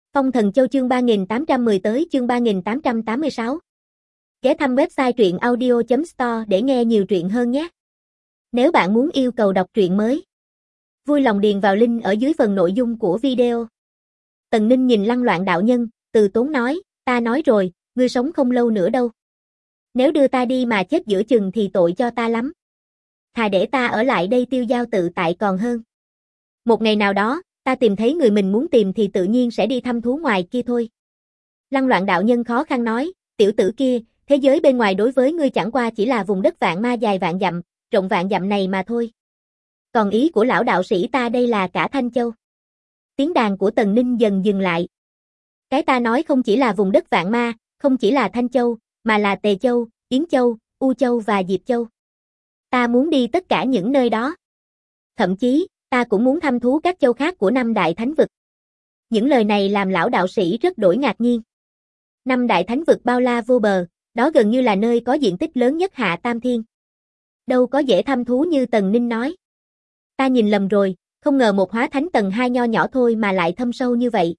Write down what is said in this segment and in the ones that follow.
Phong Thần Châu chương 3810 tới chương 3886. Ghé thăm website truyện audio.store để nghe nhiều truyện hơn nhé. Nếu bạn muốn yêu cầu đọc truyện mới, vui lòng điền vào link ở dưới phần nội dung của video. Tần Ninh nhìn Lăng Loạn đạo nhân, từ tốn nói, ta nói rồi, ngươi sống không lâu nữa đâu. Nếu đưa ta đi mà chết giữa chừng thì tội cho ta lắm. Thà để ta ở lại đây tiêu dao tự tại còn hơn. Một ngày nào đó, ta tìm thấy người mình muốn tìm thì tự nhiên sẽ đi thăm thú ngoài kia thôi. Lăng Loạn đạo nhân khó khăn nói, tiểu tử kia, thế giới bên ngoài đối với ngươi chẳng qua chỉ là vùng đất vạn ma dài vạn dặm, rộng vạn dặm này mà thôi. Còn ý của lão đạo sĩ ta đây là cả Thanh Châu. Tiếng đàn của Tần Ninh dần dừng lại. Cái ta nói không chỉ là vùng đất vạn ma, không chỉ là Thanh Châu, mà là Tề Châu, Yến Châu, U Châu và Diệp Châu. Ta muốn đi tất cả những nơi đó. Thậm chí, ta cũng muốn thăm thú các châu khác của năm đại thánh vực. Những lời này làm lão đạo sĩ rất đổi ngạc nhiên. Năm đại thánh vực bao la vô bờ, đó gần như là nơi có diện tích lớn nhất Hạ Tam Thiên. Đâu có dễ thăm thú như Tần Ninh nói. Ta nhìn lầm rồi, không ngờ một hóa thánh tầng 2 nho nhỏ thôi mà lại thâm sâu như vậy.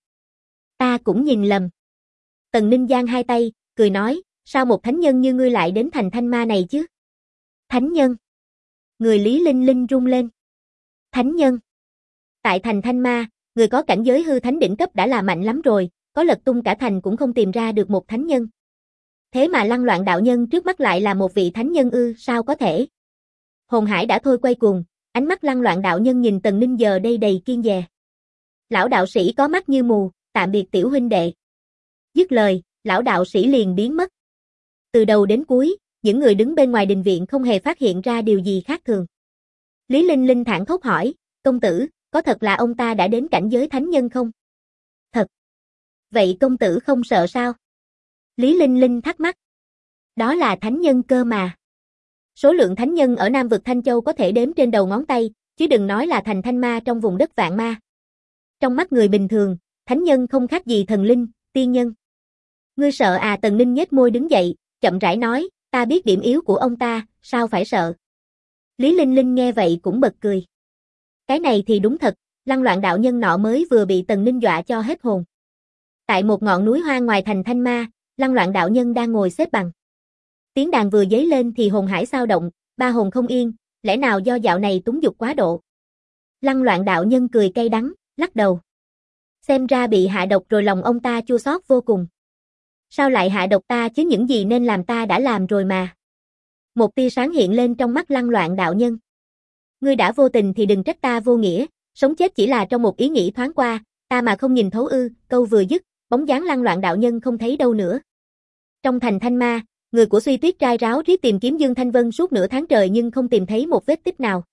Ta cũng nhìn lầm. Tần Ninh giang hai tay, cười nói, sao một thánh nhân như ngươi lại đến thành Thanh Ma này chứ? Thánh nhân. Người Lý Linh Linh rung lên. Thánh nhân. Tại thành Thanh Ma, người có cảnh giới hư thánh đỉnh cấp đã là mạnh lắm rồi, có lật tung cả thành cũng không tìm ra được một thánh nhân. Thế mà Lăng Loạn đạo nhân trước mắt lại là một vị thánh nhân ư, sao có thể? Hồn hải đã thôi quay cuồng, ánh mắt Lăng Loạn đạo nhân nhìn Tần Ninh giờ đây đầy kiên dè. Lão đạo sĩ có mắt như mù, tạm biệt tiểu huynh đệ. Dứt lời, lão đạo sĩ liền biến mất. Từ đầu đến cuối, những người đứng bên ngoài đình viện không hề phát hiện ra điều gì khác thường. Lý Linh Linh thảng thốt hỏi, công tử, có thật là ông ta đã đến cảnh giới thánh nhân không? Thật. Vậy công tử không sợ sao? Lý Linh Linh thắc mắc. Đó là thánh nhân cơ mà. Số lượng thánh nhân ở Nam vực Thanh Châu có thể đếm trên đầu ngón tay, chứ đừng nói là thành Thanh Ma trong vùng đất vạn ma. Trong mắt người bình thường, thánh nhân không khác gì thần linh, tiên nhân. Ngươi sợ à? Tần Ninh nhếch môi đứng dậy, chậm rãi nói, ta biết điểm yếu của ông ta, sao phải sợ? Lý Linh Linh nghe vậy cũng bật cười. Cái này thì đúng thật, Lăng Loạn đạo nhân nọ mới vừa bị Tần Ninh dọa cho hết hồn. Tại một ngọn núi hoang ngoài thành Thanh Ma, Lăng Loạn đạo nhân đang ngồi xếp bằng. Tiếng đàn vừa dấy lên thì hồn hải xao động, ba hồn không yên, lẽ nào do dạo này túng dục quá độ? Lăng Loạn đạo nhân cười cay đắng, lắc đầu. Xem ra bị hạ độc rồi, lòng ông ta chua xót vô cùng. Sao lại hạ độc ta chứ, những gì nên làm ta đã làm rồi mà. Một tia sáng hiện lên trong mắt Lăng Loạn đạo nhân. Ngươi đã vô tình thì đừng trách ta vô nghĩa, sống chết chỉ là trong một ý nghĩ thoáng qua, ta mà không nhìn thấu ư? Câu vừa dứt, bóng dáng Lăng Loạn đạo nhân không thấy đâu nữa. Trong thành Thanh Ma, người của Suy Tuyết trai ráo riết tìm kiếm Dương Thanh Vân suốt nửa tháng trời nhưng không tìm thấy một vết tích nào.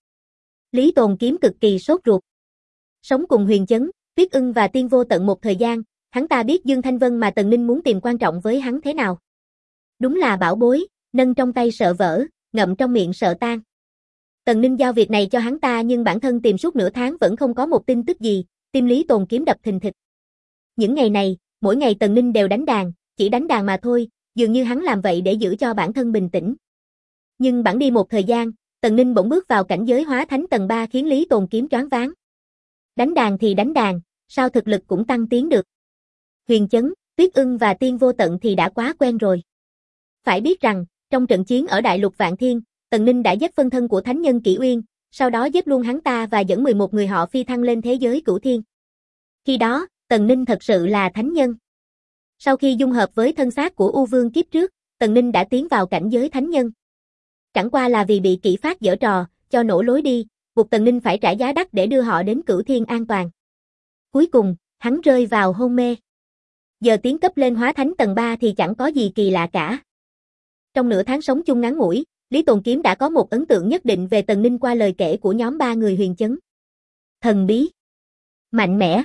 Lý Tồn Kiếm cực kỳ sốt ruột. Sống cùng Huyền Chấn, Tuyết Ưng và Tiên Vô Tận một thời gian, hắn ta biết Dương Thanh Vân mà Tần Ninh muốn tìm quan trọng với hắn thế nào. Đúng là bảo bối, nâng trong tay sợ vỡ, ngậm trong miệng sợ tan. Tần Ninh giao việc này cho hắn ta nhưng bản thân tìm suốt nửa tháng vẫn không có một tin tức gì, tim Lý Tồn Kiếm đập thình thịch. Những ngày này, mỗi ngày Tần Ninh đều đánh đàn, chỉ đánh đàn mà thôi, dường như hắn làm vậy để giữ cho bản thân bình tĩnh. Nhưng bẵng đi một thời gian, Tần Ninh bỗng bước vào cảnh giới hóa thánh tầng 3 khiến Lý Tồn Kiếm choáng váng. Đánh đàn thì đánh đàn, sao thực lực cũng tăng tiến được? Huyền Chấn, Tuyết Ưng và Tiên Vô Tận thì đã quá quen rồi. Phải biết rằng, trong trận chiến ở Đại Lục Vạn Thiên, Tần Ninh đã giết phân thân của thánh nhân Kỷ Uyên, sau đó giết luôn hắn ta và dẫn 11 người họ phi thăng lên thế giới Cửu Thiên. Khi đó, Tần Ninh thật sự là thánh nhân. Sau khi dung hợp với thân xác của U Vương kiếp trước, Tần Ninh đã tiến vào cảnh giới thánh nhân. Chẳng qua là vì bị Kỷ Phát giở trò, cho nổ lối đi, buộc Tần Ninh phải trả giá đắt để đưa họ đến Cửu Thiên an toàn. Cuối cùng, hắn rơi vào hôn mê. Giờ tiến cấp lên hóa thánh tầng 3 thì chẳng có gì kỳ lạ cả. Trong nửa tháng sống chung ngắn ngủi, Lý Tồn Kiếm đã có một ấn tượng nhất định về Tần Ninh qua lời kể của nhóm 3 người Huyền Chấn. Thần bí, mạnh mẽ,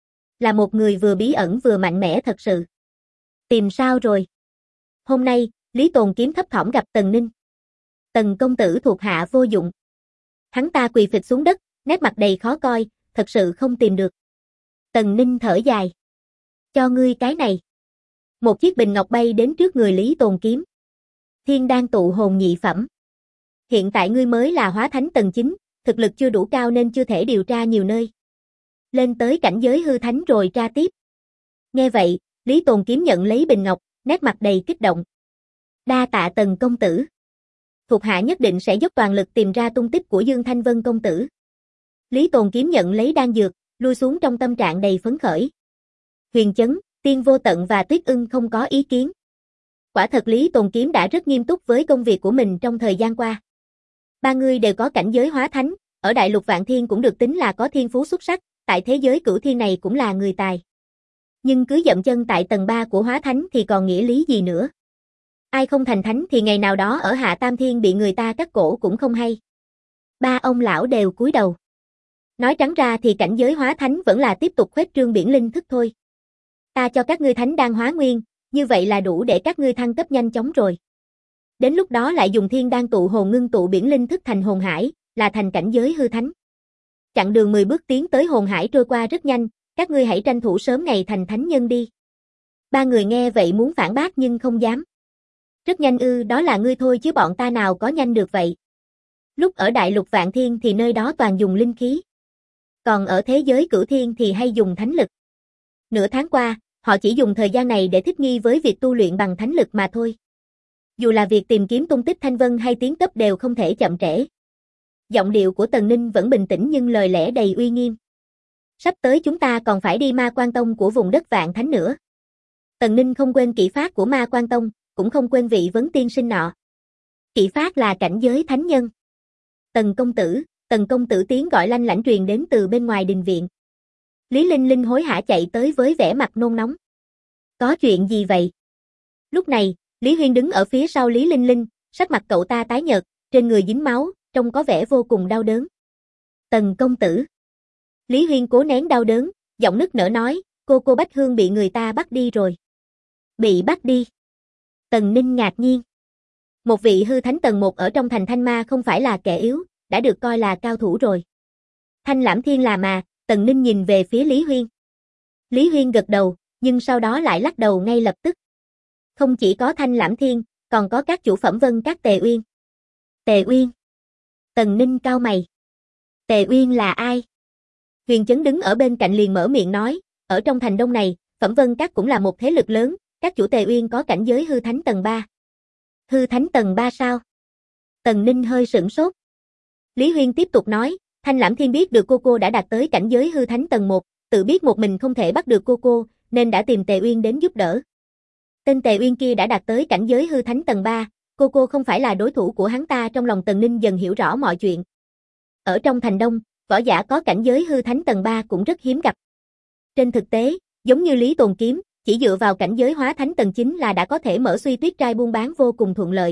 là một người vừa bí ẩn vừa mạnh mẽ thật sự. Tìm sao rồi? Hôm nay, Lý Tồn Kiếm thấp thỏm gặp Tần Ninh. Tần công tử thuộc hạ vô dụng. Hắn ta quỳ phịch xuống đất, nét mặt đầy khó coi, thật sự không tìm được. Tần Ninh thở dài. Cho ngươi cái này. Một chiếc bình ngọc bay đến trước người Lý Tồn Kiếm. Thiên đan tụ hồn nhị phẩm. Hiện tại ngươi mới là hóa thánh tầng 9, thực lực chưa đủ cao nên chưa thể điều tra nhiều nơi. Lên tới cảnh giới hư thánh rồi tra tiếp. Nghe vậy, Lý Tồn Kiếm nhận lấy bình ngọc, nét mặt đầy kích động. Đa tạ Tần công tử. Thuộc hạ nhất định sẽ dốc toàn lực tìm ra tung tích của Dương Thanh Vân công tử. Lý Tồn Kiếm nhận lấy đan dược, lui xuống trong tâm trạng đầy phấn khởi. Huyền Chấn, Tiên Vô Tận và Tuyết Ưng không có ý kiến. Quả thật Lý Tồn Kiếm đã rất nghiêm túc với công việc của mình trong thời gian qua. Ba người đều có cảnh giới hóa thánh, ở Đại Lục Vạn Thiên cũng được tính là có thiên phú xuất sắc, tại thế giới Cửu Thiên này cũng là người tài. Nhưng cứ dậm chân tại tầng 3 của hóa thánh thì còn nghĩa lý gì nữa. Ai không thành thánh thì ngày nào đó ở Hạ Tam Thiên bị người ta cắt cổ cũng không hay. Ba ông lão đều cúi đầu. Nói trắng ra thì cảnh giới hóa thánh vẫn là tiếp tục khuếch trương biển linh thức thôi. Ta cho các ngươi thánh đan hóa nguyên, như vậy là đủ để các ngươi thăng cấp nhanh chóng rồi. Đến lúc đó lại dùng thiên đan tụ hồn ngưng tụ biển linh thức thành hồn hải, là thành cảnh giới hư thánh. Chặng đường 10 bước tiến tới hồn hải trôi qua rất nhanh, các ngươi hãy tranh thủ sớm ngày thành thánh nhân đi. Ba người nghe vậy muốn phản bác nhưng không dám. Rất nhanh ư, đó là ngươi thôi chứ bọn ta nào có nhanh được vậy. Lúc ở Đại Lục Vạn Thiên thì nơi đó toàn dùng linh khí. Còn ở thế giới Cửu Thiên thì hay dùng thánh lực. Nửa tháng qua, họ chỉ dùng thời gian này để thích nghi với việc tu luyện bằng thánh lực mà thôi. Dù là việc tìm kiếm tung tích Thanh Vân hay tiến cấp đều không thể chậm trễ. Giọng điệu của Tần Ninh vẫn bình tĩnh nhưng lời lẽ đầy uy nghiêm. Sắp tới chúng ta còn phải đi Ma Quan Tông của vùng đất Vạn Thánh nữa. Tần Ninh không quên kỹ pháp của Ma Quan Tông, cũng không quên vị vấn tiên sinh nọ. Kỹ pháp là cảnh giới thánh nhân. Tần công tử tiếng gọi lanh lảnh truyền đến từ bên ngoài đình viện. Lý Linh Linh hối hả chạy tới với vẻ mặt nôn nóng. Có chuyện gì vậy? Lúc này, Lý Huyên đứng ở phía sau Lý Linh Linh, sắc mặt cậu ta tái nhợt, trên người dính máu, trông có vẻ vô cùng đau đớn. Tần công tử. Lý Huyên cố nén đau đớn, giọng nức nở nói, cô Bách Hương bị người ta bắt đi rồi. Bị bắt đi? Tần Ninh ngạc nhiên. Một vị hư thánh tầng 1 ở trong thành Thanh Ma không phải là kẻ yếu, đã được coi là cao thủ rồi. Thanh Lãm Thiên là mà, Tần Ninh nhìn về phía Lý Huyên. Lý Huyên gật đầu, nhưng sau đó lại lắc đầu ngay lập tức. Không chỉ có Thanh Lãm Thiên, còn có các chủ phẩm vân các Tề Uyên. Tề Uyên. Tần Ninh cau mày. Tề Uyên là ai? Huyền Chấn đứng ở bên cạnh liền mở miệng nói, ở trong thành đông này, phẩm vân các cũng là một thế lực lớn, các chủ Tề Uyên có cảnh giới hư thánh tầng 3. Hư thánh tầng 3 sao? Tần Ninh hơi sửng sốt. Lý Huyên tiếp tục nói, Thanh Lãm Thiên biết được cô đã đạt tới cảnh giới hư thánh tầng 1, tự biết một mình không thể bắt được cô, nên đã tìm Tề Uyên đến giúp đỡ. Tên Tề Uyên kia đã đạt tới cảnh giới hư thánh tầng 3, cô không phải là đối thủ của hắn ta. Trong lòng Tần Ninh dần hiểu rõ mọi chuyện. Ở trong thành đông, võ giả có cảnh giới hư thánh tầng 3 cũng rất hiếm gặp. Trên thực tế, giống như Lý Tồn Kiếm, chỉ dựa vào cảnh giới hóa thánh tầng 9 là đã có thể mở Suy Tuyết Trai buôn bán vô cùng thuận lợi.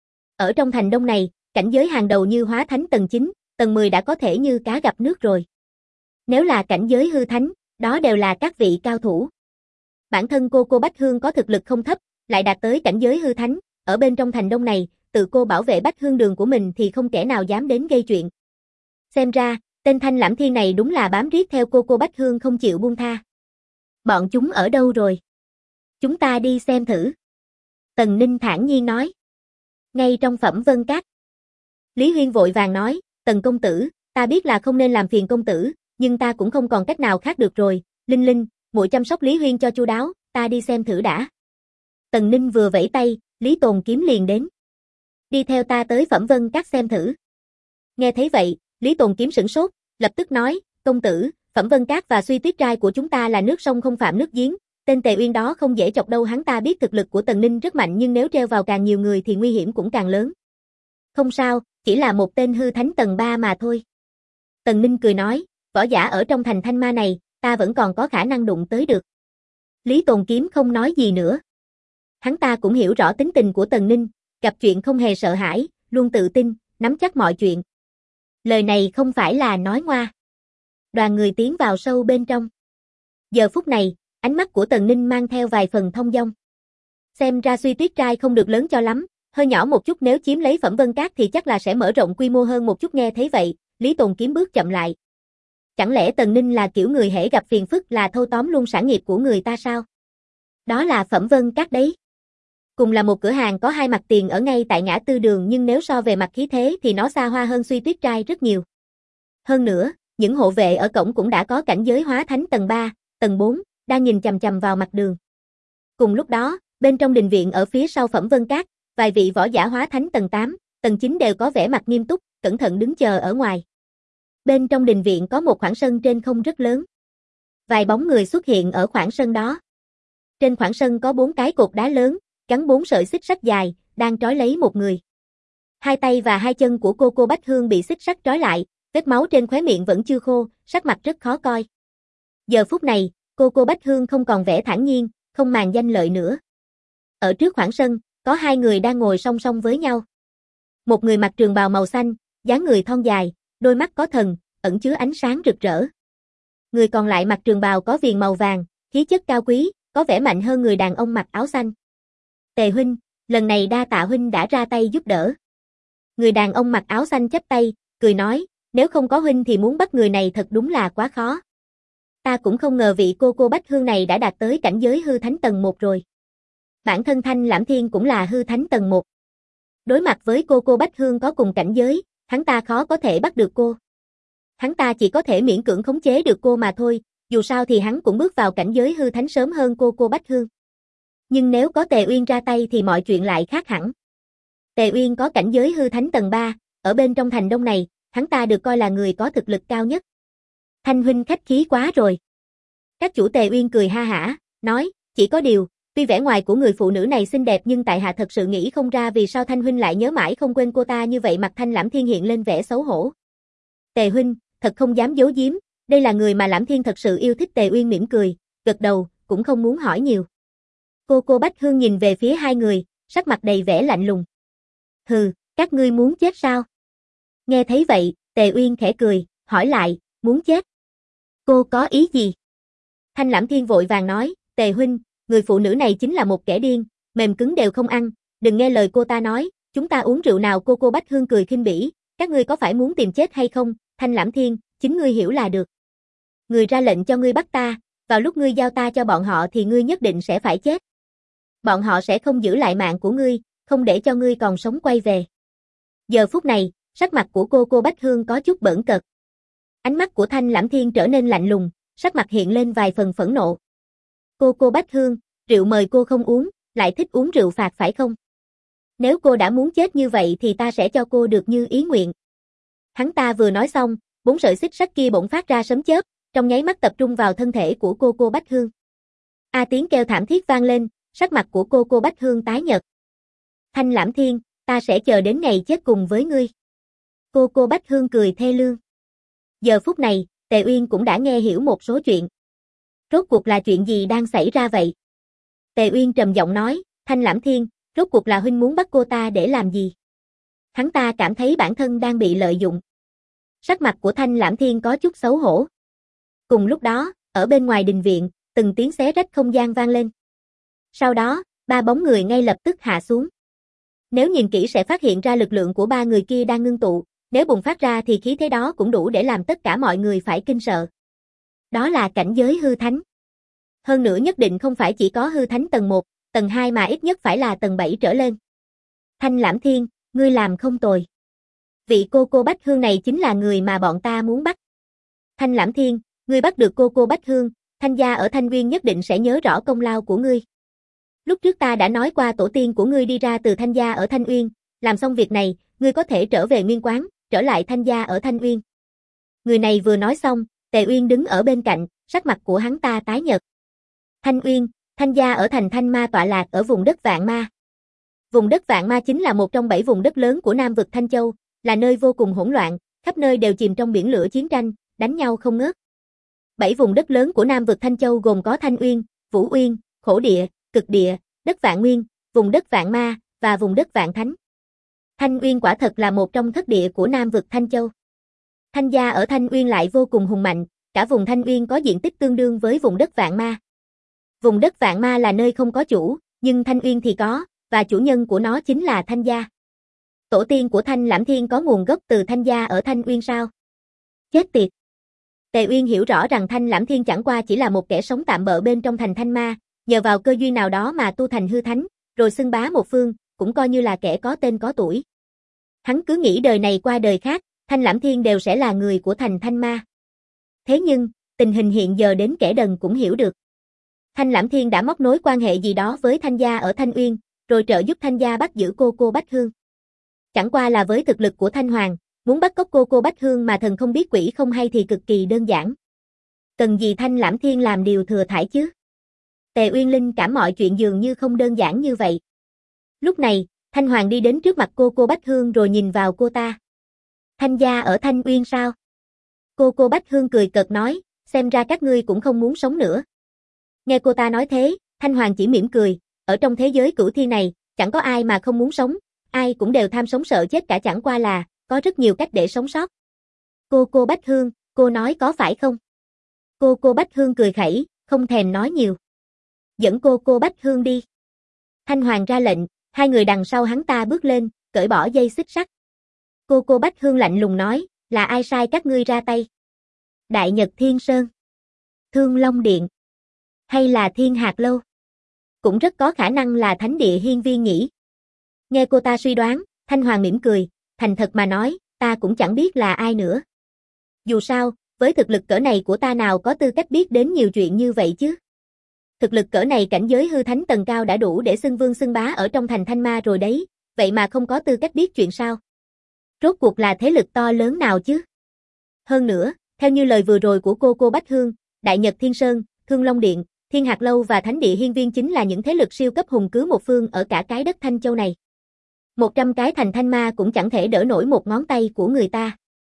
Ở trong thành đông này, cảnh giới hàng đầu như hóa thánh tầng 9, tầng 10 đã có thể như cá gặp nước rồi. Nếu là cảnh giới hư thánh, đó đều là các vị cao thủ. Bản thân cô Bách Hương có thực lực không thấp, lại đạt tới cảnh giới hư thánh, ở bên trong thành đông này, tự cô bảo vệ Bách Hương đường của mình thì không kẻ nào dám đến gây chuyện. Xem ra, tên Thanh Lãm Thiên này đúng là bám riết theo cô Bách Hương không chịu buông tha. Bọn chúng ở đâu rồi? Chúng ta đi xem thử. Tần Ninh thản nhiên nói. Ngay trong Phẩm Vân Các. Lý Huyên vội vàng nói, Tần công tử, ta biết là không nên làm phiền công tử, nhưng ta cũng không còn cách nào khác được rồi. Linh Linh, muội chăm sóc Lý Huyên cho chu đáo, ta đi xem thử đã. Tần Ninh vừa vẫy tay, Lý Tồn Kiếm liền đến. Đi theo ta tới Phẩm Vân Các xem thử. Nghe thấy vậy, Lý Tồn Kiếm sửng sốt, lập tức nói, công tử, Phẩm Vân Các và Suy Tuyết Trai của chúng ta là nước sông không phạm nước giếng, tên Tề Uyên đó không dễ chọc đâu. Hắn ta biết thực lực của Tần Ninh rất mạnh nhưng nếu treo vào càng nhiều người thì nguy hiểm cũng càng lớn. Không sao, chỉ là một tên hư thánh tầng 3 mà thôi. Tần Ninh cười nói, võ giả ở trong thành Thanh Ma này, ta vẫn còn có khả năng đụng tới được. Lý Tồn Kiếm không nói gì nữa. Hắn ta cũng hiểu rõ tính tình của Tần Ninh, gặp chuyện không hề sợ hãi, luôn tự tin, nắm chắc mọi chuyện. Lời này không phải là nói ngoa. Đoàn người tiến vào sâu bên trong. Giờ phút này, ánh mắt của Tần Ninh mang theo vài phần thông dong. Xem ra Suy Tuyết Trai không được lớn cho lắm, hơi nhỏ một chút, nếu chiếm lấy Phẩm Vân Các thì chắc là sẽ mở rộng quy mô hơn một chút. Nghe thấy vậy, Lý Tồn Kiếm bước chậm lại. Chẳng lẽ Tần Ninh là kiểu người hễ gặp phiền phức là thâu tóm luôn sản nghiệp của người ta sao? Đó là Phẩm Vân Các đấy. Cùng là một cửa hàng có hai mặt tiền ở ngay tại ngã tư đường, nhưng nếu so về mặt khí thế thì nó xa hoa hơn Suy Tuyết Trai rất nhiều. Hơn nữa, những hộ vệ ở cổng cũng đã có cảnh giới hóa thánh tầng 3, tầng 4, đang nhìn chằm chằm vào mặt đường. Cùng lúc đó, bên trong đình viện ở phía sau Phẩm Vân Các, vài vị võ giả hóa thánh tầng 8, tầng 9 đều có vẻ mặt nghiêm túc, cẩn thận đứng chờ ở ngoài. Bên trong đình viện có một khoảng sân trên không rất lớn. Vài bóng người xuất hiện ở khoảng sân đó. Trên khoảng sân có 4 cái cột đá lớn, gắn 4 sợi xích sắt dài, đang trói lấy một người. Hai tay và hai chân của cô Bách Hương bị xích sắt trói lại, vết máu trên khóe miệng vẫn chưa khô, sắc mặt rất khó coi. Giờ phút này, cô Bách Hương không còn vẻ thản nhiên, không màng danh lợi nữa. Ở trước khoảng sân, có hai người đang ngồi song song với nhau. Một người mặc trường bào màu xanh, dáng người thon dài, đôi mắt có thần, ẩn chứa ánh sáng rực rỡ. Người còn lại mặc trường bào có viền màu vàng, khí chất cao quý, có vẻ mạnh hơn người đàn ông mặc áo xanh. Tề huynh, lần này đa tạ huynh đã ra tay giúp đỡ. Người đàn ông mặc áo xanh chắp tay, cười nói, nếu không có huynh thì muốn bắt người này thật đúng là quá khó. Ta cũng không ngờ vị cô Bách Hương này đã đạt tới cảnh giới hư thánh tầng 1 rồi. Bản thân Thanh Lãm Thiên cũng là hư thánh tầng 1. Đối mặt với cô Bách Hương có cùng cảnh giới, hắn ta khó có thể bắt được cô. Hắn ta chỉ có thể miễn cưỡng khống chế được cô mà thôi, dù sao thì hắn cũng bước vào cảnh giới hư thánh sớm hơn cô Bách Hương. Nhưng nếu có Tề Uyên ra tay thì mọi chuyện lại khác hẳn. Tề Uyên có cảnh giới hư thánh tầng 3, ở bên trong thành đông này, hắn ta được coi là người có thực lực cao nhất. Thanh huynh khách khí quá rồi. Các chủ Tề Uyên cười ha hả, nói, chỉ có điều, tuy vẻ ngoài của người phụ nữ này xinh đẹp nhưng tại hạ thật sự nghĩ không ra vì sao Thanh huynh lại nhớ mãi không quên cô ta như vậy. Mặt Thanh Lãm Thiên hiện lên vẻ xấu hổ. Tề huynh, thật không dám giấu giếm, đây là người mà Lãm Thiên thật sự yêu thích. Tề Uyên mỉm cười, gật đầu, cũng không muốn hỏi nhiều. Cô Bách Hương nhìn về phía hai người, sắc mặt đầy vẻ lạnh lùng. Hừ, các ngươi muốn chết sao? Nghe thấy vậy, Tề Uyên khẽ cười, hỏi lại, muốn chết? Cô có ý gì? Thanh Lãm Thiên vội vàng nói, Tề huynh, người phụ nữ này chính là một kẻ điên, mềm cứng đều không ăn, đừng nghe lời cô ta nói, chúng ta uống rượu nào? Cô Bách Hương cười khinh bỉ, các ngươi có phải muốn tìm chết hay không? Thanh Lãm Thiên, chính ngươi hiểu là được. Người ra lệnh cho ngươi bắt ta, vào lúc ngươi giao ta cho bọn họ thì ngươi nhất định sẽ phải chết. Bọn họ sẽ không giữ lại mạng của ngươi, không để cho ngươi còn sống quay về. Giờ phút này, sắc mặt của cô Bách Hương có chút bỡn cợt. Ánh mắt của Thanh Lãm Thiên trở nên lạnh lùng, sắc mặt hiện lên vài phần phẫn nộ. Cô Bách Hương, rượu mời cô không uống, lại thích uống rượu phạt phải không? Nếu cô đã muốn chết như vậy thì ta sẽ cho cô được như ý nguyện. Hắn ta vừa nói xong, 4 sợi xích sắt kia bỗng phát ra sấm chớp, trong nháy mắt tập trung vào thân thể của cô Bách Hương. Tiếng kêu thảm thiết vang lên, sắc mặt của cô Bách Hương tái nhợt. Thanh Lãm Thiên, ta sẽ chờ đến ngày chết cùng với ngươi. Cô Bách Hương cười thê lương. Giờ phút này, Tề Uyên cũng đã nghe hiểu một số chuyện. Rốt cuộc là chuyện gì đang xảy ra vậy? Tề Uyên trầm giọng nói, Thanh Lãm Thiên, rốt cuộc là huynh muốn bắt cô ta để làm gì? Hắn ta cảm thấy bản thân đang bị lợi dụng. Sắc mặt của Thanh Lãm Thiên có chút xấu hổ. Cùng lúc đó, ở bên ngoài đình viện, từng tiếng xé rách không gian vang lên. Sau đó, 3 bóng người ngay lập tức hạ xuống. Nếu nhìn kỹ sẽ phát hiện ra lực lượng của 3 người kia đang ngưng tụ, nếu bùng phát ra thì khí thế đó cũng đủ để làm tất cả mọi người phải kinh sợ. Đó là cảnh giới hư thánh. Hơn nữa nhất định không phải chỉ có hư thánh tầng 1, tầng 2 mà ít nhất phải là tầng 7 trở lên. Thanh Lãm Thiên, ngươi làm không tồi. Vị cô Bách Hương này chính là người mà bọn ta muốn bắt. Thanh Lãm Thiên, ngươi bắt được cô Bách Hương, Thanh gia ở Thanh Nguyên nhất định sẽ nhớ rõ công lao của ngươi. Lúc trước ta đã nói qua tổ tiên của ngươi đi ra từ Thanh gia ở Thanh Uyên, làm xong việc này, ngươi có thể trở về Nguyên Quán, trở lại Thanh gia ở Thanh Uyên. Người này vừa nói xong, Tề Uyên đứng ở bên cạnh, sắc mặt của hắn ta tái nhợt. Thanh Uyên, Thanh gia ở thành Thanh Ma tọa lạc ở vùng đất Vạn Ma. Vùng đất Vạn Ma chính là một trong 7 vùng đất lớn của Nam vực Thanh Châu, là nơi vô cùng hỗn loạn, khắp nơi đều chìm trong biển lửa chiến tranh, đánh nhau không ngớt. 7 vùng đất lớn của Nam vực Thanh Châu gồm có Thanh Uyên, Vũ Uyên, Khổ Địa, Cực Địa, đất Vạn Nguyên, vùng đất Vạn Ma và vùng đất Vạn Thánh. Thanh Uyên quả thật là một trong thất địa của Nam vực Thanh Châu. Thanh gia ở Thanh Uyên lại vô cùng hùng mạnh, cả vùng Thanh Uyên có diện tích tương đương với vùng đất Vạn Ma. Vùng đất Vạn Ma là nơi không có chủ, nhưng Thanh Uyên thì có, và chủ nhân của nó chính là Thanh gia. Tổ tiên của Thanh Lãm Thiên có nguồn gốc từ Thanh gia ở Thanh Uyên sao? Chết tiệt! Tề Uyên hiểu rõ rằng Thanh Lãm Thiên chẳng qua chỉ là một kẻ sống tạm bợ bên trong thành Thanh Ma, nhờ vào cơ duyên nào đó mà tu thành hư thánh, rồi xưng bá một phương, cũng coi như là kẻ có tên có tuổi. Hắn cứ nghĩ đời này qua đời khác, Thanh Lãm Thiên đều sẽ là người của thành Thanh Ma. Thế nhưng, tình hình hiện giờ đến kẻ đần cũng hiểu được. Thanh Lãm Thiên đã móc nối quan hệ gì đó với Thanh gia ở Thanh Uyên, rồi trợ giúp Thanh gia bắt giữ cô Bách Hương. Chẳng qua là với thực lực của Thanh Hoàng, muốn bắt cóc cô Bách Hương mà thần không biết quỷ không hay thì cực kỳ đơn giản. Cần gì Thanh Lãm Thiên làm điều thừa thãi chứ? Tề Uyên linh cảm mọi chuyện dường như không đơn giản như vậy. Lúc này, Thanh Hoàng đi đến trước mặt cô Bách Hương rồi nhìn vào cô ta. Thanh gia ở Thanh Uyên sao? Cô Bách Hương cười cợt nói, xem ra các ngươi cũng không muốn sống nữa. Nghe cô ta nói thế, Thanh Hoàng chỉ mỉm cười, ở trong thế giới cửu thiên này, chẳng có ai mà không muốn sống, ai cũng đều tham sống sợ chết cả, chẳng qua là, có rất nhiều cách để sống sót. Cô Bách Hương, cô nói có phải không? Cô Bách Hương cười khẩy, không thèm nói nhiều. Dẫn cô Bách Hương đi. Thanh Hoàng ra lệnh, hai người đằng sau hắn ta bước lên, cởi bỏ dây xích sắt. Cô Bách Hương lạnh lùng nói, là ai sai các ngươi ra tay? Đại Nhật Thiên Sơn, Thương Long Điện, hay là Thiên Hạt Lâu? Cũng rất có khả năng là Thánh Địa Hiên Viên nhỉ. Nghe cô ta suy đoán, Thanh Hoàng mỉm cười, thành thật mà nói, ta cũng chẳng biết là ai nữa. Dù sao, với thực lực cỡ này của ta nào có tư cách biết đến nhiều chuyện như vậy chứ. Thực lực cỡ này cảnh giới hư thánh tầng cao đã đủ để xưng vương xưng bá ở trong thành Thanh Ma rồi đấy, vậy mà không có tư cách biết chuyện sao? Rốt cuộc là thế lực to lớn nào chứ? Hơn nữa, theo như lời vừa rồi của cô Bách Hương, Đại Nhật Thiên Sơn, Thương Long Điện, Thiên Hạt Lâu và Thánh Địa Hiên Viên chính là những thế lực siêu cấp hùng cứ một phương ở cả cái đất Thanh Châu này. 100 cái thành Thanh Ma cũng chẳng thể đỡ nổi một ngón tay của người ta.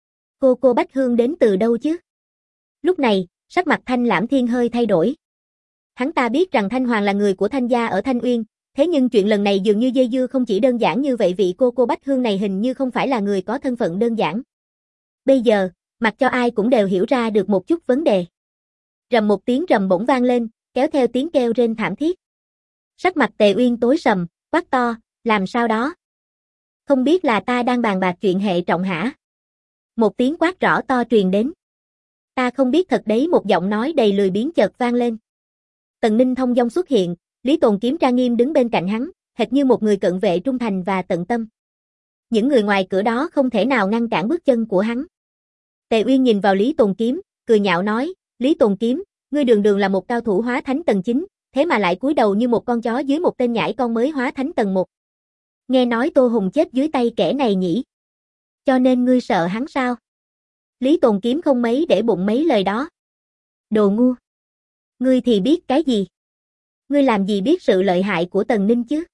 Cô Bách Hương đến từ đâu chứ? Lúc này, sắc mặt Thanh Lãm Thiên hơi thay đổi. Hắn ta biết rằng Thanh Hoàng là người của Thanh gia ở Thanh Uyên, thế nhưng chuyện lần này dường như dây dưa không chỉ đơn giản như vậy, vị cô Bách Hương này hình như không phải là người có thân phận đơn giản. Bây giờ, mặc cho ai cũng đều hiểu ra được một chút vấn đề. Rầm một tiếng rầm bỗng vang lên, kéo theo tiếng kêu rên thảm thiết. Sắc mặt Tề Uyên tối sầm, quát to, làm sao đó? Không biết là ta đang bàn bạc chuyện hệ trọng hả? Một tiếng quát rõ to truyền đến. Ta không biết thật đấy, một giọng nói đầy lười biếng chợt vang lên. Tần Ninh thông dong xuất hiện, Lý Tồn Kiếm trang nghiêm đứng bên cạnh hắn, hệt như một người cận vệ trung thành và tận tâm. Những người ngoài cửa đó không thể nào ngăn cản bước chân của hắn. Tề Uyên nhìn vào Lý Tồn Kiếm, cười nhạo nói, Lý Tồn Kiếm, ngươi đường đường là một cao thủ hóa thánh tầng 9, thế mà lại cúi đầu như một con chó dưới một tên nhãi con mới hóa thánh tầng 1. Nghe nói Tô Hùng chết dưới tay kẻ này nhỉ? Cho nên ngươi sợ hắn sao? Lý Tồn Kiếm không mấy để bụng mấy lời đó. Đồ ngu! Ngươi thì biết cái gì? Ngươi làm gì biết sự lợi hại của Tần Ninh chứ?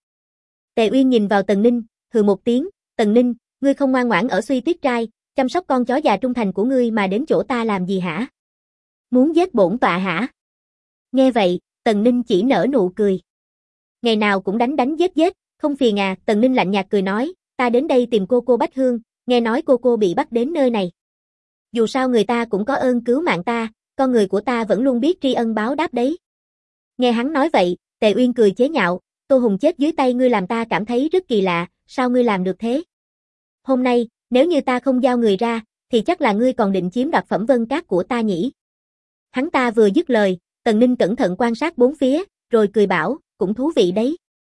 Tề Uyên nhìn vào Tần Ninh, hừ một tiếng, Tần Ninh, ngươi không ngoan ngoãn ở Suy Tuyết Trai, chăm sóc con chó già trung thành của ngươi mà đến chỗ ta làm gì hả? Muốn giết bổn tọa hả? Nghe vậy, Tần Ninh chỉ nở nụ cười. Ngày nào cũng đánh giết, không phiền à? Tần Ninh lạnh nhạt cười nói, ta đến đây tìm cô Bách Hương, nghe nói cô bị bắt đến nơi này. Dù sao người ta cũng có ơn cứu mạng ta, con người của ta vẫn luôn biết tri ân báo đáp đấy. Nghe hắn nói vậy, Tề Uyên cười chế nhạo, Tô Hùng chết dưới tay ngươi làm ta cảm thấy rất kỳ lạ, sao ngươi làm được thế? Hôm nay, nếu như ta không giao người ra, thì chắc là ngươi còn định chiếm đoạt Phẩm Vân Cát của ta nhỉ? Hắn ta vừa dứt lời, Tần Ninh cẩn thận quan sát bốn phía, rồi cười bảo, cũng thú vị đấy.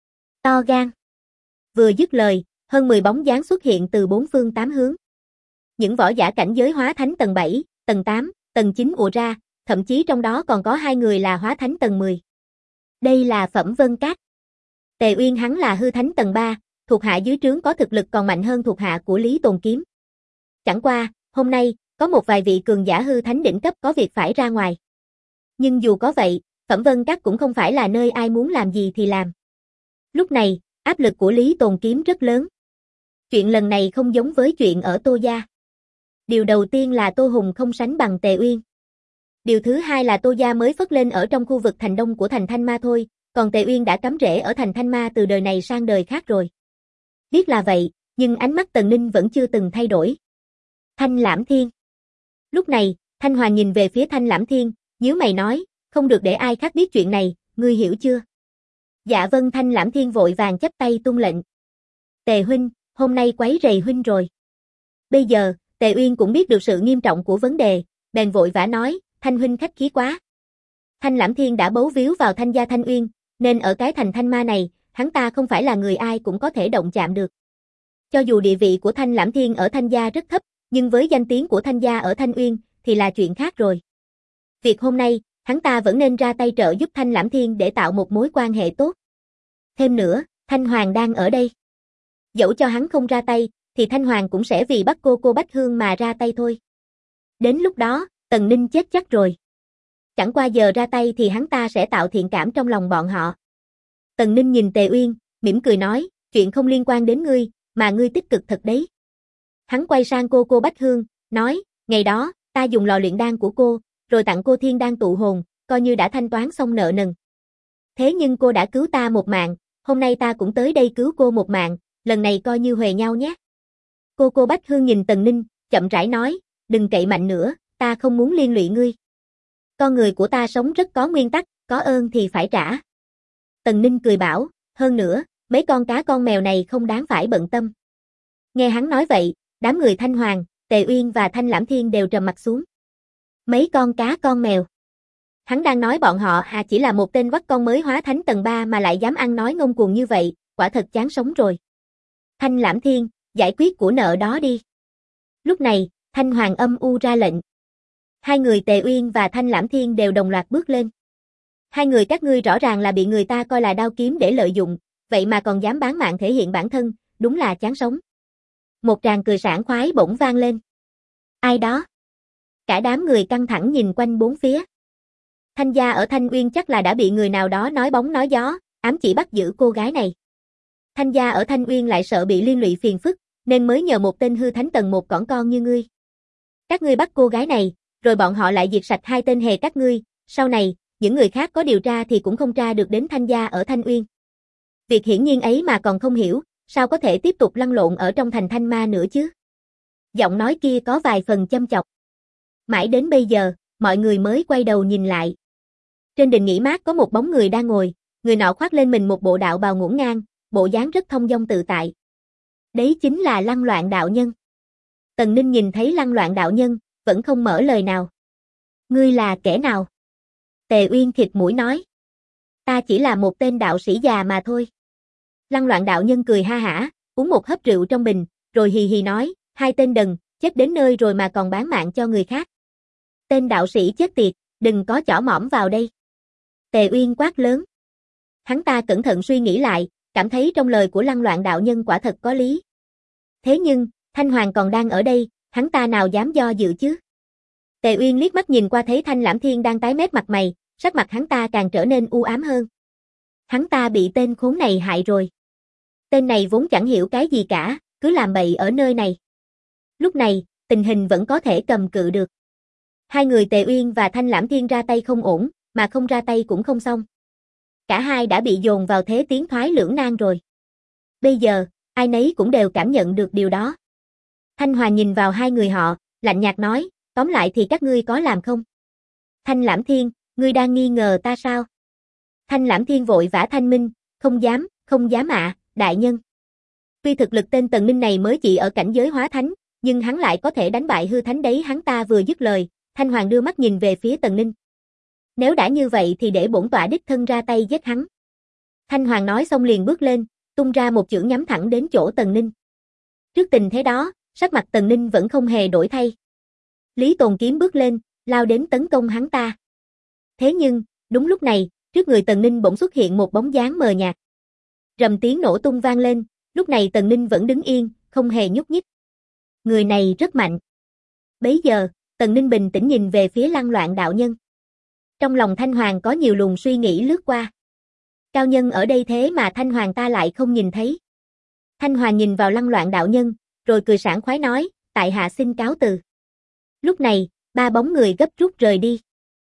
To gan. Vừa dứt lời, hơn 10 bóng dáng xuất hiện từ bốn phương tám hướng. Những võ giả cảnh giới hóa thánh tầng 7, tầng 8, tầng 9 ùa ra, thậm chí trong đó còn có 2 người là hóa thánh tầng 10. Đây là Phẩm Vân Cát. Tề Uyên hắn là hư thánh tầng 3, thuộc hạ dưới trướng có thực lực còn mạnh hơn thuộc hạ của Lý Tồn Kiếm. Chẳng qua, hôm nay, có một vài vị cường giả hư thánh đỉnh cấp có việc phải ra ngoài. Nhưng dù có vậy, Phẩm Vân Cát cũng không phải là nơi ai muốn làm gì thì làm. Lúc này, áp lực của Lý Tồn Kiếm rất lớn. Chuyện lần này không giống với chuyện ở Tô Gia. Điều đầu tiên là Tô Hùng không sánh bằng Tề Uyên. Điều thứ hai là Tô Gia mới phất lên ở trong khu vực thành đông của thành Thanh Ma thôi, còn Tề Uyên đã cắm rễ ở thành Thanh Ma từ đời này sang đời khác rồi. Biết là vậy, nhưng ánh mắt Tần Ninh vẫn chưa từng thay đổi. Thanh Lãm Thiên. Lúc này, Thanh Hoàng nhìn về phía Thanh Lãm Thiên, nhíu mày nói, không được để ai khác biết chuyện này, ngươi hiểu chưa? Dạ vâng. Thanh Lãm Thiên vội vàng chắp tay tuân lệnh. Tề huynh, hôm nay quấy rầy huynh rồi. Bây giờ, Tề Uyên cũng biết được sự nghiêm trọng của vấn đề, bèn vội vã nói, Thanh huynh khách khí quá. Thanh Lãm Thiên đã bấu víu vào Thanh gia Thanh Uyên, nên ở cái thành Thanh Ma này, hắn ta không phải là người ai cũng có thể động chạm được. Cho dù địa vị của Thanh Lãm Thiên ở Thanh gia rất thấp, nhưng với danh tiếng của Thanh gia ở Thanh Uyên, thì là chuyện khác rồi. Việc hôm nay, Hắn ta vẫn nên ra tay trợ giúp Thanh Lãm Thiên để tạo một mối quan hệ tốt. Thêm nữa, Thanh Hoàng đang ở đây. Dẫu cho hắn không ra tay, thì Thanh Hoàng cũng sẽ vì bắt cô Bách Hương mà ra tay thôi. Đến lúc đó, Tần Ninh chết chắc rồi. Chẳng qua giờ ra tay thì hắn ta sẽ tạo thiện cảm trong lòng bọn họ. Tần Ninh nhìn Tề Uyên, mỉm cười nói, chuyện không liên quan đến ngươi, mà ngươi tích cực thật đấy. Hắn quay sang cô Bách Hương, nói, ngày đó, ta dùng lò luyện đan của cô, rồi tặng cô thiên đan tụ hồn, coi như đã thanh toán xong nợ nần. Thế nhưng cô đã cứu ta một mạng, hôm nay ta cũng tới đây cứu cô một mạng, lần này coi như huề nhau nhé. Cô Bách Hương nhìn Tần Ninh, chậm rãi nói, đừng cậy mạnh nữa, ta không muốn liên lụy ngươi. Con người của ta sống rất có nguyên tắc, có ơn thì phải trả. Tần Ninh cười bảo, hơn nữa, mấy con cá con mèo này không đáng phải bận tâm. Nghe hắn nói vậy, đám người Thanh Hoàng, Tề Uyên và Thanh Lãm Thiên đều trầm mặt xuống. Mấy con cá con mèo. Hắn đang nói bọn họ chỉ là một tên vắt con mới hóa thánh tầng 3 mà lại dám ăn nói ngông cuồng như vậy, quả thật chán sống rồi. Thanh Lãm Thiên, giải quyết của nợ đó đi. Lúc này, Thanh Hoàng âm u ra lệnh. Hai người Tề Uyên và Thanh Lãm Thiên đều đồng loạt bước lên. Hai người các ngươi rõ ràng là bị người ta coi là đao kiếm để lợi dụng, vậy mà còn dám bán mạng thể hiện bản thân, đúng là chán sống. Một tràng cười sảng khoái bỗng vang lên. Ai đó? Cả đám người căng thẳng nhìn quanh bốn phía. Thanh gia ở Thanh Uyên chắc là đã bị người nào đó nói bóng nói gió, ám chỉ bắt giữ cô gái này. Thanh gia ở Thanh Uyên lại sợ bị liên lụy phiền phức, nên mới nhờ một tên hư thánh tầng 1 cỏn con như ngươi. Các ngươi bắt cô gái này, rồi bọn họ lại diệt sạch hai tên hề các ngươi, sau này, những người khác có điều tra thì cũng không tra được đến Thanh gia ở Thanh Uyên. Việc hiển nhiên ấy mà còn không hiểu, sao có thể tiếp tục lăn lộn ở trong thành Thanh Ma nữa chứ? Giọng nói kia có vài phần châm chọc. Mãi đến bây giờ, mọi người mới quay đầu nhìn lại. Trên đình nghỉ mát có một bóng người đang ngồi, người nọ khoác lên mình một bộ đạo bào ngổn ngang, bộ dáng rất thông dong tự tại. Đấy chính là Lăng Loạn đạo nhân. Tần Ninh nhìn thấy Lăng Loạn đạo nhân, vẫn không mở lời nào. Ngươi là kẻ nào? Tề Uyên khịt mũi nói. Ta chỉ là một tên đạo sĩ già mà thôi. Lăng Loạn đạo nhân cười ha hả, uống một hớp rượu trong bình, rồi hì hì nói, hai tên đần, chết đến nơi rồi mà còn bán mạng cho người khác. Tên đạo sĩ chết tiệt, đừng có chỏ mõm vào đây. Tề Uyên quát lớn. Hắn ta cẩn thận suy nghĩ lại, cảm thấy trong lời của Lăng Loạn đạo nhân quả thật có lý. Thế nhưng, Thanh Hoàng còn đang ở đây, hắn ta nào dám do dự chứ? Tề Uyên liếc mắt nhìn qua thấy Thanh Lãm Thiên đang tái mét mặt mày, sắc mặt hắn ta càng trở nên u ám hơn. Hắn ta bị tên khốn này hại rồi. Tên này vốn chẳng hiểu cái gì cả, cứ làm bậy ở nơi này. Lúc này, tình hình vẫn có thể cầm cự được. Hai người Tề Uyên và Thanh Lãm Thiên ra tay không ổn, mà không ra tay cũng không xong. Cả hai đã bị dồn vào thế tiến thoái lưỡng nan rồi. Bây giờ, ai nấy cũng đều cảm nhận được điều đó. Thanh Hòa nhìn vào hai người họ, lạnh nhạt nói, tóm lại thì các ngươi có làm không? Thanh Lãm Thiên, ngươi đang nghi ngờ ta sao? Thanh Lãm Thiên vội vã thanh minh, không dám ạ, đại nhân. Tuy thực lực tên Tần Ninh này mới chỉ ở cảnh giới hóa thánh, nhưng hắn lại có thể đánh bại hư thánh đấy. Hắn ta vừa dứt lời, Thanh Hoàng đưa mắt nhìn về phía Tần Ninh. Nếu đã như vậy thì để bổn tọa đích thân ra tay giết hắn. Thanh Hoàng nói xong liền bước lên, tung ra một chưởng nhắm thẳng đến chỗ Tần Ninh. Trước tình thế đó, sắc mặt Tần Ninh vẫn không hề đổi thay. Lý Tồn Kiếm bước lên, lao đến tấn công hắn ta. Thế nhưng, đúng lúc này, trước người Tần Ninh bỗng xuất hiện một bóng dáng mờ nhạt. Rầm tiếng nổ tung vang lên, lúc này Tần Ninh vẫn đứng yên, không hề nhúc nhích. Người này rất mạnh. Bấy giờ, Tần Ninh bình tĩnh nhìn về phía Lăng Loạn đạo nhân. Trong lòng Thanh Hoàng có nhiều luồng suy nghĩ lướt qua. Cao nhân ở đây thế mà Thanh Hoàng ta lại không nhìn thấy. Thanh Hoàng nhìn vào Lăng Loạn đạo nhân, rồi cười sảng khoái nói, tại hạ xin cáo từ. Lúc này, ba bóng người gấp rút rời đi.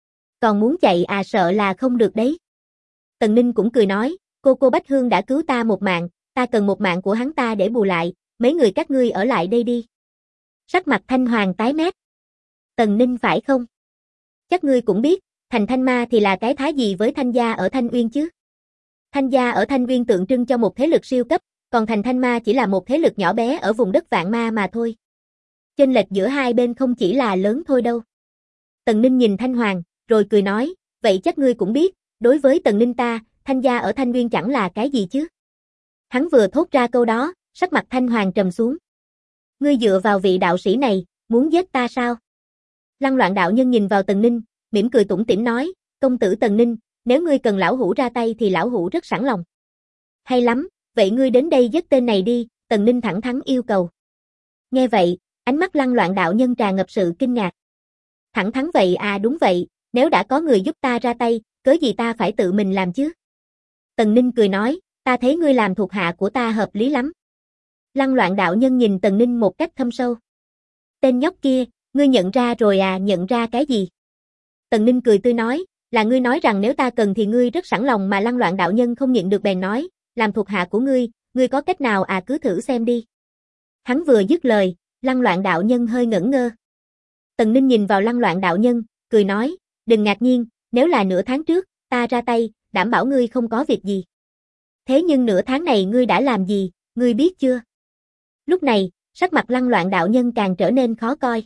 Còn muốn chạy sợ là không được đấy. Tần Ninh cũng cười nói, cô Bách Hương đã cứu ta một mạng, ta cần một mạng của hắn ta để bù lại, mấy người các ngươi ở lại đây đi. Sắc mặt Thanh Hoàng tái mét. Tần Ninh phải không? Chắc ngươi cũng biết, thành Thanh Ma thì là cái thái gì với Thanh gia ở Thanh Uyên chứ? Thanh gia ở Thanh Uyên tượng trưng cho một thế lực siêu cấp, còn thành Thanh Ma chỉ là một thế lực nhỏ bé ở vùng đất Vạn Ma mà thôi. Chênh lệch giữa hai bên không chỉ là lớn thôi đâu. Tần Ninh nhìn Thanh Hoàng, rồi cười nói, vậy chắc ngươi cũng biết, đối với Tần Ninh ta, Thanh gia ở Thanh Uyên chẳng là cái gì chứ? Hắn vừa thốt ra câu đó, sắc mặt Thanh Hoàng trầm xuống. Ngươi dựa vào vị đạo sĩ này, muốn giết ta sao? Lăng Loạn đạo nhân nhìn vào Tần Ninh, mỉm cười tủm tỉm nói, công tử Tần Ninh, nếu ngươi cần lão hủ ra tay thì lão hủ rất sẵn lòng. Hay lắm, vậy ngươi đến đây giết tên này đi, Tần Ninh thẳng thắn yêu cầu. Nghe vậy, ánh mắt Lăng Loạn đạo nhân tràn ngập sự kinh ngạc. Thẳng thắn vậy à, đúng vậy, nếu đã có người giúp ta ra tay, cớ gì ta phải tự mình làm chứ? Tần Ninh cười nói, ta thấy ngươi làm thuộc hạ của ta hợp lý lắm. Lăng Loạn đạo nhân nhìn Tần Ninh một cách thâm sâu. Tên nhóc kia, ngươi nhận ra rồi à, nhận ra cái gì? Tần Ninh cười tươi nói, là ngươi nói rằng nếu ta cần thì ngươi rất sẵn lòng, mà Lăng Loạn đạo nhân không nhịn được bèn nói, làm thuộc hạ của ngươi có cách nào à, cứ thử xem đi. Hắn vừa dứt lời, Lăng Loạn đạo nhân hơi ngẩn ngơ. Tần Ninh nhìn vào Lăng Loạn đạo nhân, cười nói, đừng ngạc nhiên, nếu là nửa tháng trước, ta ra tay, đảm bảo ngươi không có việc gì. Thế nhưng nửa tháng này ngươi đã làm gì, ngươi biết chưa? Lúc này, sắc mặt Lăng Loạn đạo nhân càng trở nên khó coi.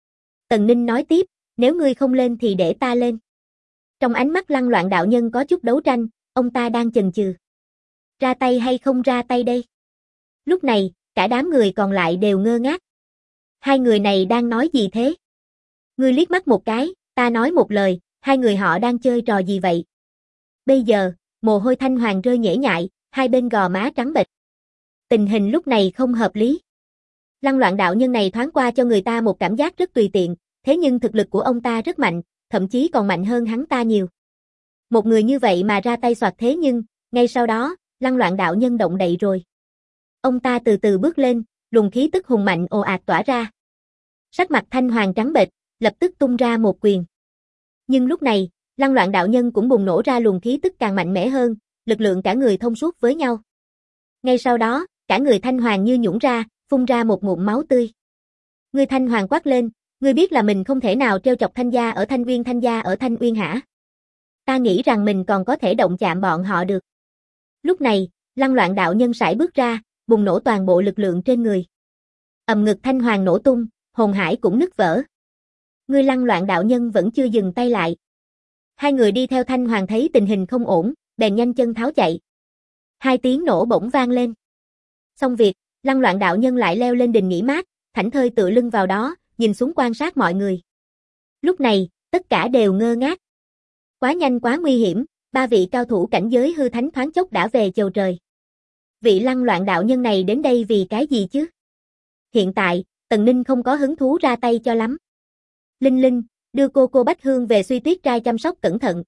Tần Ninh nói tiếp, nếu ngươi không lên thì để ta lên. Trong ánh mắt Lăng Loạn đạo nhân có chút đấu tranh, ông ta đang chần chừ. Ra tay hay không ra tay đây? Lúc này, cả đám người còn lại đều ngơ ngác. Hai người này đang nói gì thế? Ngươi liếc mắt một cái, ta nói một lời, hai người họ đang chơi trò gì vậy? Bây giờ, mồ hôi Thanh Hoàng rơi nhễ nhại, hai bên gò má trắng bệch. Tình hình lúc này không hợp lý. Lăng Loạn đạo nhân này thoáng qua cho người ta một cảm giác rất tùy tiện, thế nhưng thực lực của ông ta rất mạnh, thậm chí còn mạnh hơn hắn ta nhiều. Một người như vậy mà ra tay soạt, thế nhưng, ngay sau đó, Lăng Loạn đạo nhân động đậy rồi. Ông ta từ từ bước lên, luồng khí tức hùng mạnh ồ ạt tỏa ra. Sắc mặt Thanh Hoàng trắng bệch, lập tức tung ra một quyền. Nhưng lúc này, Lăng Loạn đạo nhân cũng bùng nổ ra luồng khí tức càng mạnh mẽ hơn, lực lượng cả người thông suốt với nhau. Ngay sau đó, cả người Thanh Hoàng như nhũn ra, phun ra một ngụm máu tươi. Người Thanh Hoàng quát lên, ngươi biết là mình không thể nào trêu chọc Thanh gia ở Thanh Uyên hả? Ta nghĩ rằng mình còn có thể động chạm bọn họ được. Lúc này, Lăng Loạn đạo nhân sải bước ra, bùng nổ toàn bộ lực lượng trên người. Ầm, ngực Thanh Hoàng nổ tung, hồn hải cũng nứt vỡ. Ngươi Lăng Loạn đạo nhân vẫn chưa dừng tay lại. Hai người đi theo Thanh Hoàng thấy tình hình không ổn, bèn nhanh chân tháo chạy. Hai tiếng nổ bỗng vang lên. Xong việc, Lăng Loạn đạo nhân lại leo lên đình nghỉ mát, thảnh thơi tựa lưng vào đó, nhìn xuống quan sát mọi người. Lúc này, tất cả đều ngơ ngác. Quá nhanh quá nguy hiểm, ba vị cao thủ cảnh giới hư thánh thoáng chốc đã về chầu trời. Vị Lăng Loạn đạo nhân này đến đây vì cái gì chứ? Hiện tại, Tần Ninh không có hứng thú ra tay cho lắm. Linh Linh, đưa cô Bách Hương về Suy Tuyết trai chăm sóc cẩn thận.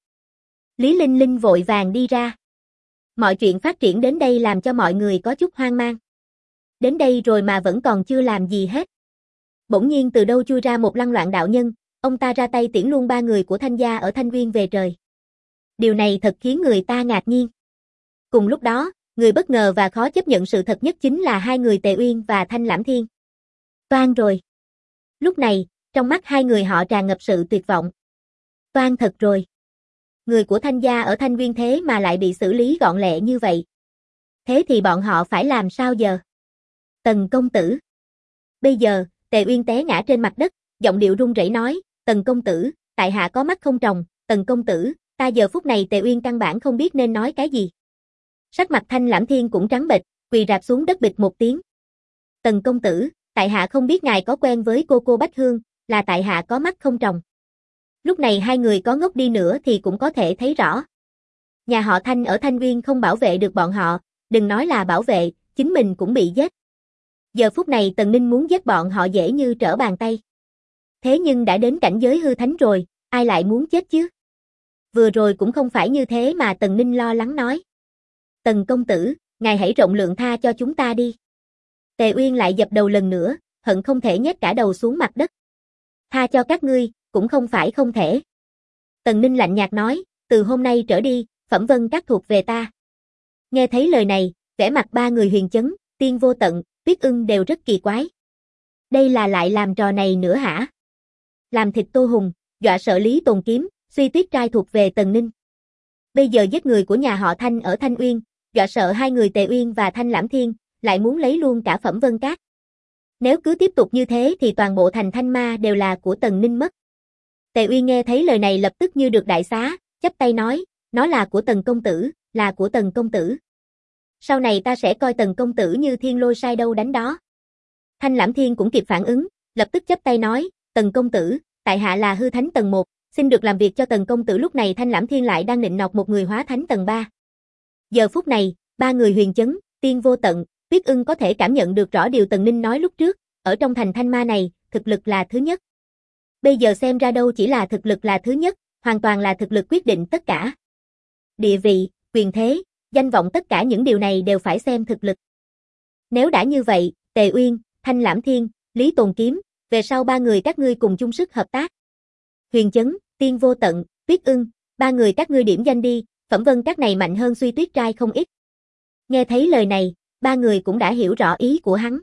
Lý Linh Linh vội vàng đi ra. Mọi chuyện phát triển đến đây làm cho mọi người có chút hoang mang. Đến đây rồi mà vẫn còn chưa làm gì hết. Bỗng nhiên từ đâu chui ra một Lăng Loạn đạo nhân, ông ta ra tay tiễn luôn ba người của Thanh gia ở Thanh Uyên về trời. Điều này thật khiến người ta ngạc nhiên. Cùng lúc đó, người bất ngờ và khó chấp nhận sự thật nhất chính là hai người Tề Uyên và Thanh Lãm Thiên. Toan rồi. Lúc này, trong mắt hai người họ tràn ngập sự tuyệt vọng. Toan thật rồi. Người của Thanh gia ở Thanh Uyên thế mà lại bị xử lý gọn lẹ như vậy. Thế thì bọn họ phải làm sao giờ? Tần công tử. Bây giờ, Tề Uyên té ngã trên mặt đất, giọng điệu run rẩy nói, Tần công tử, tại hạ có mắt không tròng, Tần công tử, ta giờ phút này Tề Uyên căn bản không biết nên nói cái gì. Sắc mặt Thanh Lãm Thiên cũng trắng bệch, quỳ rạp xuống đất bịch một tiếng. Tần công tử, tại hạ không biết ngài có quen với cô Bách Hương, là tại hạ có mắt không tròng. Lúc này hai người có ngốc đi nữa thì cũng có thể thấy rõ. Nhà họ Thanh ở Thanh Uyên không bảo vệ được bọn họ, đừng nói là bảo vệ, chính mình cũng bị giết. Giờ phút này Tần Ninh muốn giết bọn họ dễ như trở bàn tay. Thế nhưng đã đến cảnh giới hư thánh rồi, ai lại muốn chết chứ? Vừa rồi cũng không phải như thế mà Tần Ninh lo lắng nói. Tần công tử, ngài hãy rộng lượng tha cho chúng ta đi. Tề Uyên lại dập đầu lần nữa, hận không thể nhét cả đầu xuống mặt đất. Tha cho các ngươi, cũng không phải không thể. Tần Ninh lạnh nhạt nói, từ hôm nay trở đi, Phẩm Vân Các thuộc về ta. Nghe thấy lời này, vẻ mặt ba người Huyền Chấn, Tiên Vô Tận, Tuyết Ưng đều rất kỳ quái. Đây là lại làm trò này nữa hả? Làm thịt Tô Hùng, dọa sợ Lý Tồn Kiếm, Suy Tuyết trai thuộc về Tần Ninh. Bây giờ giết người của nhà họ Thanh ở Thanh Uyên, dọa sợ hai người Tề Uyên và Thanh Lãm Thiên, lại muốn lấy luôn cả Phẩm Vân Các. Nếu cứ tiếp tục như thế thì toàn bộ thành Thanh Ma đều là của Tần Ninh mất. Tề Uyên nghe thấy lời này lập tức như được đại xá, chắp tay nói, nó là của Tần công tử, là của Tần công tử. Sau này ta sẽ coi Tần công tử như thiên lôi sai đâu đánh đó. Thanh Lãm Thiên cũng kịp phản ứng, lập tức chắp tay nói, Tần công tử, tại hạ là hư thánh tầng 1, Xin được làm việc cho Tần công tử. Lúc này Thanh Lãm Thiên lại đang nịnh nọt một người hóa thánh tầng 3. Giờ phút này, ba người Huyền Chấn, Tiên Vô Tận, Tuyết Ưng có thể cảm nhận được rõ điều Tần Ninh nói lúc trước, ở trong thành Thanh Ma này, thực lực là thứ nhất. Bây giờ xem ra đâu chỉ là thực lực là thứ nhất, hoàn toàn là thực lực quyết định tất cả. Địa vị, quyền thế, danh vọng tất cả những điều này đều phải xem thực lực. Nếu đã như vậy, Tề Uyên, Thanh Lãm Thiên, Lý Tồn Kiếm, về sau ba người các ngươi cùng chung sức hợp tác. Huyền Chấn, Tiên Vô Tận, Tuyết Ưng, ba người các ngươi điểm danh đi, phẩm vân các này mạnh hơn Suy Tuyết trai không ít. Nghe thấy lời này, ba người cũng đã hiểu rõ ý của hắn.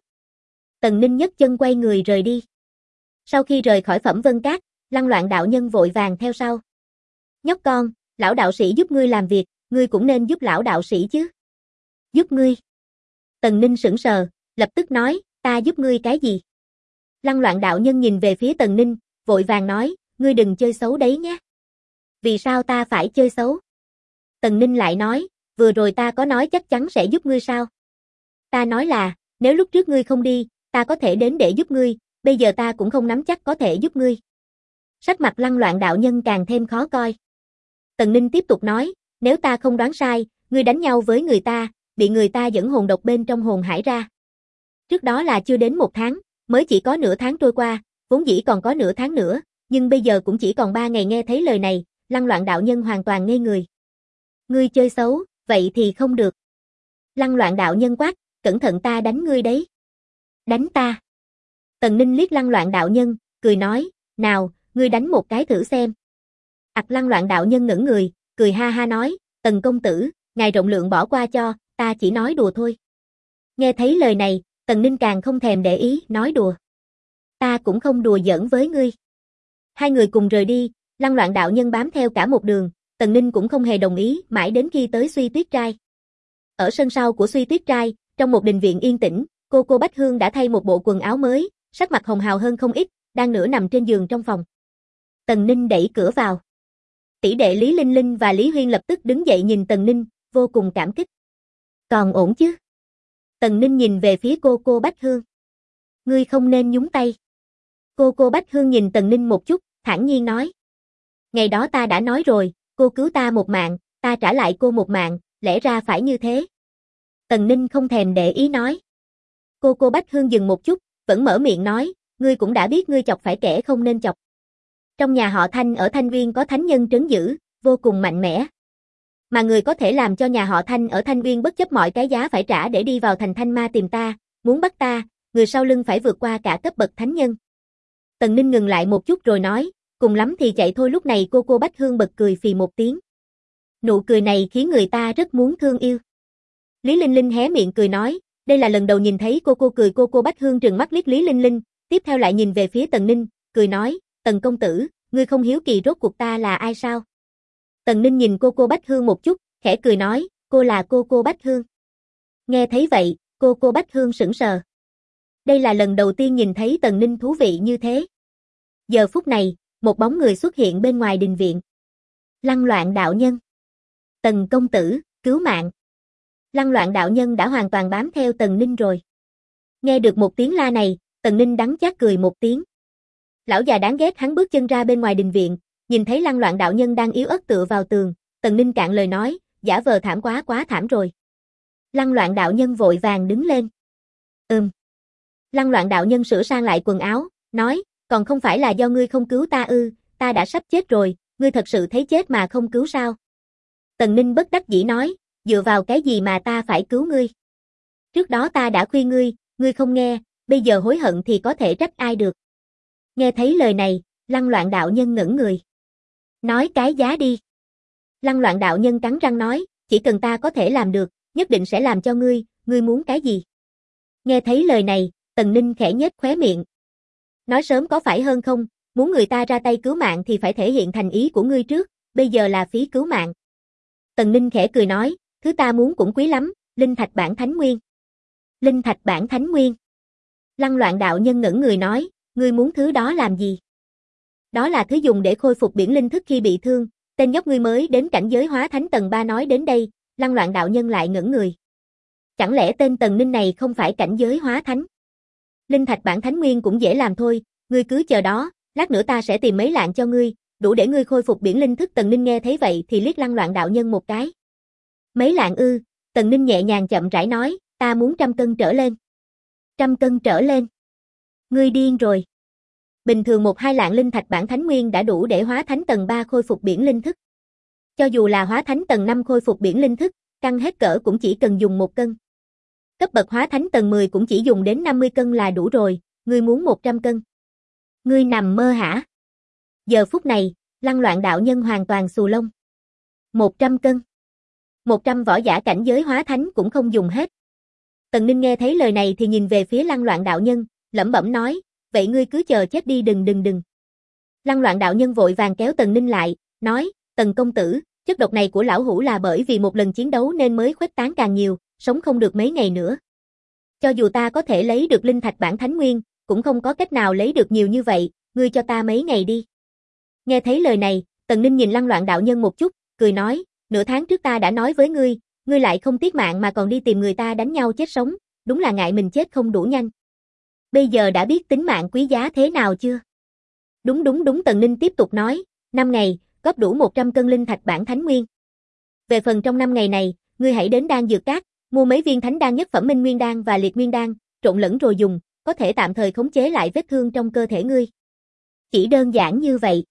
Tần Ninh nhấc chân quay người rời đi. Sau khi rời khỏi Phẩm Vân Các, Lăng Loạn đạo nhân vội vàng theo sau. Nhóc con, lão đạo sĩ giúp ngươi làm việc, ngươi cũng nên giúp lão đạo sĩ chứ. Giúp ngươi. Tần Ninh sững sờ, lập tức nói, ta giúp ngươi cái gì? Lăng Loạn đạo nhân nhìn về phía Tần Ninh, vội vàng nói, ngươi đừng chơi xấu đấy nhé. Vì sao ta phải chơi xấu? Tần Ninh lại nói, vừa rồi ta có nói chắc chắn sẽ giúp ngươi sao? Ta nói là, nếu lúc trước ngươi không đi, ta có thể đến để giúp ngươi, bây giờ ta cũng không nắm chắc có thể giúp ngươi. Sắc mặt Lăng Loạn đạo nhân càng thêm khó coi. Tần Ninh tiếp tục nói, nếu ta không đoán sai, ngươi đánh nhau với người ta, bị người ta dẫn hồn độc bên trong hồn hải ra. Trước đó là chưa đến 1 tháng, mới chỉ có nửa tháng trôi qua, vốn dĩ còn có nửa tháng nữa, nhưng bây giờ cũng chỉ còn 3 ngày. Nghe thấy lời này, Lăng Loạn đạo nhân hoàn toàn ngây người. Ngươi chơi xấu, vậy thì không được. Lăng Loạn đạo nhân quát, cẩn thận ta đánh ngươi đấy. Đánh ta. Tần Ninh liếc Lăng Loạn đạo nhân, cười nói, nào, ngươi đánh một cái thử xem. Lăng Loạn đạo nhân ngẩng người, cười ha ha nói, Tần công tử, ngài rộng lượng bỏ qua cho, ta chỉ nói đùa thôi. Nghe thấy lời này, Tần Ninh càng không thèm để ý, nói đùa. Ta cũng không đùa giỡn với ngươi. Hai người cùng rời đi, Lăng Loạn đạo nhân bám theo cả một đường, Tần Ninh cũng không hề đồng ý, mãi đến khi tới Suy Tuyết trai. Ở sân sau của Suy Tuyết trai, trong một đình viện yên tĩnh, cô Bách Hương đã thay một bộ quần áo mới, sắc mặt hồng hào hơn không ít, đang nửa nằm trên giường trong phòng. Tần Ninh đẩy cửa vào. Tỷ đệ Lý Linh Linh và Lý Huyên lập tức đứng dậy nhìn Tần Ninh, vô cùng cảm kích. Còn ổn chứ? Tần Ninh nhìn về phía cô Bách Hương. Ngươi không nên nhúng tay. Cô Bách Hương nhìn Tần Ninh một chút, thản nhiên nói. Ngày đó ta đã nói rồi, cô cứu ta một mạng, ta trả lại cô một mạng, lẽ ra phải như thế. Tần Ninh không thèm để ý nói. Cô Bách Hương dừng một chút, vẫn mở miệng nói, ngươi cũng đã biết ngươi chọc phải kẻ không nên chọc. Trong nhà họ Thanh ở Thanh Uyên có thánh nhân trấn giữ, vô cùng mạnh mẽ. Mà người có thể làm cho nhà họ Thanh ở Thanh Uyên bất chấp mọi cái giá phải trả để đi vào thành Thanh Ma tìm ta, muốn bắt ta, người sau lưng phải vượt qua cả cấp bậc thánh nhân. Tần Ninh ngừng lại một chút rồi nói, cùng lắm thì chạy thôi. Lúc này cô Bách Hương bật cười phì một tiếng. Nụ cười này khiến người ta rất muốn thương yêu. Lý Linh Linh hé miệng cười nói, đây là lần đầu nhìn thấy cô cười. Cô Bách Hương trừng mắt liếc Lý Linh Linh, tiếp theo lại nhìn về phía Tần Ninh, cười nói, Tần công tử, ngươi không hiếu kỳ rốt cuộc ta là ai sao? Tần Ninh nhìn cô Bách Hương một chút, khẽ cười nói, cô là cô Bách Hương. Nghe thấy vậy, cô Bách Hương sững sờ. Đây là lần đầu tiên nhìn thấy Tần Ninh thú vị như thế. Giờ phút này, một bóng người xuất hiện bên ngoài đình viện. Lăng Loạn đạo nhân. Tần công tử, cứu mạng. Lăng Loạn đạo nhân đã hoàn toàn bám theo Tần Ninh rồi. Nghe được một tiếng la này, Tần Ninh đắng chát cười một tiếng. Lão già đáng ghét. Hắn bước chân ra bên ngoài đình viện, nhìn thấy Lăng Loạn đạo nhân đang yếu ớt tựa vào tường, Tần Ninh cạn lời nói, giả vờ thảm quá thảm rồi. Lăng Loạn đạo nhân vội vàng đứng lên. Lăng Loạn đạo nhân sửa sang lại quần áo, nói, còn không phải là do ngươi không cứu ta ư, ta đã sắp chết rồi, ngươi thật sự thấy chết mà không cứu sao? Tần Ninh bất đắc dĩ nói, dựa vào cái gì mà ta phải cứu ngươi? Trước đó ta đã khuyên ngươi, ngươi không nghe, bây giờ hối hận thì có thể trách ai được? Nghe thấy lời này, Lăng Loạn đạo nhân ngẩn người. Nói cái giá đi. Lăng Loạn đạo nhân cắn răng nói, chỉ cần ta có thể làm được, nhất định sẽ làm cho ngươi, ngươi muốn cái gì? Nghe thấy lời này, Tần Ninh khẽ nhếch khóe miệng. Nói sớm có phải hơn không, muốn người ta ra tay cứu mạng thì phải thể hiện thành ý của ngươi trước, bây giờ là phí cứu mạng. Tần Ninh khẽ cười nói, thứ ta muốn cũng quý lắm, linh thạch bản thánh nguyên. Linh thạch bản thánh nguyên. Lăng Loạn đạo nhân ngẩn người nói, ngươi muốn thứ đó làm gì? Đó là thứ dùng để khôi phục biển linh thức khi bị thương, tên nhóc ngươi mới đến cảnh giới hóa thánh tầng 3 nói đến đây, Lăng Loạn đạo nhân lại ngẩn người. Chẳng lẽ tên Tần Ninh này không phải cảnh giới hóa thánh? Linh thạch bản thánh nguyên cũng dễ làm thôi, ngươi cứ chờ đó, lát nữa ta sẽ tìm mấy lạng cho ngươi, đủ để ngươi khôi phục biển linh thức. Tần Ninh nghe thấy vậy thì liếc Lăng Loạn đạo nhân một cái. Mấy lạng ư? Tần Ninh nhẹ nhàng chậm rãi nói, ta muốn 100 cân trở lên. 100 cân trở lên? Ngươi điên rồi. Bình thường 1-2 lạng linh thạch bản thánh nguyên đã đủ để hóa thánh tầng 3 khôi phục biển linh thức. Cho dù là hóa thánh tầng 5 khôi phục biển linh thức, căng hết cỡ cũng chỉ cần dùng 1 cân. Cấp bậc hóa thánh tầng 10 cũng chỉ dùng đến 50 cân là đủ rồi, ngươi muốn 100 cân. Ngươi nằm mơ hả? Giờ phút này, Lăng Loạn đạo nhân hoàn toàn xù lông. 100 cân. 100 võ giả cảnh giới hóa thánh cũng không dùng hết. Tần Ninh nghe thấy lời này thì nhìn về phía Lăng Loạn đạo nhân, lẩm bẩm nói, vậy ngươi cứ chờ chết đi đừng. Lăng Loạn đạo nhân vội vàng kéo Tần Ninh lại, nói, Tần công tử, chất độc này của lão hủ là bởi vì một lần chiến đấu nên mới khuếch tán càng nhiều, sống không được mấy ngày nữa. Cho dù ta có thể lấy được linh thạch bản thánh nguyên, cũng không có cách nào lấy được nhiều như vậy, ngươi cho ta mấy ngày đi. Nghe thấy lời này, Tần Ninh nhìn Lăng Loạn đạo nhân một chút, cười nói, nửa tháng trước ta đã nói với ngươi, ngươi lại không tiếc mạng mà còn đi tìm người ta đánh nhau chết sống, đúng là ngại mình chết không đủ nhanh. Bây giờ đã biết tính mạng quý giá thế nào chưa? Đúng, Tần Ninh tiếp tục nói, 5 ngày, góp đủ 100 cân linh thạch bản thánh nguyên. Về phần trong 5 ngày này, ngươi hãy đến đan dược các, mua mấy viên thánh đan nhất phẩm minh nguyên đan và liệt nguyên đan, trộn lẫn rồi dùng, có thể tạm thời khống chế lại vết thương trong cơ thể ngươi. Chỉ đơn giản như vậy.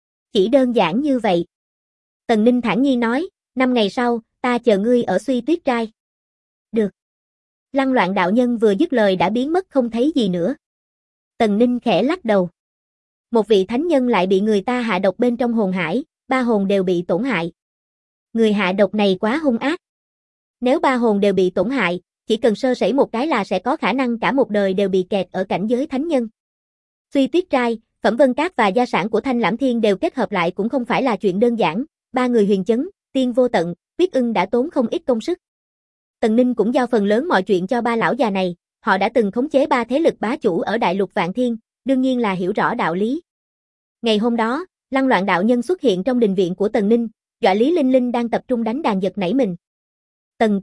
Tần Ninh thản nhiên nói, 5 ngày sau, ta chờ ngươi ở Suy Tuyết Trai. Được. Lăng Loạn đạo nhân vừa dứt lời đã biến mất không thấy gì nữa. Tần Ninh khẽ lắc đầu. Một vị thánh nhân lại bị người ta hạ độc bên trong hồn hải, 3 hồn đều bị tổn hại. Người hạ độc này quá hung ác. Nếu 3 hồn đều bị tổn hại, chỉ cần sơ sẩy một cái là sẽ có khả năng cả một đời đều bị kẹt ở cảnh giới thánh nhân. Suy Tuyết Trai, Phẩm Vân Các và gia sản của Thanh Lãm Thiên đều kết hợp lại cũng không phải là chuyện đơn giản, 3 người Huyền Chấn, Tiên Vô Tận, Tuyết Ưng đã tốn không ít công sức. Tần Ninh cũng giao phần lớn mọi chuyện cho 3 lão già này, họ đã từng khống chế 3 thế lực bá chủ ở Đại Lục Vạn Thiên, đương nhiên là hiểu rõ đạo lý. Ngày hôm đó, Lăng Loạn đạo nhân xuất hiện trong đình viện của Tần Ninh, dọa Lý Linh Linh đang tập trung đánh đàn giật nảy mình. Tần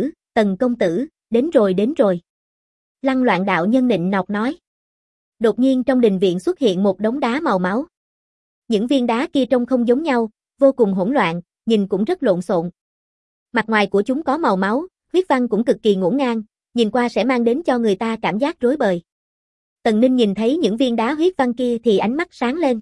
công tử, đến rồi. Lăng Loạn đạo nhân nịnh nọt nói. Đột nhiên trong đình viện xuất hiện một đống đá màu máu. Những viên đá kia trông không giống nhau, vô cùng hỗn loạn, nhìn cũng rất lộn xộn. Mặt ngoài của chúng có màu máu, huyết văn cũng cực kỳ ngổn ngang, nhìn qua sẽ mang đến cho người ta cảm giác rối bời. Tần Ninh nhìn thấy những viên đá huyết văn kia thì ánh mắt sáng lên.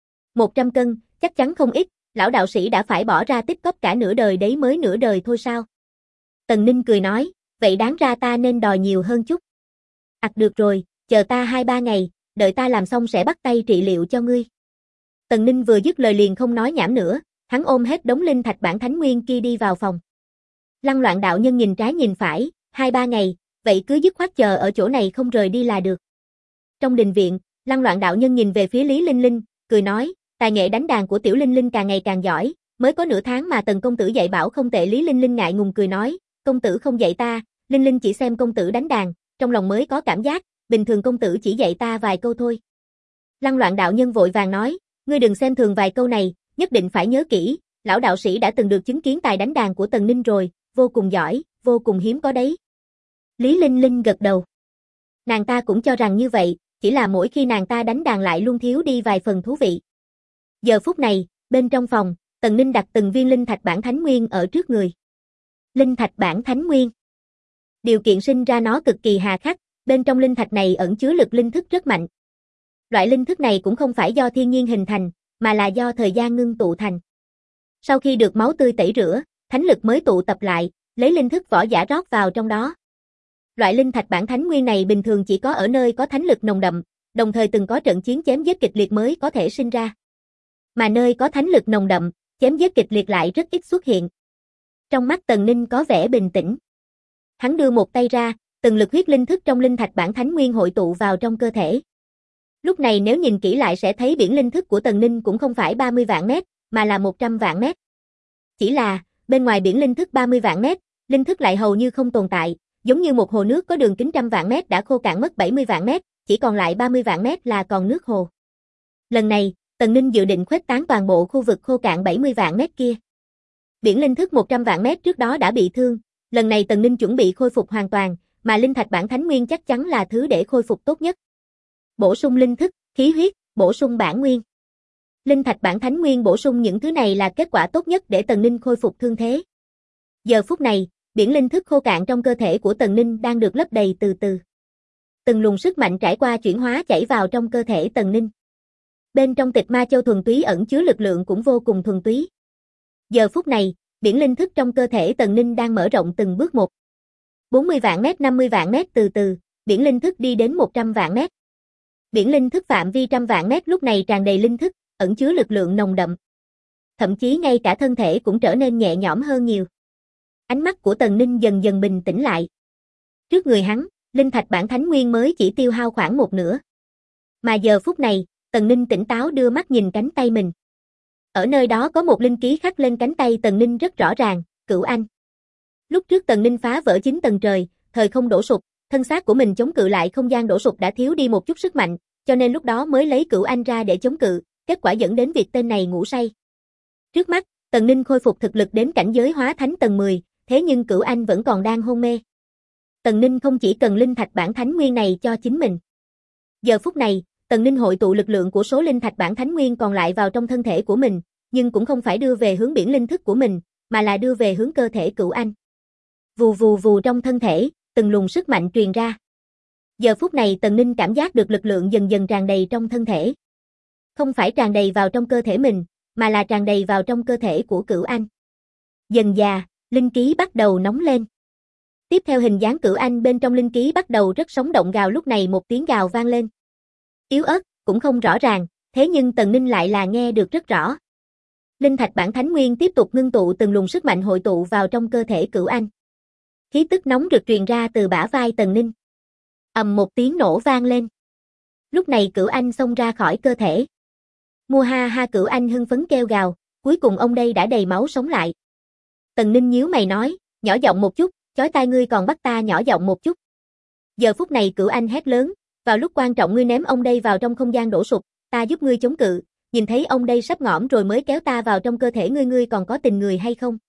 100 cân, chắc chắn không ít, lão đạo sĩ đã phải bỏ ra tích cóp cả nửa đời đấy mới nửa đời thôi sao? Tần Ninh cười nói, vậy đáng ra ta nên đòi nhiều hơn chút. Được rồi, chờ ta 2-3 ngày, đợi ta làm xong sẽ bắt tay trị liệu cho ngươi. Tần Ninh vừa dứt lời liền không nói nhảm nữa, hắn ôm hết đống linh thạch bản thánh nguyên kia đi vào phòng. Lăng Loạn đạo nhân nhìn trái nhìn phải, 2-3 ngày, vậy cứ dứt khoát chờ ở chỗ này không rời đi là được. Trong đình viện, Lăng Loạn đạo nhân nhìn về phía Lý Linh Linh, cười nói, tài nghệ đánh đàn của tiểu Linh Linh càng ngày càng giỏi, mới có nửa tháng mà Tần công tử dạy bảo không tệ. Lý Linh Linh ngại ngùng cười nói, công tử không dạy ta, Linh Linh chỉ xem công tử đánh đàn, trong lòng mới có cảm giác, bình thường công tử chỉ dạy ta vài câu thôi. Lăng Loạn đạo nhân vội vàng nói, ngươi đừng xem thường vài câu này, nhất định phải nhớ kỹ, lão đạo sĩ đã từng được chứng kiến tài đánh đàn của Tần Ninh rồi, vô cùng giỏi, vô cùng hiếm có đấy. Lý Linh Linh gật đầu. Nàng ta cũng cho rằng như vậy, chỉ là mỗi khi nàng ta đánh đàn lại luôn thiếu đi vài phần thú vị. Giờ phút này, bên trong phòng, Tần Ninh đặt từng viên linh thạch bản thánh nguyên ở trước người. Linh thạch bản thánh nguyên. Điều kiện sinh ra nó cực kỳ hà khắc, bên trong linh thạch này ẩn chứa lực linh thức rất mạnh. Loại linh thức này cũng không phải do thiên nhiên hình thành, mà là do thời gian ngưng tụ thành. Sau khi được máu tươi tẩy rửa, thánh lực mới tụ tập lại, lấy linh thức võ giả rót vào trong đó. Loại linh thạch bản thánh nguyên này bình thường chỉ có ở nơi có thánh lực nồng đậm, đồng thời từng có trận chiến chém giết kịch liệt mới có thể sinh ra. Mà nơi có thánh lực nồng đậm, chém giết kịch liệt lại rất ít xuất hiện. Trong mắt Tần Ninh có vẻ bình tĩnh. Hắn đưa một tay ra, từng lực huyết linh thức trong linh thạch bản thánh nguyên hội tụ vào trong cơ thể. Lúc này nếu nhìn kỹ lại sẽ thấy biển linh thức của Tần Ninh cũng không phải 30 vạn mét, mà là 100 vạn mét. Chỉ là, bên ngoài biển linh thức 30 vạn mét, linh thức lại hầu như không tồn tại, giống như một hồ nước có đường kính 100 vạn mét đã khô cạn mất 70 vạn mét, chỉ còn lại 30 vạn mét là còn nước hồ. Lần này, Tần Ninh dự định khuếch tán toàn bộ khu vực khô cạn 70 vạn mét kia. Biển linh thức 100 vạn mét trước đó đã bị thương, lần này Tần Ninh chuẩn bị khôi phục hoàn toàn, mà linh thạch bản thánh nguyên chắc chắn là thứ để khôi phục tốt nhất. Bổ sung linh thức, khí huyết, bổ sung bản nguyên. Linh thạch bản thánh nguyên bổ sung những thứ này là kết quả tốt nhất để Tần Ninh khôi phục thương thế. Giờ phút này, biển linh thức khô cạn trong cơ thể của Tần Ninh đang được lấp đầy từ từ. Từng luồng sức mạnh trải qua chuyển hóa chảy vào trong cơ thể Tần Ninh. Bên trong Tịch Ma Châu thuần túy ẩn chứa lực lượng cũng vô cùng thuần túy. Giờ phút này, biển linh thức trong cơ thể Tần Ninh đang mở rộng từng bước một. 40 vạn mét, 50 vạn mét, từ từ, biển linh thức đi đến 100 vạn mét. Biển linh thức phạm vi trăm vạn mét lúc này tràn đầy linh thức, ẩn chứa lực lượng nồng đậm. Thậm chí ngay cả thân thể cũng trở nên nhẹ nhõm hơn nhiều. Ánh mắt của Tần Ninh dần dần bình tĩnh lại. Trước người hắn, linh thạch bản thánh nguyên mới chỉ tiêu hao khoảng một nửa. Mà giờ phút này, Tần Ninh tỉnh táo đưa mắt nhìn cánh tay mình. Ở nơi đó có một linh ký khắc lên cánh tay Tần Ninh rất rõ ràng, Cửu Anh. Lúc trước Tần Ninh phá vỡ 9 tầng trời, thời không đổ sụp, thân xác của mình chống cự lại không gian đổ sụp đã thiếu đi một chút sức mạnh, cho nên lúc đó mới lấy Cửu Anh ra để chống cự, kết quả dẫn đến việc tên này ngủ say. Trước mắt, Tần Ninh khôi phục thực lực đến cảnh giới hóa thánh tầng 10, thế nhưng Cửu Anh vẫn còn đang hôn mê. Tần Ninh không chỉ cần linh thạch bản thánh nguyên này cho chính mình. Giờ phút này, Tần Ninh hội tụ lực lượng của số linh thạch bản thánh nguyên còn lại vào trong thân thể của mình, nhưng cũng không phải đưa về hướng biển linh thức của mình, mà là đưa về hướng cơ thể Cửu Anh. Vù vù vù trong thân thể, từng luồng sức mạnh truyền ra. Giờ phút này Tần Ninh cảm giác được lực lượng dần dần tràn đầy trong thân thể. Không phải tràn đầy vào trong cơ thể mình, mà là tràn đầy vào trong cơ thể của Cửu Anh. Dần dà, linh ký bắt đầu nóng lên. Tiếp theo hình dáng Cửu Anh bên trong linh ký bắt đầu rất sống động gào, lúc này một tiếng gào vang lên. Yếu ớt, cũng không rõ ràng, thế nhưng Tần Ninh lại là nghe được rất rõ. Linh thạch bản thánh nguyên tiếp tục ngưng tụ từng luồng sức mạnh hội tụ vào trong cơ thể Cửu Anh. Khí tức nóng rực truyền ra từ bả vai Tần Ninh. Ầm một tiếng nổ vang lên. Lúc này Cửu Anh xông ra khỏi cơ thể. Mua ha ha, Cửu Anh hưng phấn kêu gào, cuối cùng ông đây đã đầy máu sống lại. Tần Ninh nhíu mày nói, nhỏ giọng một chút, chói tai ngươi còn bắt ta nhỏ giọng một chút. Giờ phút này Cửu Anh hét lớn, vào lúc quan trọng ngươi ném ông đây vào trong không gian đổ sụp, ta giúp ngươi chống cự, nhìn thấy ông đây sắp ngõm rồi mới kéo ta vào trong cơ thể ngươi, ngươi còn có tình người hay không?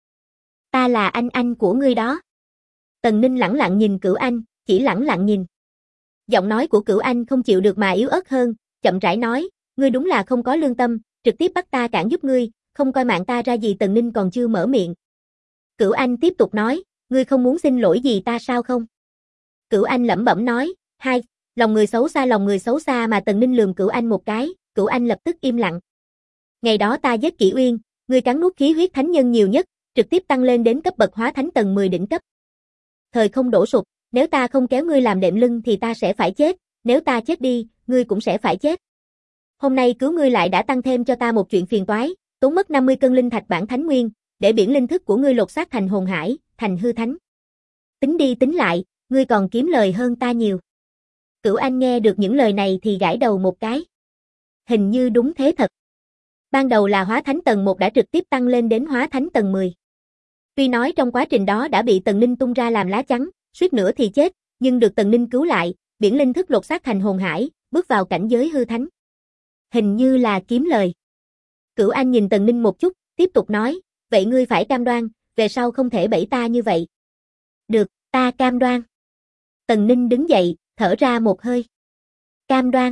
Ta là anh của ngươi đó. Tần Ninh lẳng lặng nhìn Cửu Anh, chỉ lẳng lặng nhìn. Giọng nói của Cửu Anh không chịu được mà yếu ớt hơn, chậm rãi nói, ngươi đúng là không có lương tâm, trực tiếp bắt ta cản giúp ngươi, không coi mạng ta ra gì. Tần Ninh còn chưa mở miệng. Cửu Anh tiếp tục nói, ngươi không muốn xin lỗi gì ta sao không? Cửu Anh lẩm bẩm nói, hai, lòng người xấu xa mà. Tần Ninh lườm Cửu Anh một cái, Cửu Anh lập tức im lặng. Ngày đó ta giết Kỷ Uyên, ngươi cắn nuốt khí huyết thánh nhân nhiều nhất, trực tiếp tăng lên đến cấp bậc hóa thánh tầng 10 đỉnh cấp. Thời không đổ sụp, nếu ta không kéo ngươi làm đệm lưng thì ta sẽ phải chết, nếu ta chết đi, ngươi cũng sẽ phải chết. Hôm nay cứu ngươi lại đã tăng thêm cho ta một chuyện phiền toái, tốn mất 50 cân linh thạch bản thánh nguyên, để biển linh thức của ngươi lột xác thành hồn hải, thành hư thánh. Tính đi tính lại, ngươi còn kiếm lời hơn ta nhiều. Cửu Anh nghe được những lời này thì gãi đầu một cái. Hình như đúng thế thật. Ban đầu là hóa thánh tầng 1 đã trực tiếp tăng lên đến hóa thánh tầng 10. Tuy nói trong quá trình đó đã bị Tần Ninh tung ra làm lá chắn, suýt nữa thì chết, nhưng được Tần Ninh cứu lại, biển linh thức lột xác thành hồn hải, bước vào cảnh giới hư thánh. Hình như là kiếm lời. Cửu Anh nhìn Tần Ninh một chút, tiếp tục nói, vậy ngươi phải cam đoan, về sau không thể bẫy ta như vậy. Được, ta cam đoan. Tần Ninh đứng dậy, thở ra một hơi. Cam đoan.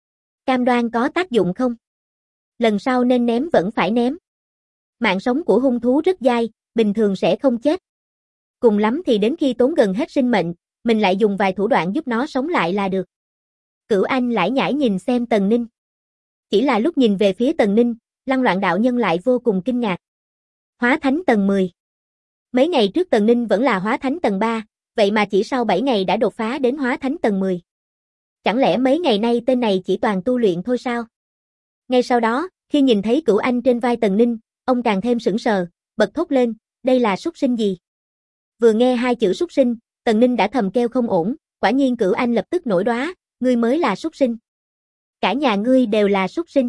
Cam đoan có tác dụng không? Lần sau nên ném vẫn phải ném. Mạng sống của hung thú rất dai, bình thường sẽ không chết. Cùng lắm thì đến khi tốn gần hết sinh mệnh, mình lại dùng vài thủ đoạn giúp nó sống lại là được. Cửu Anh lải nhải nhìn xem Tần Ninh. Chỉ là lúc nhìn về phía Tần Ninh, Lăng Loạn đạo nhân lại vô cùng kinh ngạc. Hóa thánh tầng 10. Mấy ngày trước Tần Ninh vẫn là hóa thánh tầng 3, vậy mà chỉ sau 7 ngày đã đột phá đến hóa thánh tầng 10. Chẳng lẽ mấy ngày nay tên này chỉ toàn tu luyện thôi sao? Ngay sau đó, khi nhìn thấy Cửu Anh trên vai Tần Ninh, ông càng thêm sững sờ, bật thốt lên, đây là súc sinh gì? Vừa nghe hai chữ súc sinh, Tần Ninh đã thầm kêu không ổn, quả nhiên Cửu Anh lập tức nổi đoá, ngươi mới là súc sinh. Cả nhà ngươi đều là súc sinh.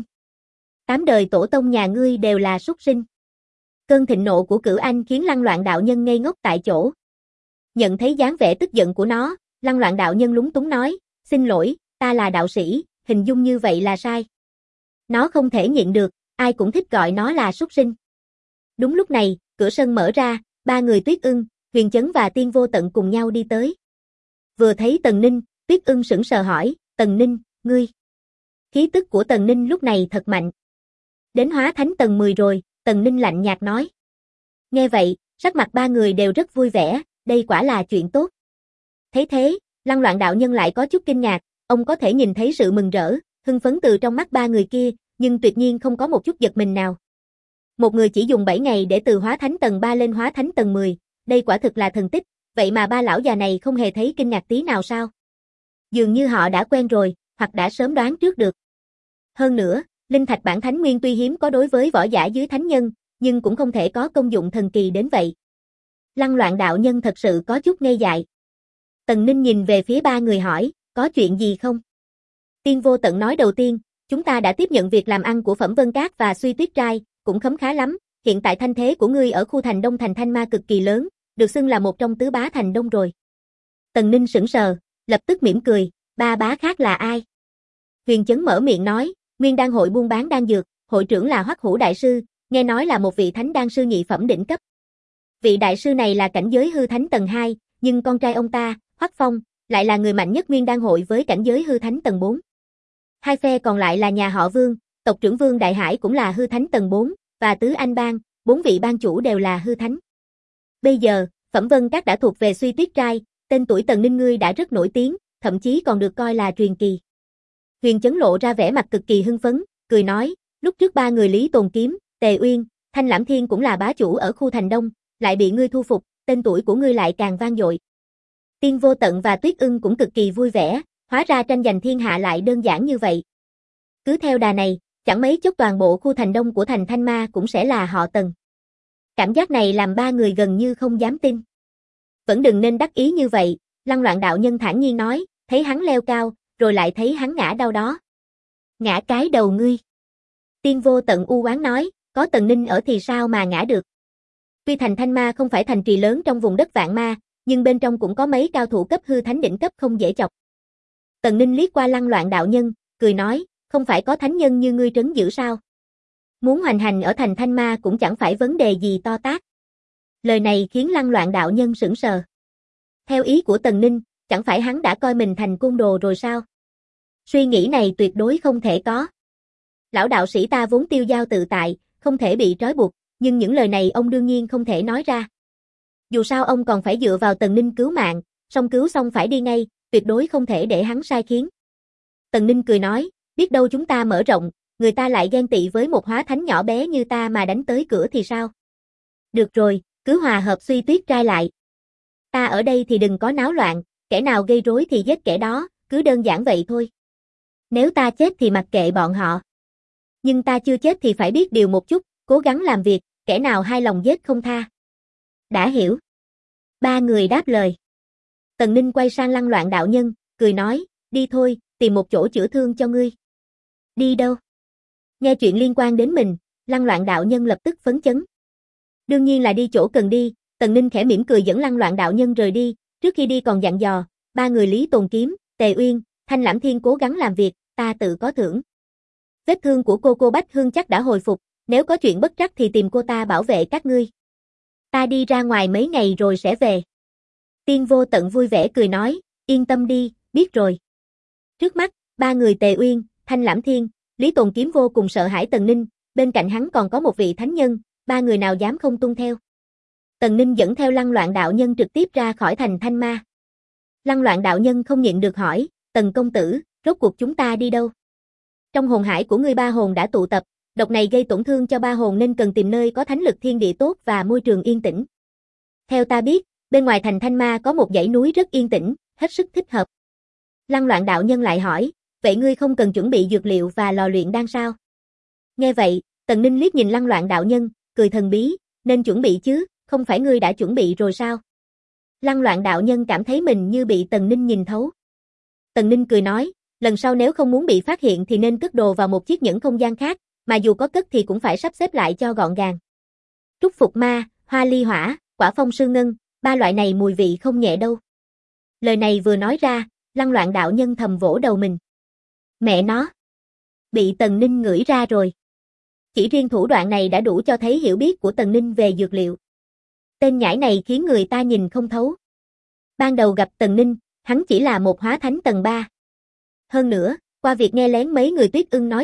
8 đời tổ tông nhà ngươi đều là súc sinh. Cơn thịnh nộ của Cửu Anh khiến Lăng Loạn đạo nhân ngây ngốc tại chỗ. Nhận thấy dáng vẻ tức giận của nó, Lăng Loạn đạo nhân lúng túng nói, xin lỗi, ta là đạo sĩ, hình dung như vậy là sai. Nó không thể nhịn được, ai cũng thích gọi nó là súc sinh. Đúng lúc này, cửa sân mở ra, 3 người Tuyết Ưng, Huyền Chấn và Tiên Vô Tận cùng nhau đi tới. Vừa thấy Tần Ninh, Tuyết Ưng sững sờ hỏi, Tần Ninh, ngươi. Khí tức của Tần Ninh lúc này thật mạnh. Đến hóa thánh tầng 10 rồi, Tần Ninh lạnh nhạt nói. Nghe vậy, sắc mặt ba người đều rất vui vẻ, đây quả là chuyện tốt. Thấy thế, Lăng Loạn đạo nhân lại có chút kinh ngạc, ông có thể nhìn thấy sự mừng rỡ, hưng phấn từ trong mắt ba người kia, nhưng tuyệt nhiên không có một chút giật mình nào. Một người chỉ dùng 7 ngày để từ hóa thánh tầng 3 lên hóa thánh tầng 10, đây quả thực là thần tích, vậy mà ba lão già này không hề thấy kinh ngạc tí nào sao? Dường như họ đã quen rồi, hoặc đã sớm đoán trước được. Hơn nữa, linh thạch bản thánh nguyên tuy hiếm có đối với võ giả dưới thánh nhân, nhưng cũng không thể có công dụng thần kỳ đến vậy. Lăng Loạn đạo nhân thật sự có chút ngây dại. Tần Ninh nhìn về phía ba người hỏi, có chuyện gì không? Tiên Vô Tận nói đầu tiên, chúng ta đã tiếp nhận việc làm ăn của Phẩm Vân Các và Suy Tuyết Trai, cũng khấm khá lắm, hiện tại thanh thế của ngươi ở khu thành Đông thành Thanh Ma cực kỳ lớn, được xưng là một trong tứ bá thành Đông rồi. Tần Ninh sững sờ, lập tức mỉm cười, ba bá khác là ai? Huyền Chấn mở miệng nói, Nguyên Đan hội buôn bán đan dược, hội trưởng là Hoắc Hữu đại sư, nghe nói là một vị thánh đan sư nhị phẩm đỉnh cấp. Vị đại sư này là cảnh giới hư thánh tầng 2, nhưng con trai ông ta, Hoắc Phong, lại là người mạnh nhất Nguyên Đan hội với cảnh giới hư thánh tầng 4. Hai phe còn lại là nhà họ Vương, tộc trưởng Vương Đại Hải cũng là hư thánh tầng 4, và Tứ Anh Bang, 4 vị bang chủ đều là hư thánh. Bây giờ, Phẩm Vân Các đã thuộc về Suy Tuyết Trai, tên tuổi Tần Ninh ngươi đã rất nổi tiếng, thậm chí còn được coi là truyền kỳ. Huyền Chấn lộ ra vẻ mặt cực kỳ hưng phấn, cười nói, lúc trước ba người Lý Tồn Kiếm, Tề Uyên, Thanh Lãm Thiên cũng là bá chủ ở khu thành Đông, lại bị ngươi thu phục, tên tuổi của ngươi lại càng vang dội. Tiên Vô Tận và Tuyết Ưng cũng cực kỳ vui vẻ, hóa ra tranh giành thiên hạ lại đơn giản như vậy. Cứ theo đà này, chẳng mấy chốc toàn bộ khu thành Đông của thành Thanh Ma cũng sẽ là họ Tần. Cảm giác này làm ba người gần như không dám tin. Vẫn đừng nên đắc ý như vậy, Lăng Loạn đạo nhân thản nhiên nói, thấy hắn leo cao, rồi lại thấy hắn ngã đau đó. Ngã cái đầu ngươi. Tiên Vô Tận u oán nói, có Tần Ninh ở thì sao mà ngã được. Tuy thành Thanh Ma không phải thành trì lớn trong vùng đất vạn ma, nhưng bên trong cũng có mấy cao thủ cấp hư thánh đỉnh cấp không dễ chọc. Tần Ninh liếc qua Lăng Loạn đạo nhân, cười nói, không phải có thánh nhân như ngươi trấn giữ sao? Muốn hoành hành ở thành Thanh Ma cũng chẳng phải vấn đề gì to tát. Lời này khiến Lăng Loạn đạo nhân sững sờ. Theo ý của Tần Ninh, chẳng phải hắn đã coi mình thành côn đồ rồi sao? Suy nghĩ này tuyệt đối không thể có. Lão đạo sĩ ta vốn tiêu dao tự tại, không thể bị trói buộc, nhưng những lời này ông đương nhiên không thể nói ra. Dù sao ông còn phải dựa vào Tần Ninh cứu mạng, xong cứu xong phải đi ngay, tuyệt đối không thể để hắn sai khiến. Tần Ninh cười nói, biết đâu chúng ta mở rộng, người ta lại ghen tị với một hóa thánh nhỏ bé như ta mà đánh tới cửa thì sao? Được rồi, cứ hòa hợp Suy Tuyết Trai lại. Ta ở đây thì đừng có náo loạn, kẻ nào gây rối thì giết kẻ đó, cứ đơn giản vậy thôi. Nếu ta chết thì mặc kệ bọn họ. Nhưng ta chưa chết thì phải biết điều một chút, cố gắng làm việc, kẻ nào hai lòng giết không tha. Đã hiểu. Ba người đáp lời. Tần Ninh quay sang Lăng Loạn đạo nhân, cười nói, đi thôi, tìm một chỗ chữa thương cho ngươi. Đi đâu? Nghe chuyện liên quan đến mình, Lăng Loạn đạo nhân lập tức phấn chấn. Đương nhiên là đi chỗ cần đi, Tần Ninh khẽ mỉm cười dẫn Lăng Loạn đạo nhân rời đi, trước khi đi còn dặn dò, ba người Lý Tồn Kiếm, Tề Uyên, Thanh Lãm Thiên cố gắng làm việc, ta tự có thưởng. Vết thương của cô Bách Hương chắc đã hồi phục, nếu có chuyện bất trắc thì tìm cô ta bảo vệ các ngươi. Ta đi ra ngoài mấy ngày rồi sẽ về. Tiên Vô Tận vui vẻ cười nói, yên tâm đi, biết rồi. Trước mắt, ba người Tề Uyên, Thanh Lãm Thiên, Lý Tồn Kiếm vô cùng sợ hãi Tần Ninh, bên cạnh hắn còn có một vị thánh nhân, ba người nào dám không tuân theo. Tần Ninh dẫn theo Lăng Loạn đạo nhân trực tiếp ra khỏi thành Thanh Ma. Lăng Loạn đạo nhân không nhịn được hỏi, Tần công tử, rốt cuộc chúng ta đi đâu? Trong hồn hải của ngươi ba hồn đã tụ tập, độc này gây tổn thương cho ba hồn nên cần tìm nơi có thánh lực thiên địa tốt và môi trường yên tĩnh. Theo ta biết, bên ngoài thành Thanh Ma có một dãy núi rất yên tĩnh, hết sức thích hợp. Lăng Loạn đạo nhân lại hỏi, vậy ngươi không cần chuẩn bị dược liệu và lò luyện đan sao? Nghe vậy, Tần Ninh liếc nhìn Lăng Loạn đạo nhân, cười thần bí, nên chuẩn bị chứ, không phải ngươi đã chuẩn bị rồi sao? Lăng Loạn đạo nhân cảm thấy mình như bị Tần Ninh nhìn thấu. Tần Ninh cười nói, lần sau nếu không muốn bị phát hiện thì nên cất đồ vào một chiếc nhẫn không gian khác, mà dù có cất thì cũng phải sắp xếp lại cho gọn gàng. Trúc Phục Ma, Hoa Ly Hỏa, Quả Phong Sương Ngân, ba loại này mùi vị không nhẹ đâu. Lời này vừa nói ra, Lăng Loạn đạo nhân thầm vỗ đầu mình. Mẹ nó! Bị Tần Ninh ngửi ra rồi. Chỉ riêng thủ đoạn này đã đủ cho thấy hiểu biết của Tần Ninh về dược liệu. Tên nhãi này khiến người ta nhìn không thấu. Ban đầu gặp Tần Ninh, hắn chỉ là một hóa thánh tầng 3. Hơn nữa, qua việc nghe lén mấy người Tuyết Ưng nói chuyện,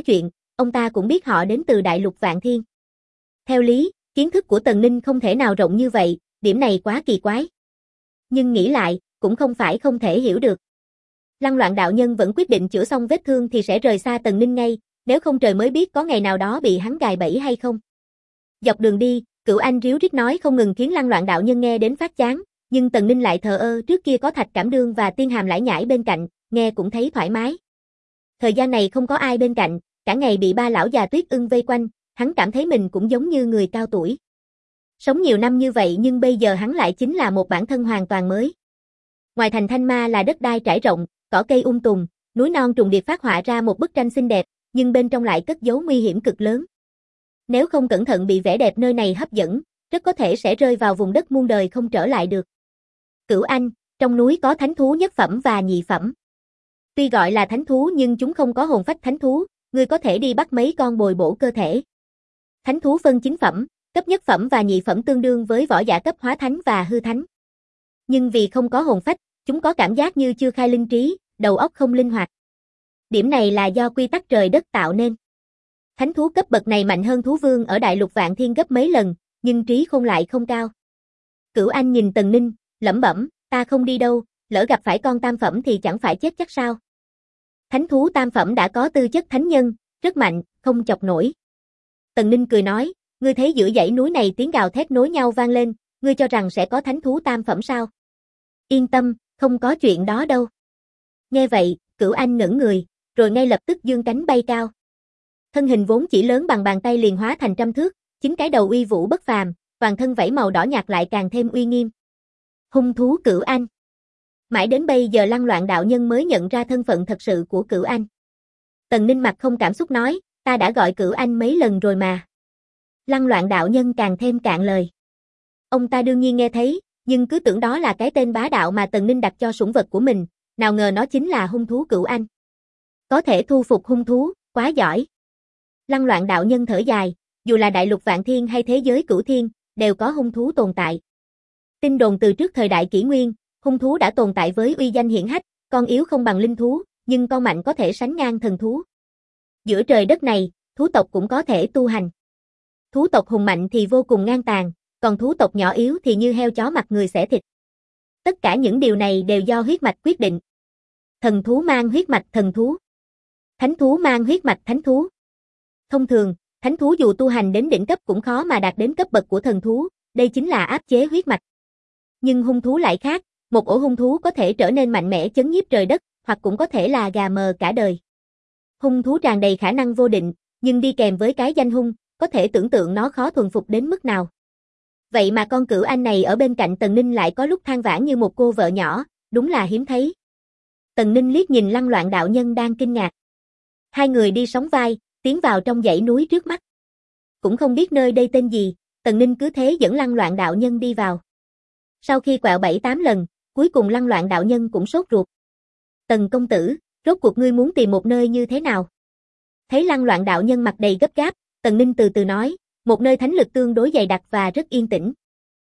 ông ta cũng biết họ đến từ Đại Lục Vạn Thiên. Theo lý, kiến thức của Tần Ninh không thể nào rộng như vậy, điểm này quá kỳ quái. Nhưng nghĩ lại, cũng không phải không thể hiểu được. Lăng Loạn đạo nhân vẫn quyết định chữa xong vết thương thì sẽ rời xa Tần Ninh ngay, nếu không trời mới biết có ngày nào đó bị hắn gài bẫy hay không. Dọc đường đi, Cửu Anh ríu rít nói không ngừng khiến Lăng Loạn đạo nhân nghe đến phát chán, nhưng Tần Ninh lại thờ ơ, trước kia có Thạch Cảm Đương và Tiên Hàm lải nhải bên cạnh, nghe cũng thấy thoải mái. Thời gian này không có ai bên cạnh, cả ngày bị ba lão già Tuyết Ưng vây quanh, hắn cảm thấy mình cũng giống như người cao tuổi. Sống nhiều năm như vậy nhưng bây giờ hắn lại chính là một bản thân hoàn toàn mới. Ngoài thành Thanh Ma là đất đai trải rộng, cỏ cây tùng, núi non trùng điệp phát họa ra một bức tranh xinh đẹp, nhưng bên trong lại cất giấu nguy hiểm cực lớn. Nếu không cẩn thận bị vẻ đẹp nơi này hấp dẫn, rất có thể sẽ rơi vào vùng đất muôn đời không trở lại được. Cửu Anh, trong núi có thánh thú nhất phẩm và nhị phẩm. Tuy gọi là thánh thú nhưng chúng không có hồn phách thánh thú, ngươi có thể đi bắt mấy con bồi bổ cơ thể. Thánh thú phân 9 phẩm, cấp nhất phẩm và nhị phẩm tương đương với võ giả cấp hóa thánh và hư thánh. Nhưng vì không có hồn phách, chúng có cảm giác như chưa khai linh trí, đầu óc không linh hoạt. Điểm này là do quy tắc trời đất tạo nên. Thánh thú cấp bậc này mạnh hơn thú vương ở Đại Lục Vạn Thiên gấp mấy lần, nhưng trí khôn lại không cao. Cửu Anh nhìn Tần Ninh, lẩm bẩm, ta không đi đâu, lỡ gặp phải con tam phẩm thì chẳng phải chết chắc sao. Thánh thú tam phẩm đã có tư chất thánh nhân, rất mạnh, không chọc nổi. Tần Ninh cười nói, ngươi thấy giữa dãy núi này tiếng gào thét nối nhau vang lên, ngươi cho rằng sẽ có thánh thú tam phẩm sao? Yên tâm, không có chuyện đó đâu. Nghe vậy, Cửu Anh ngẩng người, rồi ngay lập tức giương cánh bay cao. Thân hình vốn chỉ lớn bằng bàn tay liền hóa thành trăm thước, chính cái đầu uy vũ bất phàm, toàn thân vảy màu đỏ nhạt lại càng thêm uy nghiêm. Hung thú Cửu Anh. Mãi đến bây giờ Lăng Loạn đạo nhân mới nhận ra thân phận thật sự của Cửu Anh. Tần Ninh mặt không cảm xúc nói, ta đã gọi Cửu Anh mấy lần rồi mà. Lăng Loạn đạo nhân càng thêm cạn lời. Ông ta đương nhiên nghe thấy, nhưng cứ tưởng đó là cái tên bá đạo mà Tần Ninh đặt cho sủng vật của mình, nào ngờ nó chính là hung thú Cửu Anh. Có thể thu phục hung thú, quá giỏi. Lăng Loạn đạo nhân thở dài, dù là Đại Lục Vạn Thiên hay thế giới Cửu Thiên, đều có hung thú tồn tại. Tin đồn từ trước thời đại Kỷ Nguyên, hung thú đã tồn tại với uy danh hiển hách, con yếu không bằng linh thú, nhưng con mạnh có thể sánh ngang thần thú. Giữa trời đất này, thú tộc cũng có thể tu hành. Thú tộc hùng mạnh thì vô cùng ngang tàn, còn thú tộc nhỏ yếu thì như heo chó mặc người xẻ thịt. Tất cả những điều này đều do huyết mạch quyết định. Thần thú mang huyết mạch thần thú. Thánh thú mang huyết mạch thánh thú. Thông thường, thánh thú dù tu hành đến đỉnh cấp cũng khó mà đạt đến cấp bậc của thần thú, đây chính là áp chế huyết mạch. Nhưng hung thú lại khác, một ổ hung thú có thể trở nên mạnh mẽ chấn nhiếp trời đất, hoặc cũng có thể là gà mờ cả đời. Hung thú tràn đầy khả năng vô định, nhưng đi kèm với cái danh hung, có thể tưởng tượng nó khó thuần phục đến mức nào. Vậy mà con Cửu Anh này ở bên cạnh Tần Ninh lại có lúc than vãn như một cô vợ nhỏ, đúng là hiếm thấy. Tần Ninh liếc nhìn Lăng Loạn đạo nhân đang kinh ngạc. Hai người đi sóng vai, tiến vào trong dãy núi trước mắt. Cũng không biết nơi đây tên gì, Tần Ninh cứ thế dẫn Lăng Loạn đạo nhân đi vào. Sau khi quẹo 7-8 lần, cuối cùng Lăng Loạn đạo nhân cũng sốt ruột. Tần công tử, rốt cuộc ngươi muốn tìm một nơi như thế nào? Thấy Lăng Loạn đạo nhân mặt đầy gấp gáp, Tần Ninh từ từ nói, một nơi thánh lực tương đối dày đặc và rất yên tĩnh.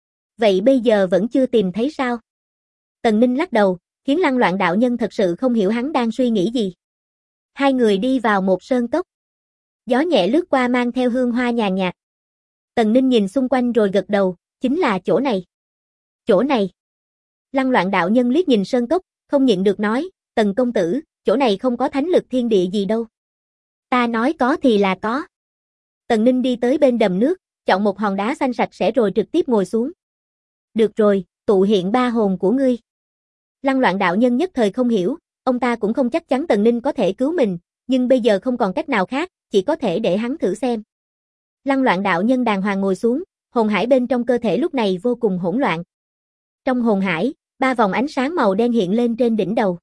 Vậy bây giờ vẫn chưa tìm thấy sao? Tần Ninh lắc đầu, khiến Lăng Loạn đạo nhân thật sự không hiểu hắn đang suy nghĩ gì. Hai người đi vào một sơn cốc. Gió nhẹ lướt qua mang theo hương hoa nhàn nhạt. Tần Ninh nhìn xung quanh rồi gật đầu, chính là chỗ này. Chỗ này. Lăng Loạn đạo nhân liếc nhìn sơn cốc, không nhịn được nói, Tần công tử, chỗ này không có thánh lực thiên địa gì đâu. Ta nói có thì là có. Tần Ninh đi tới bên đầm nước, chọn một hòn đá xanh sạch sẽ rồi trực tiếp ngồi xuống. Được rồi, tụ hiện ba hồn của ngươi. Lăng Loạn đạo nhân nhất thời không hiểu, ông ta cũng không chắc chắn Tần Ninh có thể cứu mình, nhưng bây giờ không còn cách nào khác, chỉ có thể để hắn thử xem. Lăng Loạn đạo nhân đàng hoàng ngồi xuống, hồn hải bên trong cơ thể lúc này vô cùng hỗn loạn. Trong hồn hải, 3 vòng ánh sáng màu đen hiện lên trên đỉnh đầu.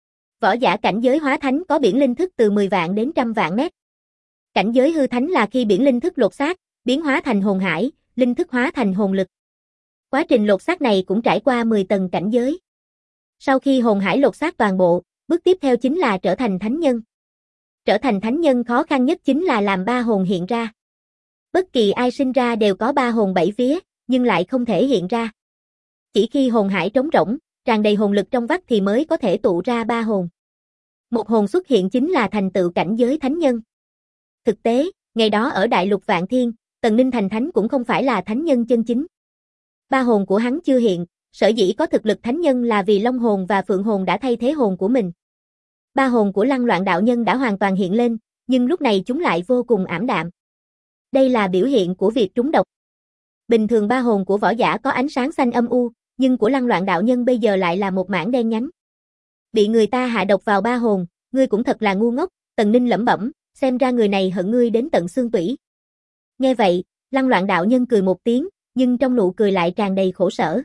Võ giả cảnh giới hóa thánh có biển linh thức từ 10 vạn đến trăm vạn mét. Cảnh giới hư thánh là khi biển linh thức lột xác, biến hóa thành hồn hải, linh thức hóa thành hồn lực. Quá trình lột xác này cũng trải qua 10 tầng cảnh giới. Sau khi hồn hải lột xác toàn bộ, bước tiếp theo chính là trở thành thánh nhân. Trở thành thánh nhân khó khăn nhất chính là làm 3 hồn hiện ra. Bất kỳ ai sinh ra đều có 3 hồn 7 vía, nhưng lại không thể hiện ra. Chỉ khi hồn hải trống rỗng, tràn đầy hồn lực trong vắt thì mới có thể tụ ra 3 hồn. Một hồn xuất hiện chính là thành tựu cảnh giới thánh nhân. Thực tế, ngày đó ở Đại Lục Vạn Thiên, Tần Ninh thành thánh cũng không phải là thánh nhân chân chính. Ba hồn của hắn chưa hiện, sở dĩ có thực lực thánh nhân là vì Long hồn và Phượng hồn đã thay thế hồn của mình. Ba hồn của Lăng Loạn đạo nhân đã hoàn toàn hiện lên, nhưng lúc này chúng lại vô cùng ảm đạm. Đây là biểu hiện của việc trúng độc. Bình thường ba hồn của võ giả có ánh sáng xanh âm u, nhưng của Lăng Loạn đạo nhân bây giờ lại là một mảng đen nhánh. Bị người ta hạ độc vào ba hồn, ngươi cũng thật là ngu ngốc, Tần Ninh lẩm bẩm, xem ra người này hận ngươi đến tận xương tủy. Nghe vậy, Lăng Loạn đạo nhân cười một tiếng, nhưng trong nụ cười lại tràn đầy khổ sở.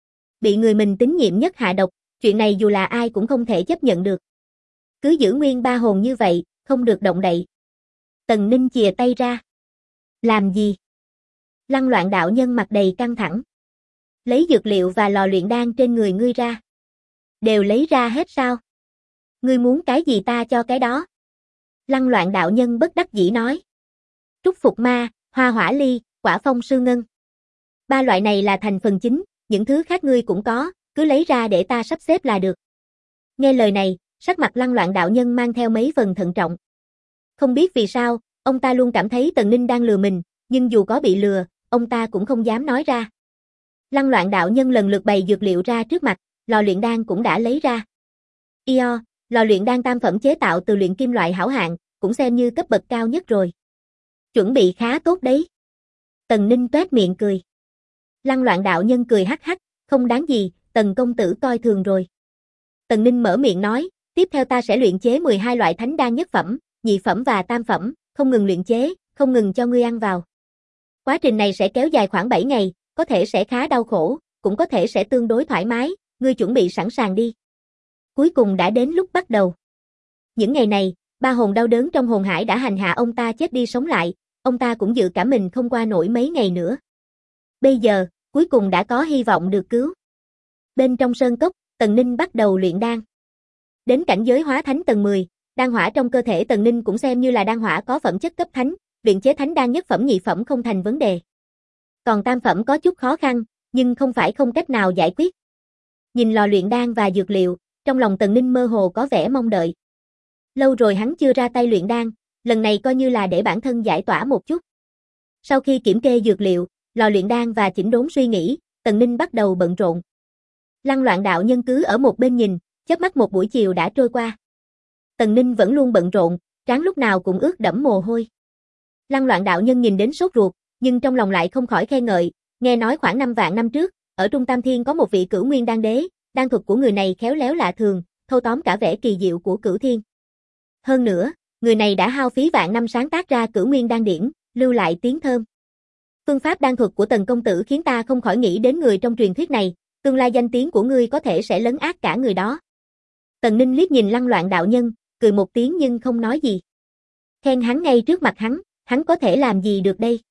Bị người mình tín nhiệm nhất hạ độc, chuyện này dù là ai cũng không thể chấp nhận được. Cứ giữ nguyên ba hồn như vậy, không được động đậy. Tần Ninh chìa tay ra. Làm gì? Lăng Loạn đạo nhân mặt đầy căng thẳng. Lấy dược liệu và lò luyện đan trên người ngươi ra. Đều lấy ra hết sao? Ngươi muốn cái gì ta cho cái đó. Lăng Loạn đạo nhân bất đắc dĩ nói. Trúc phục ma, hoa hỏa ly, quả phong sư ngân. Ba loại này là thành phần chính, những thứ khác ngươi cũng có, cứ lấy ra để ta sắp xếp là được. Nghe lời này, sắc mặt Lăng Loạn đạo nhân mang theo mấy phần thận trọng. Không biết vì sao, ông ta luôn cảm thấy Tần Ninh đang lừa mình, nhưng dù có bị lừa, ông ta cũng không dám nói ra. Lăng Loạn đạo nhân lần lượt bày dược liệu ra trước mặt, lò luyện đan cũng đã lấy ra. Io, lò luyện đan tam phẩm chế tạo từ luyện kim loại hảo hạng, cũng xem như cấp bậc cao nhất rồi. Chuẩn bị khá tốt đấy. Tần Ninh toét miệng cười. Lăng Loạn đạo nhân cười hắc hắc, không đáng gì, Tần công tử coi thường rồi. Tần Ninh mở miệng nói, tiếp theo ta sẽ luyện chế 12 loại thánh đan nhất phẩm, nhị phẩm và tam phẩm, không ngừng luyện chế, không ngừng cho ngươi ăn vào. Quá trình này sẽ kéo dài khoảng 7 ngày, có thể sẽ khá đau khổ, cũng có thể sẽ tương đối thoải mái, ngươi chuẩn bị sẵn sàng đi. Cuối cùng đã đến lúc bắt đầu. Những ngày này, ba hồn đau đớn trong hồn hải đã hành hạ ông ta chết đi sống lại, ông ta cũng dự cảm mình không qua nổi mấy ngày nữa. Bây giờ, cuối cùng đã có hy vọng được cứu. Bên trong sơn cốc, Tần Ninh bắt đầu luyện đan. Đến cảnh giới hóa thánh tầng 10, đan hỏa trong cơ thể Tần Ninh cũng xem như là đan hỏa có phẩm chất cấp thánh, luyện chế thánh đan nhất phẩm nhị phẩm không thành vấn đề. Còn tam phẩm có chút khó khăn, nhưng không phải không cách nào giải quyết. Nhìn lò luyện đan và dược liệu, trong lòng Tần Ninh mơ hồ có vẻ mong đợi. Lâu rồi hắn chưa ra tay luyện đan, lần này coi như là để bản thân giải tỏa một chút. Sau khi kiểm kê dược liệu, lò luyện đan và chỉnh đốn suy nghĩ, Tần Ninh bắt đầu bận rộn. Lăng Loạn đạo nhân cứ ở một bên nhìn, chớp mắt một buổi chiều đã trôi qua. Tần Ninh vẫn luôn bận rộn, trán lúc nào cũng ướt đẫm mồ hôi. Lăng Loạn đạo nhân nhìn đến sốt ruột, nhưng trong lòng lại không khỏi khen ngợi, nghe nói khoảng 5 vạn năm trước, ở Trung Tam Thiên có một vị Cửu Nguyên đan đế, đan thuật của người này khéo léo lạ thường, thâu tóm cả vẻ kỳ diệu của Cửu Thiên. Hơn nữa, người này đã hao phí vạn năm sáng tác ra Cửu Nguyên đan điển, lưu lại tiếng thơm. Phương pháp đan thuật của Tần công tử khiến ta không khỏi nghĩ đến người trong truyền thuyết này, tương lai danh tiếng của ngươi có thể sẽ lấn át cả người đó. Tần Ninh liếc nhìn Lăng Loạn đạo nhân, cười một tiếng nhưng không nói gì. Khen hắn ngay trước mặt hắn có thể làm gì được đây?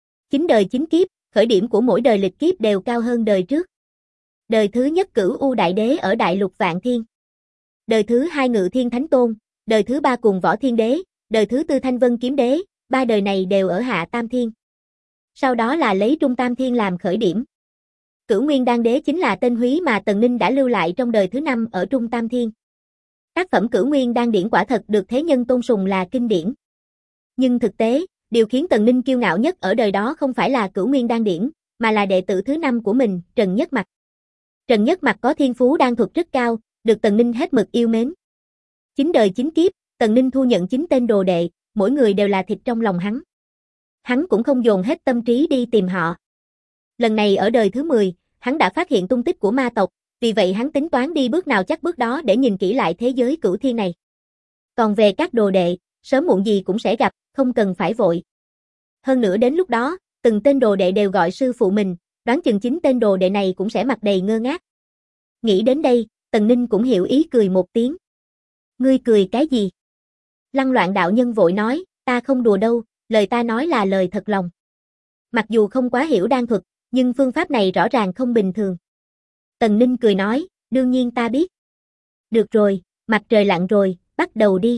9 đời 9 kiếp, khởi điểm của mỗi đời lịch kiếp đều cao hơn đời trước. Đời thứ nhất Cửu U Đại Đế ở Đại Lục Vạn Thiên. Đời thứ hai Ngự Thiên Thánh Tôn, đời thứ ba cùng Võ Thiên Đế, đời thứ tư Thanh Vân Kiếm Đế, ba đời này đều ở Hạ Tam Thiên. Sau đó là lấy Trung Tam Thiên làm khởi điểm. Cửu Nguyên Đan Đế chính là tên húy mà Tần Ninh đã lưu lại trong đời thứ 5 ở Trung Tam Thiên. Tác phẩm Cửu Nguyên Đan điển quả thật được thế nhân tôn sùng là kinh điển. Nhưng thực tế, điều khiến Tần Ninh kiêu ngạo nhất ở đời đó không phải là Cửu Nguyên Đan điển, mà là đệ tử thứ 5 của mình, Trần Nhất Mặc. Trần Nhất Mặc có thiên phú đan thuật rất cao, được Tần Ninh hết mực yêu mến. 9 đời 9 kiếp, Tần Ninh thu nhận 9 tên đồ đệ, mỗi người đều là thịt trong lòng hắn. Hắn cũng không dồn hết tâm trí đi tìm họ. Lần này ở đời thứ 10, hắn đã phát hiện tung tích của ma tộc, vì vậy hắn tính toán đi bước nào chắc bước đó để nhìn kỹ lại thế giới Cửu Thiên này. Còn về các đồ đệ, sớm muộn gì cũng sẽ gặp, không cần phải vội. Hơn nữa đến lúc đó, từng tên đồ đệ đều gọi sư phụ mình, đoán chừng 9 tên đồ đệ này cũng sẽ mặt đầy ngơ ngác. Nghĩ đến đây, Tần Ninh cũng hiểu ý cười một tiếng. Ngươi cười cái gì? Lăng Loạn đạo nhân vội nói, ta không đùa đâu, lời ta nói là lời thật lòng. Mặc dù không quá hiểu đan thuật, nhưng phương pháp này rõ ràng không bình thường. Tần Ninh cười nói, đương nhiên ta biết. Được rồi, mặt trời lặn rồi, bắt đầu đi.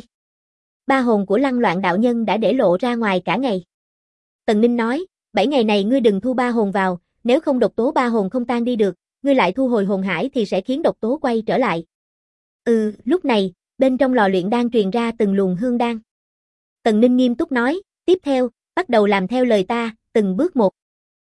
Ba hồn của Lăng Loạn đạo nhân đã để lộ ra ngoài cả ngày. Tần Ninh nói, 7 ngày này ngươi đừng thu ba hồn vào, nếu không độc tố ba hồn không tan đi được, ngươi lại thu hồi hồn hải thì sẽ khiến độc tố quay trở lại. Lúc này, bên trong lò luyện đan truyền ra từng luồng hương đan. Tần Ninh nghiêm túc nói, tiếp theo, bắt đầu làm theo lời ta, từng bước một.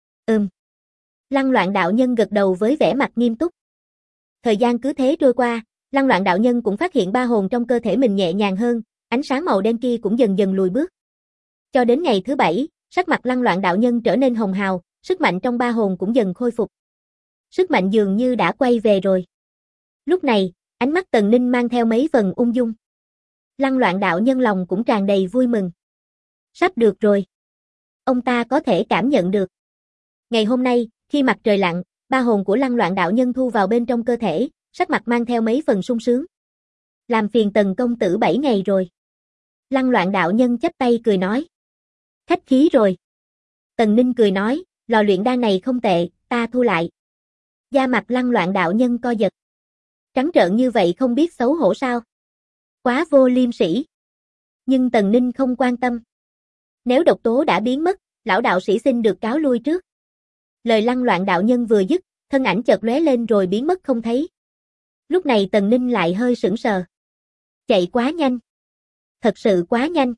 Lăng Loạn đạo nhân gật đầu với vẻ mặt nghiêm túc. Thời gian cứ thế trôi qua, Lăng Loạn đạo nhân cũng phát hiện ba hồn trong cơ thể mình nhẹ nhàng hơn, ánh sáng màu đen kia cũng dần dần lùi bước. Cho đến ngày thứ 7, sắc mặt Lăng Loạn đạo nhân trở nên hồng hào, sức mạnh trong ba hồn cũng dần khôi phục. Sức mạnh dường như đã quay về rồi. Lúc này, ánh mắt Tần Ninh mang theo mấy phần ung dung. Lăng Loạn đạo nhân lòng cũng tràn đầy vui mừng. Sắp được rồi. Ông ta có thể cảm nhận được. Ngày hôm nay, khi mặt trời lặn, ba hồn của Lăng Loạn đạo nhân thu vào bên trong cơ thể, sắc mặt mang theo mấy phần sung sướng. Làm phiền Tần công tử 7 ngày rồi. Lăng Loạn đạo nhân chắp tay cười nói. Khách khí rồi. Tần Ninh cười nói, lò luyện đan này không tệ, ta thu lại. Da mặt Lăng Loạn đạo nhân co giật. Trắng trợn như vậy không biết xấu hổ sao? Quá vô liêm sỉ. Nhưng Tần Ninh không quan tâm. Nếu độc tố đã biến mất, lão đạo sĩ xin được cáo lui trước. Lời Lăng Loạn đạo nhân vừa dứt, thân ảnh chợt lóe lên rồi biến mất không thấy. Lúc này Tần Ninh lại hơi sững sờ. Chạy quá nhanh. Thật sự quá nhanh.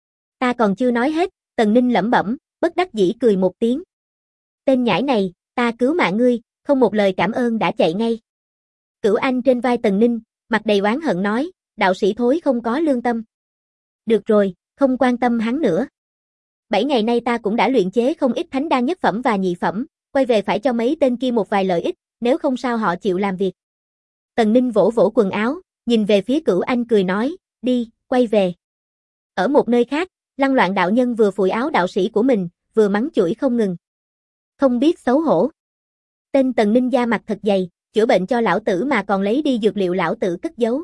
Ta còn chưa nói hết, Tần Ninh lẩm bẩm, bất đắc dĩ cười một tiếng. Tên nhãi này, ta cứu mạng ngươi, không một lời cảm ơn đã chạy ngay. Cửu Anh trên vai Tần Ninh, mặt đầy oán hận nói, đạo sĩ thối không có lương tâm. Được rồi, không quan tâm hắn nữa. 7 ngày nay ta cũng đã luyện chế không ít thánh đan nhất phẩm và nhị phẩm, quay về phải cho mấy tên kia một vài lợi ích, nếu không sao họ chịu làm việc. Tần Ninh vỗ vỗ quần áo, nhìn về phía Cửu Anh cười nói, đi, quay về. Ở một nơi khác, Lăng Loạn đạo nhân vừa phủi áo đạo sĩ của mình, vừa mắng chửi không ngừng. Không biết xấu hổ. Tên Tần Ninh da mặt thật dày, chữa bệnh cho lão tử mà còn lấy đi dược liệu lão tử cất giấu.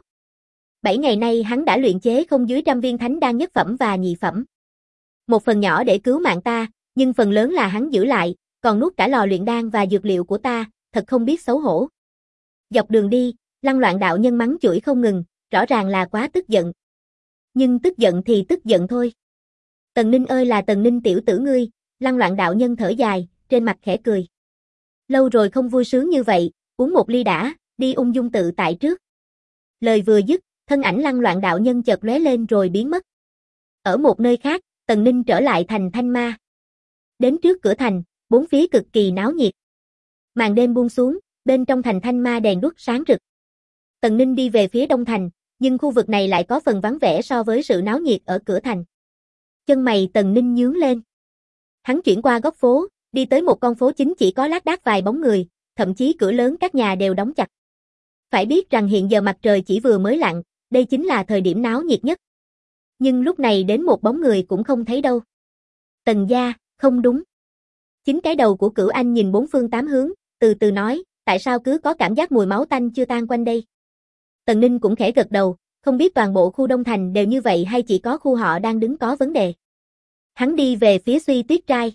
7 ngày nay hắn đã luyện chế không dưới 100 viên thánh đan nhất phẩm và nhị phẩm. Một phần nhỏ để cứu mạng ta, nhưng phần lớn là hắn giữ lại, còn nuốt cả lò luyện đan và dược liệu của ta, thật không biết xấu hổ. Dọc đường đi, Lăng Loạn đạo nhân mắng chửi không ngừng, rõ ràng là quá tức giận. Nhưng tức giận thì tức giận thôi. Tần Ninh ơi là Tần Ninh tiểu tử ngươi, Lăng Loạn đạo nhân thở dài, trên mặt khẽ cười. Lâu rồi không vui sướng như vậy, uống một ly đã, đi ung dung tự tại trước. Lời vừa dứt, thân ảnh Lăng Loạn đạo nhân chợt lóe lên rồi biến mất. Ở một nơi khác, Tần Ninh trở lại thành Thanh Ma. Đến trước cửa thành, bốn phía cực kỳ náo nhiệt. Màn đêm buông xuống, bên trong thành Thanh Ma đèn đuốc sáng rực. Tần Ninh đi về phía đông thành, nhưng khu vực này lại có phần vắng vẻ so với sự náo nhiệt ở cửa thành. Chân mày Tần Ninh nhướng lên. Hắn chuyển qua góc phố, đi tới một con phố chính chỉ có lác đác vài bóng người, thậm chí cửa lớn các nhà đều đóng chặt. Phải biết rằng hiện giờ mặt trời chỉ vừa mới lặn, đây chính là thời điểm náo nhiệt nhất. Nhưng lúc này đến một bóng người cũng không thấy đâu. Tần gia, không đúng. Chính cái đầu của Cửu Anh nhìn bốn phương tám hướng, từ từ nói, tại sao cứ có cảm giác mùi máu tanh chưa tan quanh đây. Tần Ninh cũng khẽ gật đầu, không biết toàn bộ khu Đông Thành đều như vậy hay chỉ có khu họ đang đứng có vấn đề. Hắn đi về phía Suy Tuyết Trai.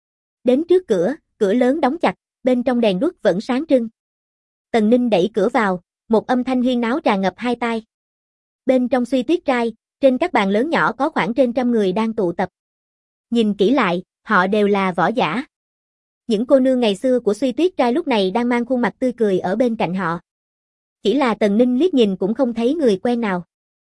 Đến trước cửa, cửa lớn đóng chặt, bên trong đèn đuốc vẫn sáng trưng. Tần Ninh đẩy cửa vào, một âm thanh huyên náo tràn ngập hai tai. Bên trong Suy Tuyết Trai, trên các bàn lớn nhỏ có khoảng trên 100 người đang tụ tập. Nhìn kỹ lại, họ đều là võ giả. Những cô nương ngày xưa của Suy Tuyết Trai lúc này đang mang khuôn mặt tươi cười ở bên cạnh họ. Chỉ là Tần Ninh liếc nhìn cũng không thấy người quen nào.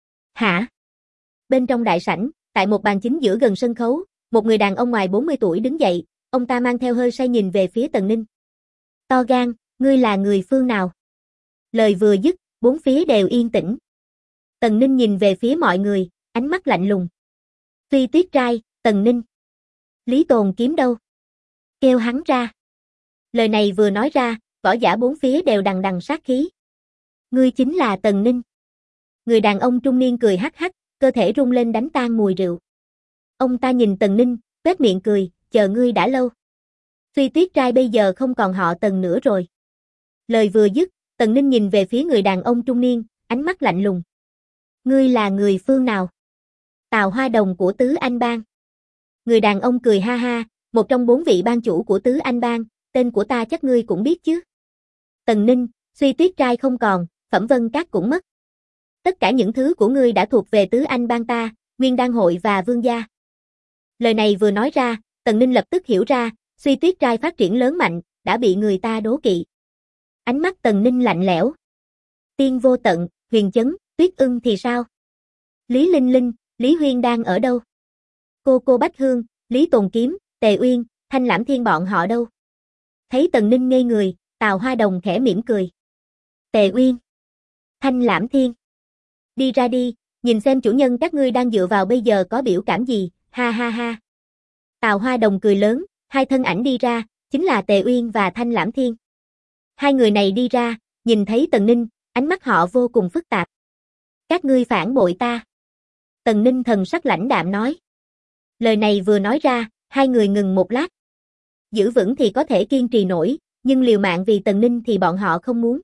Hả? Bên trong đại sảnh, tại một bàn chính giữa gần sân khấu, một người đàn ông ngoài 40 tuổi đứng dậy, ông ta mang theo hơi say nhìn về phía Tần Ninh. To gan, ngươi là người phương nào? Lời vừa dứt, bốn phía đều yên tĩnh. Tần Ninh nhìn về phía mọi người, ánh mắt lạnh lùng. Suy Tuyết Trai, Tần Ninh. Lý Tồn Kiếm đâu? Kêu hắn ra. Lời này vừa nói ra, võ giả bốn phía đều đằng đằng sát khí. Ngươi chính là Tần Ninh. Người đàn ông trung niên cười hắc hắc, cơ thể rung lên đánh tan mùi rượu. Ông ta nhìn Tần Ninh, tuét miệng cười, chờ ngươi đã lâu. Suy Tuyết Trai bây giờ không còn họ Tần nữa rồi. Lời vừa dứt, Tần Ninh nhìn về phía người đàn ông trung niên, ánh mắt lạnh lùng. Ngươi là người phương nào? Tào Hoa Đồng của Tứ Anh Bang. Người đàn ông cười ha ha, một trong 4 vị ban chủ của Tứ Anh Bang, tên của ta chắc ngươi cũng biết chứ. Tần Ninh, Suy Tuyết Trai không còn, Phẩm Vân Các cũng mất. Tất cả những thứ của ngươi đã thuộc về Tứ Anh Bang ta, Nguyên Đan Hội và Vương gia. Lời này vừa nói ra, Tần Ninh lập tức hiểu ra, Suy Tuyết Trai phát triển lớn mạnh, đã bị người ta đố kỵ. Ánh mắt Tần Ninh lạnh lẽo. Tiên Vô Tận, Huyền Chấn, Tuyết Ưng thì sao? Lý Linh Linh, Lý Huyên đang ở đâu? Cô Bách Hương, Lý Tồn Kiếm, Tề Uyên, Thanh Lãm Thiên bọn họ đâu? Thấy Tần Ninh ngây người, Tào Hoa Đồng khẽ mỉm cười. Tề Uyên, Thanh Lãm Thiên. Đi ra đi, nhìn xem chủ nhân các ngươi đang dựa vào bây giờ có biểu cảm gì, ha ha ha. Tào Hoa Đồng cười lớn, hai thân ảnh đi ra, chính là Tề Uyên và Thanh Lãm Thiên. Hai người này đi ra, nhìn thấy Tần Ninh, ánh mắt họ vô cùng phức tạp. Các ngươi phản bội ta. Tần Ninh thần sắc lãnh đạm nói. Lời này vừa nói ra, hai người ngừng một lát. Giữ vững thì có thể kiên trì nổi, nhưng liều mạng vì Tần Ninh thì bọn họ không muốn.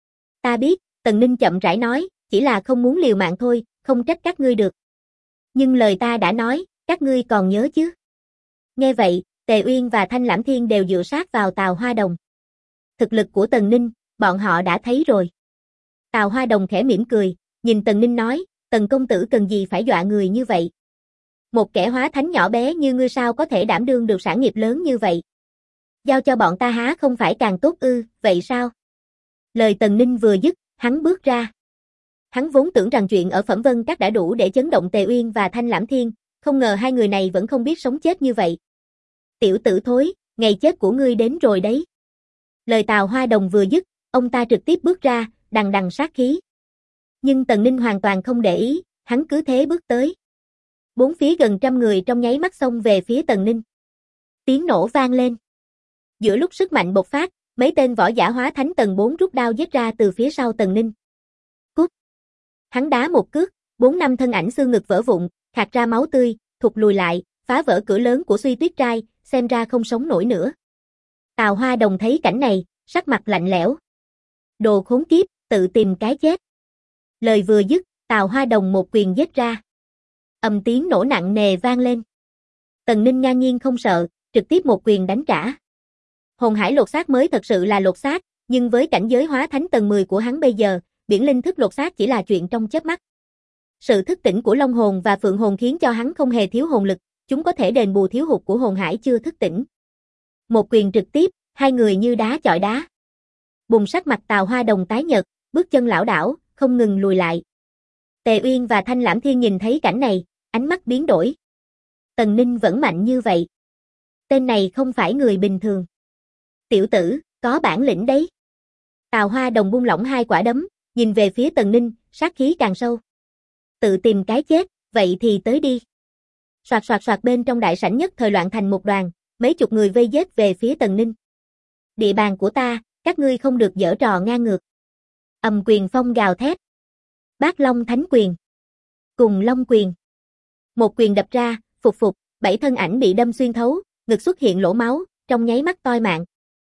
Ta biết, Tần Ninh chậm rãi nói, chỉ là không muốn liều mạng thôi, không trách các ngươi được. Nhưng lời ta đã nói, các ngươi còn nhớ chứ? Nghe vậy, Tề Uyên và Thanh Lãm Thiên đều dựa sát vào Tào Hoa Đồng. Thực lực của Tần Ninh, bọn họ đã thấy rồi. Tào Hoa Đồng khẽ mỉm cười, nhìn Tần Ninh nói, Tần công tử cần gì phải dọa người như vậy? Một kẻ hóa thánh nhỏ bé như ngươi sao có thể đảm đương được sản nghiệp lớn như vậy? Giao cho bọn ta há không phải càng tốt ư, vậy sao? Lời Tần Ninh vừa dứt, hắn bước ra. Hắn vốn tưởng rằng chuyện ở Phẩm Vân Các đã đủ để chấn động Tề Uyên và Thanh Lãm Thiên, không ngờ hai người này vẫn không biết sống chết như vậy. Tiểu tử thối, ngày chết của ngươi đến rồi đấy. Lời Tào Hoa Đồng vừa dứt, ông ta trực tiếp bước ra, đằng đằng sát khí. Nhưng Tần Ninh hoàn toàn không để ý, hắn cứ thế bước tới. Bốn phía gần trăm người trong nháy mắt xông về phía Tần Ninh. Tiếng nổ vang lên. Giữa lúc sức mạnh bộc phát, mấy tên võ giả hóa thánh tầng 4 rút đao giết ra từ phía sau Tần Ninh. Cút! Hắn đá một cước, 4-5 thân ảnh xương ngực vỡ vụn, khạc ra máu tươi, thụt lùi lại, phá vỡ cửa lớn của Suy Tuyết Trai, xem ra không sống nổi nữa. Tào Hoa Đồng thấy cảnh này, sắc mặt lạnh lẽo. Đồ khốn kiếp, tự tìm cái chết. Lời vừa dứt, Tào Hoa Đồng một quyền giết ra. Ầm tiếng nổ nặng nề vang lên. Tần Ninh ngang nhiên không sợ, trực tiếp một quyền đánh trả. Hồn hải lột xác mới thật sự là lột xác, nhưng với cảnh giới hóa thánh tầng 10 của hắn bây giờ, biển linh thức lột xác chỉ là chuyện trong chớp mắt. Sự thức tỉnh của Long hồn và Phượng hồn khiến cho hắn không hề thiếu hồn lực, chúng có thể đền bù thiếu hụt của hồn hải chưa thức tỉnh. Một quyền trực tiếp, hai người như đá chọi đá. Bùng, sắc mặt Tào Hoa Đồng tái nhợt, bước chân lảo đảo, không ngừng lùi lại. Tề Uyên và Thanh Lãm Thiên nhìn thấy cảnh này, ánh mắt biến đổi. Tần Ninh vẫn mạnh như vậy. Tên này không phải người bình thường. Tiểu tử, có bản lĩnh đấy. Tào Hoa Đồng buông lỏng hai quả đấm, nhìn về phía Tần Ninh, sát khí càng sâu. Tự tìm cái chết, vậy thì tới đi. Soạt soạt soạt, bên trong đại sảnh nhất thời loạn thành một đoàn, mấy chục người vây giết về phía Tần Ninh. Địa bàn của ta, các ngươi không được giở trò ngang ngược. Ầm, quyền phong gào thét. Bát Long Thánh Quyền. Cùng Long Quyền. Một quyền đập ra, phục phục, 7 thân ảnh bị đâm xuyên thấu, ngực xuất hiện lỗ máu, trong nháy mắt toi mạng.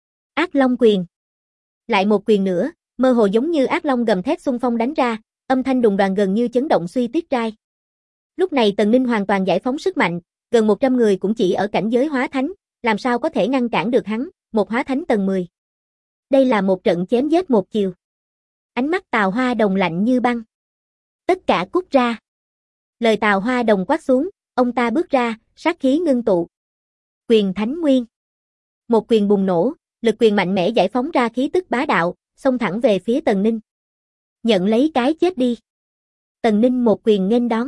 Ác Long Quyền. Lại một quyền nữa, mơ hồ giống như ác long gầm thét xung phong đánh ra, âm thanh đùng đoàng gần như chấn động Suy Tuyết Trai. Lúc này Tần Ninh hoàn toàn giải phóng sức mạnh, gần 100 người cũng chỉ ở cảnh giới hóa thánh, làm sao có thể ngăn cản được hắn, một hóa thánh tầng 10. Đây là một trận chém giết một chiều. Ánh mắt Tào Hoa Đồng lạnh như băng. Tất cả cút ra. Lời Tào Hoa Đồng quát xuống, ông ta bước ra, sát khí ngưng tụ. Quyền Thánh Nguyên. Một quyền bùng nổ, lực quyền mạnh mẽ giải phóng ra khí tức bá đạo, xông thẳng về phía Tần Ninh. Nhận lấy cái chết đi. Tần Ninh một quyền nghênh đón.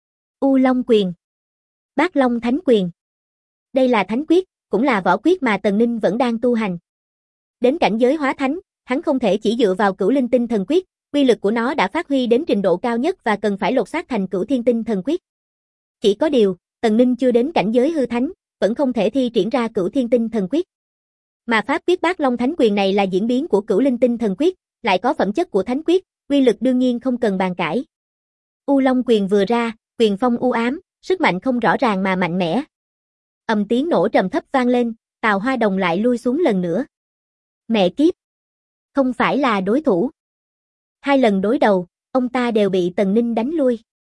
U Long Quyền. Bát Long Thánh Quyền. Đây là thánh quyết, cũng là võ quyết mà Tần Ninh vẫn đang tu hành. Đến cảnh giới hóa thánh, hắn không thể chỉ dựa vào Cửu Linh Tinh Thần Quyết, uy lực của nó đã phát huy đến trình độ cao nhất và cần phải lột xác thành Cửu Thiên Tinh Thần Quyết. Chỉ có điều, Tần Ninh chưa đến cảnh giới hư thánh, vẫn không thể thi triển ra Cửu Thiên Tinh Thần Quyết. Mà pháp quyết Bát Long Thánh Quyền này là diễn biến của Cửu Linh Tinh Thần Quyết, lại có phẩm chất của thánh quyết, uy lực đương nhiên không cần bàn cãi. U Long Quyền vừa ra, quyền phong u ám, sức mạnh không rõ ràng mà mạnh mẽ. Ầm, tiếng nổ trầm thấp vang lên, Tào Hoa Đồng lại lui xuống lần nữa. Mẹ kiếp! Không phải là đối thủ. Hai lần đối đầu, ông ta đều bị Tần Ninh đánh lui.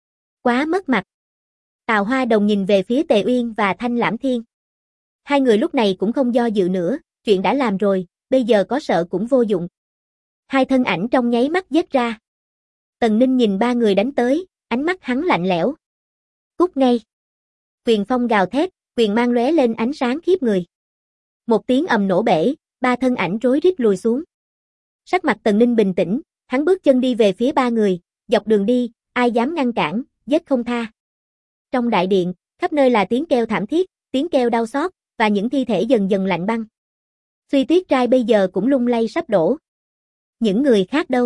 Quá mất mặt. Tào Hoa Đồng nhìn về phía Tề Uyên và Thanh Lãm Thiên. Hai người lúc này cũng không do dự nữa, chuyện đã làm rồi, bây giờ có sợ cũng vô dụng. Hai thân ảnh trong nháy mắt giết ra. Tần Ninh nhìn ba người đánh tới, ánh mắt hắn lạnh lẽo. Cút ngay. Quyền phong gào thét, quyền mang lóe lên ánh sáng khiếp người. Một tiếng ầm nổ bể, ba thân ảnh rối rít lùi xuống. Sắc mặt Tần Ninh bình tĩnh, hắn bước chân đi về phía ba người, dọc đường đi, ai dám ngăn cản, giết không tha. Trong đại điện, Khắp nơi là tiếng kêu thảm thiết, tiếng kêu đau xót, và những thi thể dần dần lạnh băng. Suy Tuyết trai bây giờ cũng lung lay sắp đổ. Những người khác đâu?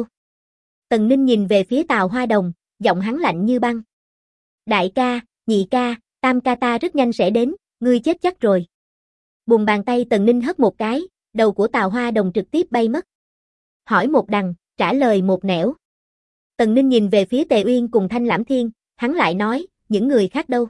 Tần Ninh nhìn về phía Tào Hoa Đồng, giọng hắn lạnh như băng. Đại ca, nhị ca, tam ca ta rất nhanh sẽ đến, ngươi chết chắc rồi. Bùm bàn tay Tần Ninh hất một cái, đầu của Tào Hoa Đồng trực tiếp bay mất. Hỏi một đằng, trả lời một nẻo. Tần Ninh nhìn về phía Tề Uyên cùng Thanh Lãm Thiên, hắn lại nói, những người khác đâu?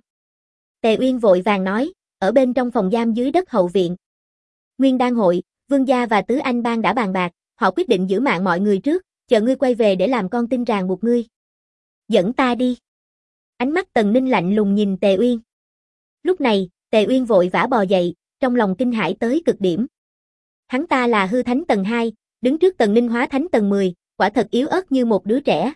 Tề Uyên vội vàng nói, ở bên trong phòng giam dưới đất hậu viện. Nguyên Đan hội, Vương gia và Tứ Anh bang đã bàn bạc, họ quyết định giữ mạng mọi người trước, chờ ngươi quay về để làm con tin ràng buộc ngươi. Dẫn ta đi. Ánh mắt Tần Ninh lạnh lùng nhìn Tề Uyên. Lúc này, Tề Uyên vội vã bò dậy, trong lòng kinh hãi tới cực điểm. Hắn ta là hư thánh tầng 2, đứng trước Tần Ninh hóa thánh tầng 10, quả thật yếu ớt như một đứa trẻ.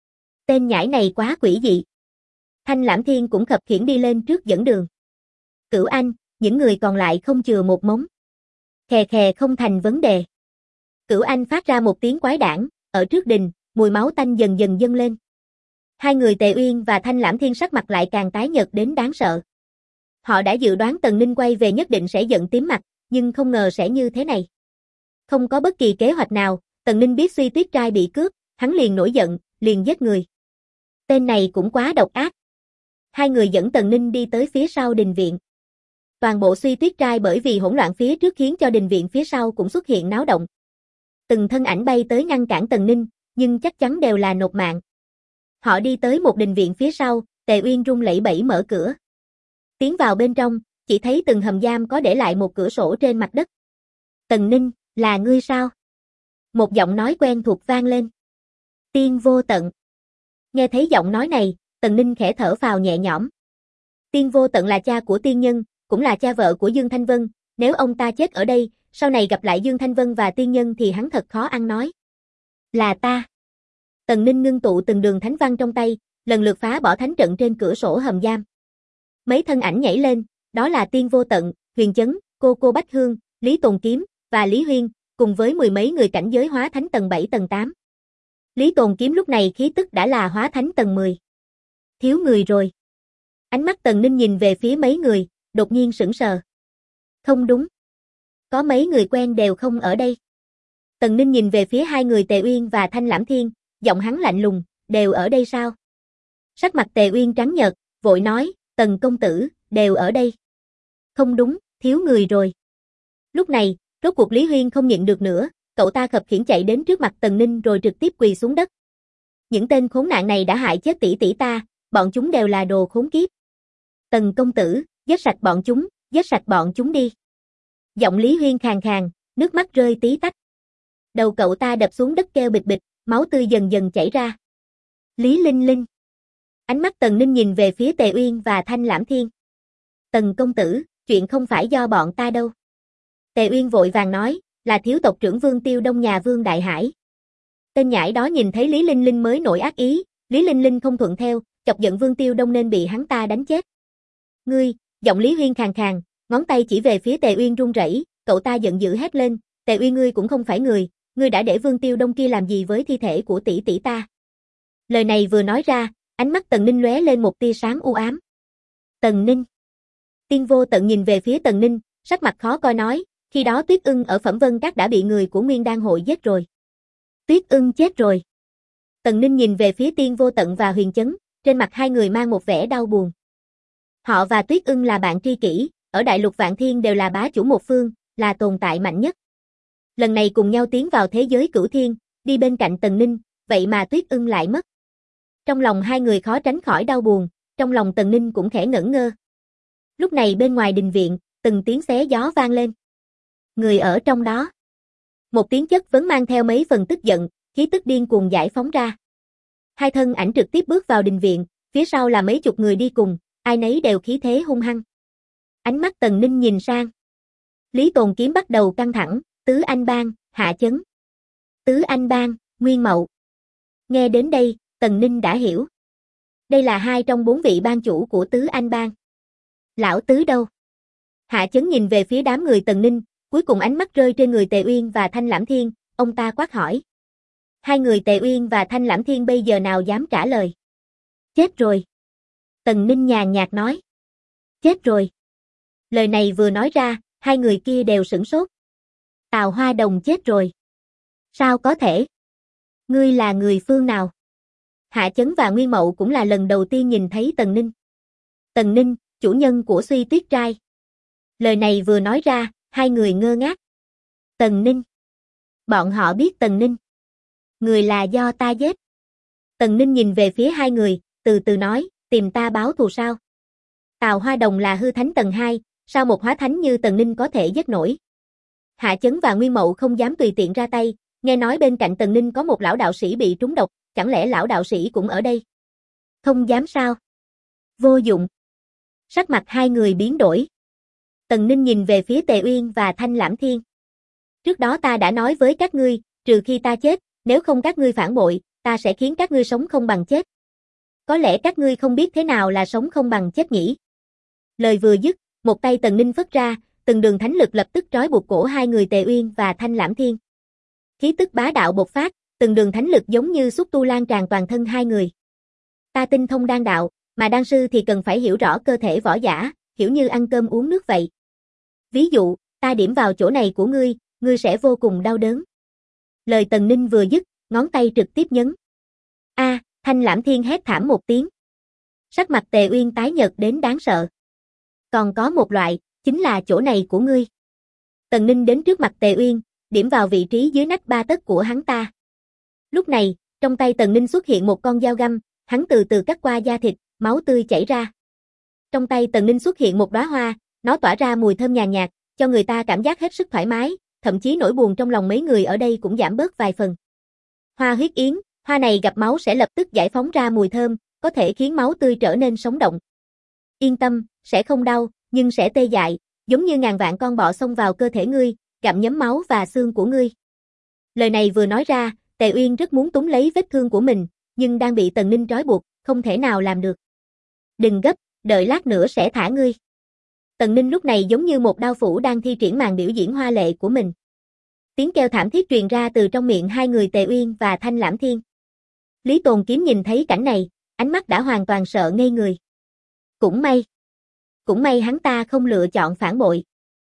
Tên nhãi này quá quỷ dị. Thanh Lãm Thiên cũng khập khiễng đi lên trước dẫn đường. Cửu Anh, những người còn lại không chừa một mống. Khè khè không thành vấn đề. Cửu Anh phát ra một tiếng quái đản, ở trước đình, mùi máu tanh dần dần dâng lên. Hai người Tề Uyên và Thanh Lãm Thiên sắc mặt lại càng tái nhợt đến đáng sợ. Họ đã dự đoán Tần Ninh quay về nhất định sẽ giận tím mặt, nhưng không ngờ sẽ như thế này. Không có bất kỳ kế hoạch nào, Tần Ninh biết Suy Tuyết trai bị cướp, hắn liền nổi giận, liền giết người. Tên này cũng quá độc ác. Hai người dẫn Tần Ninh đi tới phía sau đình viện. Toàn bộ Suy Tuyết trai bởi vì hỗn loạn phía trước khiến cho đình viện phía sau cũng xuất hiện náo động. Từng thân ảnh bay tới ngăn cản Tần Ninh, nhưng chắc chắn đều là nộp mạng. Họ đi tới một đình viện phía sau, Tề Uyên run lẩy bẩy mở cửa. Tiến vào bên trong, chỉ thấy từng hầm giam có để lại một cửa sổ trên mặt đất. Tần Ninh, là ngươi sao? Một giọng nói quen thuộc vang lên. Tiên Vô Tận. Nghe thấy giọng nói này, Tần Ninh khẽ thở phào nhẹ nhõm. Tiên Vô Tận là cha của tiên nhân, cũng là cha vợ của Dương Thanh Vân, nếu ông ta chết ở đây, sau này gặp lại Dương Thanh Vân và tiên nhân thì hắn thật khó ăn nói. Là ta. Tần Ninh ngưng tụ từng đường thánh văn trong tay, lần lượt phá bỏ thánh trận trên cửa sổ hầm giam. Mấy thân ảnh nhảy lên, đó là Tiên Vô Tận, Huyền Chấn, Cô Bách Hương, Lý Tồn Kiếm và Lý Huyên, cùng với mười mấy người cảnh giới hóa thánh tầng 7 tầng 8. Lý Tồn Kiếm lúc này khí tức đã là hóa thánh tầng 10. Thiếu người rồi. Ánh mắt Tần Ninh nhìn về phía mấy người, đột nhiên sững sờ. Không đúng. Có mấy người quen đều không ở đây. Tần Ninh nhìn về phía hai người Tề Uyên và Thanh Lãm Thiên, giọng hắn lạnh lùng, đều ở đây sao? Sắc mặt Tề Uyên trắng nhợt, vội nói, Tần công tử, đều ở đây. Không đúng, thiếu người rồi. Lúc này, rốt cuộc Lý Huyên không nhịn được nữa, cậu ta khập khiễng chạy đến trước mặt Tần Ninh rồi trực tiếp quỳ xuống đất. Những tên khốn nạn này đã hại chết tỷ tỷ ta, bọn chúng đều là đồ khốn kiếp. Tần công tử, giết sạch bọn chúng đi. Giọng Lý Huyên khàn khàn, nước mắt rơi tí tách. Đầu cậu ta đập xuống đất kêu bịch bịch, máu tươi dần dần chảy ra. Lý Linh Linh. Ánh mắt Tần Ninh nhìn về phía Tề Uyên và Thanh Lãm Thiên. Tần công tử, chuyện không phải do bọn ta đâu. Tề Uyên vội vàng nói, là thiếu tộc trưởng Vương Tiêu Đông nhà Vương Đại Hải. Tên nhãi đó nhìn thấy Lý Linh Linh mới nổi ác ý, Lý Linh Linh không thuận theo, chọc giận Vương Tiêu Đông nên bị hắn ta đánh chết. Ngươi, giọng Lý Huyên khàn khàn, ngón tay chỉ về phía Tề Uyên run rẩy, cậu ta giận dữ hét lên, Tề Uyên ngươi cũng không phải người, ngươi đã để Vương Tiêu Đông kia làm gì với thi thể của tỷ tỷ ta. Lời này vừa nói ra, ánh mắt Tần Ninh lóe lên một tia sáng u ám. Tần Ninh. Tiên Vô Tận nhìn về phía Tần Ninh, sắc mặt khó coi nói, khi đó Tuyết Ưng ở Phẩm Vân Các đã bị người của Nguyên Đan hội giết rồi. Tuyết Ưng chết rồi. Tần Ninh nhìn về phía Tiên Vô Tận và Huyền Chấn, trên mặt hai người mang một vẻ đau buồn. Họ và Tuyết Ưng là bạn tri kỷ, ở Đại Lục Vạn Thiên đều là bá chủ một phương, là tồn tại mạnh nhất. Lần này cùng nhau tiến vào thế giới Cửu Thiên, đi bên cạnh Tần Ninh, vậy mà Tuyết Ưng lại mất. Trong lòng hai người khó tránh khỏi đau buồn, trong lòng Tần Ninh cũng khẽ ngẩn ngơ. Lúc này bên ngoài đình viện, từng tiếng xé gió vang lên. Người ở trong đó. Một tiếng chất vấn mang theo mấy phần tức giận, khí tức điên cuồng giải phóng ra. Hai thân ảnh trực tiếp bước vào đình viện, phía sau là mấy chục người đi cùng, ai nấy đều khí thế hung hăng. Ánh mắt Tần Ninh nhìn sang. Lý Tồn Kiếm bắt đầu căng thẳng, Tứ Anh Bang, Hạ Chấn. Tứ Anh Bang, Nguyên Mậu. Nghe đến đây, Tần Ninh đã hiểu. Đây là hai trong 4 vị ban chủ của Tứ Anh Bang. Lão Tứ đâu? Hạ Chấn nhìn về phía đám người Tần Ninh, cuối cùng ánh mắt rơi trên người Tề Uyên và Thanh Lãm Thiên, ông ta quát hỏi. Hai người Tề Uyên và Thanh Lãm Thiên bây giờ nào dám trả lời. Chết rồi. Tần Ninh nhàn nhạt nói. Chết rồi. Lời này vừa nói ra, hai người kia đều sửng sốt. Tào Hoa Đồng chết rồi. Sao có thể? Ngươi là người phương nào? Hạ Chấn và Nguyên Mậu cũng là lần đầu tiên nhìn thấy Tần Ninh. Tần Ninh, chủ nhân của Suy Tuyết Trai. Lời này vừa nói ra, hai người ngơ ngác. Tần Ninh. Bọn họ biết Tần Ninh. Người là do ta giết. Tần Ninh nhìn về phía hai người, từ từ nói, tìm ta báo thù sao? Tào Hoa Đồng là hư thánh tầng 2, sao một hóa thánh như Tần Ninh có thể giết nổi? Hạ Chấn và Nguyên Mậu không dám tùy tiện ra tay, nghe nói bên cạnh Tần Ninh có một lão đạo sĩ bị trúng độc, chẳng lẽ lão đạo sĩ cũng ở đây? Không dám sao? Vô dụng. Sắc mặt hai người biến đổi. Tần Ninh nhìn về phía Tề Uyên và Thanh Lãm Thiên. Trước đó ta đã nói với các ngươi, trừ khi ta chết, nếu không các ngươi phản bội, ta sẽ khiến các ngươi sống không bằng chết. Có lẽ các ngươi không biết thế nào là sống không bằng chết nhỉ? Lời vừa dứt, một tay Tần Ninh phất ra, từng đường thánh lực lập tức trói buộc cổ hai người Tề Uyên và Thanh Lãm Thiên. Khí tức bá đạo bộc phát, từng đường thánh lực giống như xúc tu lan tràn toàn thân hai người. Ta tinh thông đan đạo, mà đan sư thì cần phải hiểu rõ cơ thể võ giả, hiểu như ăn cơm uống nước vậy. Ví dụ, ta điểm vào chỗ này của ngươi, ngươi sẽ vô cùng đau đớn. Lời Tần Ninh vừa dứt, ngón tay trực tiếp nhấn. A, Thanh Lãm Thiên hét thảm một tiếng. Sắc mặt Tề Uyên tái nhợt đến đáng sợ. Còn có một loại, chính là chỗ này của ngươi. Tần Ninh đến trước mặt Tề Uyên, điểm vào vị trí dưới nách 3 tấc của hắn ta. Lúc này, trong tay Tần Ninh xuất hiện một con dao găm, hắn từ từ cắt qua da thịt, máu tươi chảy ra. Trong tay Tần Ninh xuất hiện một đóa hoa, nó tỏa ra mùi thơm nhàn nhạt, cho người ta cảm giác hết sức thoải mái, thậm chí nỗi buồn trong lòng mấy người ở đây cũng giảm bớt vài phần. Hoa huyết yến, hoa này gặp máu sẽ lập tức giải phóng ra mùi thơm, có thể khiến máu tươi trở nên sống động. Yên tâm, sẽ không đau, nhưng sẽ tê dại, giống như ngàn vạn con bọ xông vào cơ thể ngươi, gặm nhấm máu và xương của ngươi. Lời này vừa nói ra, Tề Uyên rất muốn túm lấy vết thương của mình, nhưng đang bị Tần Ninh trói buộc, không thể nào làm được. Đừng gấp, đợi lát nữa sẽ thả ngươi. Tần Ninh lúc này giống như một đao phủ đang thi triển màn biểu diễn hoa lệ của mình. Tiếng kêu thảm thiết truyền ra từ trong miệng hai người Tề Uyên và Thanh Lãm Thiên. Lý Tồn Kiếm nhìn thấy cảnh này, ánh mắt đã hoàn toàn sợ ngây người. Cũng may hắn ta không lựa chọn phản bội.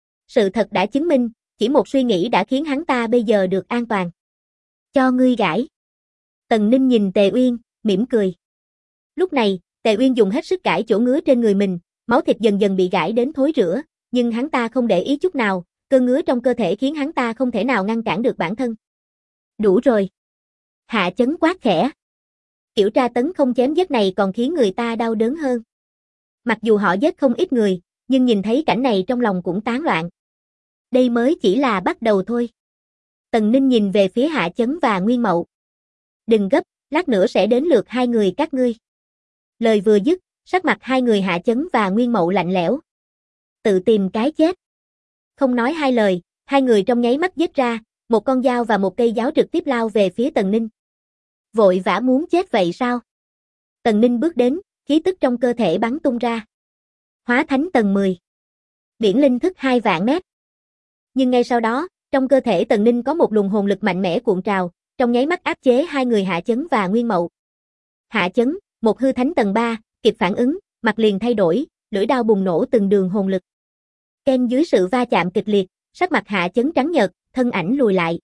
Sự thật đã chứng minh, chỉ một suy nghĩ đã khiến hắn ta bây giờ được an toàn. Cho ngươi gãi. Tần Ninh nhìn Tề Uyên, mỉm cười. Lúc này, Tề Uyên dùng hết sức gãi chỗ ngứa trên người mình, máu thịt dần dần bị gãi đến thối rữa, nhưng hắn ta không để ý chút nào, cơn ngứa trong cơ thể khiến hắn ta không thể nào ngăn cản được bản thân. Đủ rồi. Hạ Chấn quát khẽ. Kiểu tra tấn không chém giết này còn khiến người ta đau đớn hơn. Mặc dù họ giết không ít người, nhưng nhìn thấy cảnh này trong lòng cũng tán loạn. Đây mới chỉ là bắt đầu thôi. Tần Ninh nhìn về phía Hạ Chấn và Nguyên Mậu. Đừng gấp, lát nữa sẽ đến lượt hai người các ngươi. Lời vừa dứt, sắc mặt hai người Hạ Chấn và Nguyên Mậu lạnh lẽo. Tự tìm cái chết. Không nói hai lời, hai người trong nháy mắt giết ra, một con dao và một cây giáo trực tiếp lao về phía Tần Ninh. Vội vã muốn chết vậy sao? Tần Ninh bước đến, khí tức trong cơ thể bắn tung ra. Hóa thánh tầng 10. Biển linh thức 2 vạn mét. Nhưng ngay sau đó, trong cơ thể Tần Ninh có một luồng hồn lực mạnh mẽ cuộn trào, trong nháy mắt áp chế hai người Hạ Chấn và Nguyên Mậu. Hạ Chấn, một hư thánh tầng 3, kịp phản ứng, mặt liền thay đổi, lưỡi đao bùng nổ từng đường hồn lực. Ken dưới sự va chạm kịch liệt, sắc mặt Hạ Chấn trắng nhợt, thân ảnh lùi lại.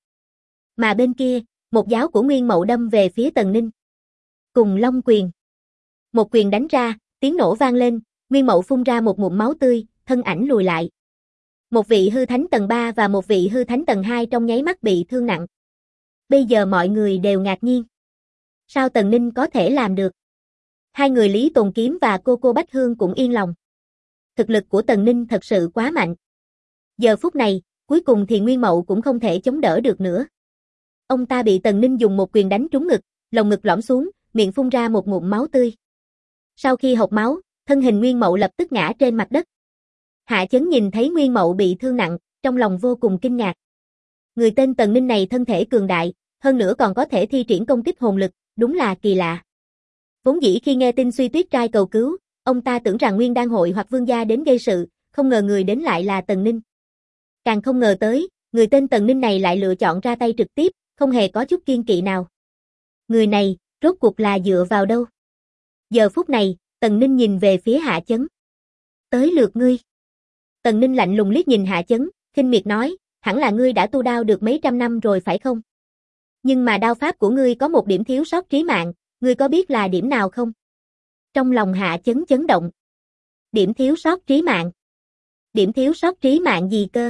Mà bên kia, một giáo của Nguyên Mậu đâm về phía Tần Ninh. Cùng Long quyền. Một quyền đánh ra, tiếng nổ vang lên, Nguyên Mậu phun ra một ngụm máu tươi, thân ảnh lùi lại. Một vị hư thánh tầng 3 và một vị hư thánh tầng 2 trong nháy mắt bị thương nặng. Bây giờ mọi người đều ngạc nhiên. Sao Tần Ninh có thể làm được? Hai người Lý Tồn Kiếm và cô Bách Hương cũng yên lòng. Thực lực của Tần Ninh thật sự quá mạnh. Giờ phút này, cuối cùng thì Nguyên Mậu cũng không thể chống đỡ được nữa. Ông ta bị Tần Ninh dùng một quyền đánh trúng ngực, lồng ngực lõm xuống, miệng phun ra một ngụm máu tươi. Sau khi hộc máu, thân hình Nguyên Mậu lập tức ngã trên mặt đất. Hạ Chấn nhìn thấy Nguyên Mậu bị thương nặng, trong lòng vô cùng kinh ngạc. Người tên Tần Ninh này thân thể cường đại, hơn nữa còn có thể thi triển công kích hồn lực, đúng là kỳ lạ. Vốn dĩ khi nghe tin Suy Tuyết Trai cầu cứu, ông ta tưởng rằng Nguyên Đan Hội hoặc Vương gia đến gây sự, không ngờ người đến lại là Tần Ninh. Càng không ngờ tới, người tên Tần Ninh này lại lựa chọn ra tay trực tiếp, không hề có chút kiêng kỵ nào. Người này, rốt cuộc là dựa vào đâu? Giờ phút này, Tần Ninh nhìn về phía Hạ Chấn. Tới lượt ngươi. Tần Ninh lạnh lùng liếc nhìn Hạ Chấn, khinh miệt nói, hẳn là ngươi đã tu đao được mấy trăm năm rồi phải không? Nhưng mà đao pháp của ngươi có một điểm thiếu sót trí mạng, ngươi có biết là điểm nào không? Trong lòng Hạ Chấn chấn động. Điểm thiếu sót trí mạng. Điểm thiếu sót trí mạng gì cơ?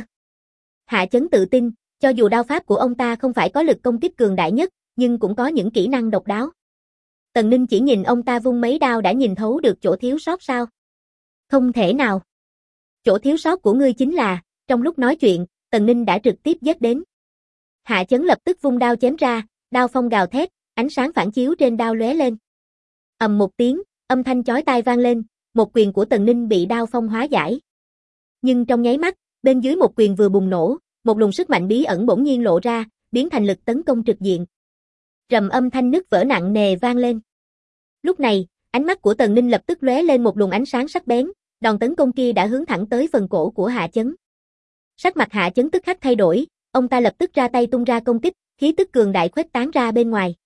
Hạ Chấn tự tin, cho dù đao pháp của ông ta không phải có lực công kích cường đại nhất, nhưng cũng có những kỹ năng độc đáo. Tần Ninh chỉ nhìn ông ta vung mấy đao đã nhìn thấu được chỗ thiếu sót sao? Không thể nào. Chỗ thiếu sót của ngươi chính là, trong lúc nói chuyện, Tần Ninh đã trực tiếp giết đến. Hạ Chấn lập tức vung đao chém ra, đao phong gào thét, ánh sáng phản chiếu trên đao lóe lên. Ầm một tiếng, âm thanh chói tai vang lên, một quyền của Tần Ninh bị đao phong hóa giải. Nhưng trong nháy mắt, bên dưới một quyền vừa bùng nổ, một luồng sức mạnh bí ẩn bỗng nhiên lộ ra, biến thành lực tấn công trực diện. Rầm âm thanh nứt vỡ nặng nề vang lên. Lúc này, ánh mắt của Tần Ninh lập tức lóe lên một luồng ánh sáng sắc bén, đòn tấn công kia đã hướng thẳng tới phần cổ của Hạ Chấn. Sắc mặt Hạ Chấn tức khắc thay đổi, ông ta lập tức ra tay tung ra công kích, khí tức cường đại khuếch tán ra bên ngoài.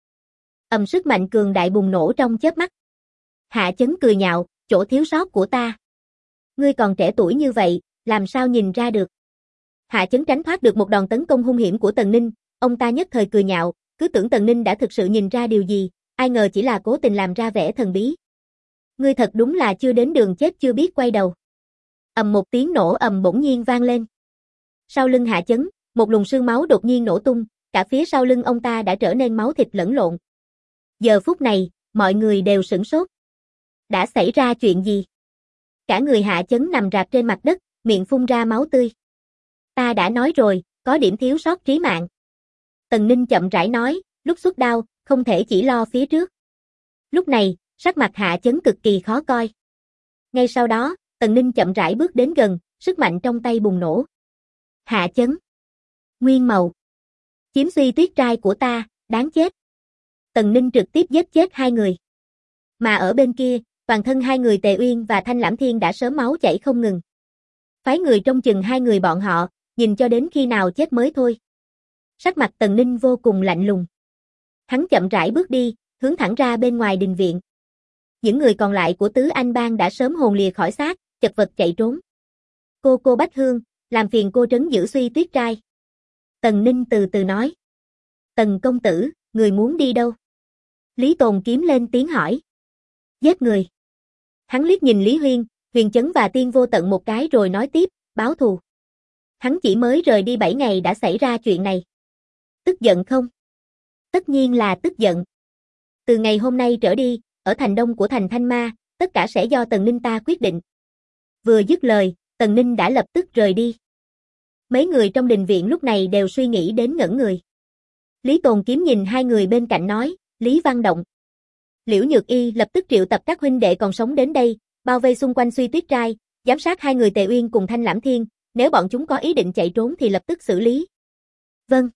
Sức mạnh cường đại bùng nổ trong chớp mắt. Hạ Chấn cười nhạo, chỗ thiếu sót của ta. Ngươi còn trẻ tuổi như vậy, làm sao nhìn ra được? Hạ Chấn tránh thoát được một đòn tấn công hung hiểm của Tần Ninh, ông ta nhất thời cười nhạo, cứ tưởng Tần Ninh đã thực sự nhìn ra điều gì, ai ngờ chỉ là cố tình làm ra vẻ thần bí. Ngươi thật đúng là chưa đến đường chết chưa biết quay đầu. Một tiếng nổ ầm bỗng nhiên vang lên. Sau lưng Hạ Chấn, một luồng sương máu đột nhiên nổ tung, cả phía sau lưng ông ta đã trở nên máu thịt lẫn lộn. Giờ phút này, mọi người đều sửng sốt. Đã xảy ra chuyện gì? Cả người Hạ Chấn nằm rạp trên mặt đất, miệng phun ra máu tươi. Ta đã nói rồi, có điểm thiếu sót trí mạng. Tần Ninh chậm rãi nói, lúc xuất đao, không thể chỉ lo phía trước. Lúc này, sắc mặt Hạ Chấn cực kỳ khó coi. Ngay sau đó, Tần Ninh chậm rãi bước đến gần, sức mạnh trong tay bùng nổ. Hạ Chấn. Nguyên màu. Chiếm suy tuyết trai của ta, đáng chết. Tần Ninh trực tiếp giết chết hai người. Mà ở bên kia, toàn thân hai người Tề Uyên và Thanh Lãm Thiên đã sớm máu chảy không ngừng. Phái người trông chừng hai người bọn họ, nhìn cho đến khi nào chết mới thôi. Sắc mặt Tần Ninh vô cùng lạnh lùng. Hắn chậm rãi bước đi, hướng thẳng ra bên ngoài đình viện. Những người còn lại của Tứ Anh Bang đã sớm hồn lìa khỏi xác, chật vật chạy trốn. Cô Bách Hương, làm phiền cô trấn giữ suy tuyết trai. Tần Ninh từ từ nói. Tần công tử, người muốn đi đâu? Lý Tồn Kiếm lên tiếng hỏi. Giết người. Hắn liếc nhìn Lý Huyên, Huyền Chấn và Tiên Vô Tận một cái rồi nói tiếp, báo thù. Hắn chỉ mới rời đi 7 ngày đã xảy ra chuyện này. Tức giận không? Tất nhiên là tức giận. Từ ngày hôm nay trở đi, ở thành đông của thành Thanh Ma, tất cả sẽ do Tần Ninh ta quyết định. Vừa dứt lời, Tần Ninh đã lập tức rời đi. Mấy người trong đình viện lúc này đều suy nghĩ đến ngẩn người. Lý Tồn Kiếm nhìn hai người bên cạnh nói, Lý Văn Động. Liễu Nhược Y lập tức triệu tập các huynh đệ còn sống đến đây, bao vây xung quanh suy tuyết trai, giám sát hai người Tề Uyên cùng Thanh Lãm Thiên, nếu bọn chúng có ý định chạy trốn thì lập tức xử lý. Vâng.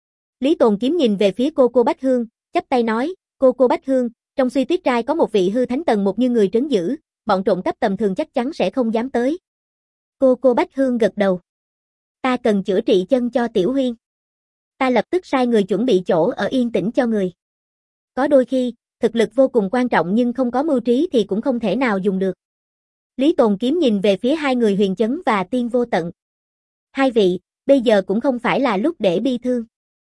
Lý Tồn Kiếm nhìn về phía cô Bách Hương, chắp tay nói, cô Bách Hương, trong suy tuyết trai có một vị hư thánh tầng một như người trấn giữ, bọn trộm cắp tầm thường chắc chắn sẽ không dám tới. Cô Bách Hương gật đầu. Ta cần chữa trị chân cho Tiểu Huyên. Ta lập tức sai người chuẩn bị chỗ ở yên tĩnh cho người. Có đôi khi, thực lực vô cùng quan trọng nhưng không có mưu trí thì cũng không thể nào dùng được. Lý Tồn Kiếm nhìn về phía hai người Huyền Chấn và Tiên Vô Tận. Hai vị, bây giờ cũng không phải là lúc để bi thương.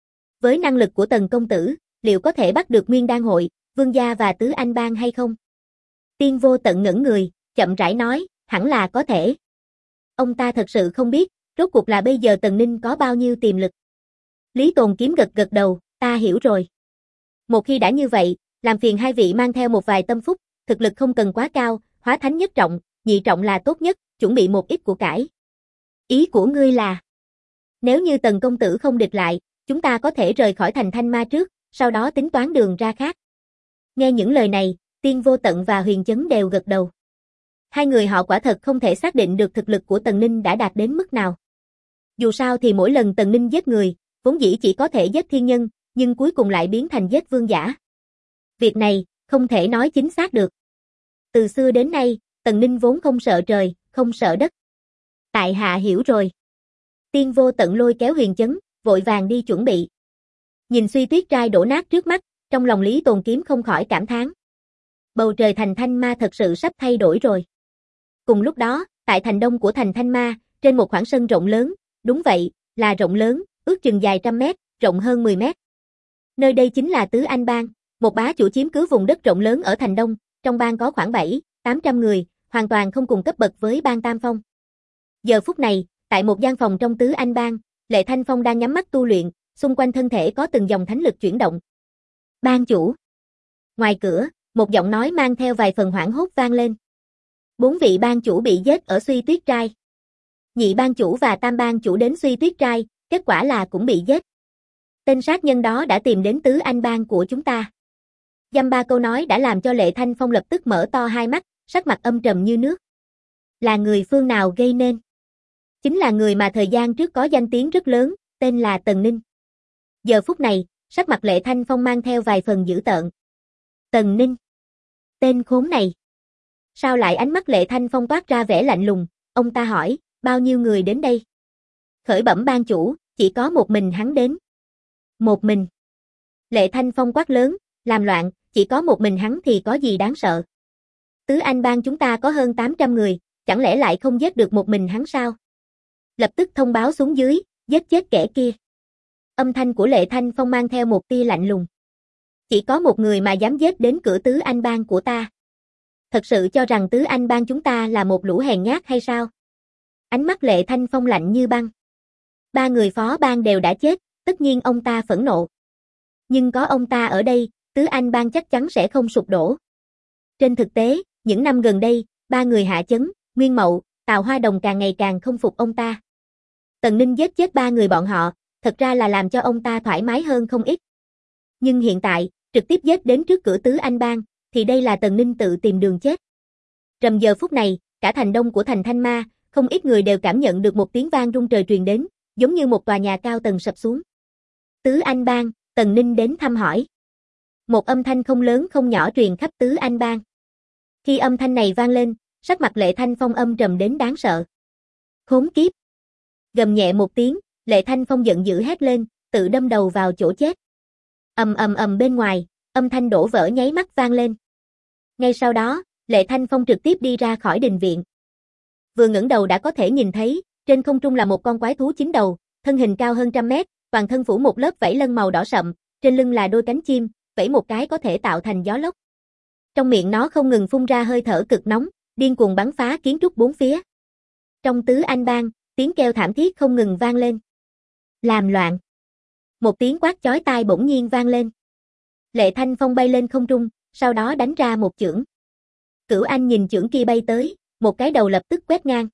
Với năng lực của Tần công tử, liệu có thể bắt được Nguyên Đan hội, Vương gia và Tứ Anh Bang hay không? Tiên Vô Tận ngẩn người, chậm rãi nói, hẳn là có thể. Ông ta thật sự không biết, rốt cuộc là bây giờ Tần Ninh có bao nhiêu tiềm lực. Lý Tồn Kiếm gật đầu, ta hiểu rồi. Một khi đã như vậy, làm phiền hai vị mang theo một vài tâm phúc, thực lực không cần quá cao, hóa thánh nhất trọng, nhị trọng là tốt nhất, chuẩn bị một ít của cải. Ý của ngươi là, nếu như Tần công tử không địch lại, chúng ta có thể rời khỏi thành Thanh Ma trước, sau đó tính toán đường ra khác. Nghe những lời này, Tiên Vô Tận và Huyền Chấn đều gật đầu. Hai người họ quả thật không thể xác định được thực lực của Tần Ninh đã đạt đến mức nào. Dù sao thì mỗi lần Tần Ninh giết người, vốn dĩ chỉ có thể giết thiên nhân, nhưng cuối cùng lại biến thành giết vương giả. Việc này, không thể nói chính xác được. Từ xưa đến nay, Tần Ninh vốn không sợ trời, không sợ đất. Tại hạ hiểu rồi. Tiên Vô Tận lôi kéo Huyền Chấn, vội vàng đi chuẩn bị. Nhìn suy tuyết trai đổ nát trước mắt, trong lòng Lý Tồn Kiếm không khỏi cảm thán. Bầu trời thành Thanh Ma thật sự sắp thay đổi rồi. Cùng lúc đó, Tại thành đông của thành Thanh Ma, trên một khoảng sân rộng lớn, đúng vậy, là rộng lớn, ước chừng dài trăm mét, rộng hơn 10 mét. Nơi đây chính là Tứ Anh Bang, một bá chủ chiếm cứ vùng đất rộng lớn ở thành đông, trong bang có khoảng 700-800 người, hoàn toàn không cùng cấp bậc với bang Tam Phong. Giờ phút này, tại một gian phòng trong Tứ Anh Bang, Lệ Thanh Phong đang nhắm mắt tu luyện, xung quanh thân thể có từng dòng thánh lực chuyển động. Bang chủ. Ngoài cửa, một giọng nói mang theo vài phần hoảng hốt vang lên. 4 vị bang chủ bị giết ở Suy Tuyết Trai. Nhị bang chủ và tam bang chủ đến Suy Tuyết Trai, kết quả là cũng bị giết. Tên sát nhân đó đã tìm đến Tứ Anh Bang của chúng ta. Dăm ba câu nói đã làm cho Lệ Thanh Phong lập tức mở to hai mắt, sắc mặt âm trầm như nước. Là người phương nào gây nên? Chính là người mà thời gian trước có danh tiếng rất lớn, tên là Tần Ninh. Giờ phút này, sắc mặt Lệ Thanh Phong mang theo vài phần dữ tợn. Tần Ninh. Tên khốn này. Sao lại ánh mắt Lệ Thanh Phong toát ra vẻ lạnh lùng, ông ta hỏi, bao nhiêu người đến đây? Khởi bẩm bang chủ, chỉ có một mình hắn đến. Một mình. Lệ Thanh Phong quát lớn, làm loạn, chỉ có một mình hắn thì có gì đáng sợ? Tứ Anh Bang chúng ta có hơn 800 người, chẳng lẽ lại không giết được một mình hắn sao? Lập tức thông báo xuống dưới, giết chết kẻ kia. Âm thanh của Lệ Thanh Phong mang theo một tia lạnh lùng. Chỉ có một người mà dám giết đến cửa Tứ Anh Bang của ta. Thật sự cho rằng Tứ Anh Bang chúng ta là một lũ hèn nhát hay sao? Ánh mắt Lệ Thanh Phong lạnh như băng. 3 người phó bang đều đã chết, tất nhiên ông ta phẫn nộ. Nhưng có ông ta ở đây, Tứ Anh Bang chắc chắn sẽ không sụp đổ. Trên thực tế, những năm gần đây, 3 người Hạ Chấn, Nguyên Mậu, Tào Hoa Đồng càng ngày càng không phục ông ta. Tần Ninh giết chết 3 người bọn họ, thật ra là làm cho ông ta thoải mái hơn không ít. Nhưng hiện tại, trực tiếp giết đến trước cửa Tứ Anh Bang, thì đây là Tần Ninh tự tìm đường chết. Rầm giờ phút này, cả thành đông của thành Thanh Ma, không ít người đều cảm nhận được một tiếng vang rung trời truyền đến, giống như một tòa nhà cao tầng sập xuống. Tứ Anh Bang, Tần Ninh đến thăm hỏi. Một âm thanh không lớn không nhỏ truyền khắp Tứ Anh Bang. Khi âm thanh này vang lên, sắc mặt Lệ Thanh Phong âm trầm đến đáng sợ. Khốn kiếp! Gầm nhẹ một tiếng, Lệ Thanh Phong giận dữ hét lên, tự đâm đầu vào chỗ chết. Ầm ầm ầm bên ngoài, âm thanh đổ vỡ nháy mắt vang lên. Ngay sau đó, Lệ Thanh Phong trực tiếp đi ra khỏi đình viện. Vừa ngẩng đầu đã có thể nhìn thấy, trên không trung là một con quái thú 9 đầu, thân hình cao hơn trăm mét, toàn thân phủ một lớp vảy lân màu đỏ sậm, trên lưng là đôi cánh chim, vẫy một cái có thể tạo thành gió lốc. Trong miệng nó không ngừng phun ra hơi thở cực nóng, điên cuồng bắn phá kiến trúc bốn phía. Trong Tứ Anh Bang, tiếng kêu thảm thiết không ngừng vang lên. Làm loạn. Một tiếng quát chói tai bỗng nhiên vang lên. Lệ Thanh Phong bay lên không trung, sau đó đánh ra một chưởng. Cửu Anh nhìn chưởng kia bay tới, một cái đầu lập tức quét ngang.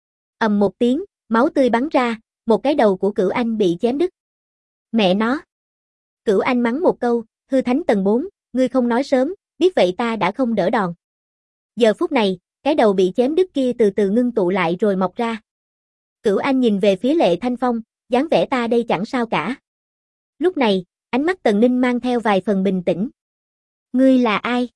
Ầm một tiếng, máu tươi bắn ra, một cái đầu của Cửu Anh bị chém đứt. Mẹ nó. Cửu Anh mắng một câu, hư thánh tầng 4, ngươi không nói sớm, biết vậy ta đã không đỡ đòn. Giờ phút này, cái đầu bị chém đứt kia từ từ ngưng tụ lại rồi mọc ra. Cửu Anh nhìn về phía Lệ Thanh Phong, dáng vẻ ta đây chẳng sao cả. Lúc này, ánh mắt Tần Ninh mang theo vài phần bình tĩnh. Ngươi là ai?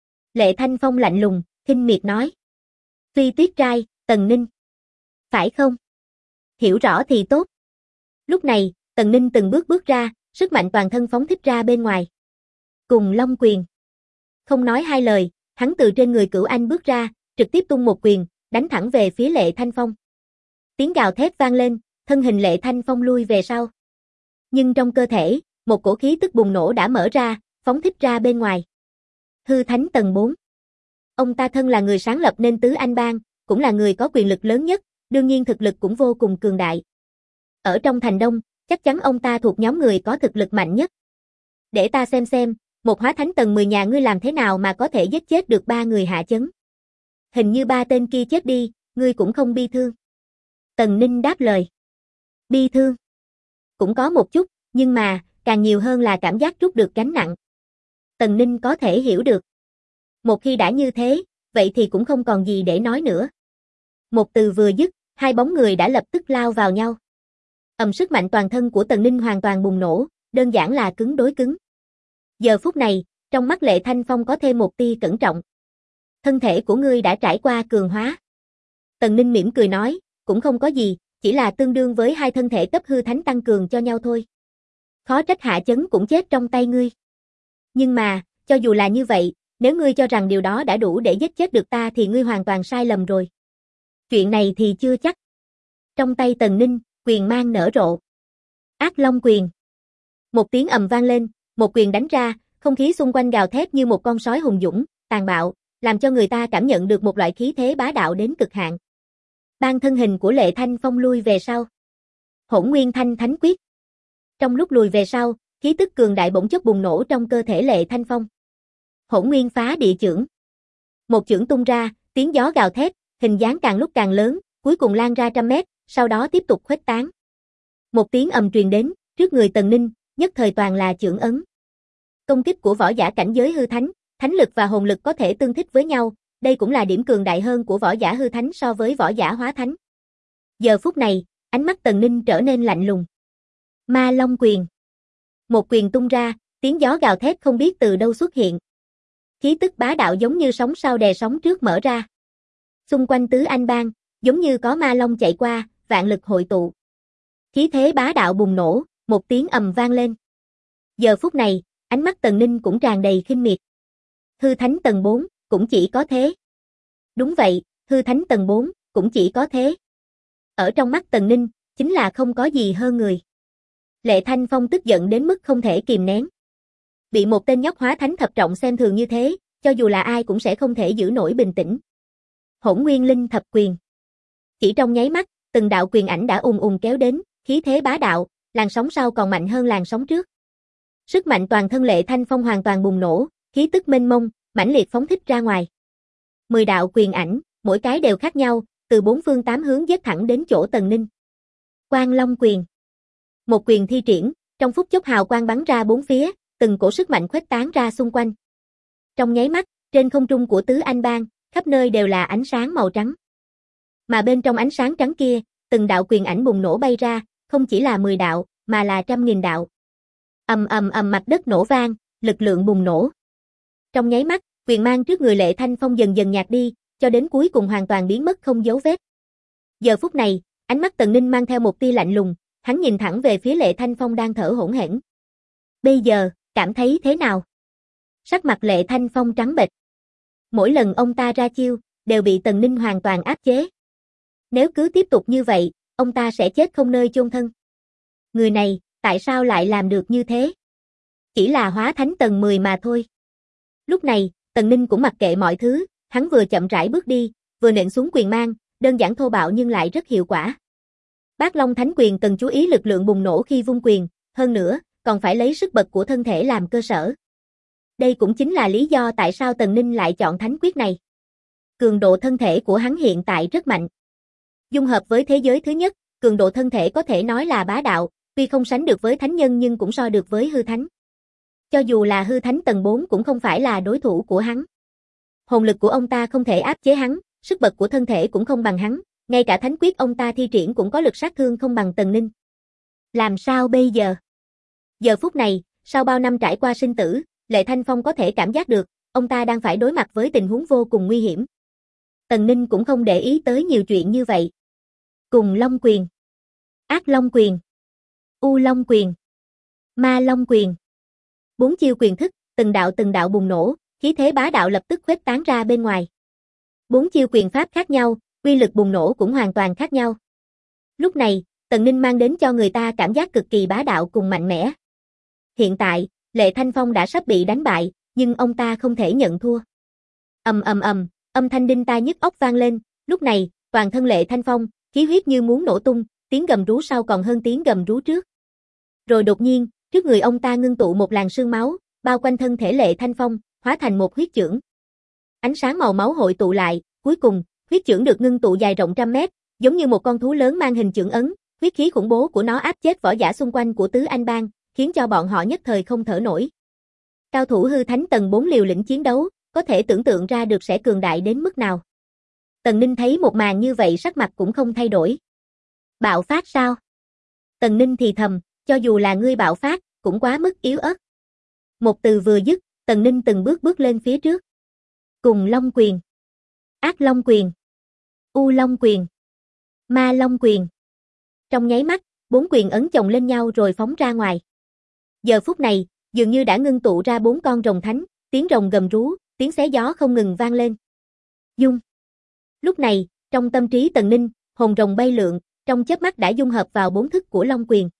Lệ Thanh Phong lạnh lùng, khinh miệt nói. Phi Tuyết Trai, Tần Ninh. Phải không? Hiểu rõ thì tốt. Lúc này, Tần Ninh từng bước bước ra, sức mạnh toàn thân phóng thích ra bên ngoài. Cùng Long Quyền. Không nói hai lời, hắn từ trên người Cửu Anh bước ra, trực tiếp tung một quyền, đánh thẳng về phía Lệ Thanh Phong. Tiếng gào thét vang lên, thân hình Lệ Thanh Phong lui về sau. Nhưng trong cơ thể, một cổ khí tức bùng nổ đã mở ra, phóng thích ra bên ngoài. Hư Thánh tầng 4. Ông ta thân là người sáng lập nên Tứ Anh Bang, cũng là người có quyền lực lớn nhất, đương nhiên thực lực cũng vô cùng cường đại. Ở trong thành đông, chắc chắn ông ta thuộc nhóm người có thực lực mạnh nhất. Để ta xem, một hóa thánh tầng 10 nhà ngươi làm thế nào mà có thể giết chết được 3 người Hạ Chấn. Hình như 3 tên kia chết đi, ngươi cũng không bi thương. Tần Ninh đáp lời. Bi thương. Cũng có một chút, nhưng mà, càng nhiều hơn là cảm giác trút được gánh nặng. Tần Ninh có thể hiểu được. Một khi đã như thế, vậy thì cũng không còn gì để nói nữa. Một từ vừa dứt, hai bóng người đã lập tức lao vào nhau. Sức mạnh toàn thân của Tần Ninh hoàn toàn bùng nổ, đơn giản là cứng đối cứng. Giờ phút này, trong mắt Lệ Thanh Phong có thêm một tia cẩn trọng. Thân thể của ngươi đã trải qua cường hóa. Tần Ninh mỉm cười nói, cũng không có gì, chỉ là tương đương với hai thân thể cấp hư thánh tăng cường cho nhau thôi. Khó trách Hạ Chấn cũng chết trong tay ngươi. Nhưng mà, cho dù là như vậy, nếu ngươi cho rằng điều đó đã đủ để giết chết được ta thì ngươi hoàn toàn sai lầm rồi. Chuyện này thì chưa chắc. Trong tay Tần Ninh, quyền mang nở rộ. Ác Long quyền. Một tiếng ầm vang lên, một quyền đánh ra, không khí xung quanh gào thét như một con sói hùng dũng, tàn bạo, làm cho người ta cảm nhận được một loại khí thế bá đạo đến cực hạn. Ban thân hình của Lệ Thanh Phong lui về sau. Hỗn Nguyên Thanh Thánh Quyết. Trong lúc lùi về sau, khí tức cường đại bỗng chốc bùng nổ trong cơ thể Lệ Thanh Phong. Hỗn Nguyên Phá Địa Chưởng. Một chưởng tung ra, tiếng gió gào thét, hình dáng càng lúc càng lớn, cuối cùng lan ra trăm mét, sau đó tiếp tục khuếch tán. Một tiếng ầm truyền đến, trước người Tần Ninh, nhất thời toàn là chưởng ấn. Công kích của võ giả cảnh giới hư thánh, thánh lực và hồn lực có thể tương thích với nhau, đây cũng là điểm cường đại hơn của võ giả hư thánh so với võ giả hóa thánh. Giờ phút này, ánh mắt Tần Ninh trở nên lạnh lùng. Ma Long quyền. Một quyền tung ra, tiếng gió gào thét không biết từ đâu xuất hiện. Khí tức bá đạo giống như sóng sau đè sóng trước mở ra. Xung quanh Tứ Anh Bang, giống như có ma long chạy qua, vạn lực hội tụ. Khí thế bá đạo bùng nổ, một tiếng ầm vang lên. Giờ phút này, ánh mắt Tần Ninh cũng tràn đầy khinh miệt. Hư Thánh tầng 4, cũng chỉ có thế. Đúng vậy, Hư Thánh tầng 4, cũng chỉ có thế. Ở trong mắt Tần Ninh, chính là không có gì hơn người. Lệ Thanh Phong tức giận đến mức không thể kìm nén. Bị một tên nhóc hóa thánh thập trọng xem thường như thế, cho dù là ai cũng sẽ không thể giữ nổi bình tĩnh. Hỗn Nguyên Linh Thập Quyền. Chỉ trong nháy mắt, từng đạo quyền ảnh đã ùn ùn kéo đến, khí thế bá đạo, làn sóng sau còn mạnh hơn làn sóng trước. Sức mạnh toàn thân Lệ Thanh Phong hoàn toàn bùng nổ, khí tức mênh mông, mãnh liệt phóng thích ra ngoài. 10 đạo quyền ảnh, mỗi cái đều khác nhau, từ bốn phương tám hướng giết thẳng đến chỗ Tần Ninh. Quang Long quyền. Một quyền thi triển, trong phút chốc hào quang bắn ra bốn phía, từng cổ sức mạnh khuếch tán ra xung quanh. Trong nháy mắt, trên không trung của Tứ Anh Bang, khắp nơi đều là ánh sáng màu trắng. Mà bên trong ánh sáng trắng kia, từng đạo quyền ảnh bùng nổ bay ra, không chỉ là 10 đạo, mà là trăm nghìn đạo. Ầm ầm ầm, mặt đất nổ vang, lực lượng bùng nổ. Trong nháy mắt, quyền mang trước người Lệ Thanh Phong dần dần nhạt đi, cho đến cuối cùng hoàn toàn biến mất không dấu vết. Giờ phút này, ánh mắt Tần Ninh mang theo một tia lạnh lùng, hắn nhìn thẳng về phía Lệ Thanh Phong đang thở hổn hển. Bây giờ, cảm thấy thế nào? Sắc mặt Lệ Thanh Phong trắng bệch. Mỗi lần ông ta ra chiêu, đều bị Tần Ninh hoàn toàn áp chế. Nếu cứ tiếp tục như vậy, ông ta sẽ chết không nơi chôn thân. Người này, tại sao lại làm được như thế? Chỉ là hóa thánh tầng 10 mà thôi. Lúc này, Tần Ninh cũng mặc kệ mọi thứ, hắn vừa chậm rãi bước đi, vừa nện xuống quyền mang, đơn giản thô bạo nhưng lại rất hiệu quả. Bát Long Thánh Quyền cần chú ý lực lượng bùng nổ khi vung quyền, hơn nữa, còn phải lấy sức bật của thân thể làm cơ sở. Đây cũng chính là lý do tại sao Tần Ninh lại chọn thánh quyết này. Cường độ thân thể của hắn hiện tại rất mạnh. Dung hợp với thế giới thứ nhất, cường độ thân thể có thể nói là bá đạo, tuy không sánh được với thánh nhân nhưng cũng so được với hư thánh. Cho dù là hư thánh tầng 4 cũng không phải là đối thủ của hắn. Hồn lực của ông ta không thể áp chế hắn, sức bật của thân thể cũng không bằng hắn, ngay cả thánh quyết ông ta thi triển cũng có lực sát thương không bằng Tần Ninh. Làm sao bây giờ? Giờ phút này, sau bao năm trải qua sinh tử, Lệ Thanh Phong có thể cảm giác được, ông ta đang phải đối mặt với tình huống vô cùng nguy hiểm. Tần Ninh cũng không để ý tới nhiều chuyện như vậy. Cùng Long quyền, Ác Long quyền, U Long quyền, Ma Long quyền. 4 chiêu quyền thức, từng đạo bùng nổ, khí thế bá đạo lập tức khuếch tán ra bên ngoài. 4 chiêu quyền pháp khác nhau, uy lực bùng nổ cũng hoàn toàn khác nhau. Lúc này, Tần Ninh mang đến cho người ta cảm giác cực kỳ bá đạo cùng mạnh mẽ. Hiện tại, Lệ Thanh Phong đã sắp bị đánh bại, nhưng ông ta không thể nhận thua. Ầm ầm ầm, âm thanh đinh tai nhức óc vang lên, lúc này, toàn thân Lệ Thanh Phong, khí huyết như muốn nổ tung, tiếng gầm rú sau còn hơn tiếng gầm rú trước. Rồi đột nhiên, trước người ông ta ngưng tụ một làn sương máu, bao quanh thân thể Lệ Thanh Phong, hóa thành một huyết chưởng. Ánh sáng màu máu hội tụ lại, cuối cùng, huyết chưởng được ngưng tụ dài rộng trăm mét, giống như một con thú lớn mang hình chưởng ấn, huyết khí khủng bố của nó áp chết võ giả xung quanh của Tứ Anh Bang, khiến cho bọn họ nhất thời không thở nổi. Cao thủ hư thánh tầng 4 liều lĩnh chiến đấu, có thể tưởng tượng ra được sẽ cường đại đến mức nào. Tần Ninh thấy một màn như vậy sắc mặt cũng không thay đổi. Bạo phát sao? Tần Ninh thì thầm, cho dù là ngươi bạo phát, cũng quá mức yếu ớt. Một từ vừa dứt, Tần Ninh từng bước lên phía trước. Cùng Long quyền, Ác Long quyền, U Long quyền, Ma Long quyền. Trong nháy mắt, 4 quyền ấn chồng lên nhau rồi phóng ra ngoài. Giờ phút này, dường như đã ngưng tụ ra 4 con rồng thánh, tiếng rồng gầm rú, tiếng xé gió không ngừng vang lên. Dung. Lúc này, Trong tâm trí Tần Ninh, hồn rồng bay lượn, trong chớp mắt đã dung hợp vào 4 thức của Long Quyền.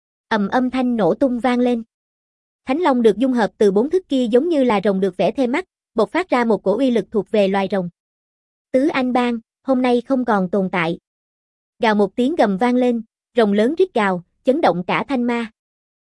Âm thanh nổ tung vang lên. Thánh Long được dung hợp từ 4 thức kia giống như là rồng được vẽ thêm mắt, bộc phát ra một cổ uy lực thuộc về loài rồng. Tứ Anh Bang, hôm nay không còn tồn tại. Gào một tiếng gầm vang lên, rồng lớn rít gào, chấn động cả Thanh Ma.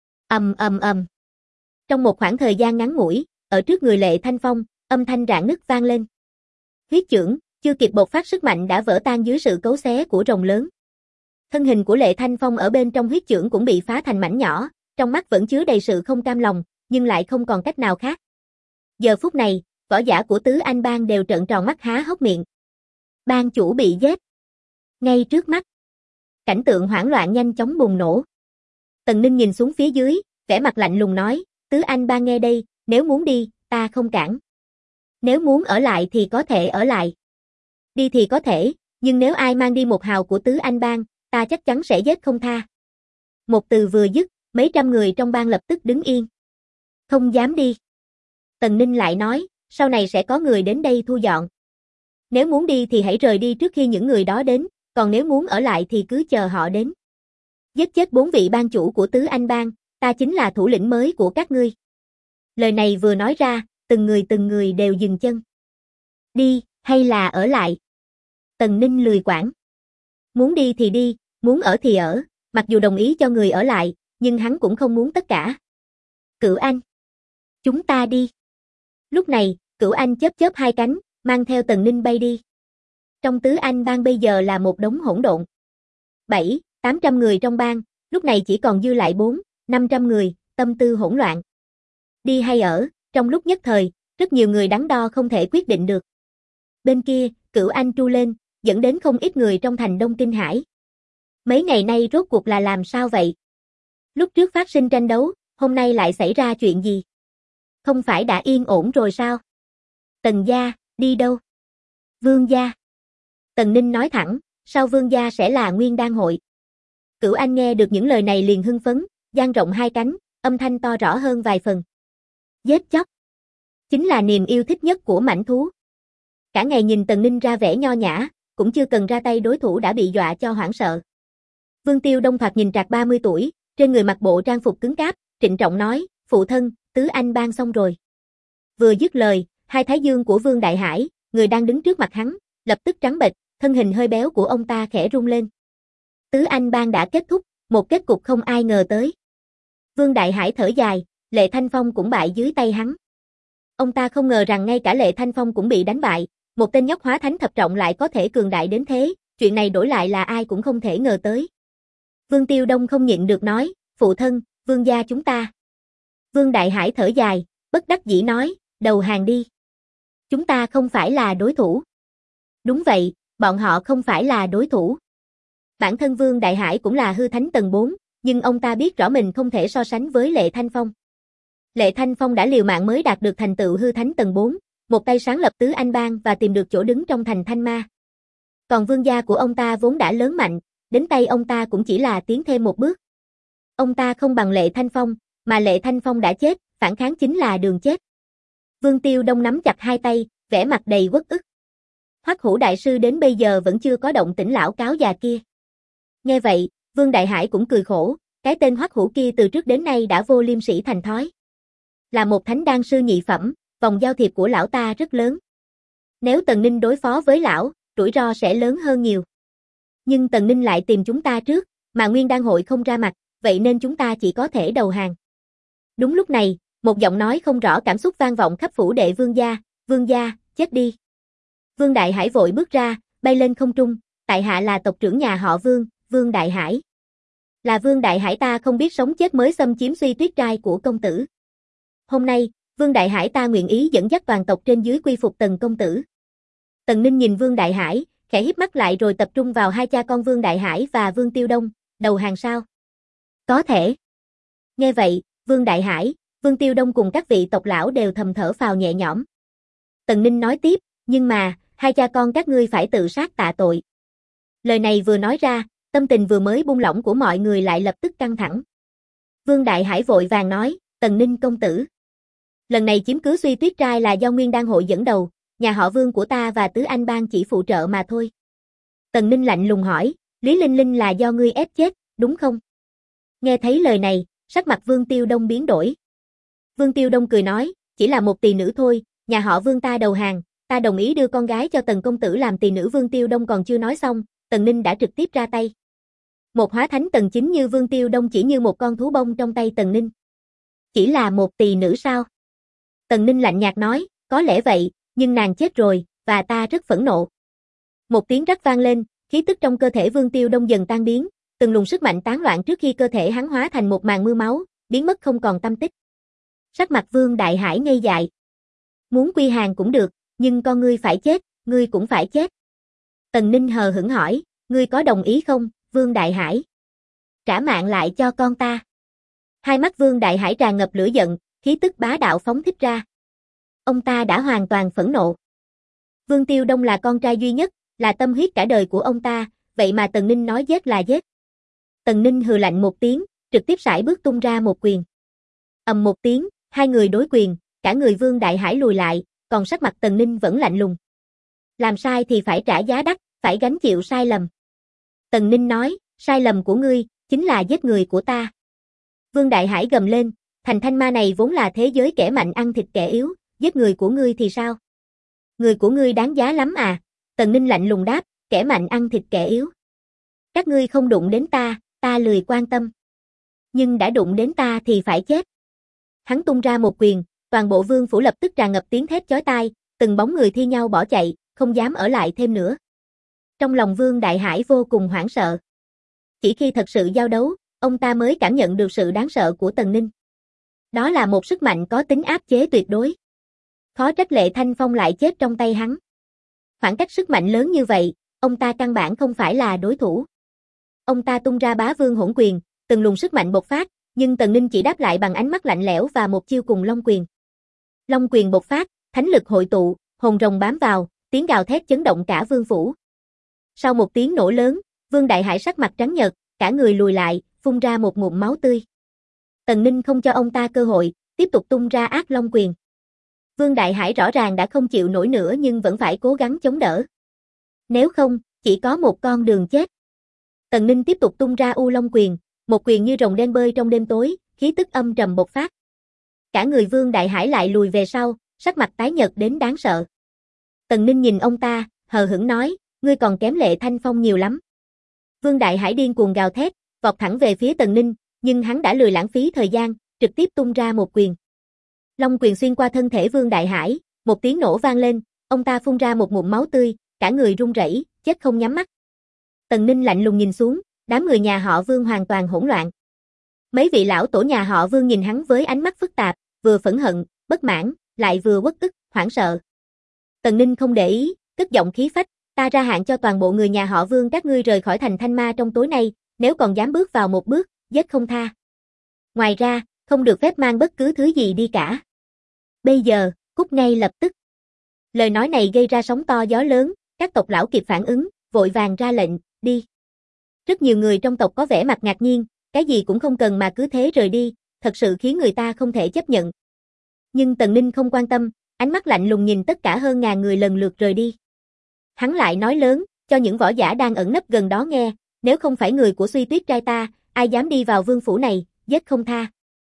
Ầm. Trong một khoảng thời gian ngắn ngủi, ở trước người Lệ Thanh Phong, âm thanh rạn nứt vang lên. Huyết chưởng, chưa kịp bộc phát sức mạnh đã vỡ tan dưới sự cấu xé của rồng lớn. Thân hình của Lệ Thanh Phong ở bên trong huyết chưởng cũng bị phá thành mảnh nhỏ, trong mắt vẫn chứa đầy sự không cam lòng, nhưng lại không còn cách nào khác. Giờ phút này, võ giả của Tứ Anh Bang đều trợn tròn mắt há hốc miệng. Bang chủ bị giết. Ngay trước mắt, cảnh tượng hoảng loạn nhanh chóng bùng nổ. Tần Ninh nhìn xuống phía dưới, vẻ mặt lạnh lùng nói, Tứ Anh Bang nghe đây, nếu muốn đi, ta không cản. Nếu muốn ở lại thì có thể ở lại. Đi thì có thể, nhưng nếu ai mang đi một hào của Tứ Anh Bang, ta chắc chắn sẽ giết không tha. Một từ vừa dứt, mấy trăm người trong bang lập tức đứng yên. Không dám đi. Tần Ninh lại nói, sau này sẽ có người đến đây thu dọn. Nếu muốn đi thì hãy rời đi trước khi những người đó đến, còn nếu muốn ở lại thì cứ chờ họ đến. Giết chết 4 vị bang chủ của Tứ Anh Bang, ta chính là thủ lĩnh mới của các ngươi. Lời này vừa nói ra, từng người đều dừng chân. Đi, hay là ở lại? Tần Ninh lười quản. Muốn đi thì đi, muốn ở thì ở, mặc dù đồng ý cho người ở lại, nhưng hắn cũng không muốn tất cả. Cửu Anh. Chúng ta đi. Lúc này, Cửu Anh chớp hai cánh, mang theo Tần Ninh bay đi. Trong Tứ Anh Bang bây giờ là một đống hỗn độn. 700-800 người trong bang, lúc này chỉ còn dư lại 400-500 người, tâm tư hỗn loạn. Đi hay ở, trong lúc nhất thời, rất nhiều người đắn đo không thể quyết định được. Bên kia, Cửu Anh tru lên, dẫn đến không ít người trong thành Đông kinh hãi. Mấy ngày nay rốt cuộc là làm sao vậy? Lúc trước phát sinh tranh đấu, hôm nay lại xảy ra chuyện gì? Không phải đã yên ổn rồi sao? Tần gia, đi đâu? Vương gia. Tần Ninh nói thẳng, sau Vương gia sẽ là Nguyên Đan hội. Cửu Anh nghe được những lời này liền hưng phấn, dang rộng hai cánh, âm thanh to rõ hơn vài phần. Giết chóc. Chính là niềm yêu thích nhất của mãnh thú. Cả ngày nhìn Tần Ninh ra vẻ nho nhã, cũng chưa cần ra tay đối thủ đã bị dọa cho hoảng sợ. Vương Tiêu Đông thoạt nhìn trạc 30 tuổi, trên người mặc bộ trang phục cứng cáp, trịnh trọng nói, phụ thân, Tứ Anh Bang xong rồi. Vừa dứt lời, hai thái dương của Vương Đại Hải, người đang đứng trước mặt hắn, lập tức trắng bệch, thân hình hơi béo của ông ta khẽ rung lên. Tứ Anh Bang đã kết thúc, một kết cục không ai ngờ tới. Vương Đại Hải thở dài, Lệ Thanh Phong cũng bại dưới tay hắn. Ông ta không ngờ rằng ngay cả Lệ Thanh Phong cũng bị đánh bại, một tên nhóc hóa thánh thập trọng lại có thể cường đại đến thế, chuyện này đổi lại là ai cũng không thể ngờ tới. Vương Tiêu Đông không nhịn được nói, phụ thân, Vương gia chúng ta. Vương Đại Hải thở dài, bất đắc dĩ nói, đầu hàng đi. Chúng ta không phải là đối thủ. Đúng vậy, bọn họ không phải là đối thủ. Bản thân Vương Đại Hải cũng là hư thánh tầng 4, nhưng ông ta biết rõ mình không thể so sánh với Lệ Thanh Phong. Lệ Thanh Phong đã liều mạng mới đạt được thành tựu hư thánh tầng 4, một tay sáng lập Tứ Anh Bang và tìm được chỗ đứng trong thành Thanh Ma. Còn vương gia của ông ta vốn đã lớn mạnh, đến tay ông ta cũng chỉ là tiến thêm một bước. Ông ta không bằng Lệ Thanh Phong, mà Lệ Thanh Phong đã chết, phản kháng chính là đường chết. Vương Tiêu Đông nắm chặt hai tay, vẻ mặt đầy uất ức. Hoắc Hữu đại sư đến bây giờ vẫn chưa có động tĩnh lão cáo già kia. Nghe vậy, Vương Đại Hải cũng cười khổ, cái tên Hoắc Hữu kia từ trước đến nay đã vô liêm sỉ thành thói. Là một thánh đan sư nhị phẩm, vòng giao thiệp của lão ta rất lớn. Nếu Tần Ninh đối phó với lão, rủi ro sẽ lớn hơn nhiều. Nhưng Tần Ninh lại tìm chúng ta trước, mà Nguyên Đan hội không ra mặt, vậy nên chúng ta chỉ có thể đầu hàng. Đúng lúc này, một giọng nói không rõ cảm xúc vang vọng khắp phủ đệ Vương gia, chết đi. Vương Đại Hải vội bước ra, bay lên không trung, tại hạ là tộc trưởng nhà họ Vương, Vương Đại Hải. Là Vương Đại Hải ta không biết sống chết mới xâm chiếm Suy Tuyết trai của công tử. Hôm nay, Vương Đại Hải ta nguyện ý dẫn dắt toàn tộc trên dưới quy phục Tần công tử. Tần Ninh nhìn Vương Đại Hải, khẽ híp mắt lại rồi tập trung vào hai cha con Vương Đại Hải và Vương Tiêu Đông, đầu hàng sao? Có thể. Nghe vậy, Vương Đại Hải, Vương Tiêu Đông cùng các vị tộc lão đều thầm thở phào nhẹ nhõm. Tần Ninh nói tiếp, nhưng mà, hai cha con các ngươi phải tự sát tạ tội. Lời này vừa nói ra, tâm tình vừa mới buông lỏng của mọi người lại lập tức căng thẳng. Vương Đại Hải vội vàng nói, Tần Ninh công tử. Lần này chiếm cứ Suy Tuyết trai là do Nguyên Đan hội dẫn đầu, nhà họ Vương của ta và Tứ Anh Bang chỉ phụ trợ mà thôi. Tần Ninh lạnh lùng hỏi, Lý Linh Linh là do ngươi ép chết, đúng không? Nghe thấy lời này, sắc mặt Vương Tiêu Đông biến đổi. Vương Tiêu Đông cười nói, chỉ là một tỳ nữ thôi, nhà họ Vương ta đầu hàng, ta đồng ý đưa con gái cho Tần công tử làm tỳ nữ. Vương Tiêu Đông còn chưa nói xong, Tần Ninh đã trực tiếp ra tay. Một hóa thánh tầng 9 như Vương Tiêu Đông chỉ như một con thú bông trong tay Tần Ninh. Chỉ là một tỳ nữ sao? Tần Ninh lạnh nhạt nói, có lẽ vậy, nhưng nàng chết rồi, và ta rất phẫn nộ. Một tiếng rắc vang lên, khí tức trong cơ thể Vương Tiêu Đông dần tan biến, từng luồng sức mạnh tán loạn trước khi cơ thể hắn hóa thành một màn mưa máu, biến mất không còn tăm tích. Sắc mặt Vương Đại Hải ngây dại. Muốn quy hàng cũng được, nhưng con ngươi phải chết, ngươi cũng phải chết. Tần Ninh hờ hững hỏi, ngươi có đồng ý không, Vương Đại Hải? Trả mạng lại cho con ta. Hai mắt Vương Đại Hải tràn ngập lửa giận, khí tức bá đạo phóng thích ra. Ông ta đã hoàn toàn phẫn nộ. Vương Tiêu Đông là con trai duy nhất, là tâm huyết cả đời của ông ta, vậy mà Tần Ninh nói giết là giết. Tần Ninh hừ lạnh một tiếng, trực tiếp sải bước tung ra một quyền. Ầm một tiếng, hai người đối quyền, cả người Vương Đại Hải lùi lại, còn sắc mặt Tần Ninh vẫn lạnh lùng. Làm sai thì phải trả giá đắt, phải gánh chịu sai lầm. Tần Ninh nói, sai lầm của ngươi, chính là giết người của ta. Vương Đại Hải gầm lên, thành Thanh Ma này vốn là thế giới kẻ mạnh ăn thịt kẻ yếu, giết người của ngươi thì sao? Người của ngươi đáng giá lắm à? Tần Ninh lạnh lùng đáp, kẻ mạnh ăn thịt kẻ yếu. Các ngươi không đụng đến ta, ta lười quan tâm. Nhưng đã đụng đến ta thì phải chết. Hắn tung ra một quyền, toàn bộ vương phủ lập tức tràn ngập tiếng thét chói tai, từng bóng người thi nhau bỏ chạy, không dám ở lại thêm nữa. Trong lòng Vương Đại Hải vô cùng hoảng sợ. Chỉ khi thật sự giao đấu, ông ta mới cảm nhận được sự đáng sợ của Tần Ninh. Đó là một sức mạnh có tính áp chế tuyệt đối. Khó trách Lệ Thanh Phong lại chết trong tay hắn. Khoảng cách sức mạnh lớn như vậy, ông ta căn bản không phải là đối thủ. Ông ta tung ra Bá Vương Hỗn Quyền, từng luồng sức mạnh bộc phát, nhưng Tần Ninh chỉ đáp lại bằng ánh mắt lạnh lẽo và một chiêu cùng Long Quyền. Long Quyền bộc phát, thánh lực hội tụ, hồn rồng bám vào, tiếng gào thét chấn động cả vương phủ. Sau một tiếng nổ lớn, Vương Đại Hải sắc mặt trắng nhợt, cả người lùi lại, phun ra một ngụm máu tươi. Tần Ninh không cho ông ta cơ hội, tiếp tục tung ra Ác Long Quyền. Vương Đại Hải rõ ràng đã không chịu nổi nữa nhưng vẫn phải cố gắng chống đỡ. Nếu không, chỉ có một con đường chết. Tần Ninh tiếp tục tung ra U Long Quyền, một quyền như rồng đen bơi trong đêm tối, khí tức âm trầm bộc phát. Cả người Vương Đại Hải lại lùi về sau, sắc mặt tái nhợt đến đáng sợ. Tần Ninh nhìn ông ta, hờ hững nói, ngươi còn kém Lệ Thanh Phong nhiều lắm. Vương Đại Hải điên cuồng gào thét, vọt thẳng về phía Tần Ninh, nhưng hắn đã lười lãng phí thời gian, trực tiếp tung ra một quyền. Long quyền xuyên qua thân thể Vương Đại Hải, một tiếng nổ vang lên, ông ta phun ra một ngụm máu tươi, cả người run rẩy, chết không nhắm mắt. Tần Ninh lạnh lùng nhìn xuống, đám người nhà họ Vương hoàn toàn hỗn loạn. Mấy vị lão tổ nhà họ Vương nhìn hắn với ánh mắt phức tạp, vừa phẫn hận, bất mãn, lại vừa uất ức, hoảng sợ. Tần Ninh không để ý, cất giọng khí phách, ta ra hạn cho toàn bộ người nhà họ Vương các ngươi rời khỏi thành Thanh Ma trong tối nay, nếu còn dám bước vào một bước, giết không tha. Ngoài ra, không được phép mang bất cứ thứ gì đi cả. Bây giờ, cút ngay lập tức. Lời nói này gây ra sóng to gió lớn, các tộc lão kịp phản ứng, vội vàng ra lệnh, đi. Rất nhiều người trong tộc có vẻ mặt ngạc nhiên, cái gì cũng không cần mà cứ thế rời đi, thật sự khiến người ta không thể chấp nhận. Nhưng Tần Ninh không quan tâm, ánh mắt lạnh lùng nhìn tất cả hơn ngàn người lần lượt rời đi. Hắn lại nói lớn, cho những võ giả đang ẩn nấp gần đó nghe, nếu không phải người của Suy Tuyết trai ta, ai dám đi vào vương phủ này, giết không tha.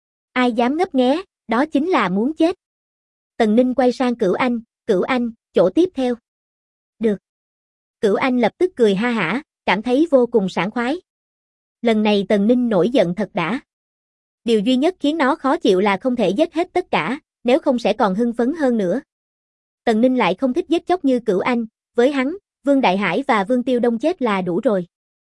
Ai dám ngấp nghé, đó chính là muốn chết. Tần Ninh quay sang Cửu Anh, chỗ tiếp theo. Được. Cửu Anh lập tức cười ha hả, cảm thấy vô cùng sảng khoái. Lần này Tần Ninh nổi giận thật đã. Điều duy nhất khiến nó khó chịu là không thể giết hết tất cả, nếu không sẽ còn hưng phấn hơn nữa. Tần Ninh lại không thích giết chóc như Cửu Anh, với hắn, Vương Đại Hải và Vương Tiêu Đông chết là đủ rồi.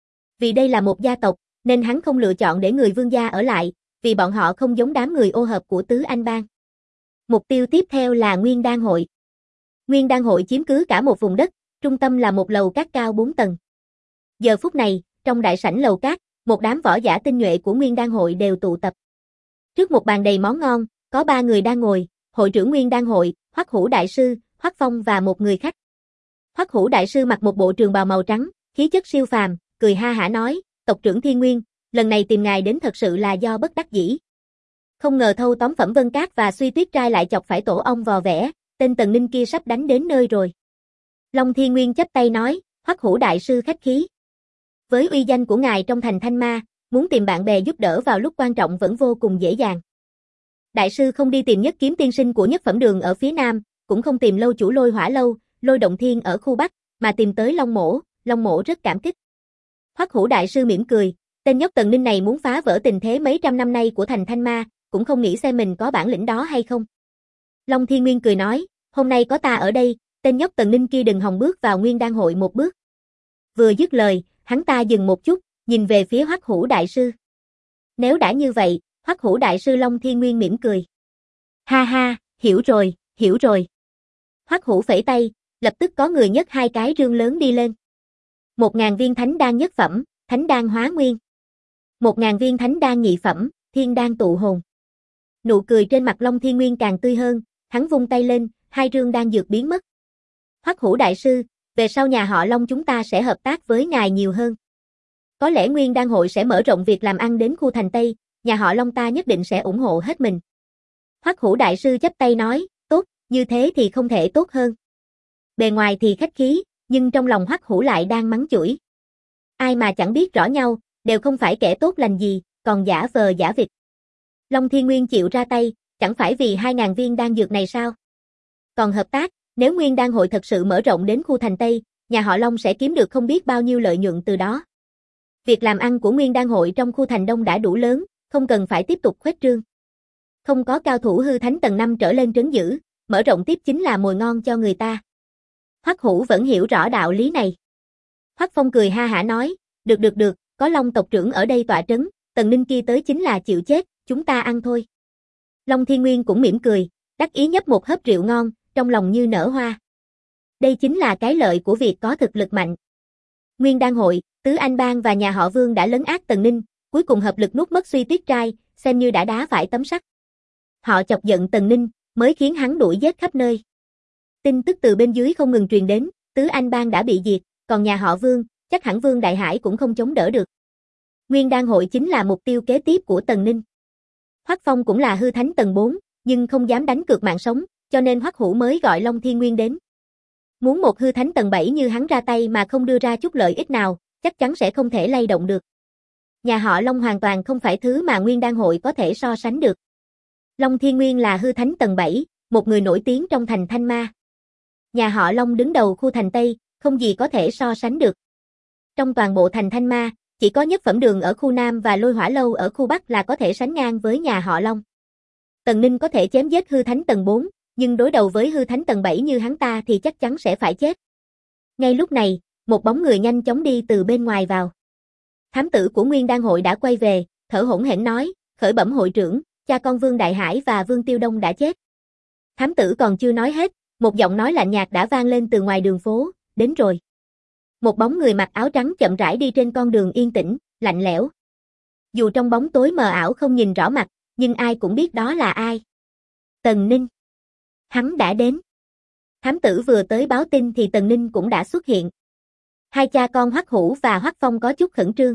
Vì đây là một gia tộc, nên hắn không lựa chọn để người Vương gia ở lại, vì bọn họ không giống đám người ô hợp của Tứ Anh Bang. Mục tiêu tiếp theo là Nguyên Đan Hội. Nguyên Đan Hội chiếm cứ cả một vùng đất, trung tâm là một lầu cát cao 4 tầng. Giờ phút này, trong đại sảnh lầu cát, một đám võ giả tinh nhuệ của Nguyên Đan Hội đều tụ tập. Trước một bàn đầy món ngon, có 3 người đang ngồi, hội trưởng Nguyên Đan Hội, Hoắc Hữu Đại Sư, Hoắc Phong và một người khách. Hoắc Hữu Đại Sư mặc một bộ trường bào màu trắng, khí chất siêu phàm, cười ha hả nói, tộc trưởng Thiên Nguyên, lần này tìm ngài đến thật sự là do bất đắc dĩ. Không ngờ thâu tóm Phẩm Vân Cát và Suy Tuyết trai lại chọc phải tổ ong vò vẽ, tên Tần Ninh kia sắp đánh đến nơi rồi. Long Thiên Nguyên chắp tay nói, Hoắc Hủ đại sư khách khí. Với uy danh của ngài trong thành Thanh Ma, muốn tìm bạn bè giúp đỡ vào lúc quan trọng vẫn vô cùng dễ dàng. Đại sư không đi tìm Nhất Kiếm tiên sinh của Nhất Phẩm Đường ở phía Nam, cũng không tìm lâu chủ Lôi Hỏa lâu, Lôi Động Thiên ở khu Bắc, mà tìm tới Long Mỗ rất cảm kích. Hoắc Hủ đại sư mỉm cười, tên nhóc Tần Ninh này muốn phá vỡ tình thế mấy trăm năm nay của thành Thanh Ma, cũng không nghĩ xem mình có bản lĩnh đó hay không. Long Thiên Nguyên cười nói, hôm nay có ta ở đây, tên nhóc Tần Ninh kia đừng hòng bước vào Nguyên Đan hội một bước. Vừa dứt lời, hắn ta dừng một chút, nhìn về phía Hoắc Hủ đại sư. Nếu đã như vậy, Hoắc Hủ đại sư Long Thiên Nguyên mỉm cười. Ha ha, hiểu rồi. Hoắc Hủ phẩy tay, lập tức có người nhấc hai cái rương lớn đi lên. 1000 viên thánh đan nhất phẩm, thánh đan hóa nguyên. 1000 viên thánh đan nhị phẩm, thiên đan tụ hồn. Nụ cười trên mặt Long Thiên Nguyên càng tươi hơn, hắn vung tay lên, hai rương đan dược biến mất. Hoắc Hủ đại sư, về sau nhà họ Long chúng ta sẽ hợp tác với ngài nhiều hơn. Có lẽ Nguyên Đan hội sẽ mở rộng việc làm ăn đến khu thành Tây, nhà họ Long ta nhất định sẽ ủng hộ hết mình. Hoắc Hủ đại sư chắp tay nói, tốt, như thế thì không thể tốt hơn. Bề ngoài thì khách khí, nhưng trong lòng Hoắc Hủ lại đang mắng chửi. Ai mà chẳng biết rõ nhau, đều không phải kẻ tốt lành gì, còn giả vờ giả vịt. Long Thiên Nguyên chịu ra tay, chẳng phải vì 2000 viên đan dược này sao? Còn hợp tác, nếu Nguyên Đan hội thật sự mở rộng đến khu thành Tây, nhà họ Long sẽ kiếm được không biết bao nhiêu lợi nhuận từ đó. Việc làm ăn của Nguyên Đan hội trong khu thành Đông đã đủ lớn, không cần phải tiếp tục khuếch trương. Không có cao thủ hư thánh tầng 5 trở lên trấn giữ, mở rộng tiếp chính là mồi ngon cho người ta. Hoắc Hủ vẫn hiểu rõ đạo lý này. Hoắc Phong cười ha hả nói, được, có Long tộc trưởng ở đây tọa trấn, Tần Ninh kia tới chính là chịu chết, chúng ta ăn thôi. Long Thiên Nguyên cũng mỉm cười, đắc ý nhấp một hớp rượu ngon, trong lòng như nở hoa. Đây chính là cái lợi của việc có thực lực mạnh. Nguyên Đan hội, Tứ Anh Bang và nhà họ Vương đã lấn át Tần Ninh, cuối cùng hợp lực nuốt mất Suy Tuyết trai, xem như đã đá phải tấm sắt. Họ chọc giận Tần Ninh, mới khiến hắn đuổi giết khắp nơi. Tin tức từ bên dưới không ngừng truyền đến, Tứ Anh Bang đã bị diệt, còn nhà họ Vương, chắc hẳn Vương Đại Hải cũng không chống đỡ được. Nguyên Đan hội chính là mục tiêu kế tiếp của Tần Ninh. Hoắc Phong cũng là hư thánh tầng 4, nhưng không dám đánh cược mạng sống, cho nên Hoắc Hủ mới gọi Long Thiên Nguyên đến. Muốn một hư thánh tầng 7 như hắn ra tay mà không đưa ra chút lợi ích nào, chắc chắn sẽ không thể lay động được. Nhà họ Long hoàn toàn không phải thứ mà Nguyên Đan hội có thể so sánh được. Long Thiên Nguyên là hư thánh tầng 7, một người nổi tiếng trong thành Thanh Ma. Nhà họ Long đứng đầu khu thành Tây, không gì có thể so sánh được. Trong toàn bộ thành Thanh Ma, chỉ có Nhất Phẩm Đường ở khu Nam và Lôi Hỏa lâu ở khu Bắc là có thể sánh ngang với nhà họ Long. Tần Ninh có thể chém giết hư thánh tầng 4, nhưng đối đầu với hư thánh tầng 7 như hắn ta thì chắc chắn sẽ phải chết. Ngay lúc này, một bóng người nhanh chóng đi từ bên ngoài vào. Thám tử của Nguyên Đan hội đã quay về, thở hổn hển nói, khởi bẩm hội trưởng, cha con Vương Đại Hải và Vương Tiêu Đông đã chết. Thám tử còn chưa nói hết, một giọng nói lạnh nhạt đã vang lên từ ngoài đường phố, đến rồi. Một bóng người mặc áo trắng chậm rãi đi trên con đường yên tĩnh, lạnh lẽo. Dù trong bóng tối mờ ảo không nhìn rõ mặt, nhưng ai cũng biết đó là ai. Tần Ninh. Hắn đã đến. Thám tử vừa tới báo tin thì Tần Ninh cũng đã xuất hiện. Hai cha con Hoắc Hủ và Hoắc Phong có chút khẩn trương.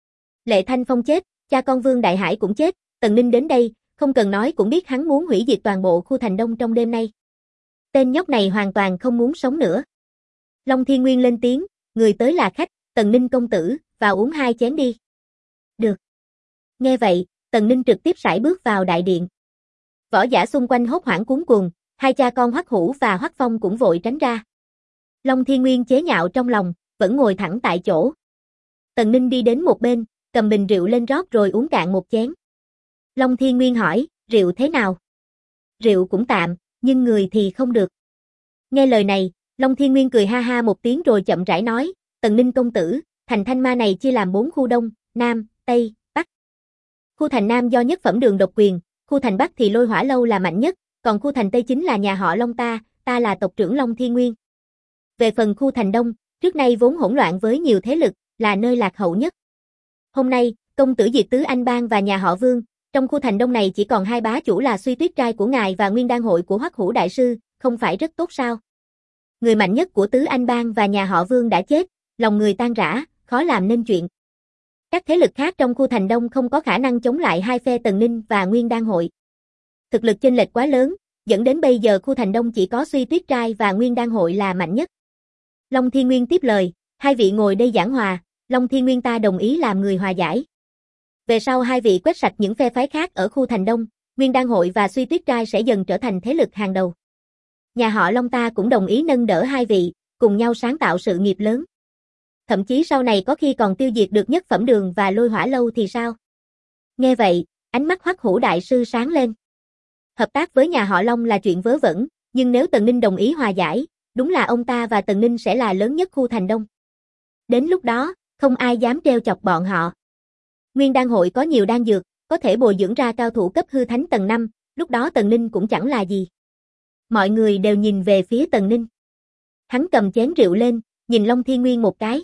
Lệ Thanh Phong chết, cha con Vương Đại Hải cũng chết, Tần Ninh đến đây, không cần nói cũng biết hắn muốn hủy diệt toàn bộ khu thành Đông trong đêm nay. Tên nhóc này hoàn toàn không muốn sống nữa. Long Thiên Nguyên lên tiếng, người tới là khách, Tần Ninh công tử, vào uống 2 chén đi. Được. Nghe vậy, Tần Ninh trực tiếp sải bước vào đại điện. Võ giả xung quanh hốt hoảng cuống cuồng, hai cha con Hoắc Hủ và Hoắc Phong cũng vội tránh ra. Long Thiên Nguyên chế nhạo trong lòng, vẫn ngồi thẳng tại chỗ. Tần Ninh đi đến một bên, cầm bình rượu lên rót rồi uống cạn một chén. Long Thiên Nguyên hỏi, rượu thế nào? Rượu cũng tạm, nhưng người thì không được. Nghe lời này, Long Thiên Nguyên cười ha ha một tiếng rồi chậm rãi nói, Tần Ninh công tử, thành Thanh Ma này chia làm 4 khu Đông, Nam, Tây, Bắc. Khu thành Nam do Nhất Phẩm Đường độc quyền, khu thành Bắc thì Lôi Hỏa lâu là mạnh nhất, còn khu thành Tây chính là nhà họ Long ta là tộc trưởng Long Thiên Nguyên. Về phần khu thành Đông, trước nay vốn hỗn loạn với nhiều thế lực, là nơi lạc hậu nhất. Hôm nay, công tử diệt Tứ Anh Bang và nhà họ Vương, trong khu thành Đông này chỉ còn 2 bá chủ là Suy Tuyết trai của ngài và Nguyên Đan hội của Hoắc Hủ đại sư, không phải rất tốt sao? Người mạnh nhất của Tứ Anh Bang và nhà họ Vương đã chết, lòng người tan rã, khó làm nên chuyện. Các thế lực khác trong khu thành Đông không có khả năng chống lại hai phe Tần Ninh và Nguyên Đan hội. Thực lực chênh lệch quá lớn, dẫn đến bây giờ khu thành Đông chỉ có Suy Tuyết trai và Nguyên Đan hội là mạnh nhất. Long Thiên Nguyên tiếp lời, Hai vị ngồi đây giảng hòa, Long Thiên Nguyên ta đồng ý làm người hòa giải. Về sau hai vị quét sạch những phe phái khác ở khu thành Đông, Nguyên Đan hội và Suy Tuyết trai sẽ dần trở thành thế lực hàng đầu. Nhà họ Long ta cũng đồng ý nâng đỡ hai vị, cùng nhau sáng tạo sự nghiệp lớn. Thậm chí sau này có khi còn tiêu diệt được Nhất Phẩm Đường và Lôi Hỏa lâu thì sao? Nghe vậy, ánh mắt Hoắc Hủ đại sư sáng lên. Hợp tác với nhà họ Long là chuyện vớ vẩn, nhưng nếu Tần Ninh đồng ý hòa giải, đúng là ông ta và Tần Ninh sẽ là lớn nhất khu thành Đông. Đến lúc đó, không ai dám trêu chọc bọn họ. Nguyên Đan hội có nhiều đan dược, có thể bồi dưỡng ra cao thủ cấp hư thánh tầng 5, lúc đó Tần Ninh cũng chẳng là gì. Mọi người đều nhìn về phía Tần Ninh. Hắn cầm chén rượu lên, nhìn Long Thiên Nguyên một cái.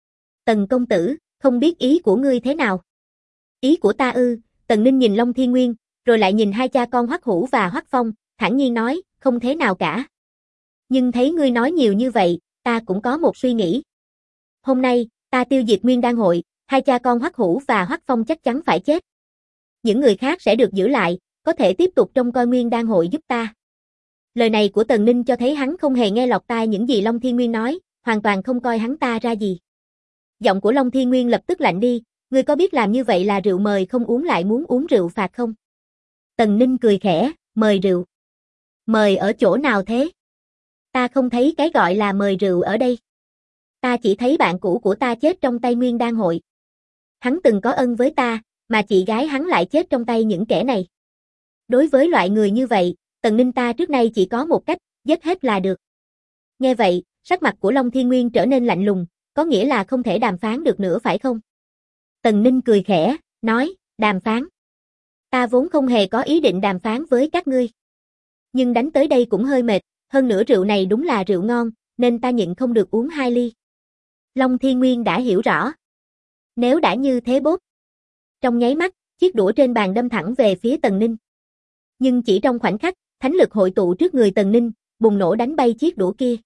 Tần công tử, không biết ý của ngươi thế nào? Ý của ta ư? Tần Ninh nhìn Long Thiên Nguyên, rồi lại nhìn hai cha con Hoắc Hủ và Hoắc Phong, thản nhiên nói, không thế nào cả. Nhưng thấy ngươi nói nhiều như vậy, ta cũng có một suy nghĩ. Hôm nay, ta tiêu diệt Nguyên Đan hội, hai cha con Hoắc Hủ và Hoắc Phong chắc chắn phải chết. Những người khác sẽ được giữ lại, có thể tiếp tục trông coi Nguyên Đan hội giúp ta. Lời này của Tần Ninh cho thấy hắn không hề nghe lọt tai những gì Long Thiên Nguyên nói, hoàn toàn không coi hắn ta ra gì. Giọng của Long Thiên Nguyên lập tức lạnh đi, ngươi có biết làm như vậy là rượu mời không uống lại muốn uống rượu phạt không? Tần Ninh cười khẽ, mời rượu. Mời ở chỗ nào thế? Ta không thấy cái gọi là mời rượu ở đây. Ta chỉ thấy bạn cũ của ta chết trong tay Nguyên Đan hội. Hắn từng có ân với ta, mà chị gái hắn lại chết trong tay những kẻ này. Đối với loại người như vậy, Tần Ninh ta trước nay chỉ có một cách, giết hết là được. Nghe vậy, sắc mặt của Long Thiên Nguyên trở nên lạnh lùng, có nghĩa là không thể đàm phán được nữa phải không? Tần Ninh cười khẽ, nói, đàm phán. Ta vốn không hề có ý định đàm phán với các ngươi. Nhưng đánh tới đây cũng hơi mệt, hơn nữa rượu này đúng là rượu ngon, nên ta nhịn không được uống 2 ly. Long Thiên Nguyên đã hiểu rõ. Nếu đã như thế bốp. Trong nháy mắt, chiếc đũa trên bàn đâm thẳng về phía Tần Ninh. Nhưng chỉ trong khoảnh khắc, thánh lực hội tụ trước người Tần Ninh, bùng nổ đánh bay chiếc đũa kia.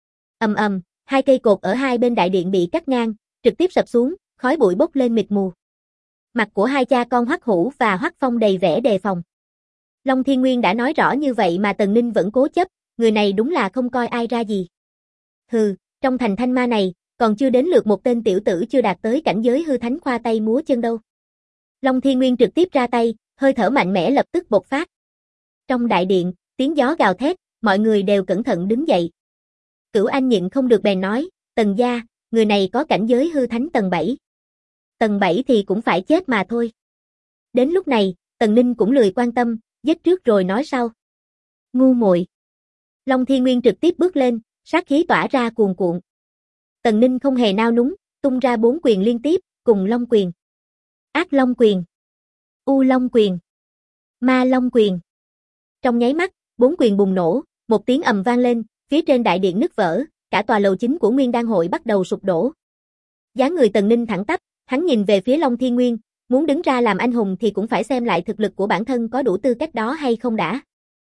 Ầm ầm, hai cây cột ở hai bên đại điện bị cắt ngang, trực tiếp sập xuống, khói bụi bốc lên mịt mù. Mặt của hai cha con Hoắc Hủ và Hoắc Phong đầy vẻ đề phòng. Long Thiên Nguyên đã nói rõ như vậy mà Tần Ninh vẫn cố chấp, người này đúng là không coi ai ra gì. Hừ, trong thành Thanh Ma này, còn chưa đến lượt một tên tiểu tử chưa đạt tới cảnh giới hư thánh khoa tay múa chân đâu. Long Thiên Nguyên trực tiếp ra tay, hơi thở mạnh mẽ lập tức bộc phát. Trong đại điện, tiếng gió gào thét, mọi người đều cẩn thận đứng dậy. Cửu Anh nhịn không được bèn nói, Tần gia, người này có cảnh giới hư thánh tầng 7. Tầng 7 thì cũng phải chết mà thôi. Đến lúc này, Tần Ninh cũng lười quan tâm, giết trước rồi nói sau. Ngu muội. Long Thiên Nguyên trực tiếp bước lên, sát khí tỏa ra cuồn cuộn. Tần Ninh không hề nao núng, tung ra 4 quyền liên tiếp, cùng Long quyền, Ác Long quyền, U Long quyền, Ma Long quyền. Trong nháy mắt, 4 quyền bùng nổ, một tiếng ầm vang lên, phía trên đại điện nứt vỡ, cả tòa lầu chính của Nguyên Đan hội bắt đầu sụp đổ. Dáng người Tần Ninh thẳng tắp, hắn nhìn về phía Long Thiên Nguyên, muốn đứng ra làm anh hùng thì cũng phải xem lại thực lực của bản thân có đủ tư cách đó hay không đã.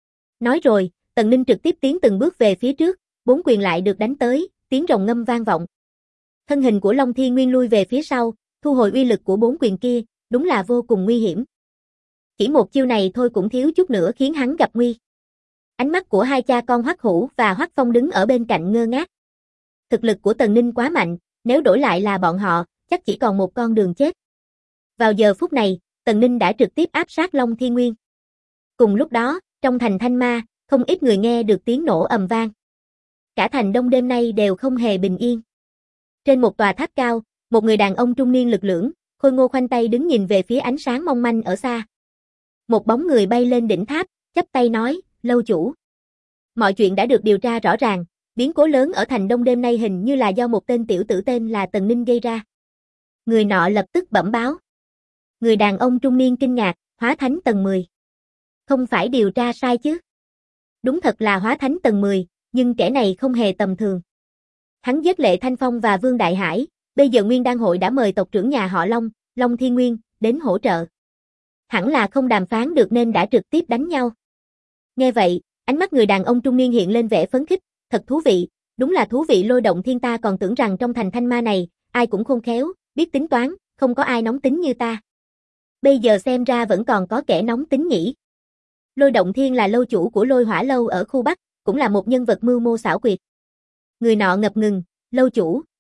Nói rồi, Tần Ninh trực tiếp tiến từng bước về phía trước, 4 quyền lại được đánh tới, tiếng rồng ngâm vang vọng. Thân hình của Long Thiên Nguyên lui về phía sau, thu hồi uy lực của 4 quyền kia, đúng là vô cùng nguy hiểm. Chỉ một chiêu này thôi cũng thiếu chút nữa khiến hắn gặp nguy. Ánh mắt của hai cha con Hoắc Hủ và Hoắc Phong đứng ở bên cạnh ngơ ngác. Thực lực của Tần Ninh quá mạnh, nếu đổi lại là bọn họ, chắc chỉ còn một con đường chết. Vào giờ phút này, Tần Ninh đã trực tiếp áp sát Long Thiên Nguyên. Cùng lúc đó, trong thành Thanh Ma, không ít người nghe được tiếng nổ ầm vang. Cả thành Đông đêm nay đều không hề bình yên. Trên một tòa tháp cao, một người đàn ông trung niên lực lưỡng, khôi ngô khoanh tay đứng nhìn về phía ánh sáng mong manh ở xa. Một bóng người bay lên đỉnh tháp, chắp tay nói, lâu chủ. Mọi chuyện đã được điều tra rõ ràng, biến cố lớn ở thành Đông đêm nay hình như là do một tên tiểu tử tên là Tần Ninh gây ra. Người nọ lập tức bẩm báo. Người đàn ông trung niên kinh ngạc, hóa thánh tầng 10. Không phải điều tra sai chứ? Đúng thật là hóa thánh tầng 10, nhưng kẻ này không hề tầm thường. Hắn giết Lệ Thanh Phong và Vương Đại Hải, bây giờ Nguyên Đan hội đã mời tộc trưởng nhà họ Long, Long Thiên Nguyên, đến hỗ trợ. Hẳn là không đàm phán được nên đã trực tiếp đánh nhau. Nghe vậy, ánh mắt người đàn ông trung niên hiện lên vẻ phấn khích, thật thú vị, đúng là thú vị. Lôi Động Thiên ta còn tưởng rằng trong thành Thanh Ma này, ai cũng khôn khéo, biết tính toán, không có ai nóng tính như ta. Bây giờ xem ra vẫn còn có kẻ nóng tính nhỉ. Lôi Động Thiên là lâu chủ của Lôi Hỏa lâu ở khu Bắc, cũng là một nhân vật mưu mô xảo quyệt. Người nọ ngập ngừng, lâu chủ,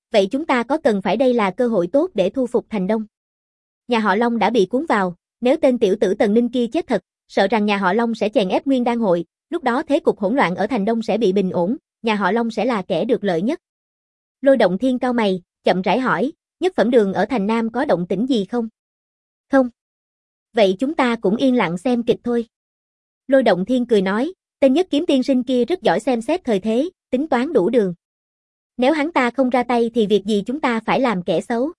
Vậy chúng ta có cần phải đây là cơ hội tốt để thu phục thành Đông. Nhà họ Long đã bị cuốn vào, nếu tên tiểu tử Tần Ninh kia chết thật, sợ rằng nhà họ Long sẽ chèn ép Nguyên Đan hội, lúc đó thế cục hỗn loạn ở thành Đông sẽ bị bình ổn, nhà họ Long sẽ là kẻ được lợi nhất. Lôi Động Thiên cau mày, chậm rãi hỏi, Nhất Phẩm Đường ở thành Nam có động tĩnh gì không? Không. Vậy chúng ta cũng yên lặng xem kịch thôi. Lôi Động Thiên cười nói, tên Nhất Kiếm tiên sinh kia rất giỏi xem xét thời thế, tính toán đủ đường. Nếu hắn ta không ra tay thì việc gì chúng ta phải làm kẻ xấu.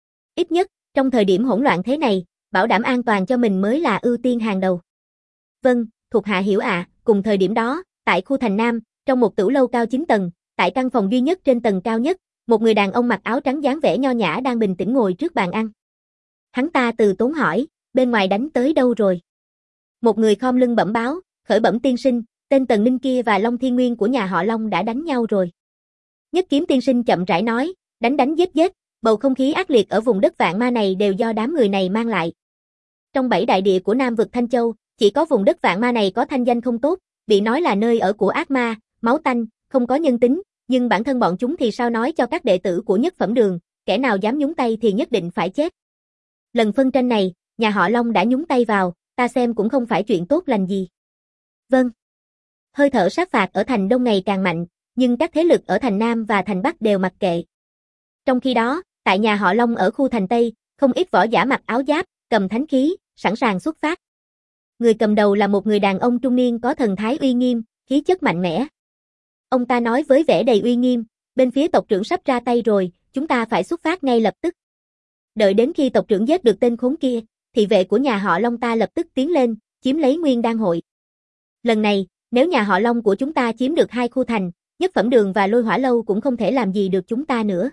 Ít nhất, trong thời điểm hỗn loạn thế này, bảo đảm an toàn cho mình mới là ưu tiên hàng đầu. Vâng, thuộc hạ hiểu ạ. Cùng thời điểm đó, tại khu thành Nam, trong một tửu lâu cao 9 tầng, tại căn phòng duy nhất trên tầng cao nhất, một người đàn ông mặc áo trắng dáng vẻ nho nhã đang bình tĩnh ngồi trước bàn ăn. Hắn ta từ tốn hỏi, bên ngoài đánh tới đâu rồi? Một người khom lưng bẩm báo, khởi bẩm tiên sinh, tên Tần Ninh kia và Long Thiên Nguyên của nhà họ Long đã đánh nhau rồi. Nhất Kiếm tiên sinh chậm rãi nói, đánh giết, bầu không khí ác liệt ở vùng đất vạn ma này đều do đám người này mang lại. Trong 7 đại địa của Nam vực Thanh Châu, chỉ có vùng đất vạn ma này có thanh danh không tốt, bị nói là nơi ở của ác ma, máu tanh, không có nhân tính, nhưng bản thân bọn chúng thì sao nói cho các đệ tử của Nhất Phẩm Đường, kẻ nào dám nhúng tay thì nhất định phải chết. Lần phân tranh này, nhà họ Long đã nhúng tay vào, ta xem cũng không phải chuyện tốt lành gì. Vâng. Hơi thở sát phạt ở thành Đông ngày càng mạnh, nhưng các thế lực ở thành Nam và thành Bắc đều mặc kệ. Trong khi đó, tại nhà họ Long ở khu thành Tây, không ít võ giả mặc áo giáp, cầm thánh khí, sẵn sàng xuất phát. Người cầm đầu là một người đàn ông trung niên có thần thái uy nghiêm, khí chất mạnh mẽ. Ông ta nói với vẻ đầy uy nghiêm, bên phía tộc trưởng sắp ra tay rồi, chúng ta phải xuất phát ngay lập tức. Đợi đến khi tộc trưởng giết được tên khốn kia, thị vệ của nhà họ Long ta lập tức tiến lên, chiếm lấy Nguyên Đan hội. Lần này, nếu nhà họ Long của chúng ta chiếm được 2 khu thành, Nhất Phẩm Đường và Lôi Hỏa Lâu cũng không thể làm gì được chúng ta nữa.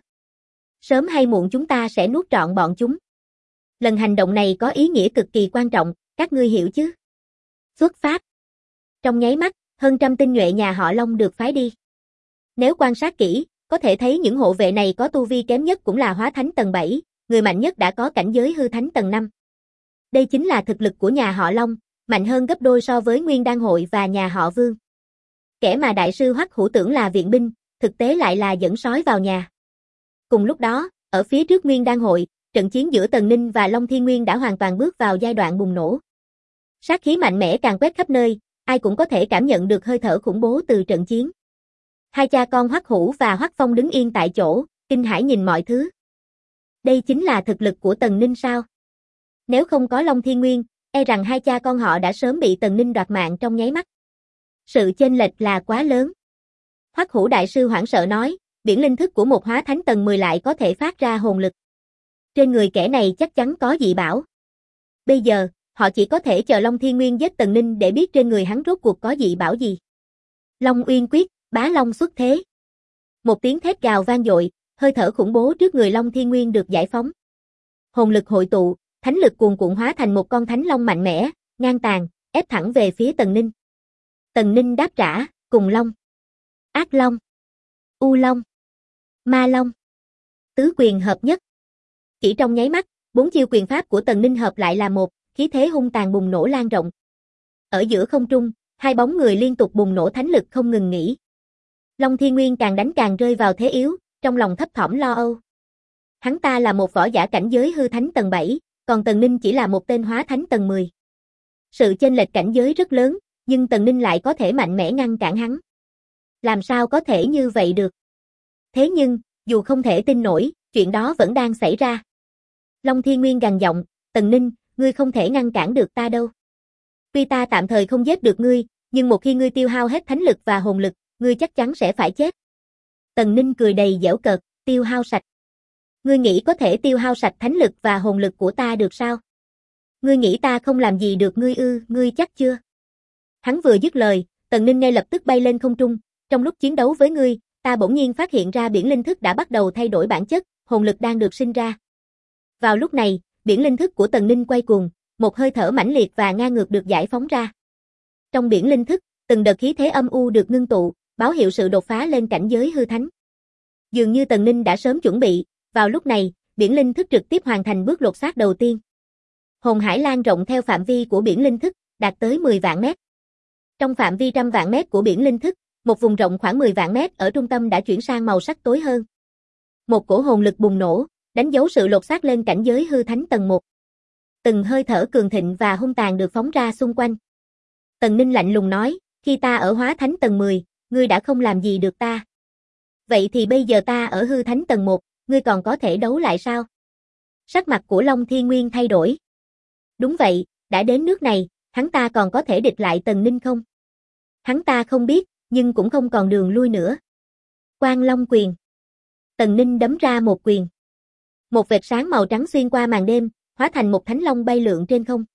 Sớm hay muộn chúng ta sẽ nuốt trọn bọn chúng. Lần hành động này có ý nghĩa cực kỳ quan trọng, các ngươi hiểu chứ? Xuất phát. Trong nháy mắt, hơn trăm tinh nhuệ nhà họ Long được phái đi. Nếu quan sát kỹ, có thể thấy những hộ vệ này có tu vi kém nhất cũng là hóa thánh tầng 7, người mạnh nhất đã có cảnh giới hư thánh tầng 5. Đây chính là thực lực của nhà họ Long, mạnh hơn gấp đôi so với Nguyên Đan hội và nhà họ Vương. Kẻ mà đại sư Hoắc Hữu tưởng là viện binh, thực tế lại là dẫn sói vào nhà. Cùng lúc đó, ở phía trước Nguyên Đan hội, trận chiến giữa Tần Ninh và Long Thiên Nguyên đã hoàn toàn bước vào giai đoạn bùng nổ. Sát khí mạnh mẽ càng quét khắp nơi, ai cũng có thể cảm nhận được hơi thở khủng bố từ trận chiến. Hai cha con Hoắc Hữu và Hoắc Phong đứng yên tại chỗ, kinh hãi nhìn mọi thứ. Đây chính là thực lực của Tần Ninh sao? Nếu không có Long Thiên Nguyên, e rằng hai cha con họ đã sớm bị Tần Ninh đoạt mạng trong nháy mắt. Sự chênh lệch là quá lớn. Hoắc Hữu đại sư hoảng sợ nói, biển linh thức của một hóa thánh tầng 10 lại có thể phát ra hồn lực. Trên người kẻ này chắc chắn có dị bảo. Bây giờ, họ chỉ có thể chờ Long Thiên Nguyên giết Tần Ninh để biết trên người hắn rốt cuộc có dị bảo gì. Long Uyên quyết, bá long xuất thế. Một tiếng thét gào vang dội, hơi thở khủng bố trước người Long Thiên Nguyên được giải phóng. Hồn lực hội tụ, thánh lực cuồn cuộn hóa thành một con thánh long mạnh mẽ, ngang tàn, ép thẳng về phía Tần Ninh. Tần Ninh đáp trả, cùng long, ác long, u long, ma long, tứ quyền hợp nhất. Chỉ trong nháy mắt, 4 chiêu quyền pháp của Tần Ninh hợp lại là một, khí thế hung tàn bùng nổ lan rộng. Ở giữa không trung, hai bóng người liên tục bùng nổ thánh lực không ngừng nghỉ. Long Thiên Nguyên càng đánh càng rơi vào thế yếu, trong lòng thấp thỏm lo âu. Hắn ta là một võ giả cảnh giới hư thánh tầng 7, còn Tần Ninh chỉ là một tên hóa thánh tầng 10. Sự chênh lệch cảnh giới rất lớn, nhưng Tần Ninh lại có thể mạnh mẽ ngăn cản hắn. Làm sao có thể như vậy được? Thế nhưng, dù không thể tin nổi, chuyện đó vẫn đang xảy ra. Long Thiên Nguyên gằn giọng, Tần Ninh, ngươi không thể ngăn cản được ta đâu. Tuy ta tạm thời không giết được ngươi, nhưng một khi ngươi tiêu hao hết thánh lực và hồn lực, ngươi chắc chắn sẽ phải chết. Tần Ninh cười đầy giễu cợt, tiêu hao sạch. Ngươi nghĩ có thể tiêu hao sạch thánh lực và hồn lực của ta được sao? Ngươi nghĩ ta không làm gì được ngươi ư, ngươi chắc chưa? Hắn vừa dứt lời, Tần Ninh ngay lập tức bay lên không trung, trong lúc chiến đấu với ngươi, ta bỗng nhiên phát hiện ra biển linh thức đã bắt đầu thay đổi bản chất, hồn lực đang được sinh ra. Vào lúc này, biển linh thức của Tần Ninh quay cuồng, một hơi thở mãnh liệt và ngang ngược được giải phóng ra. Trong biển linh thức, từng đợt khí thế âm u được ngưng tụ, báo hiệu sự đột phá lên cảnh giới hư thánh. Dường như Tần Ninh đã sớm chuẩn bị, vào lúc này, biển linh thức trực tiếp hoàn thành bước lột xác đầu tiên. Hồn hải lan rộng theo phạm vi của biển linh thức, đạt tới 10 vạn mét. Trong phạm vi trăm vạn mét của biển linh thức, một vùng rộng khoảng 10 vạn mét ở trung tâm đã chuyển sang màu sắc tối hơn. Một cổ hồn lực bùng nổ, đánh dấu sự lột xác lên cảnh giới hư thánh tầng 1. Từng hơi thở cường thịnh và hung tàn được phóng ra xung quanh. Tần Ninh lạnh lùng nói, khi ta ở hóa thánh tầng 10, ngươi đã không làm gì được ta. Vậy thì bây giờ ta ở hư thánh tầng 1, ngươi còn có thể đấu lại sao? Sắc mặt của Long Thiên Nguyên thay đổi. Đúng vậy, đã đến nước này, hắn ta còn có thể địch lại Tần Ninh không? Hắn ta không biết, nhưng cũng không còn đường lui nữa. Quang Long quyền. Tần Ninh đấm ra một quyền. Một vệt sáng màu trắng xuyên qua màn đêm, hóa thành một thánh long bay lượn trên không.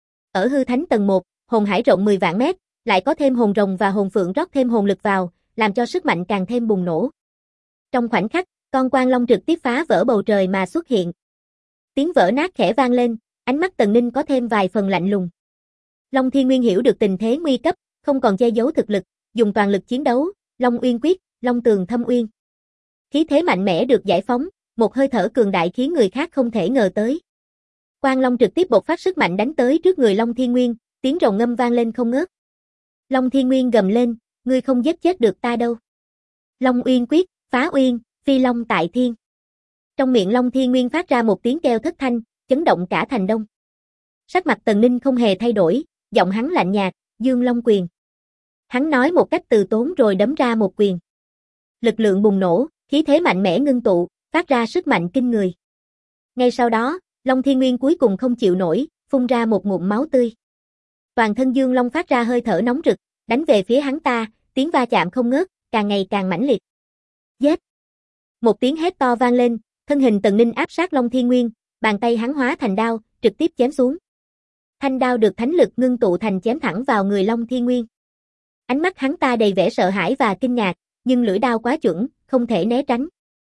Ở hư thánh tầng 1, hồn hải rộng 10 vạn mét, lại có thêm hồn rồng và hồn phượng rót thêm hồn lực vào, làm cho sức mạnh càng thêm bùng nổ. Trong khoảnh khắc, con quang long trực tiếp phá vỡ bầu trời mà xuất hiện. Tiếng vỡ nát khẽ vang lên, ánh mắt Tần Ninh có thêm vài phần lạnh lùng. Long Thiên Nguyên hiểu được tình thế nguy cấp, không còn che giấu thực lực, dùng toàn lực chiến đấu, Long Uyên quyết, Long Tường Thâm Uyên. Khí thế mạnh mẽ được giải phóng, một hơi thở cường đại khiến người khác không thể ngờ tới. Quang Long trực tiếp bộc phát sức mạnh đánh tới trước người Long Thiên Nguyên, tiếng rồng ngâm vang lên không ngớt. Long Thiên Nguyên gầm lên, ngươi không giết chết được ta đâu. Long Uyên quyết, phá uyên, phi long tại thiên. Trong miệng Long Thiên Nguyên phát ra một tiếng kêu thất thanh, chấn động cả thành đông. Sắc mặt Tần Ninh không hề thay đổi, giọng hắn lạnh nhạt, Dương Long quyền. Hắn nói một cách từ tốn rồi đấm ra một quyền. Lực lượng bùng nổ, khí thế mạnh mẽ ngưng tụ, phát ra sức mạnh kinh người. Ngay sau đó, Long Thiên Nguyên cuối cùng không chịu nổi, phun ra một ngụm máu tươi. Toàn thân Dương Long phát ra hơi thở nóng rực, đánh về phía hắn ta, tiếng va chạm không ngớt, càng ngày càng mãnh liệt. Giết! Một tiếng hét to vang lên, thân hình Tần Ninh áp sát Long Thiên Nguyên, bàn tay hắn hóa thành đao, trực tiếp chém xuống. Thanh đao được thánh lực ngưng tụ thành chém thẳng vào người Long Thiên Nguyên. Ánh mắt hắn ta đầy vẻ sợ hãi và kinh ngạc, nhưng lưỡi đao quá chuẩn, không thể né tránh.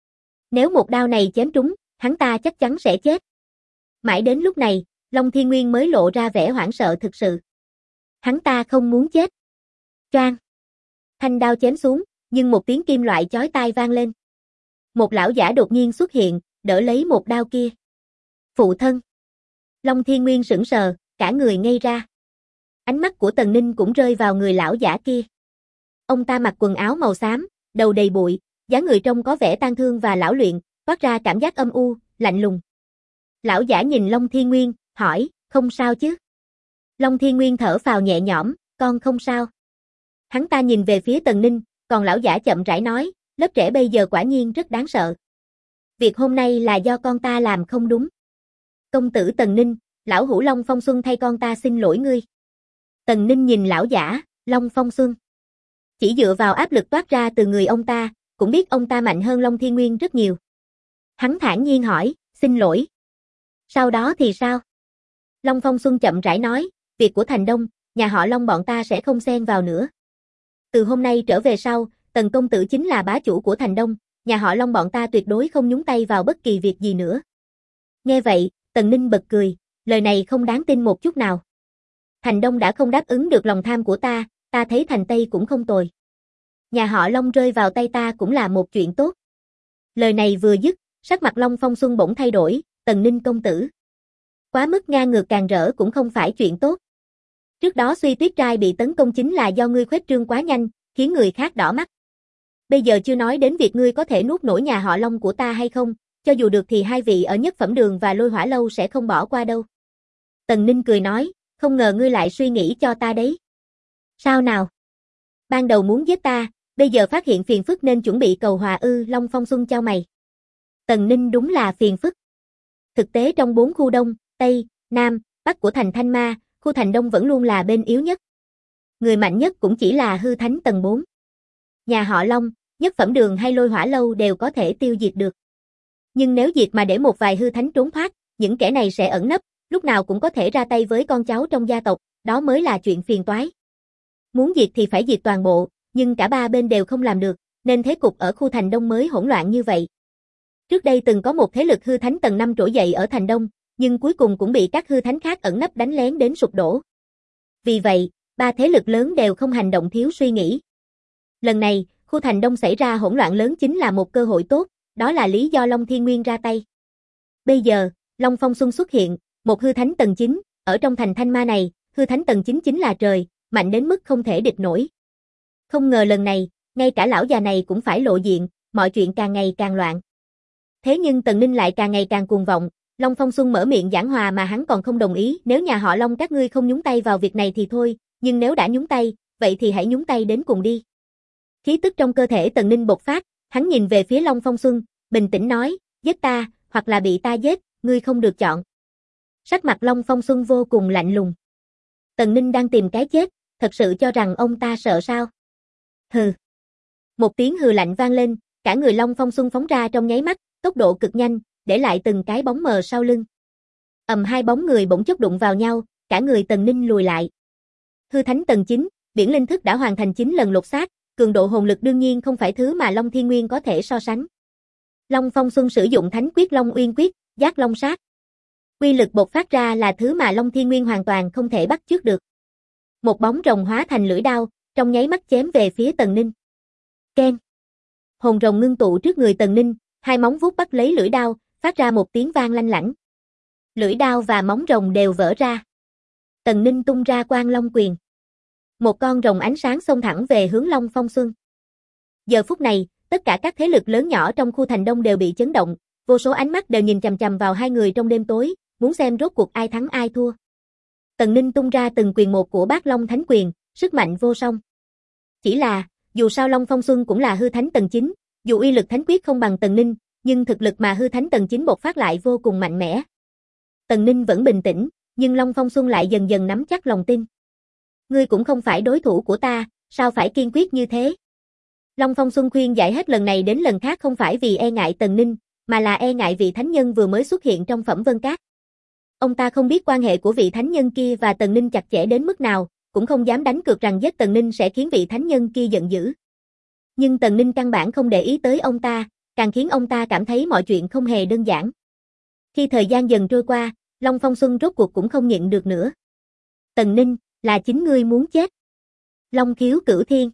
Nếu một đao này chém trúng, hắn ta chắc chắn sẽ chết. Mãi đến lúc này, Long Thiên Nguyên mới lộ ra vẻ hoảng sợ thực sự. Hắn ta không muốn chết. Choang! Thanh đao chém xuống, nhưng một tiếng kim loại chói tai vang lên. Một lão giả đột nhiên xuất hiện, đỡ lấy một đao kia. Phụ thân! Long Thiên Nguyên sững sờ, cả người ngây ra. Ánh mắt của Tần Ninh cũng rơi vào người lão giả kia. Ông ta mặc quần áo màu xám, đầu đầy bụi, dáng người trông có vẻ tang thương và lão luyện, toát ra cảm giác âm u, lạnh lùng. Lão giả nhìn Long Thiên Nguyên, hỏi, không sao chứ? Long Thiên Nguyên thở phào nhẹ nhõm, con không sao. Hắn ta nhìn về phía Tần Ninh, còn lão giả chậm rãi nói, lớp trẻ bây giờ quả nhiên rất đáng sợ. Việc hôm nay là do con ta làm không đúng. Công tử Tần Ninh, lão hữu Long Phong Xuân thay con ta xin lỗi ngươi. Tần Ninh nhìn lão giả, Long Phong Xuân. Chỉ dựa vào áp lực toát ra từ người ông ta, cũng biết ông ta mạnh hơn Long Thiên Nguyên rất nhiều. Hắn thản nhiên hỏi, xin lỗi. Sau đó thì sao? Long Phong Xuân chậm rãi nói, việc của Thành Đông, nhà họ Long bọn ta sẽ không xen vào nữa. Từ hôm nay trở về sau, Tần công tử chính là bá chủ của Thành Đông, nhà họ Long bọn ta tuyệt đối không nhúng tay vào bất kỳ việc gì nữa. Nghe vậy, Tần Ninh bật cười, lời này không đáng tin một chút nào. Thành Đông đã không đáp ứng được lòng tham của ta thấy Thành Tây cũng không tồi. Nhà họ Long rơi vào tay ta cũng là một chuyện tốt. Lời này vừa dứt, sắc mặt Long Phong Xuân bỗng thay đổi, Tần Ninh công tử. Quá mức ngang ngược càng rỡ cũng không phải chuyện tốt. Trước đó Suy Tuyết trai bị tấn công chính là do ngươi khuếch trương quá nhanh, khiến người khác đỏ mắt. Bây giờ chưa nói đến việc ngươi có thể nuốt nổi nhà họ Long của ta hay không, cho dù được thì hai vị ở Nhất Phẩm Đường và Lôi Hỏa Lâu sẽ không bỏ qua đâu. Tần Ninh cười nói, không ngờ ngươi lại suy nghĩ cho ta đấy. Sao nào? Ban đầu muốn giết ta, bây giờ phát hiện phiền phức nên chuẩn bị cầu hòa ư? Long Phong Xuân chau mày. Tần Ninh đúng là phiền phức. Thực tế trong 4 khu Đông, Tây, Nam, Bắc của thành Thanh Ma, khu thành Đông vẫn luôn là bên yếu nhất. Người mạnh nhất cũng chỉ là hư thánh tầng 4. Nhà họ Long, Nhất Phẩm Đường hay Lôi Hỏa Lâu đều có thể tiêu diệt được. Nhưng nếu diệt mà để một vài hư thánh trốn thoát, những kẻ này sẽ ẩn nấp, lúc nào cũng có thể ra tay với con cháu trong gia tộc, đó mới là chuyện phiền toái. Muốn diệt thì phải diệt toàn bộ, nhưng cả ba bên đều không làm được, nên thế cục ở khu thành Đông mới hỗn loạn như vậy. Trước đây từng có một thế lực hư thánh tầng 5 trỗi dậy ở thành Đông, nhưng cuối cùng cũng bị các hư thánh khác ẩn nấp đánh lén đến sụp đổ. Vì vậy, ba thế lực lớn đều không hành động thiếu suy nghĩ. Lần này, khu thành Đông xảy ra hỗn loạn lớn chính là một cơ hội tốt, đó là lý do Long Thiên Nguyên ra tay. Bây giờ, Long Phong Xuân xuất hiện, một hư thánh tầng 9, ở trong thành Thanh Ma này, hư thánh tầng 9 chính là trời, mạnh đến mức không thể địch nổi. Không ngờ lần này, ngay cả lão già này cũng phải lộ diện, mọi chuyện càng ngày càng loạn. Thế nhưng Tần Ninh lại càng ngày càng cuồng vọng, Long Phong Xuân mở miệng giảng hòa mà hắn còn không đồng ý, nếu nhà họ Long các ngươi không nhúng tay vào việc này thì thôi, nhưng nếu đã nhúng tay, vậy thì hãy nhúng tay đến cùng đi. Khí tức trong cơ thể Tần Ninh bộc phát, hắn nhìn về phía Long Phong Xuân, bình tĩnh nói, giết ta, hoặc là bị ta giết, ngươi không được chọn. Sắc mặt Long Phong Xuân vô cùng lạnh lùng. Tần Ninh đang tìm cái chết, thật sự cho rằng ông ta sợ sao? Hừ. Một tiếng hừ lạnh vang lên, cả người Long Phong Xuân phóng ra trong nháy mắt, tốc độ cực nhanh, để lại từng cái bóng mờ sau lưng. Hai bóng người bỗng chốc đụng vào nhau, cả người Tần Ninh lùi lại. Hư Thánh tầng 9, biển linh thức đã hoàn thành 9 lần lột xác, cường độ hồn lực đương nhiên không phải thứ mà Long Thiên Nguyên có thể so sánh. Long Phong Xuân sử dụng Thánh quyết Long Uyên quyết, Giác Long sát. Uy lực bộc phát ra là thứ mà Long Thiên Nguyên hoàn toàn không thể bắt chước được. Một bóng rồng hóa thành lưỡi đao, trong nháy mắt chém về phía Tần Ninh. Keng. Hồn rồng ngưng tụ trước người Tần Ninh, hai móng vuốt bắt lấy lưỡi đao, phát ra một tiếng vang lanh lảnh. Lưỡi đao và móng rồng đều vỡ ra. Tần Ninh tung ra Quang Long quyền. Một con rồng ánh sáng xông thẳng về hướng Long Phong Xuân. Giờ phút này, tất cả các thế lực lớn nhỏ trong khu thành Đông đều bị chấn động, vô số ánh mắt đều nhìn chằm chằm vào hai người trong đêm tối, muốn xem rốt cuộc ai thắng ai thua. Tần Ninh tung ra từng quyền một của Bát Long Thánh quyền, sức mạnh vô song. Chỉ là, dù sao Long Phong Xuân cũng là hư thánh tầng 9, dù uy lực thánh quyết không bằng Tần Ninh, nhưng thực lực mà hư thánh tầng 9 bộc phát lại vô cùng mạnh mẽ. Tần Ninh vẫn bình tĩnh, nhưng Long Phong Xuân lại dần dần nắm chắc lòng tin. Ngươi cũng không phải đối thủ của ta, sao phải kiên quyết như thế? Long Phong Xuân khuyên giải hết lần này đến lần khác không phải vì e ngại Tần Ninh, mà là e ngại vị thánh nhân vừa mới xuất hiện trong Phẩm Vân Các. Ông ta không biết quan hệ của vị thánh nhân kia và Tần Ninh chặt chẽ đến mức nào, cũng không dám đánh cược rằng giết Tần Ninh sẽ khiến vị thánh nhân kia giận dữ. Nhưng Tần Ninh căn bản không để ý tới ông ta, càng khiến ông ta cảm thấy mọi chuyện không hề đơn giản. Khi thời gian dần trôi qua, Long Phong Xuân rốt cuộc cũng không nhịn được nữa. Tần Ninh, là chính ngươi muốn chết. Long khiếu cửu thiên.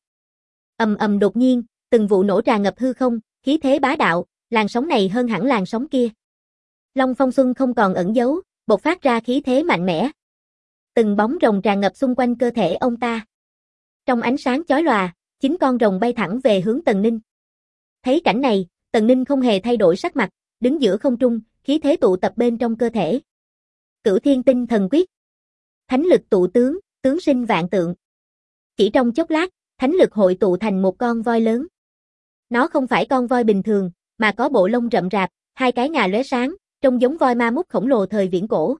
Đột nhiên, từng vụ nổ tràn ngập hư không, khí thế bá đạo, làn sóng này hơn hẳn làn sóng kia. Long Phong Xuân không còn ẩn giấu, bộc phát ra khí thế mạnh mẽ. Từng bóng rồng tràn ngập xung quanh cơ thể ông ta. Trong ánh sáng chói lòa, 9 con rồng bay thẳng về hướng Tần Ninh. Thấy cảnh này, Tần Ninh không hề thay đổi sắc mặt, đứng giữa không trung, khí thế tụ tập bên trong cơ thể. Cửu Thiên Tinh Thần Quyết. Thánh lực tụ tướng, tướng sinh vạn tượng. Chỉ trong chốc lát, thánh lực hội tụ thành một con voi lớn. Nó không phải con voi bình thường, mà có bộ lông rậm rạp, hai cái ngà lóe sáng, trông giống voi ma mút khổng lồ thời viễn cổ.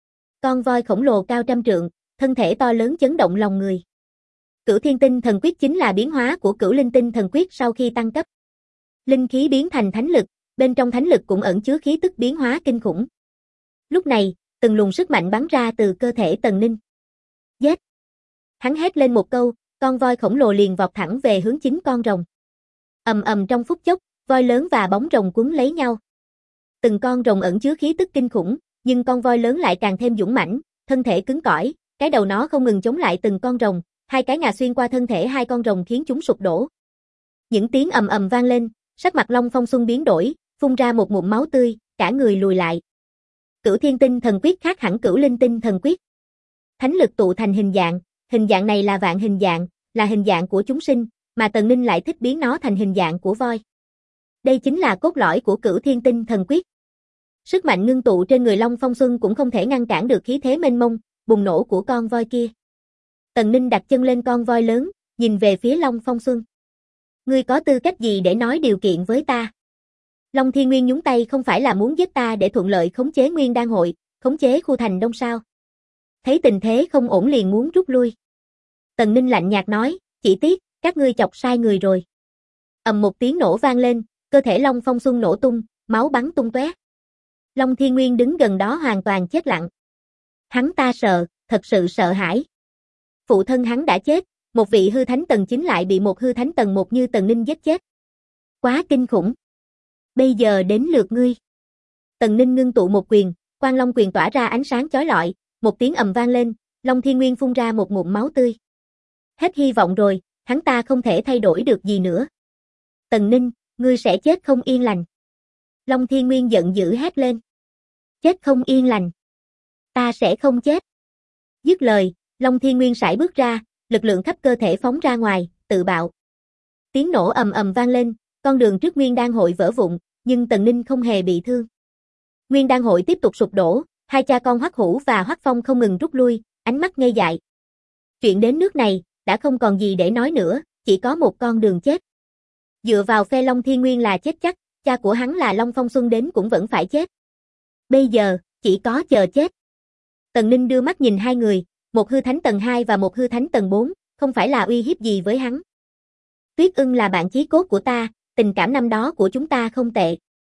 Con voi khổng lồ cao trăm trượng, thân thể to lớn chấn động lòng người. Cửu Thiên Tinh Thần Quyết chính là biến hóa của Cửu Linh Tinh Thần Quyết sau khi tăng cấp. Linh khí biến thành thánh lực, bên trong thánh lực cũng ẩn chứa khí tức biến hóa kinh khủng. Lúc này, từng luồng sức mạnh bắn ra từ cơ thể Tần Ninh. Giết! Hắn hét lên một câu, con voi khổng lồ liền vọt thẳng về hướng 9 con rồng. Trong phút chốc, voi lớn và bóng rồng quấn lấy nhau. Từng con rồng ẩn chứa khí tức kinh khủng, nhưng con voi lớn lại càng thêm dũng mãnh, thân thể cứng cỏi, cái đầu nó không ngừng chống lại từng con rồng, hai cái ngà xuyên qua thân thể hai con rồng khiến chúng sụp đổ. Những tiếng vang lên, sắc mặt Long Phong Xuân biến đổi, phun ra một ngụm máu tươi, cả người lùi lại. Cửu Thiên Tinh Thần Quyết khác hẳn Cửu Linh Tinh Thần Quyết. Thánh lực tụ thành hình dạng này là vạn hình dạng, là hình dạng của chúng sinh, mà Tần Ninh lại thích biến nó thành hình dạng của voi. Đây chính là cốt lõi của Cửu Thiên Tinh Thần Quyết. Sức mạnh ngưng tụ trên người Long Phong Xuân cũng không thể ngăn cản được khí thế mênh mông, bùng nổ của con voi kia. Tần Ninh đặt chân lên con voi lớn, nhìn về phía Long Phong Xuân. Ngươi có tư cách gì để nói điều kiện với ta? Long Thiên Nguyên nhúng tay không phải là muốn giết ta để thuận lợi khống chế Nguyên Đan hội, khống chế khu thành Đông sao? Thấy tình thế không ổn liền muốn rút lui. Tần Ninh lạnh nhạt nói, chỉ tiếc, các ngươi chọc sai người rồi. Một tiếng nổ vang lên, cơ thể Long Phong Xuân nổ tung, máu bắn tung tóe. Long Thiên Nguyên đứng gần đó hoàn toàn chết lặng. Hắn ta sợ, thật sự sợ hãi. Phụ thân hắn đã chết, một vị hư thánh tầng 9 lại bị một hư thánh tầng 1 như Tần Ninh giết chết. Quá kinh khủng. Bây giờ đến lượt ngươi. Tần Ninh ngưng tụ một quyền, Quang Long quyền tỏa ra ánh sáng chói lọi, một tiếng ầm vang lên, Long Thiên Nguyên phun ra một ngụm máu tươi. Hết hy vọng rồi, hắn ta không thể thay đổi được gì nữa. Tần Ninh, ngươi sẽ chết không yên lành. Long Thiên Nguyên giận dữ hét lên. Chết không yên lành. Ta sẽ không chết. Dứt lời, Long Thiên Nguyên sải bước ra, lực lượng khắp cơ thể phóng ra ngoài, tự bạo. Tiếng nổ ầm ầm vang lên, con đường trước Nguyên Đan hội vỡ vụn, nhưng Tần Ninh không hề bị thương. Nguyên Đan hội tiếp tục sụp đổ, hai cha con Hoắc Hữu và Hoắc Phong không ngừng rút lui, ánh mắt ngây dại. Chuyện đến nước này, đã không còn gì để nói nữa, chỉ có một con đường chết. Dựa vào phe Long Thiên Nguyên là chết chắc, cha của hắn là Long Phong Xuân đến cũng vẫn phải chết. Bây giờ, chỉ có chờ chết. Tần Ninh đưa mắt nhìn hai người, một hư thánh tầng 2 và một hư thánh tầng 4, không phải là uy hiếp gì với hắn. Tuyết Ưng là bạn chí cốt của ta, tình cảm năm đó của chúng ta không tệ.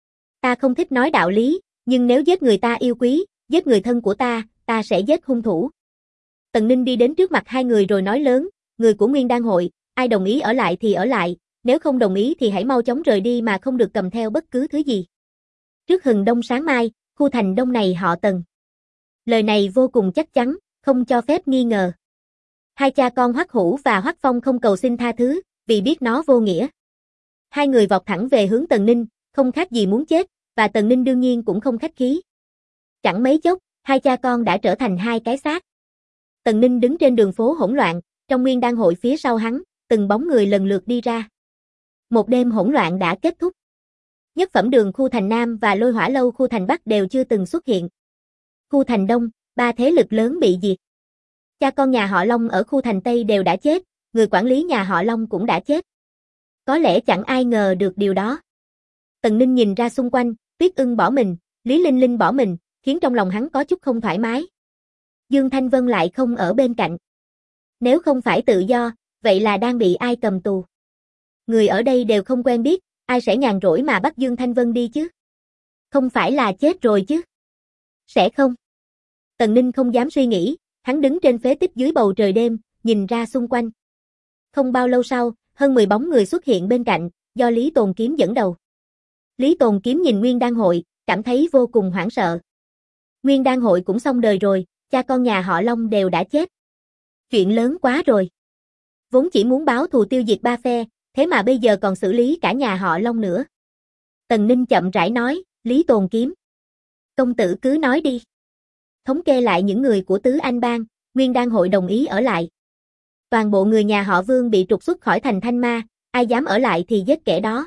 Ta không thích nói đạo lý, nhưng nếu giết người ta yêu quý, giết người thân của ta sẽ giết hung thủ. Tần Ninh đi đến trước mặt hai người rồi nói lớn, người của Nguyên Đan hội, ai đồng ý ở lại thì ở lại, nếu không đồng ý thì hãy mau chóng rời đi mà không được cầm theo bất cứ thứ gì. Trước hừng đông sáng mai, khu thành đông này họ Tần. Lời này vô cùng chắc chắn, không cho phép nghi ngờ. Hai cha con Hoắc Hữu và Hoắc Phong không cầu xin tha thứ, vì biết nó vô nghĩa. Hai người vọt thẳng về hướng Tần Ninh, không khác gì muốn chết, và Tần Ninh đương nhiên cũng không khách khí. Chẳng mấy chốc, hai cha con đã trở thành hai cái xác. Tần Ninh đứng trên đường phố hỗn loạn, trong Nguyên Đan hội phía sau hắn, từng bóng người lần lượt đi ra. Một đêm hỗn loạn đã kết thúc. Nhất phẩm đường khu thành Nam và Lôi Hỏa lâu khu thành Bắc đều chưa từng xuất hiện. Khu thành Đông, ba thế lực lớn bị diệt. Cha con nhà họ Long ở khu thành Tây đều đã chết, người quản lý nhà họ Long cũng đã chết. Có lẽ chẳng ai ngờ được điều đó. Tần Ninh nhìn ra xung quanh, Tuyết Ưng bỏ mình, Lý Linh Linh bỏ mình, khiến trong lòng hắn có chút không thoải mái. Dương Thanh Vân lại không ở bên cạnh. Nếu không phải tự do, vậy là đang bị ai cầm tù. Người ở đây đều không quen biết, ai sẽ nhàn rỗi mà bắt Dương Thanh Vân đi chứ? Không phải là chết rồi chứ? Sẽ không. Tần Ninh không dám suy nghĩ, hắn đứng trên phế tích dưới bầu trời đêm, nhìn ra xung quanh. Không bao lâu sau, hơn 10 bóng người xuất hiện bên cạnh, do Lý Tồn Kiếm dẫn đầu. Lý Tồn Kiếm nhìn Nguyên Đan hội, cảm thấy vô cùng hoảng sợ. Nguyên Đan hội cũng xong đời rồi, cha con nhà họ Long đều đã chết. Chuyện lớn quá rồi. Vốn chỉ muốn báo thù tiêu diệt ba phe, thế mà bây giờ còn xử lý cả nhà họ Long nữa. Tần Ninh chậm rãi nói, Lý Tồn Kiếm. Công tử cứ nói đi. Thống kê lại những người của Tứ Anh Bang, Nguyên Đan hội đồng ý ở lại. Toàn bộ người nhà họ Vương bị trục xuất khỏi thành Thanh Ma, ai dám ở lại thì giết kẻ đó.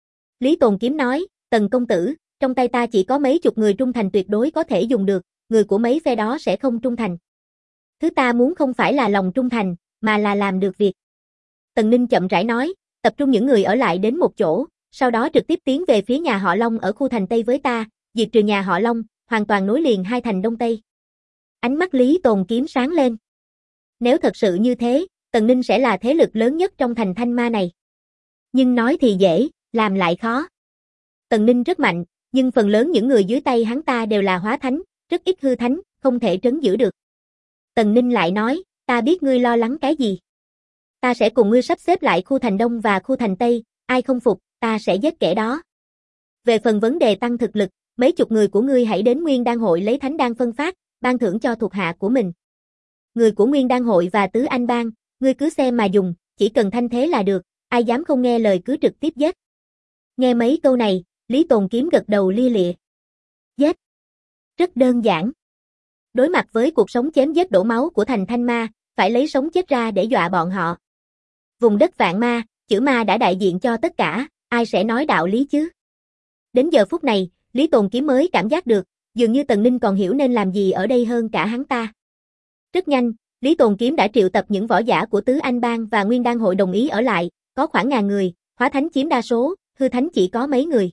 Lý Tồn Kiếm nói, Tần công tử, trong tay ta chỉ có mấy chục người trung thành tuyệt đối có thể dùng được, người của mấy phe đó sẽ không trung thành. Thứ ta muốn không phải là lòng trung thành, mà là làm được việc. Tần Ninh chậm rãi nói, tập trung những người ở lại đến một chỗ, sau đó trực tiếp tiến về phía nhà họ Long ở khu thành Tây với ta, diệt trừ nhà họ Long, hoàn toàn nối liền hai thành Đông Tây. Ánh mắt Lý Tồn Kiếm sáng lên. Nếu thật sự như thế, Tần Ninh sẽ là thế lực lớn nhất trong thành Thanh Ma này. Nhưng nói thì dễ, làm lại khó. Tần Ninh rất mạnh, nhưng phần lớn những người dưới tay hắn ta đều là hóa thánh, rất ít hư thánh, không thể trấn giữ được. Tần Ninh lại nói, ta biết ngươi lo lắng cái gì. Ta sẽ cùng ngươi sắp xếp lại khu thành Đông và khu thành Tây, ai không phục, ta sẽ giết kẻ đó. Về phần vấn đề tăng thực lực, mấy chục người của ngươi hãy đến Nguyên Đan hội lấy thánh đan phân phát, ban thưởng cho thuộc hạ của mình. Người của Nguyên Đan hội và Tứ Anh Bang, ngươi cứ xem mà dùng, chỉ cần thanh thế là được, ai dám không nghe lời cứ trực tiếp giết. Nghe mấy câu này, Lý Tồn Kiếm gật đầu lia lịa. Giết. Rất đơn giản. Đối mặt với cuộc sống chém giết đổ máu của thành Thanh Ma, phải lấy sống chết ra để dọa bọn họ. Vùng đất vạn ma, chữ ma đã đại diện cho tất cả, ai sẽ nói đạo lý chứ? Đến giờ phút này, Lý Tồn Kiếm mới cảm giác được, dường như Tần Ninh còn hiểu nên làm gì ở đây hơn cả hắn ta. Rất nhanh, Lý Tồn Kiếm đã triệu tập những võ giả của Tứ Anh Bang và Nguyên Đan hội đồng ý ở lại, có khoảng ngàn người, hóa thánh chiếm đa số, hư thánh chỉ có mấy người.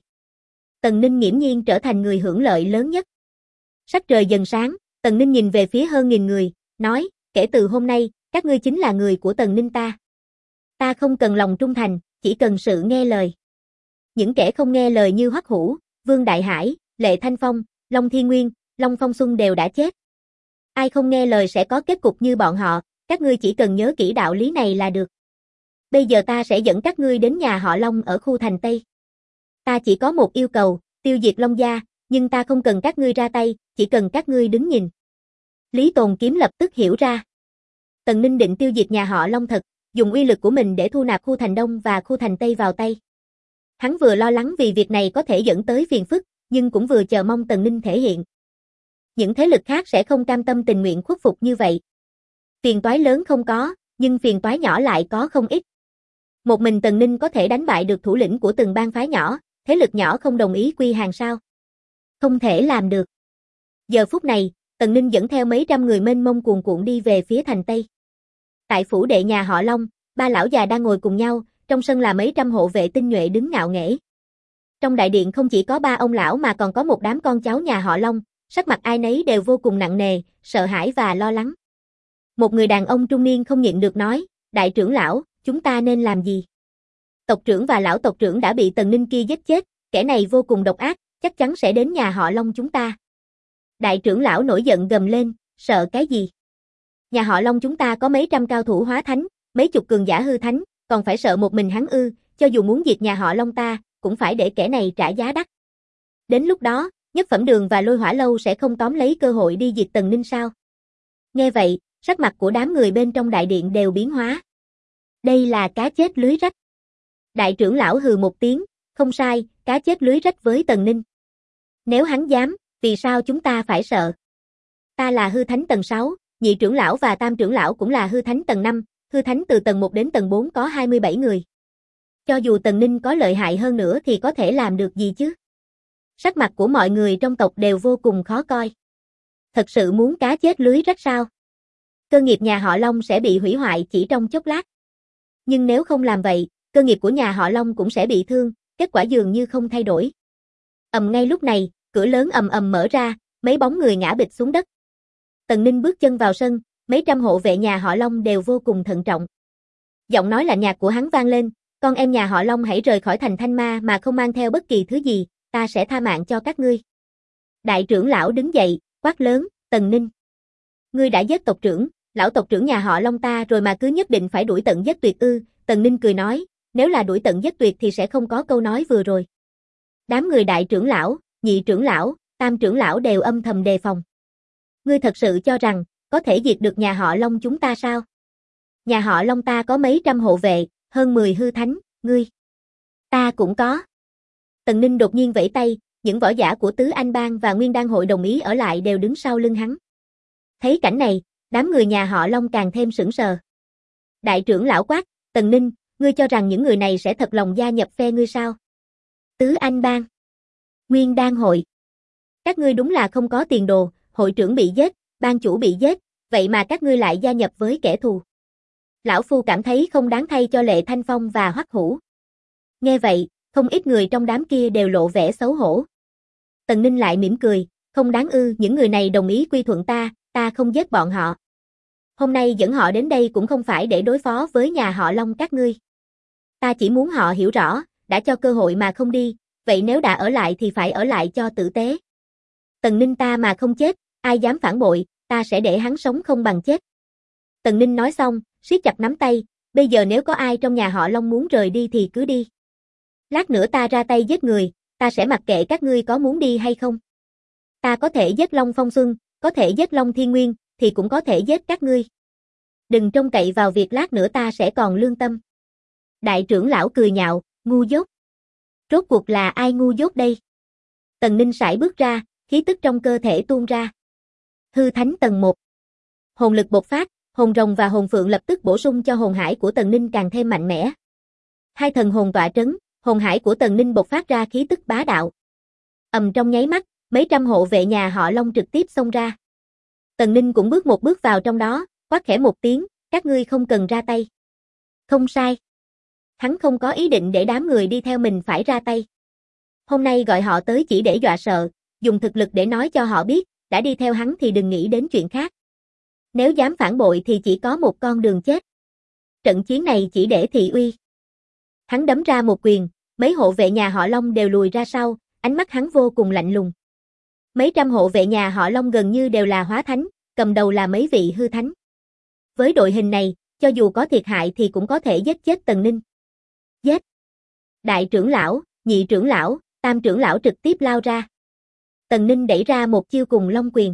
Tần Ninh nghiễm nhiên trở thành người hưởng lợi lớn nhất. Sắc trời dần sáng, Tần Ninh nhìn về phía hơn 1000 người, nói, kể từ hôm nay, các ngươi chính là người của Tần Ninh ta. Ta không cần lòng trung thành, chỉ cần sự nghe lời. Những kẻ không nghe lời như Hoắc Hữu, Vương Đại Hải, Lệ Thanh Phong, Long Thiên Nguyên, Long Phong Xuân đều đã chết. Ai không nghe lời sẽ có kết cục như bọn họ, các ngươi chỉ cần nhớ kỹ đạo lý này là được. Bây giờ ta sẽ dẫn các ngươi đến nhà họ Long ở khu thành Tây. Ta chỉ có một yêu cầu, tiêu diệt Long gia, nhưng ta không cần các ngươi ra tay, chỉ cần các ngươi đứng nhìn. Lý Tồn Kiếm lập tức hiểu ra. Tần Ninh định tiêu diệt nhà họ Long thật, dùng uy lực của mình để thu nạp khu thành Đông và khu thành Tây vào tay. Hắn vừa lo lắng vì việc này có thể dẫn tới phiền phức, nhưng cũng vừa chờ mong Tần Ninh thể hiện. Những thế lực khác sẽ không cam tâm tình nguyện khuất phục như vậy. Phiền toái lớn không có, nhưng phiền toái nhỏ lại có không ít. Một mình Tần Ninh có thể đánh bại được thủ lĩnh của từng bang phái nhỏ, thế lực nhỏ không đồng ý quy hàng sao? Không thể làm được. Giờ phút này, Tần Ninh dẫn theo mấy trăm người mênh mông cuồn cuộn đi về phía thành Tây. Tại phủ đệ nhà họ Long, ba lão già đang ngồi cùng nhau, trong sân là mấy trăm hộ vệ tinh nhuệ đứng ngạo nghễ. Trong đại điện không chỉ có ba ông lão mà còn có một đám con cháu nhà họ Long, sắc mặt ai nấy đều vô cùng nặng nề, sợ hãi và lo lắng. Một người đàn ông trung niên không nhịn được nói, đại trưởng lão, chúng ta nên làm gì? Tộc trưởng và lão tộc trưởng đã bị Tần Ninh kia giết chết, kẻ này vô cùng độc ác, chắc chắn sẽ đến nhà họ Long chúng ta. Đại trưởng lão nổi giận gầm lên, sợ cái gì? Nhà họ Long chúng ta có mấy trăm cao thủ hóa thánh, mấy chục cường giả hư thánh, còn phải sợ một mình hắn ư? Cho dù muốn diệt nhà họ Long ta, cũng phải để kẻ này trả giá đắt. Đến lúc đó, Nhất Phẩm Đường và Lôi Hỏa Lâu sẽ không tóm lấy cơ hội đi diệt Tần Ninh sao? Nghe vậy, sắc mặt của đám người bên trong đại điện đều biến hóa. Đây là cá chết lưới rách. Đại trưởng lão hừ một tiếng, không sai, cá chết lưới rách với Tần Ninh. Nếu hắn dám, vì sao chúng ta phải sợ? Ta là hư thánh tầng 6, nhị trưởng lão và tam trưởng lão cũng là hư thánh tầng 5, hư thánh từ tầng 1 đến tầng 4 có 27 người. Cho dù Tần Ninh có lợi hại hơn nữa thì có thể làm được gì chứ? Sắc mặt của mọi người trong tộc đều vô cùng khó coi. Thật sự muốn cá chết lưới rách sao? Cơ nghiệp nhà họ Long sẽ bị hủy hoại chỉ trong chốc lát. Nhưng nếu không làm vậy, cơ nghiệp của nhà họ Long cũng sẽ bị thương, kết quả dường như không thay đổi. Ngay lúc này, cửa lớn ầm ầm mở ra, mấy bóng người ngã bịch xuống đất. Tần Ninh bước chân vào sân, mấy trăm hộ vệ nhà họ Long đều vô cùng thận trọng. Giọng nói lạnh nhạt của hắn vang lên, con em nhà họ Long hãy rời khỏi thành Thanh Ma mà không mang theo bất kỳ thứ gì, ta sẽ tha mạng cho các ngươi. Đại trưởng lão đứng dậy, quát lớn, Tần Ninh. Ngươi đã giết tộc trưởng, lão tộc trưởng nhà họ Long ta rồi mà cứ nhất định phải đuổi tận giết tuyệt ư? Tần Ninh cười nói, nếu là đuổi tận giết tuyệt thì sẽ không có câu nói vừa rồi. Đám người đại trưởng lão, nhị trưởng lão, tam trưởng lão đều âm thầm đề phòng. Ngươi thật sự cho rằng, có thể diệt được nhà họ Long chúng ta sao? Nhà họ Long ta có mấy trăm hộ vệ, hơn 10 hư thánh, ngươi. Ta cũng có. Tần Ninh đột nhiên vẫy tay, những võ giả của Tứ Anh Bang và Nguyên Đan hội đồng ý ở lại đều đứng sau lưng hắn. Thấy cảnh này, đám người nhà họ Long càng thêm sững sờ. Đại trưởng lão quát, Tần Ninh, ngươi cho rằng những người này sẽ thật lòng gia nhập phe ngươi sao? Tứ Anh Bang, Nguyên Đan hội. Các ngươi đúng là không có tiền đồ, hội trưởng bị giết, ban chủ bị giết, vậy mà các ngươi lại gia nhập với kẻ thù. Lão Phu cảm thấy không đáng thay cho Lệ Thanh Phong và Hoắc Hữu. Nghe vậy, không ít người trong đám kia đều lộ vẻ xấu hổ. Tần Ninh lại mỉm cười, không đáng ư, những người này đồng ý quy thuận ta, ta không giết bọn họ. Hôm nay dẫn họ đến đây cũng không phải để đối phó với nhà họ Long các ngươi. Ta chỉ muốn họ hiểu rõ, đã cho cơ hội mà không đi, vậy nếu đã ở lại thì phải ở lại cho tử tế. Tần Ninh ta mà không chết, ai dám phản bội, ta sẽ để hắn sống không bằng chết. Tần Ninh nói xong, siết chặt nắm tay, bây giờ nếu có ai trong nhà họ Long muốn rời đi thì cứ đi. Lát nữa ta ra tay giết người, ta sẽ mặc kệ các ngươi có muốn đi hay không. Ta có thể giết Long Phong Xuân, có thể giết Long Thiên Nguyên, thì cũng có thể giết các ngươi. Đừng trông cậy vào việc lát nữa ta sẽ còn lương tâm. Đại trưởng lão cười nhạo, ngu dốt. Rốt cuộc là ai ngu dốt đây? Tần Ninh sải bước ra, khí tức trong cơ thể tuôn ra. Hư Thánh tầng 1. Hồn lực bộc phát, hồn rồng và hồn phượng lập tức bổ sung cho hồn hải của Tần Ninh càng thêm mạnh mẽ. Hai thần hồn tọa trấn, hồn hải của Tần Ninh bộc phát ra khí tức bá đạo. Trong nháy mắt, mấy trăm hộ vệ nhà họ Long trực tiếp xông ra. Tần Ninh cũng bước một bước vào trong đó, quát khẽ một tiếng, các ngươi không cần ra tay. Không sai. Hắn không có ý định để đám người đi theo mình phải ra tay. Hôm nay gọi họ tới chỉ để dọa sợ, dùng thực lực để nói cho họ biết, đã đi theo hắn thì đừng nghĩ đến chuyện khác. Nếu dám phản bội thì chỉ có một con đường chết. Trận chiến này chỉ để thị uy. Hắn đấm ra một quyền, mấy hộ vệ nhà họ Long đều lùi ra sau, ánh mắt hắn vô cùng lạnh lùng. Mấy trăm hộ vệ nhà họ Long gần như đều là hóa thánh, cầm đầu là mấy vị hư thánh. Với đội hình này, cho dù có thiệt hại thì cũng có thể giết chết Tần Ninh. Giết! Đại trưởng lão, nhị trưởng lão, tam trưởng lão trực tiếp lao ra. Tần Ninh đẩy ra một chiêu cùng Long quyền.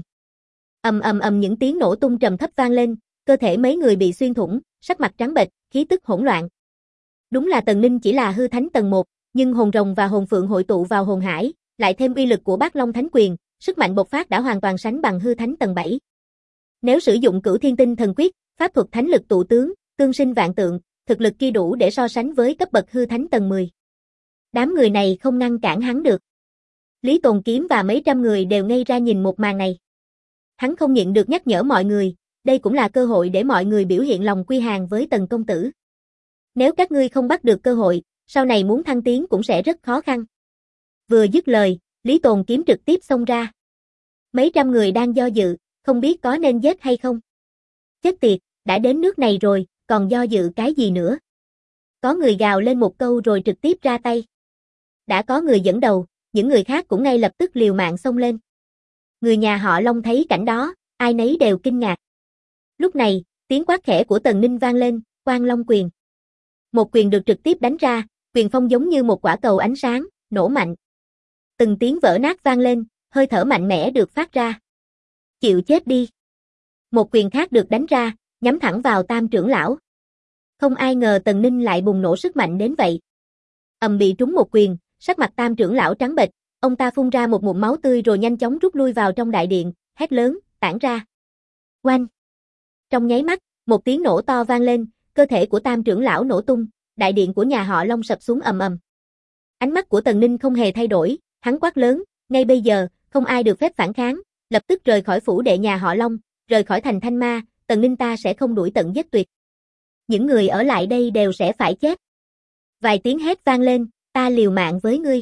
Những tiếng nổ tung trầm thấp vang lên, cơ thể mấy người bị xuyên thủng, sắc mặt trắng bệch, khí tức hỗn loạn. Đúng là Tần Ninh chỉ là hư thánh tầng 1, nhưng hồn rồng và hồn phượng hội tụ vào hồn hải, lại thêm uy lực của Bát Long Thánh Quyền, sức mạnh bộc phát đã hoàn toàn sánh bằng hư thánh tầng 7. Nếu sử dụng Cửu Thiên Tinh Thần Quyết, pháp thuật thánh lực tụ tướng, tương sinh vạn tượng, thực lực kia đủ để so sánh với cấp bậc hư thánh tầng 10. Đám người này không ngăn cản hắn được. Lý Tồn Kiếm và mấy trăm người đều ngây ra nhìn một màn này. Hắn không nhịn được nhắc nhở mọi người, đây cũng là cơ hội để mọi người biểu hiện lòng quy hàng với Tần công tử. Nếu các ngươi không bắt được cơ hội, sau này muốn thăng tiến cũng sẽ rất khó khăn. Vừa dứt lời, Lý Tồn Kiếm trực tiếp xông ra. Mấy trăm người đang do dự, không biết có nên giết hay không. Chết tiệt, đã đến nước này rồi, còn do dự cái gì nữa. Có người gào lên một câu rồi trực tiếp ra tay. Đã có người dẫn đầu, những người khác cũng ngay lập tức liều mạng xông lên. Người nhà họ Long thấy cảnh đó, ai nấy đều kinh ngạc. Lúc này, tiếng quát khẽ của Tần Ninh vang lên, Quang Long quyền. Một quyền được trực tiếp đánh ra, quyền phong giống như một quả cầu ánh sáng, nổ mạnh. Từng tiếng vỡ nát vang lên, hơi thở mạnh mẽ được phát ra. Chịu chết đi. Một quyền khác được đánh ra, nhắm thẳng vào Tam trưởng lão. Không ai ngờ Tần Ninh lại bùng nổ sức mạnh đến vậy. Bị trúng một quyền, sắc mặt Tam trưởng lão trắng bệch, ông ta phun ra một ngụm máu tươi rồi nhanh chóng rút lui vào trong đại điện, hét lớn, tản ra. Oanh! Trong nháy mắt, một tiếng nổ to vang lên, cơ thể của Tam trưởng lão nổ tung, đại điện của nhà họ Long sập xuống ầm ầm. Ánh mắt của Tần Ninh không hề thay đổi, hắn quát lớn, ngay bây giờ, không ai được phép phản kháng, lập tức rời khỏi phủ đệ nhà họ Long, rời khỏi thành Thanh Ma, Tần Ninh ta sẽ không đuổi tận giết tuyệt. Những người ở lại đây đều sẽ phải chết. Vài tiếng hét vang lên, ta liều mạng với ngươi.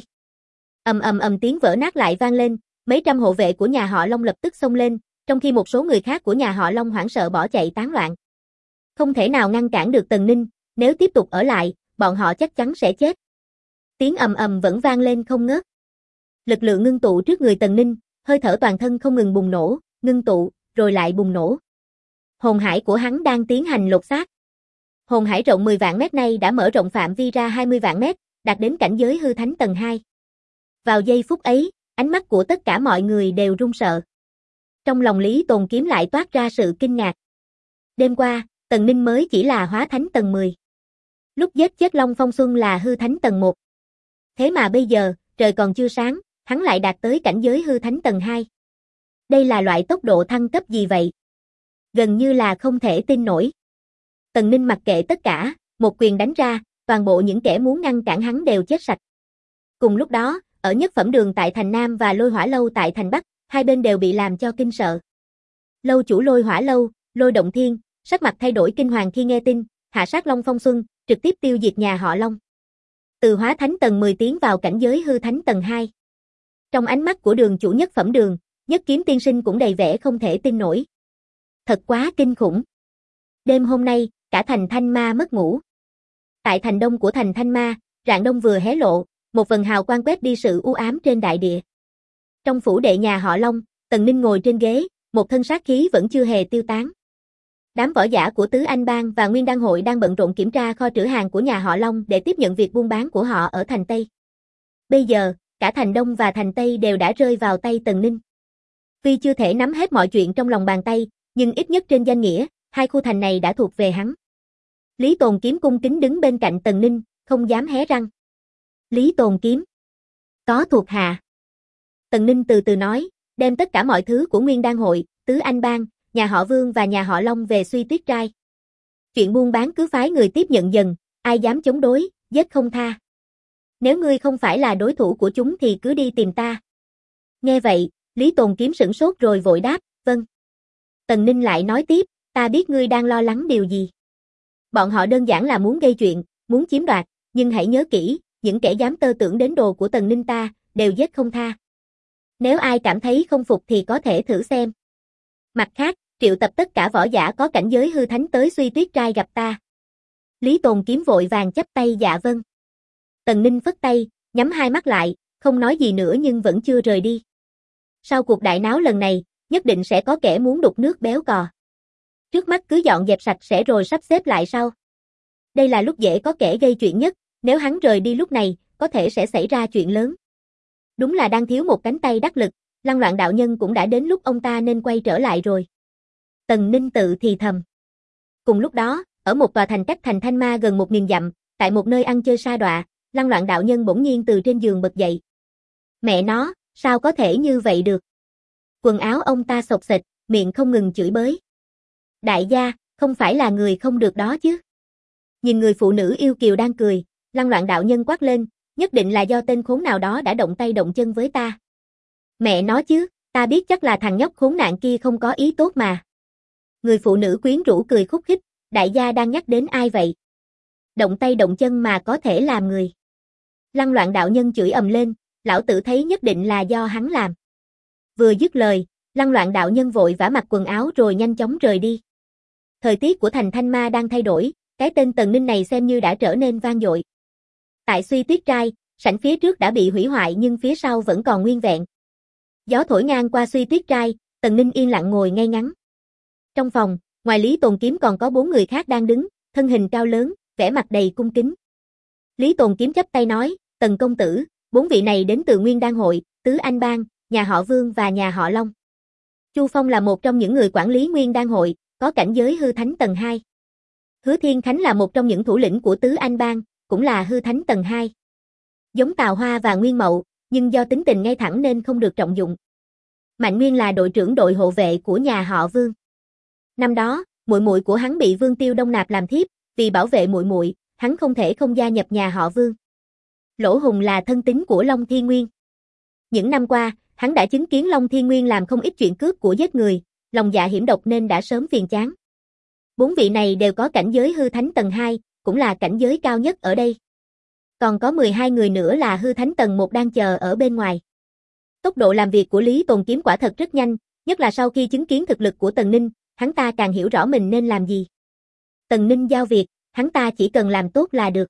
Tiếng vỡ nát lại vang lên, mấy trăm hộ vệ của nhà họ Long lập tức xông lên, trong khi một số người khác của nhà họ Long hoảng sợ bỏ chạy tán loạn. Không thể nào ngăn cản được Tần Ninh, nếu tiếp tục ở lại, bọn họ chắc chắn sẽ chết. Tiếng vẫn vang lên không ngớt. Lực lượng ngưng tụ trước người Tần Ninh, hơi thở toàn thân không ngừng bùng nổ, ngưng tụ, rồi lại bùng nổ. Hồn hải của hắn đang tiến hành lột xác. Hồn hải rộng 10 vạn mét này đã mở rộng phạm vi ra 20 vạn mét, đạt đến cảnh giới hư thánh tầng 2. Vào giây phút ấy, ánh mắt của tất cả mọi người đều run sợ. Trong lòng Lý Tồn Kiếm lại toát ra sự kinh ngạc. Đêm qua, Tần Ninh mới chỉ là hóa thánh tầng 10. Lúc giết chết Long Phong Xuân là hư thánh tầng 1. Thế mà bây giờ, trời còn chưa sáng, hắn lại đạt tới cảnh giới hư thánh tầng 2. Đây là loại tốc độ thăng cấp gì vậy? Gần như là không thể tin nổi. Tần Ninh mặc kệ tất cả, một quyền đánh ra, toàn bộ những kẻ muốn ngăn cản hắn đều chết sạch. Cùng lúc đó, ở Nhất Phẩm Đường tại thành Nam và Lôi Hỏa Lâu tại thành Bắc, hai bên đều bị làm cho kinh sợ. Lâu chủ Lôi Hỏa Lâu, Lôi Động Thiên, sắc mặt thay đổi kinh hoàng khi nghe tin, hạ sát Long Phong Xuân, trực tiếp tiêu diệt nhà họ Long. Từ hóa thánh tầng 10 tiến vào cảnh giới hư thánh tầng 2. Trong ánh mắt của đường chủ Nhất Phẩm Đường, Nhất Kiếm tiên sinh cũng đầy vẻ không thể tin nổi. Thật quá kinh khủng. Đêm hôm nay, cả thành Thanh Ma mất ngủ. Tại thành đông của thành Thanh Ma, rạng đông vừa hé lộ, một vầng hào quang quét đi sự u ám trên đại địa. Trong phủ đệ nhà họ Long, Tần Ninh ngồi trên ghế, một thân sát khí vẫn chưa hề tiêu tán. Đám võ giả của Tứ Anh Bang và Nguyên Đan Hội đang bận rộn kiểm tra kho trữ hàng của nhà họ Long để tiếp nhận việc buôn bán của họ ở thành Tây. Bây giờ, cả thành Đông và thành Tây đều đã rơi vào tay Tần Ninh. Tuy chưa thể nắm hết mọi chuyện trong lòng bàn tay, nhưng ít nhất trên danh nghĩa, hai khu thành này đã thuộc về hắn. Lý Tồn Kiếm cung kính đứng bên cạnh Tần Ninh, không dám hé răng. Lý Tồn Kiếm. Có thuộc hạ. Tần Ninh từ từ nói, đem tất cả mọi thứ của Nguyên Đan Hội, Tứ Anh Bang, nhà họ Vương và nhà họ Long về Suy Tuyết Trai. Chuyện buôn bán cứ phái người tiếp nhận dần, ai dám chống đối, giết không tha. Nếu ngươi không phải là đối thủ của chúng thì cứ đi tìm ta. Nghe vậy, Lý Tồn Kiếm sửng sốt rồi vội đáp, vâng. Tần Ninh lại nói tiếp, ta biết ngươi đang lo lắng điều gì. Bọn họ đơn giản là muốn gây chuyện, muốn chiếm đoạt, nhưng hãy nhớ kỹ, những kẻ dám tơ tưởng đến đồ của Tần Ninh ta, đều giết không tha. Nếu ai cảm thấy không phục thì có thể thử xem. Mặt khác, triệu tập tất cả võ giả có cảnh giới hư thánh tới Suy Tuyết Trai gặp ta. Lý Tồn Kiếm vội vàng chắp tay dạ vâng. Tần Ninh phất tay, nhắm hai mắt lại, không nói gì nữa nhưng vẫn chưa rời đi. Sau cuộc đại náo lần này, nhất định sẽ có kẻ muốn đục nước béo cò. Trước mắt cứ dọn dẹp sạch sẽ rồi sắp xếp lại sau. Đây là lúc dễ có kẻ gây chuyện nhất, nếu hắn rời đi lúc này, có thể sẽ xảy ra chuyện lớn. Đúng là đang thiếu một cánh tay đắc lực, Lăng Loạn đạo nhân cũng đã đến lúc ông ta nên quay trở lại rồi. Tần Ninh tự thì thầm. Cùng lúc đó, ở một tòa thành cách thành Thanh Ma gần 1000 dặm, tại một nơi ăn chơi sa đọa, Lăng Loạn đạo nhân bỗng nhiên từ trên giường bật dậy. Mẹ nó, sao có thể như vậy được? Quần áo ông ta xộc xệch, miệng không ngừng chửi bới. Đại gia, không phải là người không được đó chứ? Nhìn người phụ nữ yêu kiều đang cười, Lăng Loạn đạo nhân quát lên, nhất định là do tên khốn nào đó đã động tay động chân với ta. Mẹ nó chứ, ta biết chắc là thằng nhóc khốn nạn kia không có ý tốt mà. Người phụ nữ quyến rũ cười khúc khích, đại gia đang nhắc đến ai vậy? Động tay động chân mà có thể làm người. Lăng Loạn đạo nhân chửi ầm lên, lão tử thấy nhất định là do hắn làm. Vừa dứt lời, Lăng Loạn đạo nhân vội vã mặc quần áo rồi nhanh chóng rời đi. Thời tiết của thành Thanh Ma đang thay đổi, cái tên Tần Ninh này xem như đã trở nên vang dội. Tại Suy Tuyết Trai, sảnh phía trước đã bị hủy hoại nhưng phía sau vẫn còn nguyên vẹn. Gió thổi ngang qua Suy Tuyết Trai, Tần Ninh yên lặng ngồi ngay ngắn. Trong phòng, ngoài Lý Tồn Kiếm còn có 4 người khác đang đứng, thân hình cao lớn, vẻ mặt đầy cung kính. Lý Tồn Kiếm chắp tay nói, Tần công tử, 4 vị này đến từ Nguyên Đan hội, Tứ Anh Bang, nhà họ Vương và nhà họ Long. Chu Phong là một trong những người quản lý Nguyên Đan hội, có cảnh giới hư thánh tầng 2. Hứa Thiên Khánh là một trong những thủ lĩnh của Tứ Anh Bang, cũng là hư thánh tầng 2. Giống Tào Hoa và Nguyên Mậu, nhưng do tính tình ngay thẳng nên không được trọng dụng. Mạnh Nguyên là đội trưởng đội hộ vệ của nhà họ Vương. Năm đó, muội muội của hắn bị Vương Tiêu Đông nạp làm thiếp, vì bảo vệ muội muội, hắn không thể không gia nhập nhà họ Vương. Lỗ Hùng là thân tín của Long Thiên Nguyên. Những năm qua, hắn đã chứng kiến Long Thiên Nguyên làm không ít chuyện cướp của giết người, lòng dạ hiểm độc nên đã sớm phiền chán. 4 vị này đều có cảnh giới hư thánh tầng 2, cũng là cảnh giới cao nhất ở đây. Còn có 12 người nữa là hư thánh tầng 1 đang chờ ở bên ngoài. Tốc độ làm việc của Lý Tồn Kiếm quả thật rất nhanh, nhất là sau khi chứng kiến thực lực của Tần Ninh, hắn ta càng hiểu rõ mình nên làm gì. Tần Ninh giao việc, hắn ta chỉ cần làm tốt là được.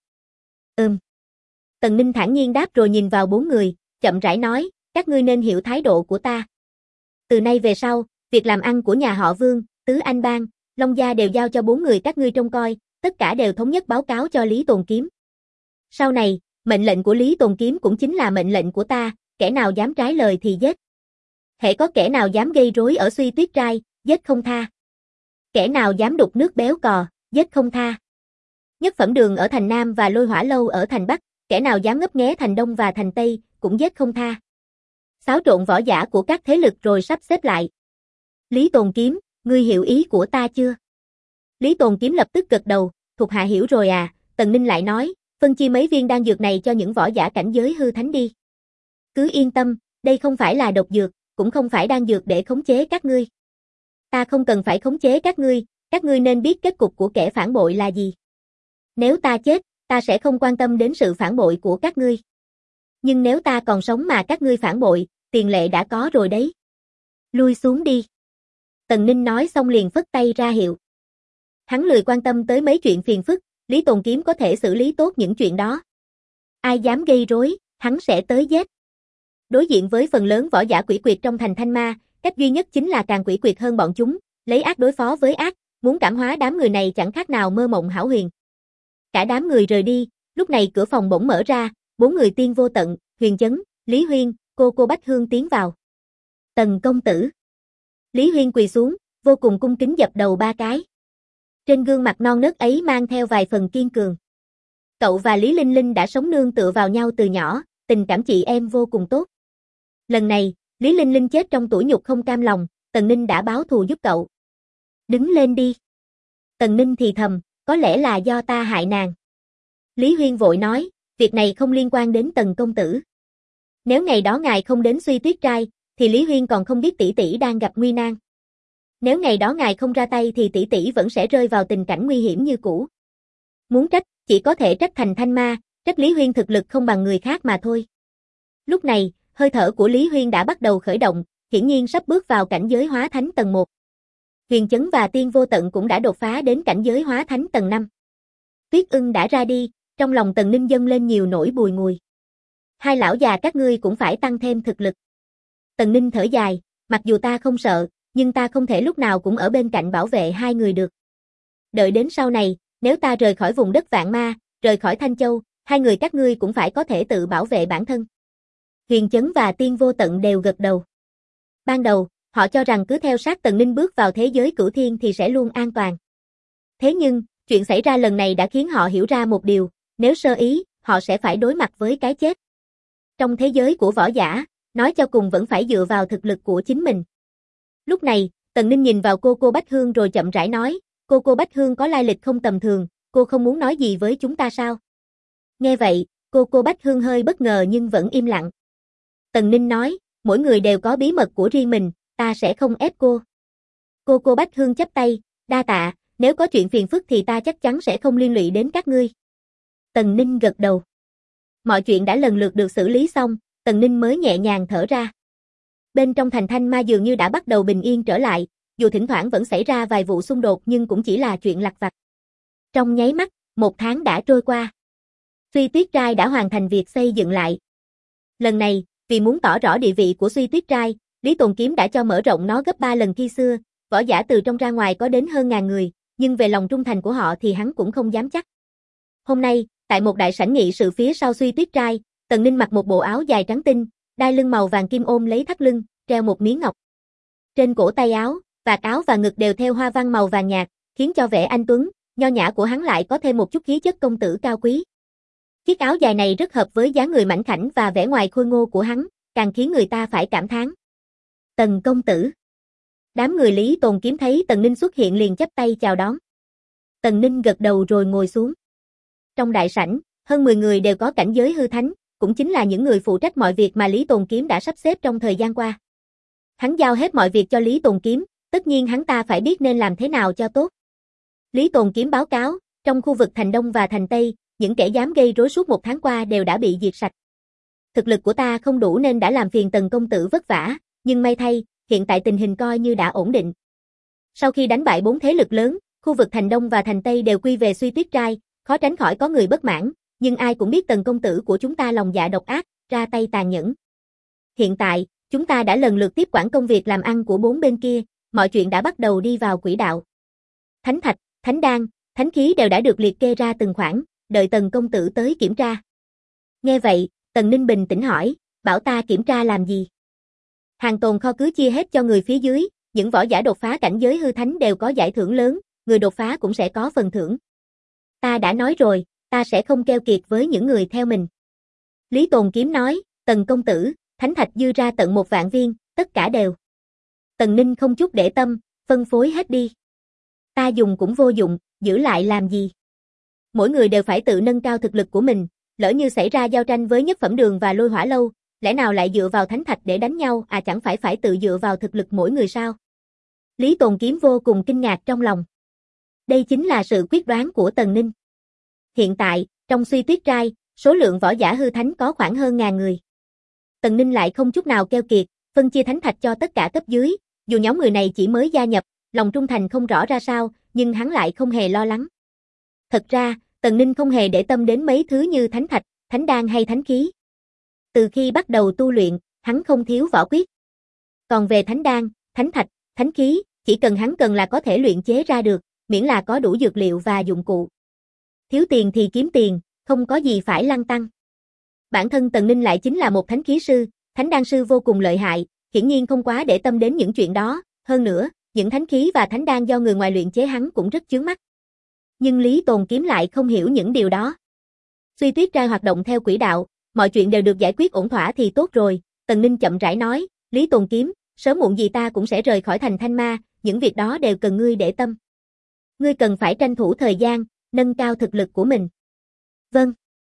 Tần Ninh thản nhiên đáp rồi nhìn vào 4 người, chậm rãi nói, các ngươi nên hiểu thái độ của ta. Từ nay về sau, việc làm ăn của nhà họ Vương, Tứ Anh Bang, Long Gia đều giao cho 4 người các ngươi trông coi, tất cả đều thống nhất báo cáo cho Lý Tồn Kiếm. Sau này, mệnh lệnh của Lý Tồn Kiếm cũng chính là mệnh lệnh của ta, kẻ nào dám trái lời thì giết. Hễ có kẻ nào dám gây rối ở Suy Tuyết Trai, giết không tha. Kẻ nào dám đục nước béo cò, giết không tha. Nhất Phẩm Đường ở thành Nam và Lôi Hỏa Lâu ở thành Bắc, kẻ nào dám ngấp nghé thành Đông và thành Tây, cũng giết không tha. Xáo trộn võ giả của các thế lực rồi sắp xếp lại. Lý Tồn Kiếm, ngươi hiểu ý của ta chưa? Lý Tồn Kiếm lập tức gật đầu, thuộc hạ hiểu rồi à. Tần Ninh lại nói, phân chia mấy viên đan dược này cho những võ giả cảnh giới hư thánh đi. Cứ yên tâm, đây không phải là độc dược, cũng không phải đan dược để khống chế các ngươi. Ta không cần phải khống chế các ngươi nên biết kết cục của kẻ phản bội là gì. Nếu ta chết, ta sẽ không quan tâm đến sự phản bội của các ngươi. Nhưng nếu ta còn sống mà các ngươi phản bội, tiền lệ đã có rồi đấy. Lui xuống đi. Tần Ninh nói xong liền phất tay ra hiệu. Hắn lười quan tâm tới mấy chuyện phiền phức, Lý Tồn Kiếm có thể xử lý tốt những chuyện đó. Ai dám gây rối, hắn sẽ tới giết. Đối diện với phần lớn võ giả quỷ quyệt trong thành Thanh Ma, cách duy nhất chính là càng quỷ quyệt hơn bọn chúng, lấy ác đối phó với ác, muốn cảm hóa đám người này chẳng khác nào mơ mộng hão huyền. Cả đám người rời đi, lúc này cửa phòng bỗng mở ra, 4 người Tiên Vô Tận, Huyền Chấn, Lý Huyên, cô Bách Hương tiến vào. Tần công tử. Lý Huyên quỳ xuống, vô cùng cung kính dập đầu 3 cái. Trên gương mặt non nớt ấy mang theo vài phần kiên cường. Cậu và Lý Linh Linh đã sống nương tựa vào nhau từ nhỏ, tình cảm chị em vô cùng tốt. Lần này, Lý Linh Linh chết trong tủi nhục không cam lòng, Tần Ninh đã báo thù giúp cậu. Đứng lên đi. Tần Ninh thì thầm, có lẽ là do ta hại nàng. Lý Huyên vội nói, việc này không liên quan đến Tần công tử. Nếu ngày đó ngài không đến Suy Tuyết Trai, thì Lý Huyên còn không biết tỷ tỷ đang gặp nguy nan. Nếu ngày đó ngài không ra tay thì tỷ tỷ vẫn sẽ rơi vào tình cảnh nguy hiểm như cũ. Muốn trách, chỉ có thể trách thành Thanh Ma, trách Lý Huyên thực lực không bằng người khác mà thôi. Lúc này, hơi thở của Lý Huyên đã bắt đầu khởi động, hiển nhiên sắp bước vào cảnh giới hóa thánh tầng 1. Huyền Chấn và Tiên Vô Tận cũng đã đột phá đến cảnh giới hóa thánh tầng 5. Tuyết Ưng đã ra đi, trong lòng Tần Ninh dâng lên nhiều nỗi bùi ngùi. Hai lão già các ngươi cũng phải tăng thêm thực lực. Tần Ninh thở dài, mặc dù ta không sợ, nhưng ta không thể lúc nào cũng ở bên cạnh bảo vệ hai người được. Đợi đến sau này, nếu ta rời khỏi vùng đất Vạn Ma, rời khỏi Thanh Châu, hai người các ngươi cũng phải có thể tự bảo vệ bản thân. Huyền Chấn và Tiên Vô Tận đều gật đầu. Ban đầu, họ cho rằng cứ theo sát Tần Ninh bước vào thế giới cửu thiên thì sẽ luôn an toàn. Thế nhưng, chuyện xảy ra lần này đã khiến họ hiểu ra một điều, nếu sơ ý, họ sẽ phải đối mặt với cái chết. Trong thế giới của võ giả, nói cho cùng vẫn phải dựa vào thực lực của chính mình. Lúc này, Tần Ninh nhìn vào cô Bách Hương rồi chậm rãi nói, cô Bách Hương có lai lịch không tầm thường, cô không muốn nói gì với chúng ta sao? Nghe vậy, Cô Bách Hương hơi bất ngờ nhưng vẫn im lặng. Tần Ninh nói, mỗi người đều có bí mật của riêng mình, ta sẽ không ép cô. Cô Bách Hương chắp tay, đa tạ, nếu có chuyện phiền phức thì ta chắc chắn sẽ không liên lụy đến các ngươi. Tần Ninh gật đầu. Mọi chuyện đã lần lượt được xử lý xong, Tần Ninh mới nhẹ nhàng thở ra. Bên trong thành Thanh Ma dường như đã bắt đầu bình yên trở lại, dù thỉnh thoảng vẫn xảy ra vài vụ xung đột nhưng cũng chỉ là chuyện lặt vặt. Trong nháy mắt, 1 tháng đã trôi qua. Suy Tuyết Trai đã hoàn thành việc xây dựng lại. Lần này, vì muốn tỏ rõ địa vị của Suy Tuyết Trai, Lý Tồn Kiếm đã cho mở rộng nó gấp 3 lần khi xưa, võ giả từ trong ra ngoài có đến hơn 1000 người, nhưng về lòng trung thành của họ thì hắn cũng không dám chắc. Hôm nay, tại một đại sảnh nghị sự phía sau Suy Tuyết Trai, Tần Ninh mặc một bộ áo dài trắng tinh, đai lưng màu vàng kim ôm lấy thắt lưng, treo một miếng ngọc. Trên cổ tay áo, vạt áo và ngực đều theo hoa văn màu vàng nhạt, khiến cho vẻ anh tuấn, nho nhã của hắn lại có thêm một chút khí chất công tử cao quý. Chiếc áo dài này rất hợp với dáng người mảnh khảnh và vẻ ngoài khôi ngô của hắn, càng khiến người ta phải cảm thán. Tần công tử. Đám người Lý Tồn Kiếm thấy Tần Ninh xuất hiện liền chắp tay chào đón. Tần Ninh gật đầu rồi ngồi xuống. Trong đại sảnh, hơn 10 người đều có cảnh giới hư thánh, cũng chính là những người phụ trách mọi việc mà Lý Tồn Kiếm đã sắp xếp trong thời gian qua. Hắn giao hết mọi việc cho Lý Tồn Kiếm, tất nhiên hắn ta phải biết nên làm thế nào cho tốt. Lý Tồn Kiếm báo cáo, trong khu vực thành Đông và thành Tây, những kẻ dám gây rối suốt 1 tháng qua đều đã bị diệt sạch. Thực lực của ta không đủ nên đã làm phiền Tần công tử vất vả, nhưng may thay, hiện tại tình hình coi như đã ổn định. Sau khi đánh bại 4 thế lực lớn, khu vực thành Đông và thành Tây đều quy về Suy Tuyết Trai, khó tránh khỏi có người bất mãn, nhưng ai cũng biết Tần công tử của chúng ta lòng dạ độc ác, ra tay tàn nhẫn. Hiện tại, chúng ta đã lần lượt tiếp quản công việc làm ăn của 4 bên kia, mọi chuyện đã bắt đầu đi vào quỹ đạo. Thánh thạch, thánh đan, thánh khí đều đã được liệt kê ra từng khoản, đợi Tần công tử tới kiểm tra. Nghe vậy, Tần Ninh bình tĩnh hỏi, bảo ta kiểm tra làm gì? Hàng tồn kho cứ chia hết cho người phía dưới, những võ giả đột phá cảnh giới hư thánh đều có giải thưởng lớn, người đột phá cũng sẽ có phần thưởng. Ta đã nói rồi, ta sẽ không keo kiệt với những người theo mình. Lý Tồn Kiếm nói, Tần công tử, thánh thạch dư ra tận 1 vạn viên, tất cả đều. Tần Ninh không chút để tâm, phân phối hết đi. Ta dùng cũng vô dụng, giữ lại làm gì? Mỗi người đều phải tự nâng cao thực lực của mình, lỡ như xảy ra giao tranh với Nhất Phẩm Đường và Lôi Hỏa Lâu, lẽ nào lại dựa vào thánh thạch để đánh nhau, chẳng phải tự dựa vào thực lực mỗi người sao? Lý Tồn Kiếm vô cùng kinh ngạc trong lòng. Đây chính là sự quyết đoán của Tần Ninh. Hiện tại, trong Suy Tuyết Trai, số lượng võ giả hư thánh có khoảng hơn 1000 người. Tần Ninh lại không chút nào keo kiệt, phân chia thánh thạch cho tất cả cấp dưới, dù nhóm người này chỉ mới gia nhập, lòng trung thành không rõ ra sao, nhưng hắn lại không hề lo lắng. Thật ra, Tần Ninh không hề để tâm đến mấy thứ như thánh thạch, thánh đan hay thánh khí. Từ khi bắt đầu tu luyện, hắn không thiếu võ quyết. Còn về thánh đan, thánh thạch, thánh khí, chỉ cần hắn cần là có thể luyện chế ra được, miễn là có đủ dược liệu và dụng cụ. Thiếu tiền thì kiếm tiền, không có gì phải lăn tăn. Bản thân Tần Ninh lại chính là một thánh khí sư, thánh đan sư vô cùng lợi hại, hiển nhiên không quá để tâm đến những chuyện đó, hơn nữa, những thánh khí và thánh đan do người ngoài luyện chế hắn cũng rất chướng mắt. Nhưng Lý Tồn Kiếm lại không hiểu những điều đó. Suy Tuyết Trai hoạt động theo quỹ đạo, mọi chuyện đều được giải quyết ổn thỏa thì tốt rồi, Tần Ninh chậm rãi nói, Lý Tồn Kiếm, sớm muộn gì ta cũng sẽ rời khỏi thành Thanh Ma, những việc đó đều cần ngươi để tâm. Ngươi cần phải tranh thủ thời gian, nâng cao thực lực của mình. Vâng.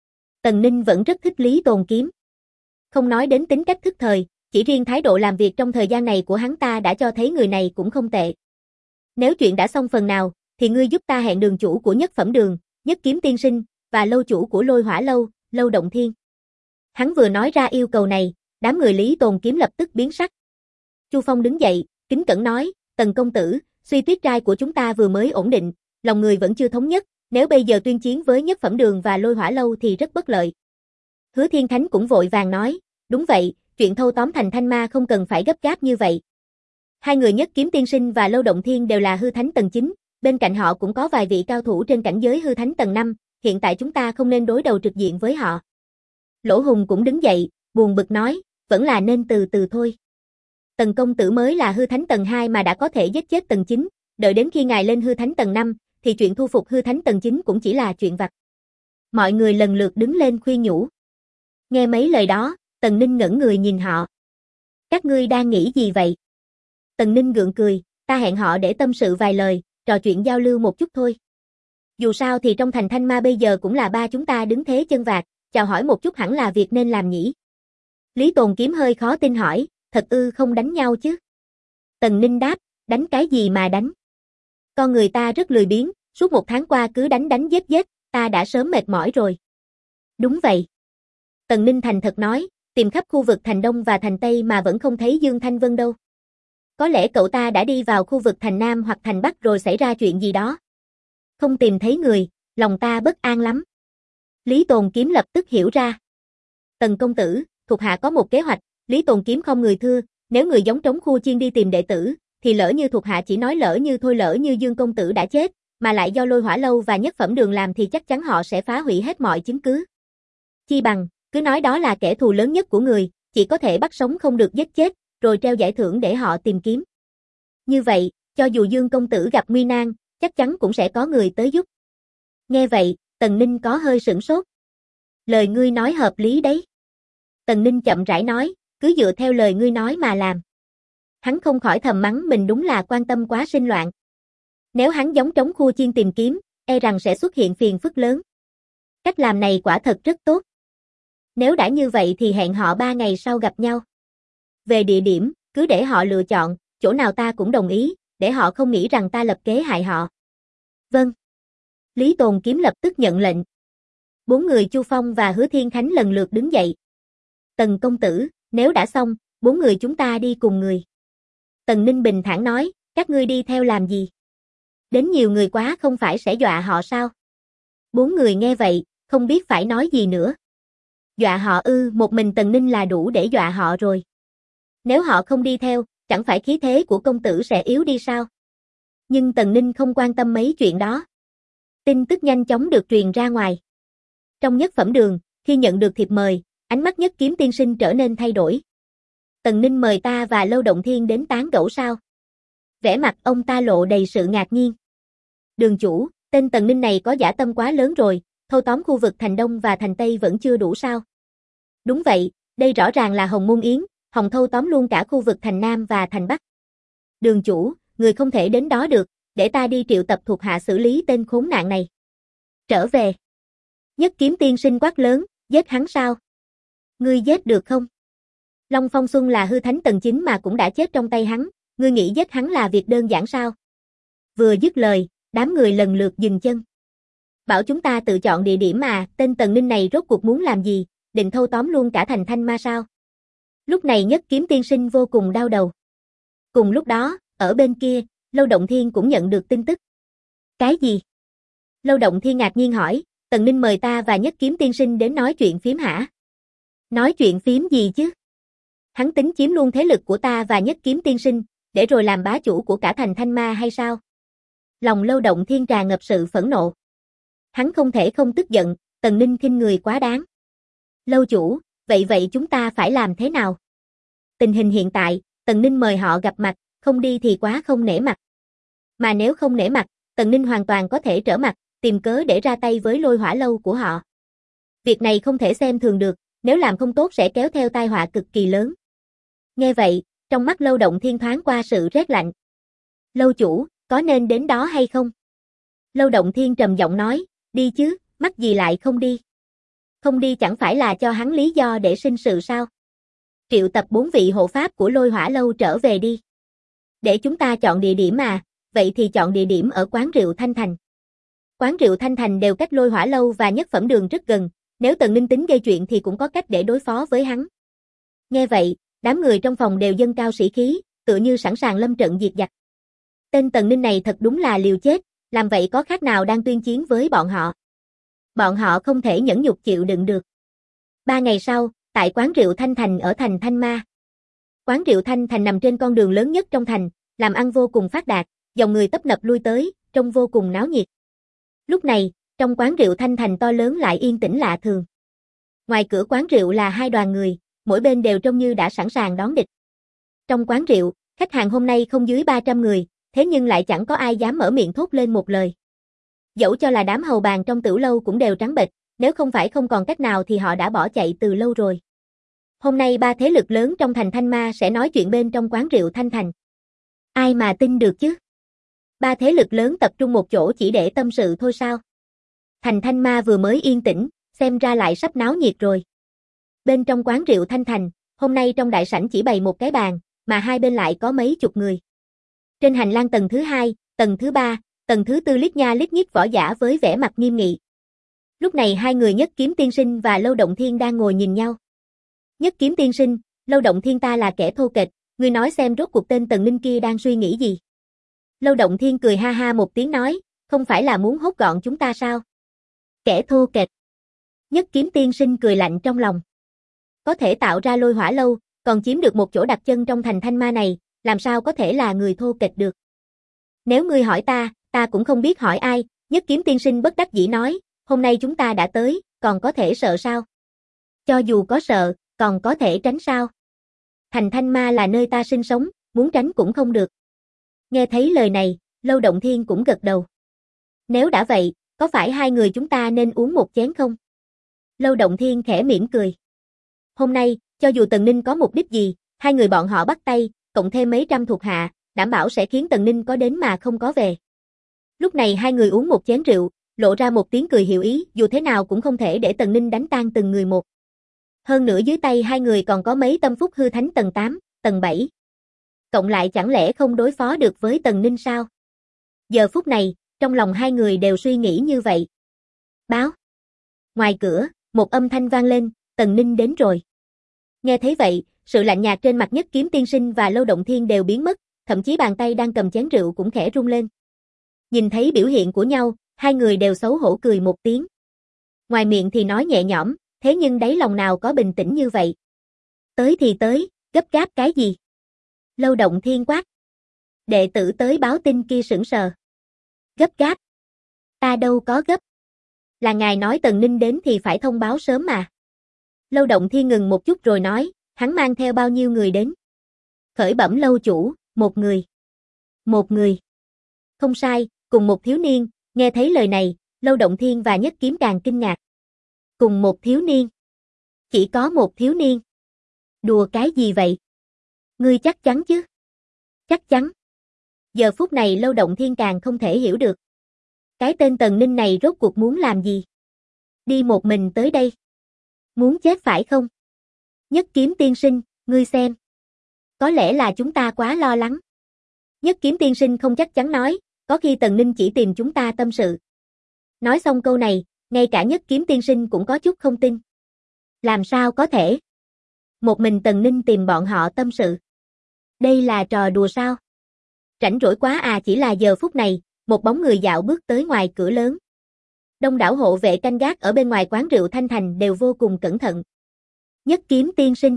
Tần Ninh vẫn rất thích Lý Tồn Kiếm. Không nói đến tính cách thức thời, chỉ riêng thái độ làm việc trong thời gian này của hắn ta đã cho thấy người này cũng không tệ. Nếu chuyện đã xong phần nào, thì ngươi giúp ta hẹn đường chủ của Nhất Phẩm Đường, Nhất Kiếm Tiên Sinh, và lâu chủ của Lôi Hỏa Lâu, Lâu Động Thiên. Hắn vừa nói ra yêu cầu này, đám người Lý Tồn Kiếm lập tức biến sắc. Chu Phong đứng dậy, kính cẩn nói, Tần công tử, Suy Tuyết Trai của chúng ta vừa mới ổn định, lòng người vẫn chưa thống nhất, nếu bây giờ tuyên chiến với Nhất Phẩm Đường và Lôi Hỏa Lâu thì rất bất lợi. Hứa Thiên Thánh cũng vội vàng nói, đúng vậy, chuyện thâu tóm thành Thanh Ma không cần phải gấp gáp như vậy. Hai người Nhất Kiếm Tiên Sinh và Lâu Động Thiên đều là hư thánh tầng 9, bên cạnh họ cũng có vài vị cao thủ trên cảnh giới hư thánh tầng 5, hiện tại chúng ta không nên đối đầu trực diện với họ. Lỗ Hùng cũng đứng dậy, buồn bực nói, vẫn là nên từ từ thôi. Tần công tử mới là hư thánh tầng 2 mà đã có thể giết chết tầng 9, đợi đến khi ngài lên hư thánh tầng 5, thì chuyện thu phục hư thánh tầng 9 cũng chỉ là chuyện vặt. Mọi người lần lượt đứng lên khuyên nhủ. Nghe mấy lời đó, Tần Ninh ngẩn người nhìn họ. Các ngươi đang nghĩ gì vậy? Tần Ninh gượng cười, ta hẹn họ để tâm sự vài lời, trò chuyện giao lưu một chút thôi. Dù sao thì trong thành Thanh Ma bây giờ cũng là ba chúng ta đứng thế chân vạc, Chào hỏi một chút hẳn là việc nên làm nhỉ? Lý Tồn Kiếm hơi khó tin hỏi, thật ư không đánh nhau chứ? Tần Ninh đáp, đánh cái gì mà đánh? Con người ta rất lười biếng, suốt 1 tháng qua cứ đánh giết, ta đã sớm mệt mỏi rồi. Đúng vậy. Tần Ninh thành thật nói, tìm khắp khu vực thành Đông và thành Tây mà vẫn không thấy Dương Thanh Vân đâu. Có lẽ cậu ta đã đi vào khu vực thành Nam hoặc thành Bắc rồi xảy ra chuyện gì đó. Không tìm thấy người, lòng ta bất an lắm. Lý Tồn Kiếm lập tức hiểu ra. Tần công tử, thuộc hạ có một kế hoạch. Lý Tồn Kiếm không người thưa, nếu người giống trống khu chiên đi tìm đệ tử, thì lỡ như thuộc hạ chỉ nói lỡ như Dương công tử đã chết, mà lại do Lôi Hỏa lâu và Nhất Phẩm đường làm thì chắc chắn họ sẽ phá hủy hết mọi chứng cứ. Chi bằng, cứ nói đó là kẻ thù lớn nhất của người, chỉ có thể bắt sống không được giết chết, rồi treo giải thưởng để họ tìm kiếm. Như vậy, cho dù Dương công tử gặp nguy nan, chắc chắn cũng sẽ có người tới giúp. Nghe vậy, Tần Ninh có hơi sửng sốt. Lời ngươi nói hợp lý đấy. Tần Ninh chậm rãi nói, cứ dựa theo lời ngươi nói mà làm. Hắn không khỏi thầm mắng mình đúng là quan tâm quá sinh loạn. Nếu hắn giống trống khu chiên tìm kiếm, e rằng sẽ xuất hiện phiền phức lớn. Cách làm này quả thật rất tốt. Nếu đã như vậy thì hẹn họ 3 ngày sau gặp nhau. Về địa điểm, cứ để họ lựa chọn, chỗ nào ta cũng đồng ý, để họ không nghĩ rằng ta lập kế hại họ. Vâng. Lý Tồn Kiếm lập tức nhận lệnh. 4 người Chu Phong và Hứa Thiên Khánh lần lượt đứng dậy. Tần công tử, nếu đã xong, 4 người chúng ta đi cùng người. Tần Ninh bình thản nói, các ngươi đi theo làm gì? Đến nhiều người quá không phải sẽ dọa họ sao? 4 người nghe vậy, không biết phải nói gì nữa. Dọa họ ư? Một mình Tần Ninh là đủ để dọa họ rồi. Nếu họ không đi theo, chẳng phải khí thế của công tử sẽ yếu đi sao? Nhưng Tần Ninh không quan tâm mấy chuyện đó. Tin tức nhanh chóng được truyền ra ngoài. Trong Nhất Phẩm đường, khi nhận được thiệp mời, ánh mắt Nhất Kiếm tiên sinh trở nên thay đổi. Tần Ninh mời ta và Lâu Động Thiên đến tán gẫu sao? Vẻ mặt ông ta lộ đầy sự ngạc nhiên. Đường chủ, tên Tần Ninh này có dã tâm quá lớn rồi, thâu tóm khu vực thành Đông và thành Tây vẫn chưa đủ sao? Đúng vậy, đây rõ ràng là Hồng Môn Yến, Hồng thâu tóm luôn cả khu vực thành Nam và thành Bắc. Đường chủ, người không thể đến đó được, để ta đi triệu tập thuộc hạ xử lý tên khốn nạn này. Trở về. Nhất Kiếm tiên sinh quát lớn, giết hắn sao? Ngươi giết được không? Long Phong Xuân là hư thánh tầng 9 mà cũng đã chết trong tay hắn, ngươi nghĩ giết hắn là việc đơn giản sao? Vừa dứt lời, đám người lần lượt dừng chân. Bảo chúng ta tự chọn địa điểm mà, tên Tần Ninh này rốt cuộc muốn làm gì, định thâu tóm luôn cả thành Thanh Ma sao? Lúc này Nhất Kiếm tiên sinh vô cùng đau đầu. Cùng lúc đó, ở bên kia, Lâu Động Thiên cũng nhận được tin tức. Cái gì? Lâu Động Thiên ngạc nhiên hỏi, Tần Ninh mời ta và Nhất Kiếm tiên sinh đến nói chuyện phiếm hả? Nói chuyện phiếm gì chứ? Hắn tính chiếm luôn thế lực của ta và Nhất Kiếm tiên sinh, để rồi làm bá chủ của cả thành Thanh Ma hay sao? Lòng Lâu Động Thiên tràn ngập sự phẫn nộ. Hắn không thể không tức giận, Tần Ninh khinh người quá đáng. Lâu chủ, vậy chúng ta phải làm thế nào? Tình hình hiện tại, Tần Ninh mời họ gặp mặt, không đi thì quá không nể mặt. Mà nếu không nể mặt, Tần Ninh hoàn toàn có thể trở mặt, tìm cớ để ra tay với Lôi Hỏa lâu của họ. Việc này không thể xem thường được, nếu làm không tốt sẽ kéo theo tai họa cực kỳ lớn. Nghe vậy, trong mắt Lâu Động Thiên thoáng qua sự rét lạnh. Lâu chủ, có nên đến đó hay không? Lâu Động Thiên trầm giọng nói, đi chứ, mắc gì lại không đi? Không đi chẳng phải là cho hắn lý do để sinh sự sao? Triệu tập 4 vị hộ pháp của Lôi Hỏa lâu trở về đi. Để chúng ta chọn địa điểm mà, vậy thì chọn địa điểm ở quán rượu Thanh Thành. Quán rượu Thanh Thành đều cách Lôi Hỏa lâu và Nhất Phẩm đường rất gần, nếu Tần Ninh tính gây chuyện thì cũng có cách để đối phó với hắn. Nghe vậy, đám người trong phòng đều dâng cao sĩ khí, tựa như sẵn sàng lâm trận diệt giặc. Tên Tần Ninh này thật đúng là liều chết, làm vậy có khác nào đang tuyên chiến với bọn họ. Bọn họ không thể nhẫn nhục chịu đựng được. 3 ngày sau, tại quán rượu Thanh Thành ở thành Thanh Ma. Quán rượu Thanh Thành nằm trên con đường lớn nhất trong thành, làm ăn vô cùng phát đạt, dòng người tấp nập lui tới, trông vô cùng náo nhiệt. Lúc này, trong quán rượu Thanh Thành to lớn lại yên tĩnh lạ thường. Ngoài cửa quán rượu là 2 đoàn người, mỗi bên đều trông như đã sẵn sàng đón địch. Trong quán rượu, khách hàng hôm nay không dưới 300 người, thế nhưng lại chẳng có ai dám mở miệng thốt lên một lời. Dẫu cho là đám hầu bàn trong tiểu lâu cũng đều trắng bệch, nếu không phải không còn cách nào thì họ đã bỏ chạy từ lâu rồi. Hôm nay 3 thế lực lớn trong thành Thanh Ma sẽ nói chuyện bên trong quán rượu Thanh Thành. Ai mà tin được chứ? 3 thế lực lớn tập trung một chỗ chỉ để tâm sự thôi sao? Thành Thanh Ma vừa mới yên tĩnh, xem ra lại sắp náo nhiệt rồi. Bên trong quán rượu Thanh Thành, hôm nay trong đại sảnh chỉ bày một cái bàn, mà hai bên lại có mấy chục người. Trên hành lang tầng thứ 2, tầng thứ 3, tầng thứ 4 lít nha lít nhít võ giả với vẻ mặt nghiêm nghị. Lúc này hai người Nhất Kiếm Tiên Sinh và Lâu Động Thiên đang ngồi nhìn nhau. Nhất Kiếm Tiên Sinh, Lâu Động Thiên ta là kẻ thô kệch, ngươi nói xem rốt cuộc tên Tần Ninh kia đang suy nghĩ gì. Lâu Động Thiên cười ha ha một tiếng nói, không phải là muốn hốt gọn chúng ta sao? Kẻ thô kệch. Nhất Kiếm Tiên Sinh cười lạnh trong lòng. Có thể tạo ra Lôi Hỏa Lâu, còn chiếm được một chỗ đặt chân trong thành Thanh Ma này, làm sao có thể là người thô kệch được? Nếu ngươi hỏi ta cũng không biết hỏi ai, Nhất Kiếm Tiên Sinh bất đắc dĩ nói, hôm nay chúng ta đã tới, còn có thể sợ sao? Cho dù có sợ, còn có thể tránh sao? Thành Thanh Ma là nơi ta sinh sống, muốn tránh cũng không được. Nghe thấy lời này, Lâu Động Thiên cũng gật đầu. Nếu đã vậy, có phải hai người chúng ta nên uống một chén không? Lâu Động Thiên khẽ mỉm cười. Hôm nay, cho dù Tần Ninh có mục đích gì, hai người bọn họ bắt tay, cộng thêm mấy trăm thuộc hạ, đảm bảo sẽ khiến Tần Ninh có đến mà không có về. Lúc này hai người uống một chén rượu, lộ ra một tiếng cười hiểu ý, dù thế nào cũng không thể để Tần Ninh đánh tan từng người một. Hơn nữa dưới tay hai người còn có mấy tâm phúc hư thánh tầng 8, tầng 7. Cộng lại chẳng lẽ không đối phó được với Tần Ninh sao? Giờ phút này, trong lòng hai người đều suy nghĩ như vậy. Báo. Ngoài cửa, một âm thanh vang lên, Tần Ninh đến rồi. Nghe thấy vậy, sự lạnh nhạt trên mặt Nhất Kiếm Tiên Sinh và Lâu Động Thiên đều biến mất, thậm chí bàn tay đang cầm chén rượu cũng khẽ rung lên. Nhìn thấy biểu hiện của nhau, hai người đều xấu hổ cười một tiếng. Ngoài miệng thì nói nhẹ nhõm, thế nhưng đáy lòng nào có bình tĩnh như vậy. Tới thì tới, gấp gáp cái gì? Lâu Động Thiên quát. Đệ tử tới báo tin kia sững sờ. Gấp gáp? Ta đâu có gấp. Là ngài nói Tần Ninh đến thì phải thông báo sớm mà. Lâu Động Thiên ngừng một chút rồi nói, hắn mang theo bao nhiêu người đến? Khởi bẩm lâu chủ, một người. Một người. Không sai, cùng một thiếu niên, nghe thấy lời này, Lâu Động Thiên và Nhất Kiếm càng kinh ngạc. Cùng một thiếu niên. Chỉ có một thiếu niên. Đùa cái gì vậy? Ngươi chắc chắn chứ? Chắc chắn. Giờ phút này Lâu Động Thiên càng không thể hiểu được. Cái tên Tần Ninh này rốt cuộc muốn làm gì? Đi một mình tới đây. Muốn chết phải không? Nhất Kiếm Tiên Sinh, ngươi xem. Có lẽ là chúng ta quá lo lắng. Nhất Kiếm Tiên Sinh không chắc chắn nói, có khi Tần Ninh chỉ tìm chúng ta tâm sự. Nói xong câu này, ngay cả Nhất Kiếm Tiên Sinh cũng có chút không tin. Làm sao có thể? Một mình Tần Ninh tìm bọn họ tâm sự. Đây là trò đùa sao? Rảnh rỗi quá à, chỉ là giờ phút này, một bóng người dạo bước tới ngoài cửa lớn. Đông đảo hộ vệ canh gác ở bên ngoài quán rượu Thanh Thành đều vô cùng cẩn thận. Nhất Kiếm Tiên Sinh.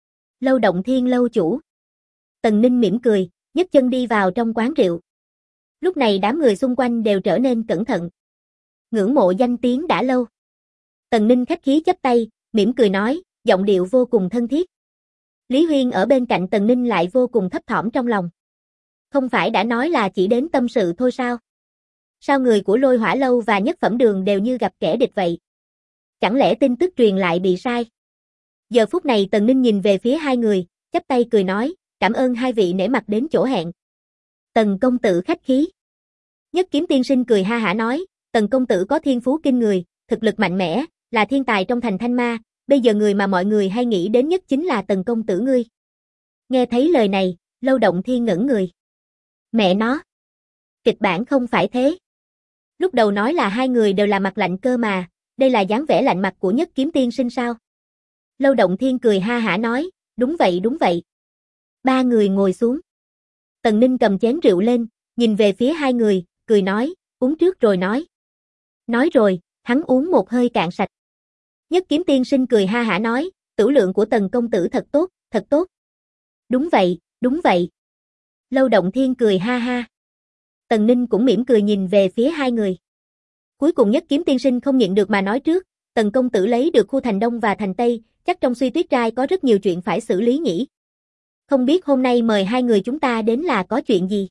Lâu Động Thiên lâu chủ. Tần Ninh mỉm cười, nhấc chân đi vào trong quán rượu. Lúc này đám người xung quanh đều trở nên cẩn thận. Ngưỡng mộ danh tiếng đã lâu. Tần Ninh khách khí chắp tay, mỉm cười nói, giọng điệu vô cùng thân thiết. Lý Huyên ở bên cạnh Tần Ninh lại vô cùng thấp thỏm trong lòng. Không phải đã nói là chỉ đến tâm sự thôi sao? Sao người của Lôi Hỏa Lâu và Nhất Phẩm Đường đều như gặp kẻ địch vậy? Chẳng lẽ tin tức truyền lại bị sai? Giờ phút này Tần Ninh nhìn về phía hai người, chắp tay cười nói, cảm ơn hai vị nể mặt đến chỗ hẹn. Tần công tử khách khí. Nhất Kiếm Tiên Sinh cười ha hả nói, Tần công tử có thiên phú kinh người, thực lực mạnh mẽ, là thiên tài trong thành Thanh Ma, bây giờ người mà mọi người hay nghĩ đến nhất chính là Tần công tử ngươi. Nghe thấy lời này, Lâu Động Thiên ngẩn người. Mẹ nó. Kịch bản không phải thế. Lúc đầu nói là hai người đều là mặt lạnh cơ mà, đây là dáng vẻ lạnh mặt của Nhất Kiếm Tiên Sinh sao? Lâu Động Thiên cười ha hả nói, đúng vậy đúng vậy. Ba người ngồi xuống. Tần Ninh cầm chén rượu lên, nhìn về phía hai người, cười nói, uống trước rồi nói. Nói rồi, hắn uống một hơi cạn sạch. Nhất Kiếm Tiên Sinh cười ha hả nói, tửu lượng của Tần công tử thật tốt, thật tốt. Đúng vậy, đúng vậy. Lâu Động Thiên cười ha ha. Tần Ninh cũng mỉm cười nhìn về phía hai người. Cuối cùng Nhất Kiếm Tiên Sinh không nhịn được mà nói trước, Tần công tử lấy được khu thành Đông và thành Tây, chắc trong Suy Tuyết Trai có rất nhiều chuyện phải xử lý nhỉ. Không biết hôm nay mời hai người chúng ta đến là có chuyện gì?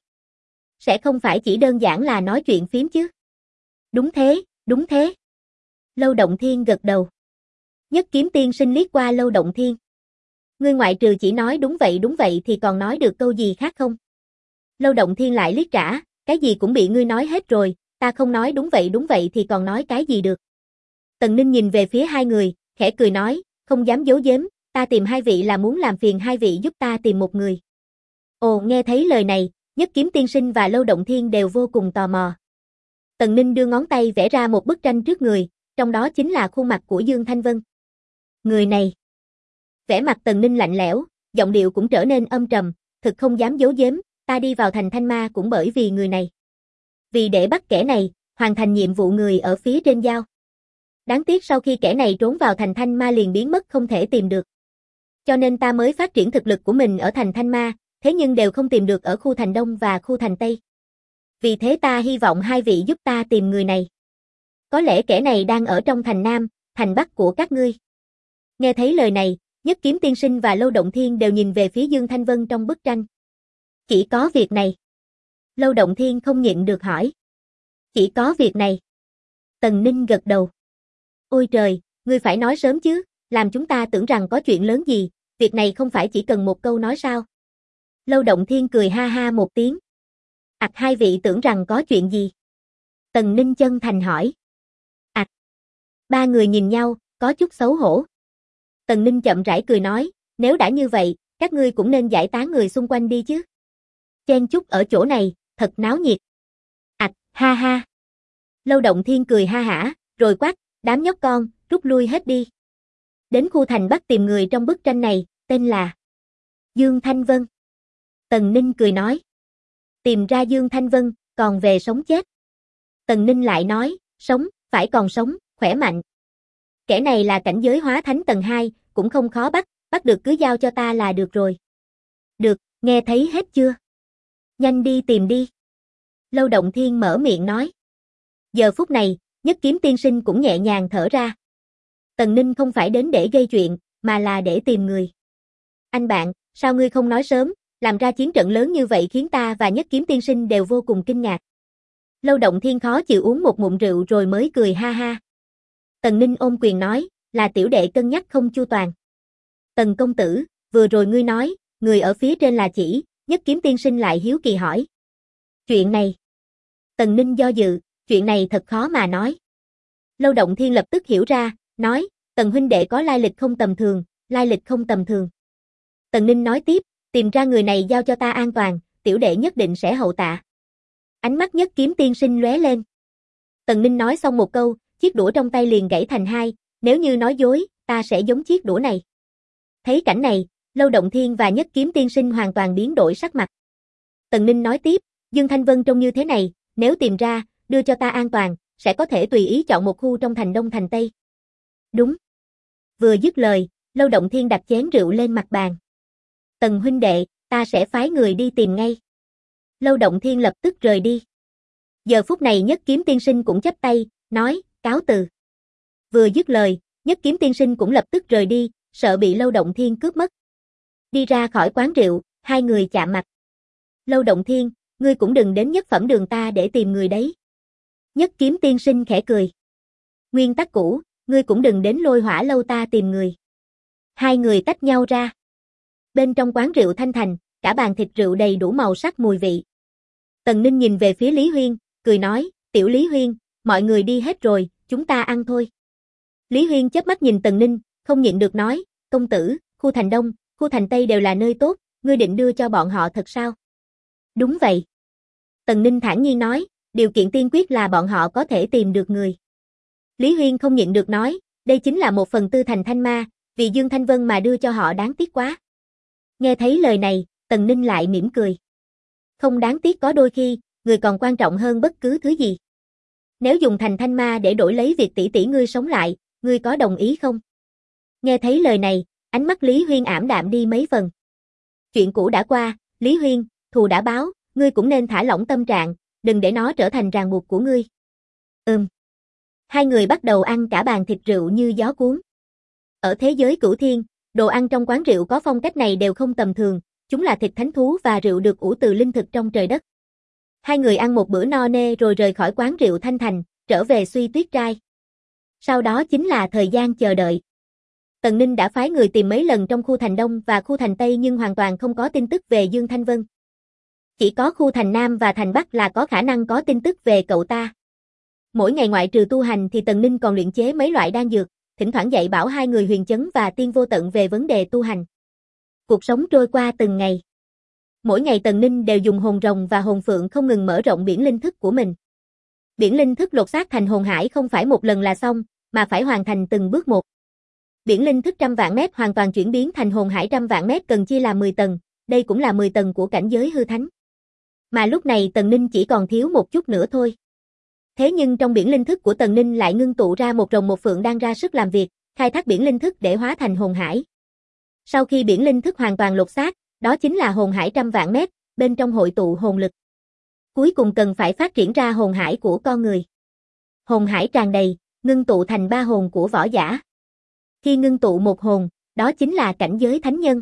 Sẽ không phải chỉ đơn giản là nói chuyện phím chứ? Đúng thế, đúng thế. Lâu Động Thiên gật đầu. Nhất Kiếm Tiên Sinh liếc qua Lâu Động Thiên. Ngươi ngoại trừ chỉ nói đúng vậy thì còn nói được câu gì khác không? Lâu Động Thiên lại liếc trả, cái gì cũng bị ngươi nói hết rồi, ta không nói đúng vậy thì còn nói cái gì được. Tần Ninh nhìn về phía hai người, khẽ cười nói, không dám giấu giếm, ta tìm hai vị là muốn làm phiền hai vị giúp ta tìm một người. Ồ, nghe thấy lời này, Nhất Kiếm Tiên Sinh và Lâu Động Thiên đều vô cùng tò mò. Tần Ninh đưa ngón tay vẽ ra một bức tranh trước người, trong đó chính là khuôn mặt của Dương Thanh Vân. Người này. Vẻ mặt Tần Ninh lạnh lẽo, giọng điệu cũng trở nên âm trầm, thực không dám giấu giếm, ta đi vào thành Thanh Ma cũng bởi vì người này. Vì để bắt kẻ này, hoàn thành nhiệm vụ người ở phía trên giao. Đáng tiếc sau khi kẻ này trốn vào thành Thanh Ma liền biến mất không thể tìm được. Cho nên ta mới phát triển thực lực của mình ở thành Thanh Ma, thế nhưng đều không tìm được ở khu thành Đông và khu thành Tây. Vì thế ta hy vọng hai vị giúp ta tìm người này. Có lẽ kẻ này đang ở trong thành Nam, thành Bắc của các ngươi. Nghe thấy lời này, Nhất Kiếm Tiên Sinh và Lâu Động Thiên đều nhìn về phía Dương Thanh Vân trong bức tranh. Chỉ có việc này. Lâu Động Thiên không nhịn được hỏi. Chỉ có việc này. Tần Ninh gật đầu. Ôi trời, ngươi phải nói sớm chứ, làm chúng ta tưởng rằng có chuyện lớn gì, việc này không phải chỉ cần một câu nói sao. Lâu Động Thiên cười ha ha một tiếng. Hai vị tưởng rằng có chuyện gì? Tần Ninh chân thành hỏi. Ba người nhìn nhau, có chút xấu hổ. Tần Ninh chậm rãi cười nói, nếu đã như vậy, các ngươi cũng nên giải tán người xung quanh đi chứ. Chen chúc ở chỗ này, thật náo nhiệt. Ha ha. Lâu Động Thiên cười ha hả, rồi quát, đám nhóc con, rút lui hết đi. Đến khu thành Bắc tìm người trong bức tranh này, tên là Dương Thanh Vân. Tần Ninh cười nói. Tìm ra Dương Thanh Vân, còn về sống chết. Tần Ninh lại nói, sống, phải còn sống, khỏe mạnh. Kẻ này là cảnh giới hóa thánh tầng 2, cũng không khó bắt được cứ giao cho ta là được rồi. Được, nghe thấy hết chưa? Nhanh đi tìm đi. Lâu Động Thiên mở miệng nói. Giờ phút này, Nhất Kiếm Tiên Sinh cũng nhẹ nhàng thở ra. Tần Ninh không phải đến để gây chuyện, mà là để tìm người. Anh bạn, sao ngươi không nói sớm, làm ra chiến trận lớn như vậy khiến ta và Nhất Kiếm Tiên Sinh đều vô cùng kinh ngạc. Lâu Động Thiên khó chịu uống một ngụm rượu rồi mới cười ha ha. Tần Ninh ôm quyền nói, là tiểu đệ cân nhắc không chu toàn. Tần công tử, vừa rồi ngươi nói, người ở phía trên là chỉ, Nhất Kiếm Tiên Sinh lại hiếu kỳ hỏi. Chuyện này. Tần Ninh do dự, chuyện này thật khó mà nói. Lâu Động Thiên lập tức hiểu ra, nói, Tần huynh đệ có lai lịch không tầm thường, lai lịch không tầm thường. Tần Ninh nói tiếp, tìm ra người này giao cho ta an toàn, tiểu đệ nhất định sẽ hậu tạ. Ánh mắt Nhất Kiếm Tiên Sinh lóe lên. Tần Ninh nói xong một câu, chiếc đũa trong tay liền gãy thành hai, nếu như nói dối, ta sẽ giống chiếc đũa này. Thấy cảnh này, Lâu Động Thiên và Nhất Kiếm Tiên Sinh hoàn toàn biến đổi sắc mặt. Tần Ninh nói tiếp, Dương Thanh Vân trông như thế này, nếu tìm ra, đưa cho ta an toàn, sẽ có thể tùy ý chọn một khu trong thành Đông thành Tây. Đúng. Vừa dứt lời, Lâu Động Thiên đặt chén rượu lên mặt bàn. Tần huynh đệ, ta sẽ phái người đi tìm ngay. Lâu Động Thiên lập tức rời đi. Giờ phút này Nhất Kiếm Tiên Sinh cũng chắp tay, nói, cáo từ. Vừa dứt lời, Nhất Kiếm Tiên Sinh cũng lập tức rời đi, sợ bị Lâu Động Thiên cướp mất. Đi ra khỏi quán rượu, hai người chạm mặt. Lâu Động Thiên, ngươi cũng đừng đến Nhất Phẩm Đường ta để tìm người đấy. Nhất Kiếm Tiên Sinh khẽ cười. Nguyên tắc cũ, ngươi cũng đừng đến Lôi Hỏa Lâu ta tìm người. Hai người tách nhau ra. Bên trong quán rượu Thanh Thành, cả bàn thịt rượu đầy đủ màu sắc mùi vị. Tần Ninh nhìn về phía Lý Huyên, cười nói, tiểu Lý Huyên, mọi người đi hết rồi, chúng ta ăn thôi. Lý Huyên chớp mắt nhìn Tần Ninh, không nhịn được nói, công tử, khu thành Đông, khu thành Tây đều là nơi tốt, ngươi định đưa cho bọn họ thật sao? Đúng vậy. Tần Ninh thản nhiên nói, điều kiện tiên quyết là bọn họ có thể tìm được người. Lý Huyên không nhịn được nói, đây chính là 1/4 thành Thanh Ma, vì Dương Thanh Vân mà đưa cho họ đáng tiếc quá. Nghe thấy lời này, Tần Ninh lại mỉm cười. Không đáng tiếc có đôi khi, người còn quan trọng hơn bất cứ thứ gì. Nếu dùng thành Thanh Ma để đổi lấy việc tỷ tỷ ngươi sống lại, ngươi có đồng ý không? Nghe thấy lời này, ánh mắt Lý Huyên ảm đạm đi mấy phần. Chuyện cũ đã qua, Lý Huyên, thù đã báo, ngươi cũng nên thả lỏng tâm trạng, đừng để nó trở thành ràng buộc của ngươi. Hai người bắt đầu ăn cả bàn thịt rượu như gió cuốn. Ở thế giới cửu thiên, đồ ăn trong quán rượu có phong cách này đều không tầm thường, chúng là thịt thánh thú và rượu được ủ từ linh thực trong trời đất. Hai người ăn một bữa no nê rồi rời khỏi quán rượu Thanh Thành, trở về Suy Tuyết Trai. Sau đó chính là thời gian chờ đợi. Tần Ninh đã phái người tìm mấy lần trong khu thành Đông và khu thành Tây nhưng hoàn toàn không có tin tức về Dương Thanh Vân. Chỉ có khu thành Nam và thành Bắc là có khả năng có tin tức về cậu ta. Mỗi ngày ngoại trừ tu hành thì Tần Ninh còn luyện chế mấy loại đan dược, thỉnh thoảng dạy bảo hai người Huyền Chấn và Tiên Vô Tận về vấn đề tu hành. Cuộc sống trôi qua từng ngày. Mỗi ngày Tần Ninh đều dùng hồn rồng và hồn phượng không ngừng mở rộng biển linh thức của mình. Biển linh thức lột xác thành hồn hải không phải một lần là xong, mà phải hoàn thành từng bước một. Biển linh thức 100 vạn mét hoàn toàn chuyển biến thành hồn hải 100 vạn mét cần chia làm 10 tầng, đây cũng là 10 tầng của cảnh giới hư thánh. Mà lúc này Tần Ninh chỉ còn thiếu một chút nữa thôi. Thế nhưng trong biển linh thức của Tần Ninh lại ngưng tụ ra một rồng một phượng đang ra sức làm việc, khai thác biển linh thức để hóa thành hồn hải. Sau khi biển linh thức hoàn toàn lột xác, đó chính là hồn hải 100 vạn mét, bên trong hội tụ hồn lực. Cuối cùng cần phải phát triển ra hồn hải của con người. Hồn hải tràn đầy, ngưng tụ thành 3 hồn của võ giả. Khi ngưng tụ một hồn, đó chính là cảnh giới thánh nhân.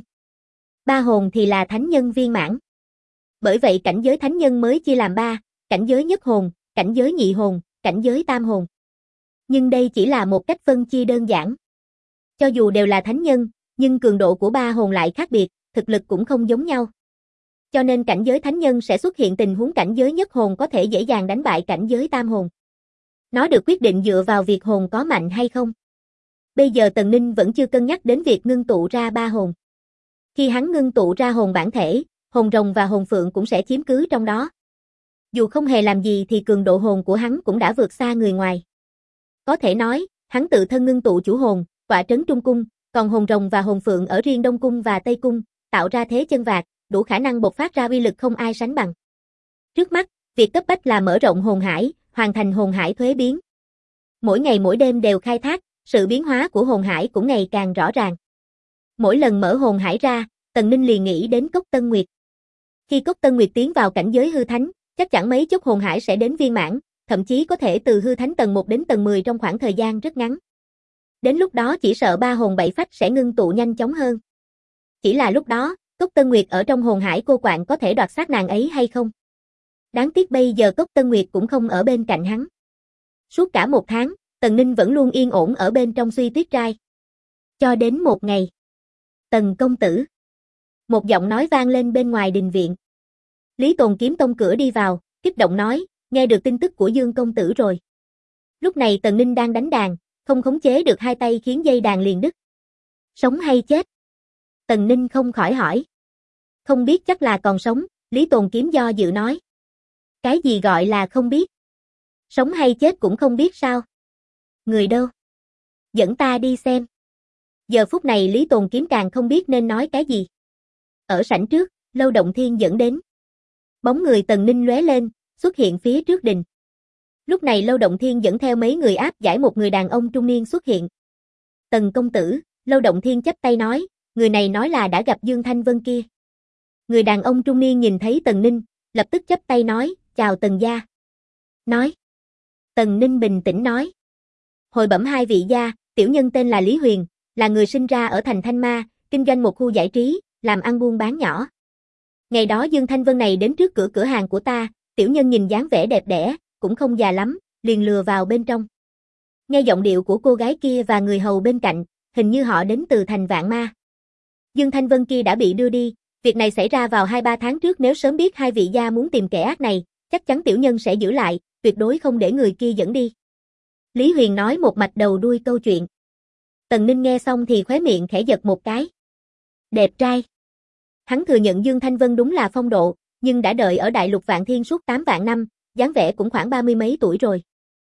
3 hồn thì là thánh nhân viên mãn. Bởi vậy cảnh giới thánh nhân mới chia làm 3, cảnh giới nhất hồn, cảnh giới nhị hồn, cảnh giới tam hồn. Nhưng đây chỉ là một cách phân chia đơn giản. Cho dù đều là thánh nhân, nhưng cường độ của 3 hồn lại khác biệt, thực lực cũng không giống nhau. Cho nên cảnh giới thánh nhân sẽ xuất hiện tình huống cảnh giới nhất hồn có thể dễ dàng đánh bại cảnh giới tam hồn. Nó được quyết định dựa vào việc hồn có mạnh hay không. Bây giờ Tần Ninh vẫn chưa cân nhắc đến việc ngưng tụ ra 3 hồn. Khi hắn ngưng tụ ra hồn bản thể, hồn rồng và hồn phượng cũng sẽ chiếm cứ trong đó. Dù không hề làm gì thì cường độ hồn của hắn cũng đã vượt xa người ngoài. Có thể nói, hắn tự thân ngưng tụ chủ hồn, tọa trấn Trung Cung, còn hồn rồng và hồn phượng ở riêng Đông Cung và Tây Cung, tạo ra thế chân vạc, đủ khả năng bộc phát ra uy lực không ai sánh bằng. Trước mắt, việc cấp bách là mở rộng hồn hải, hoàn thành hồn hải thuế biến. Mỗi ngày mỗi đêm đều khai thác, sự biến hóa của hồn hải cũng ngày càng rõ ràng. Mỗi lần mở hồn hải ra, Tần Ninh liền nghĩ đến Cốc Tân Nguyệt. Khi Cốc Tân Nguyệt tiến vào cảnh giới hư thánh, chắc chắn mấy chốc hồn hải sẽ đến viên mãn, thậm chí có thể từ hư thánh tầng 1 đến tầng 10 trong khoảng thời gian rất ngắn. Đến lúc đó chỉ sợ 3 hồn 7 phách sẽ ngưng tụ nhanh chóng hơn. Chỉ là lúc đó, Cốc Tân Nguyệt ở trong hồn hải cô quạng có thể đoạt xác nàng ấy hay không? Đáng tiếc bây giờ Cốc Tân Nguyệt cũng không ở bên cạnh hắn. Suốt cả 1 tháng, Tần Ninh vẫn luôn yên ổn ở bên trong Suy Tuyết Trai. Cho đến một ngày. Tần công tử. Một giọng nói vang lên bên ngoài đình viện. Lý Tồn Kiếm tông cửa đi vào, kích động nói, nghe được tin tức của Dương công tử rồi. Lúc này Tần Ninh đang đánh đàn, không khống chế được hai tay khiến dây đàn liền đứt. Sống hay chết? Tần Ninh không khỏi hỏi. Không biết chắc là còn sống, Lý Tồn Kiếm do dự nói. Cái gì gọi là không biết? Sống hay chết cũng không biết sao? Người đâu? Dẫn ta đi xem. Giờ phút này Lý Tồn Kiếm càng không biết nên nói cái gì. Ở sảnh trước, Lâu Động Thiên dẫn đến. Bóng người Tần Ninh lóe lên, xuất hiện phía trước đình. Lúc này Lâu Động Thiên dẫn theo mấy người áp giải một người đàn ông trung niên xuất hiện. Tần công tử, Lâu Động Thiên chắp tay nói, người này nói là đã gặp Dương Thanh Vân kia. Người đàn ông trung niên nhìn thấy Tần Ninh, lập tức chắp tay nói, chào Tần gia. Nói. Tần Ninh bình tĩnh nói. Hồi bẩm hai vị gia, tiểu nhân tên là Lý Huyền, là người sinh ra ở thành Thanh Ma, kinh doanh một khu giải trí, làm ăn buôn bán nhỏ. Ngày đó Dương Thanh Vân này đến trước cửa cửa hàng của ta, tiểu nhân nhìn dáng vẻ đẹp đẽ, cũng không già lắm, liền lừa vào bên trong. Nghe giọng điệu của cô gái kia và người hầu bên cạnh, hình như họ đến từ thành Vạn Ma. Dương Thanh Vân kia đã bị đưa đi, việc này xảy ra vào 2-3 tháng trước, nếu sớm biết hai vị gia muốn tìm kẻ ác này, chắc chắn tiểu nhân sẽ giữ lại, tuyệt đối không để người kia dẫn đi. Lý Huyền nói một mạch đầu đuôi câu chuyện. Tần Ninh nghe xong thì khóe miệng khẽ giật một cái. Đẹp trai. Hắn thừa nhận Dương Thanh Vân đúng là phong độ, nhưng đã đợi ở Đại Lục Vạn Thiên suốt 8 vạn năm, dáng vẻ cũng khoảng 30 mấy tuổi rồi.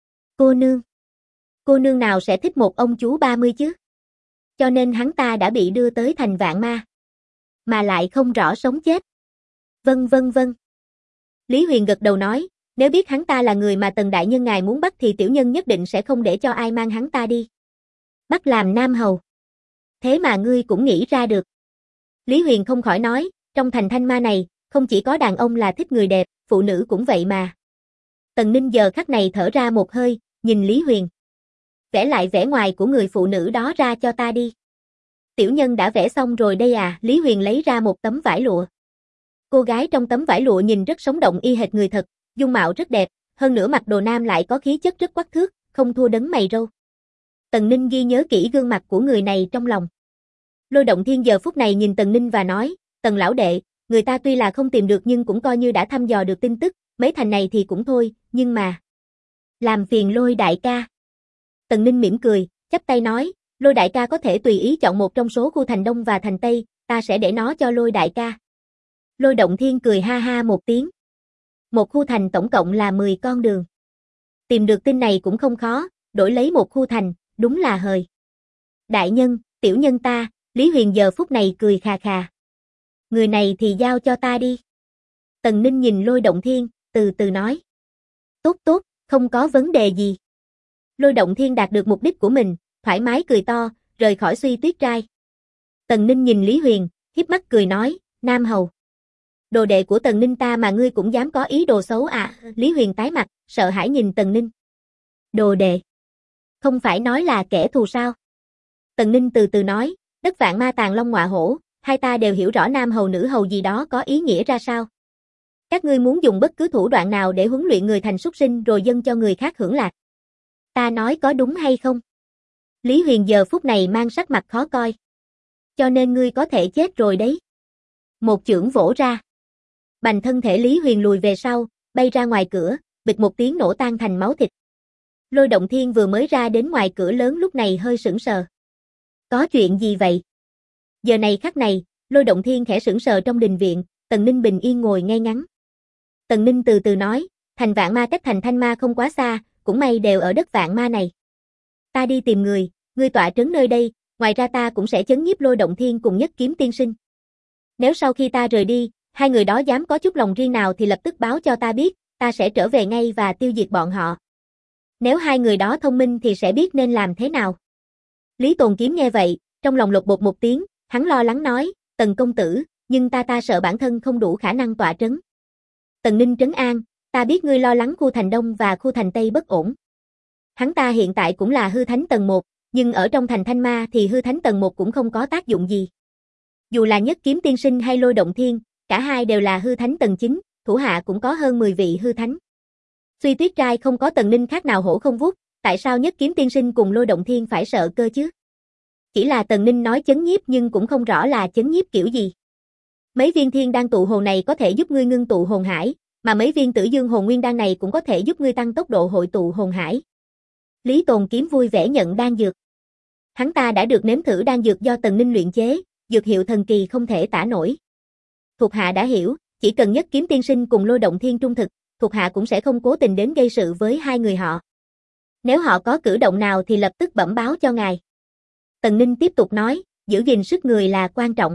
Cô nương nào sẽ thích một ông chú 30 chứ? Cho nên hắn ta đã bị đưa tới thành Vạn Ma. Mà lại không rõ sống chết. Vâng. Lý Huyền gật đầu nói, nếu biết hắn ta là người mà Tần đại nhân ngài muốn bắt thì tiểu nhân nhất định sẽ không để cho ai mang hắn ta đi. Bắt làm nam hầu. Thế mà ngươi cũng nghĩ ra được. Lý Huyền không khỏi nói, trong thành Thanh Ma này, không chỉ có đàn ông là thích người đẹp, phụ nữ cũng vậy mà. Tần Ninh giờ khắc này thở ra một hơi, nhìn Lý Huyền. Vẽ lại vẻ ngoài của người phụ nữ đó ra cho ta đi. Tiểu nhân đã vẽ xong rồi đây à, Lý Huyền lấy ra một tấm vải lụa. Cô gái trong tấm vải lụa nhìn rất sống động y hệt người thật, dung mạo rất đẹp, hơn nữa mặc đồ nam lại có khí chất rất quắc thước, không thua đấng mày râu. Tần Ninh ghi nhớ kỹ gương mặt của người này trong lòng. Lôi Động Thiên giờ phút này nhìn Tần Ninh và nói, Tần lão đệ, người ta tuy là không tìm được nhưng cũng coi như đã thăm dò được tin tức, mấy thành này thì cũng thôi, nhưng mà... Làm phiền Lôi đại ca. Tần Ninh mỉm cười, chắp tay nói, Lôi đại ca có thể tùy ý chọn một trong số khu thành Đông và thành Tây, ta sẽ để nó cho Lôi đại ca. Lôi Động Thiên cười ha ha một tiếng. Một khu thành tổng cộng là 10 con đường. Tìm được tin này cũng không khó, đổi lấy một khu thành, đúng là hời. Đại nhân, tiểu nhân ta, Lý Huyền giờ phút này cười khà khà. Người này thì giao cho ta đi. Tần Ninh nhìn Lôi Động Thiên, từ từ nói. Tốt tốt, không có vấn đề gì. Lôi Động Thiên đạt được mục đích của mình, thoải mái cười to, rời khỏi Suy Tuyết Trai. Tần Ninh nhìn Lý Huyền, híp mắt cười nói, Nam Hầu. Đồ đệ của Tần Ninh ta mà ngươi cũng dám có ý đồ xấu à? Lý Huyền tái mặt, sợ hãi nhìn Tần Ninh. Đồ đệ? Không phải nói là kẻ thù sao? Tần Ninh từ từ nói, đất vạn ma tàng long ngọa hổ, hai ta đều hiểu rõ nam hầu nữ hầu gì đó có ý nghĩa ra sao. Các ngươi muốn dùng bất cứ thủ đoạn nào để huấn luyện người thành súc sinh rồi dâng cho người khác hưởng lạc. Ta nói có đúng hay không? Lý Huyền giờ phút này mang sắc mặt khó coi. Cho nên ngươi có thể chết rồi đấy. Một chưởng vỗ ra. Bành thân thể Lý Huyền lùi về sau, bay ra ngoài cửa, bịch một tiếng nổ tan thành máu thịt. Lôi Động Thiên vừa mới ra đến ngoài cửa lớn lúc này hơi sững sờ. Có chuyện gì vậy? Giờ này khắc này, Lôi Động Thiên khẽ sững sờ trong đình viện, Tần Ninh bình yên ngồi ngay ngắn. Tần Ninh từ từ nói, thành Vạn Ma cách thành Thanh Ma không quá xa, cũng may đều ở đất Vạn Ma này. Ta đi tìm người, ngươi tọa trấn nơi đây, ngoài ra ta cũng sẽ chấn nhiếp Lôi Động Thiên cùng Nhất Kiếm Tiên Sinh. Nếu sau khi ta rời đi, hai người đó dám có chút lòng riêng nào thì lập tức báo cho ta biết, ta sẽ trở về ngay và tiêu diệt bọn họ. Nếu hai người đó thông minh thì sẽ biết nên làm thế nào. Lý Tồn Kiếm nghe vậy, trong lòng lột bột một tiếng, hắn lo lắng nói, Tần công tử, nhưng ta sợ bản thân không đủ khả năng tọa trấn. Tần Ninh trấn an, ta biết ngươi lo lắng khu thành Đông và khu thành Tây bất ổn. Hắn ta hiện tại cũng là hư thánh tầng 1, nhưng ở trong thành Thanh Ma thì hư thánh tầng 1 cũng không có tác dụng gì. Dù là Nhất Kiếm Tiên Sinh hay Lôi Động Thiên, cả hai đều là hư thánh tầng 9, thủ hạ cũng có hơn 10 vị hư thánh. Suy Tuyết Trai không có Tần Ninh khác nào hổ không vút, tại sao Nhất Kiếm Tiên Sinh cùng Lôi Động Thiên phải sợ cơ chứ? Chỉ là Tần Ninh nói chấn nhiếp nhưng cũng không rõ là chấn nhiếp kiểu gì. Mấy viên thiên đan tụ hồn này có thể giúp ngươi ngưng tụ hồn hải, mà mấy viên tử dương hồn nguyên đan này cũng có thể giúp ngươi tăng tốc độ hội tụ hồn hải. Lý Tồn Kiếm vui vẻ nhận đan dược. Hắn ta đã được nếm thử đan dược do Tần Ninh luyện chế, dược hiệu thần kỳ không thể tả nổi. Thuộc hạ đã hiểu, chỉ cần Nhất Kiếm Tiên Sinh cùng Lôi Động Thiên trung thực, thuộc hạ cũng sẽ không cố tình đến gây sự với hai người họ. Nếu họ có cử động nào thì lập tức bẩm báo cho ngài. Tần Ninh tiếp tục nói, giữ gìn sức người là quan trọng.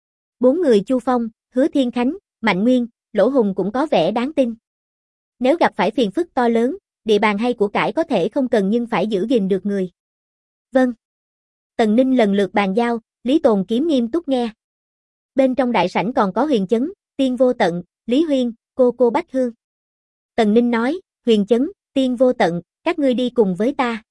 4 người Chu Phong, Hứa Thiên Khánh, Mạnh Nguyên, Lỗ Hùng cũng có vẻ đáng tin. Nếu gặp phải phiền phức to lớn, địa bàn hay của cải có thể không cần nhưng phải giữ gìn được người. Vâng. Tần Ninh lần lượt bàn giao, Lý Tồn Kiếm nghiêm túc nghe. Bên trong đại sảnh còn có Huyền Chấn, Tiên Vô Tận, Lý Huyên, cô Bách Hương. Tần Ninh nói, Huyền Chấn, Tiên Vô Tận, các ngươi đi cùng với ta.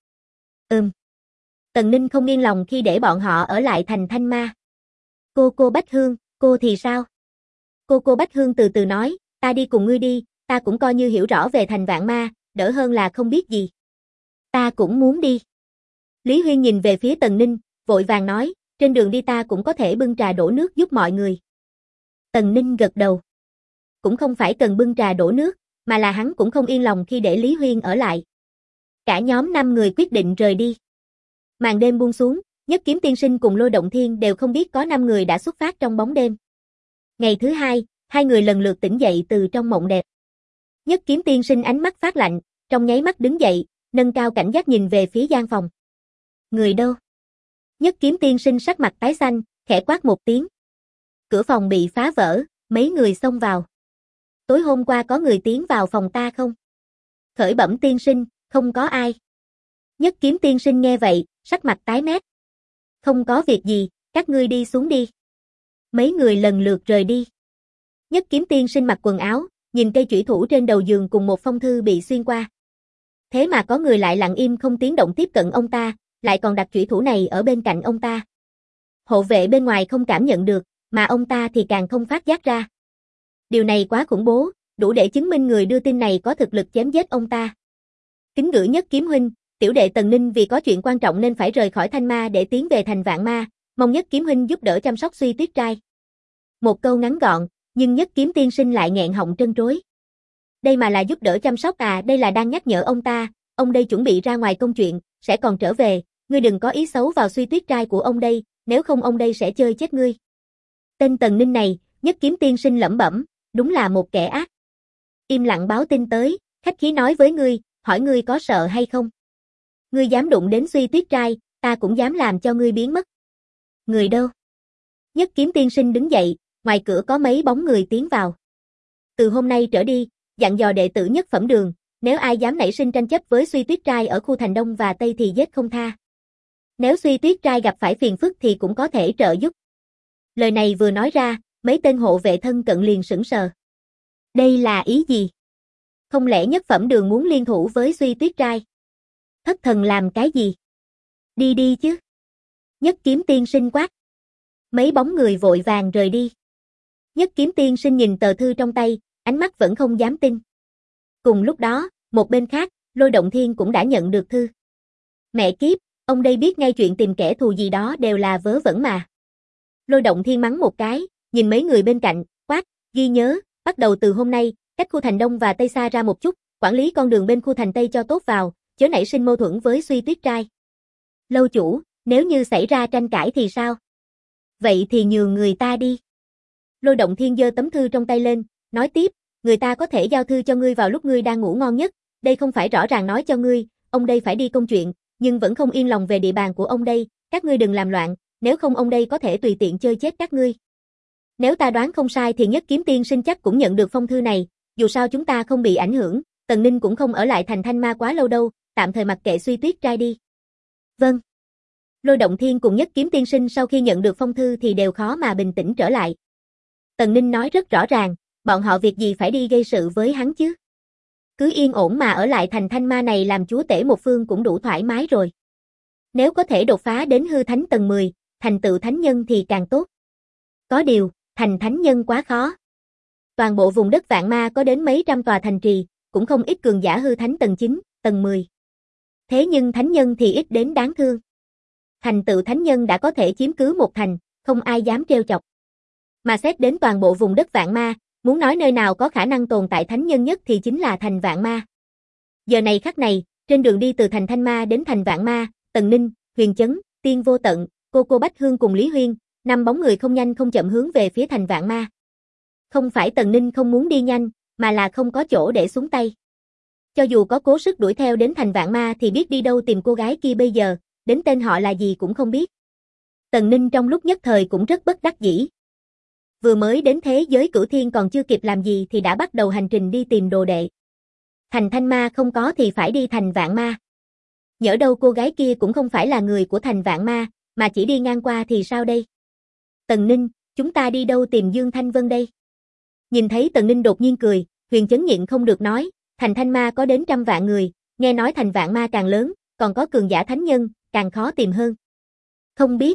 Tần Ninh không yên lòng khi để bọn họ ở lại thành Thanh Ma. Cô Bách Hương, cô thì sao? Cô Bách Hương từ từ nói, ta đi cùng ngươi đi, ta cũng coi như hiểu rõ về thành Vạn Ma, đỡ hơn là không biết gì. Ta cũng muốn đi. Lý Huyên nhìn về phía Tần Ninh, vội vàng nói, trên đường đi ta cũng có thể bưng trà đổ nước giúp mọi người. Tần Ninh gật đầu. Cũng không phải cần bưng trà đổ nước, mà là hắn cũng không yên lòng khi để Lý Huyên ở lại. Cả nhóm 5 người quyết định rời đi. Màn đêm buông xuống, Nhất Kiếm Tiên Sinh cùng Lôi Động Thiên đều không biết có 5 người đã xuất phát trong bóng đêm. Ngày thứ hai, hai người lần lượt tỉnh dậy từ trong mộng đẹp. Nhất Kiếm Tiên Sinh ánh mắt phát lạnh, trong nháy mắt đứng dậy, nâng cao cảnh giác nhìn về phía gian phòng. Người đâu? Nhất Kiếm Tiên Sinh sắc mặt tái xanh, khẽ quát một tiếng. Cửa phòng bị phá vỡ, mấy người xông vào. Tối hôm qua có người tiến vào phòng ta không? Khởi bẩm tiên sinh, không có ai. Nhất Kiếm Tiên Sinh nghe vậy, sắc mặt tái mét. Không có việc gì, các ngươi đi xuống đi. Mấy người lần lượt rời đi. Nhất Kiếm Tiên Sinh mặc quần áo, nhìn cây chủy thủ trên đầu giường cùng một phong thư bị xuyên qua. Thế mà có người lại lặng im không tiếng động tiếp cận ông ta, lại còn đặt chủy thủ này ở bên cạnh ông ta. Hộ vệ bên ngoài không cảm nhận được, mà ông ta thì càng không phát giác ra. Điều này quá khủng bố, đủ để chứng minh người đưa tin này có thực lực chém giết ông ta. Kính gửi Nhất Kiếm huynh, tiểu đệ Tần Ninh vì có chuyện quan trọng nên phải rời khỏi Thanh Ma để tiến về thành Vạn Ma, mong Nhất Kiếm huynh giúp đỡ chăm sóc Suy Tuyết Trai. Một câu ngắn gọn, nhưng Nhất Kiếm Tiên Sinh lại nghẹn họng trân trối. Đây mà là giúp đỡ chăm sóc à? Đây là đang nhắc nhở ông ta, ông đây chuẩn bị ra ngoài công chuyện, sẽ còn trở về, ngươi đừng có ý xấu vào Suy Tuyết trai của ông đây, nếu không ông đây sẽ chơi chết ngươi. Tên Tần Ninh này, Nhất Kiếm tiên sinh lẩm bẩm, đúng là một kẻ ác. Im lặng báo tin tới, khách khí nói với ngươi, hỏi ngươi có sợ hay không. Ngươi dám đụng đến Suy Tuyết trai, ta cũng dám làm cho ngươi biến mất. Người đâu? Nhất Kiếm tiên sinh đứng dậy, ngoài cửa có mấy bóng người tiến vào. Từ hôm nay trở đi, dặn dò đệ tử nhất phẩm đường, nếu ai dám nảy sinh tranh chấp với Suy Tuyết trai ở khu thành Đông và Tây thì giết không tha. Nếu Suy Tuyết trai gặp phải phiền phức thì cũng có thể trợ giúp. Lời này vừa nói ra, mấy tên hộ vệ thân cận liền sững sờ. Đây là ý gì? Không lẽ nhất phẩm đường muốn liên thủ với Suy Tuyết trai? Thất thần làm cái gì? Đi đi chứ. Nhất Kiếm tiên sinh quát. Mấy bóng người vội vàng rời đi. Nhất Kiếm tiên sinh nhìn tờ thư trong tay, ánh mắt vẫn không dám tin. Cùng lúc đó, một bên khác, Lôi Động Thiên cũng đã nhận được thư. Mẹ kiếp, ông đây biết ngay chuyện tìm kẻ thù gì đó đều là vớ vẩn mà. Lôi Động Thiên mắng một cái, nhìn mấy người bên cạnh, quát, ghi nhớ, bắt đầu từ hôm nay, cách khu thành Đông và Tây xa ra một chút, quản lý con đường bên khu thành Tây cho tốt vào, chớ nảy sinh mâu thuẫn với Suy Tuyết trai. Lâu chủ, nếu như xảy ra tranh cãi thì sao? Vậy thì nhường người ta đi. Lôi Động Thiên giơ tấm thư trong tay lên, nói tiếp, người ta có thể giao thư cho ngươi vào lúc ngươi đang ngủ ngon nhất, đây không phải rõ ràng nói cho ngươi, ông đây phải đi công chuyện, nhưng vẫn không yên lòng về địa bàn của ông đây, các ngươi đừng làm loạn, nếu không ông đây có thể tùy tiện chơi chết các ngươi. Nếu ta đoán không sai thì Nhất Kiếm tiên sinh chắc cũng nhận được phong thư này, dù sao chúng ta không bị ảnh hưởng, Tần Ninh cũng không ở lại thành Thanh Ma quá lâu đâu, tạm thời mặc kệ Suy Tuyết trai đi. Vâng. Lôi Động Thiên cùng Nhất Kiếm tiên sinh sau khi nhận được phong thư thì đều khó mà bình tĩnh trở lại. Tần Ninh nói rất rõ ràng, bọn họ việc gì phải đi gây sự với hắn chứ? Cứ yên ổn mà ở lại thành Thanh Ma này làm chúa tể một phương cũng đủ thoải mái rồi. Nếu có thể đột phá đến hư thánh tầng 10, thành tựu thánh nhân thì càng tốt. Có điều, thành thánh nhân quá khó. Toàn bộ vùng đất Vạn Ma có đến mấy trăm tòa thành trì, cũng không ít cường giả hư thánh tầng 9, tầng 10. Thế nhưng thánh nhân thì ít đến đáng thương. Thành tựu thánh nhân đã có thể chiếm cứ một thành, không ai dám trêu chọc. Mà xét đến toàn bộ vùng đất Vạn Ma, muốn nói nơi nào có khả năng tồn tại thánh nhân nhất thì chính là thành Vạn Ma. Giờ này khắc này, trên đường đi từ thành Thanh Ma đến thành Vạn Ma, Tần Ninh, Huyền Chấn, Tiên Vô Tận, cô Bách Hương cùng Lý Huyên, 5 bóng người không nhanh không chậm hướng về phía thành Vạn Ma. Không phải Tần Ninh không muốn đi nhanh, mà là không có chỗ để xuống tay. Cho dù có cố sức đuổi theo đến thành Vạn Ma thì biết đi đâu tìm cô gái kia bây giờ, đến tên họ là gì cũng không biết. Tần Ninh trong lúc nhất thời cũng rất bất đắc dĩ. Vừa mới đến thế giới Cửu Thiên còn chưa kịp làm gì thì đã bắt đầu hành trình đi tìm đồ đệ. Thành Thanh Ma không có thì phải đi thành Vạn Ma. Nhỡ đâu cô gái kia cũng không phải là người của thành Vạn Ma, mà chỉ đi ngang qua thì sao đây? Tần Ninh, chúng ta đi đâu tìm Dương Thanh Vân đây? Nhìn thấy Tần Ninh đột nhiên cười, Huyền Chấn nhịn không được nói, thành Thanh Ma có đến 100 vạn người, nghe nói thành Vạn Ma càng lớn, còn có cường giả thánh nhân, càng khó tìm hơn. Không biết.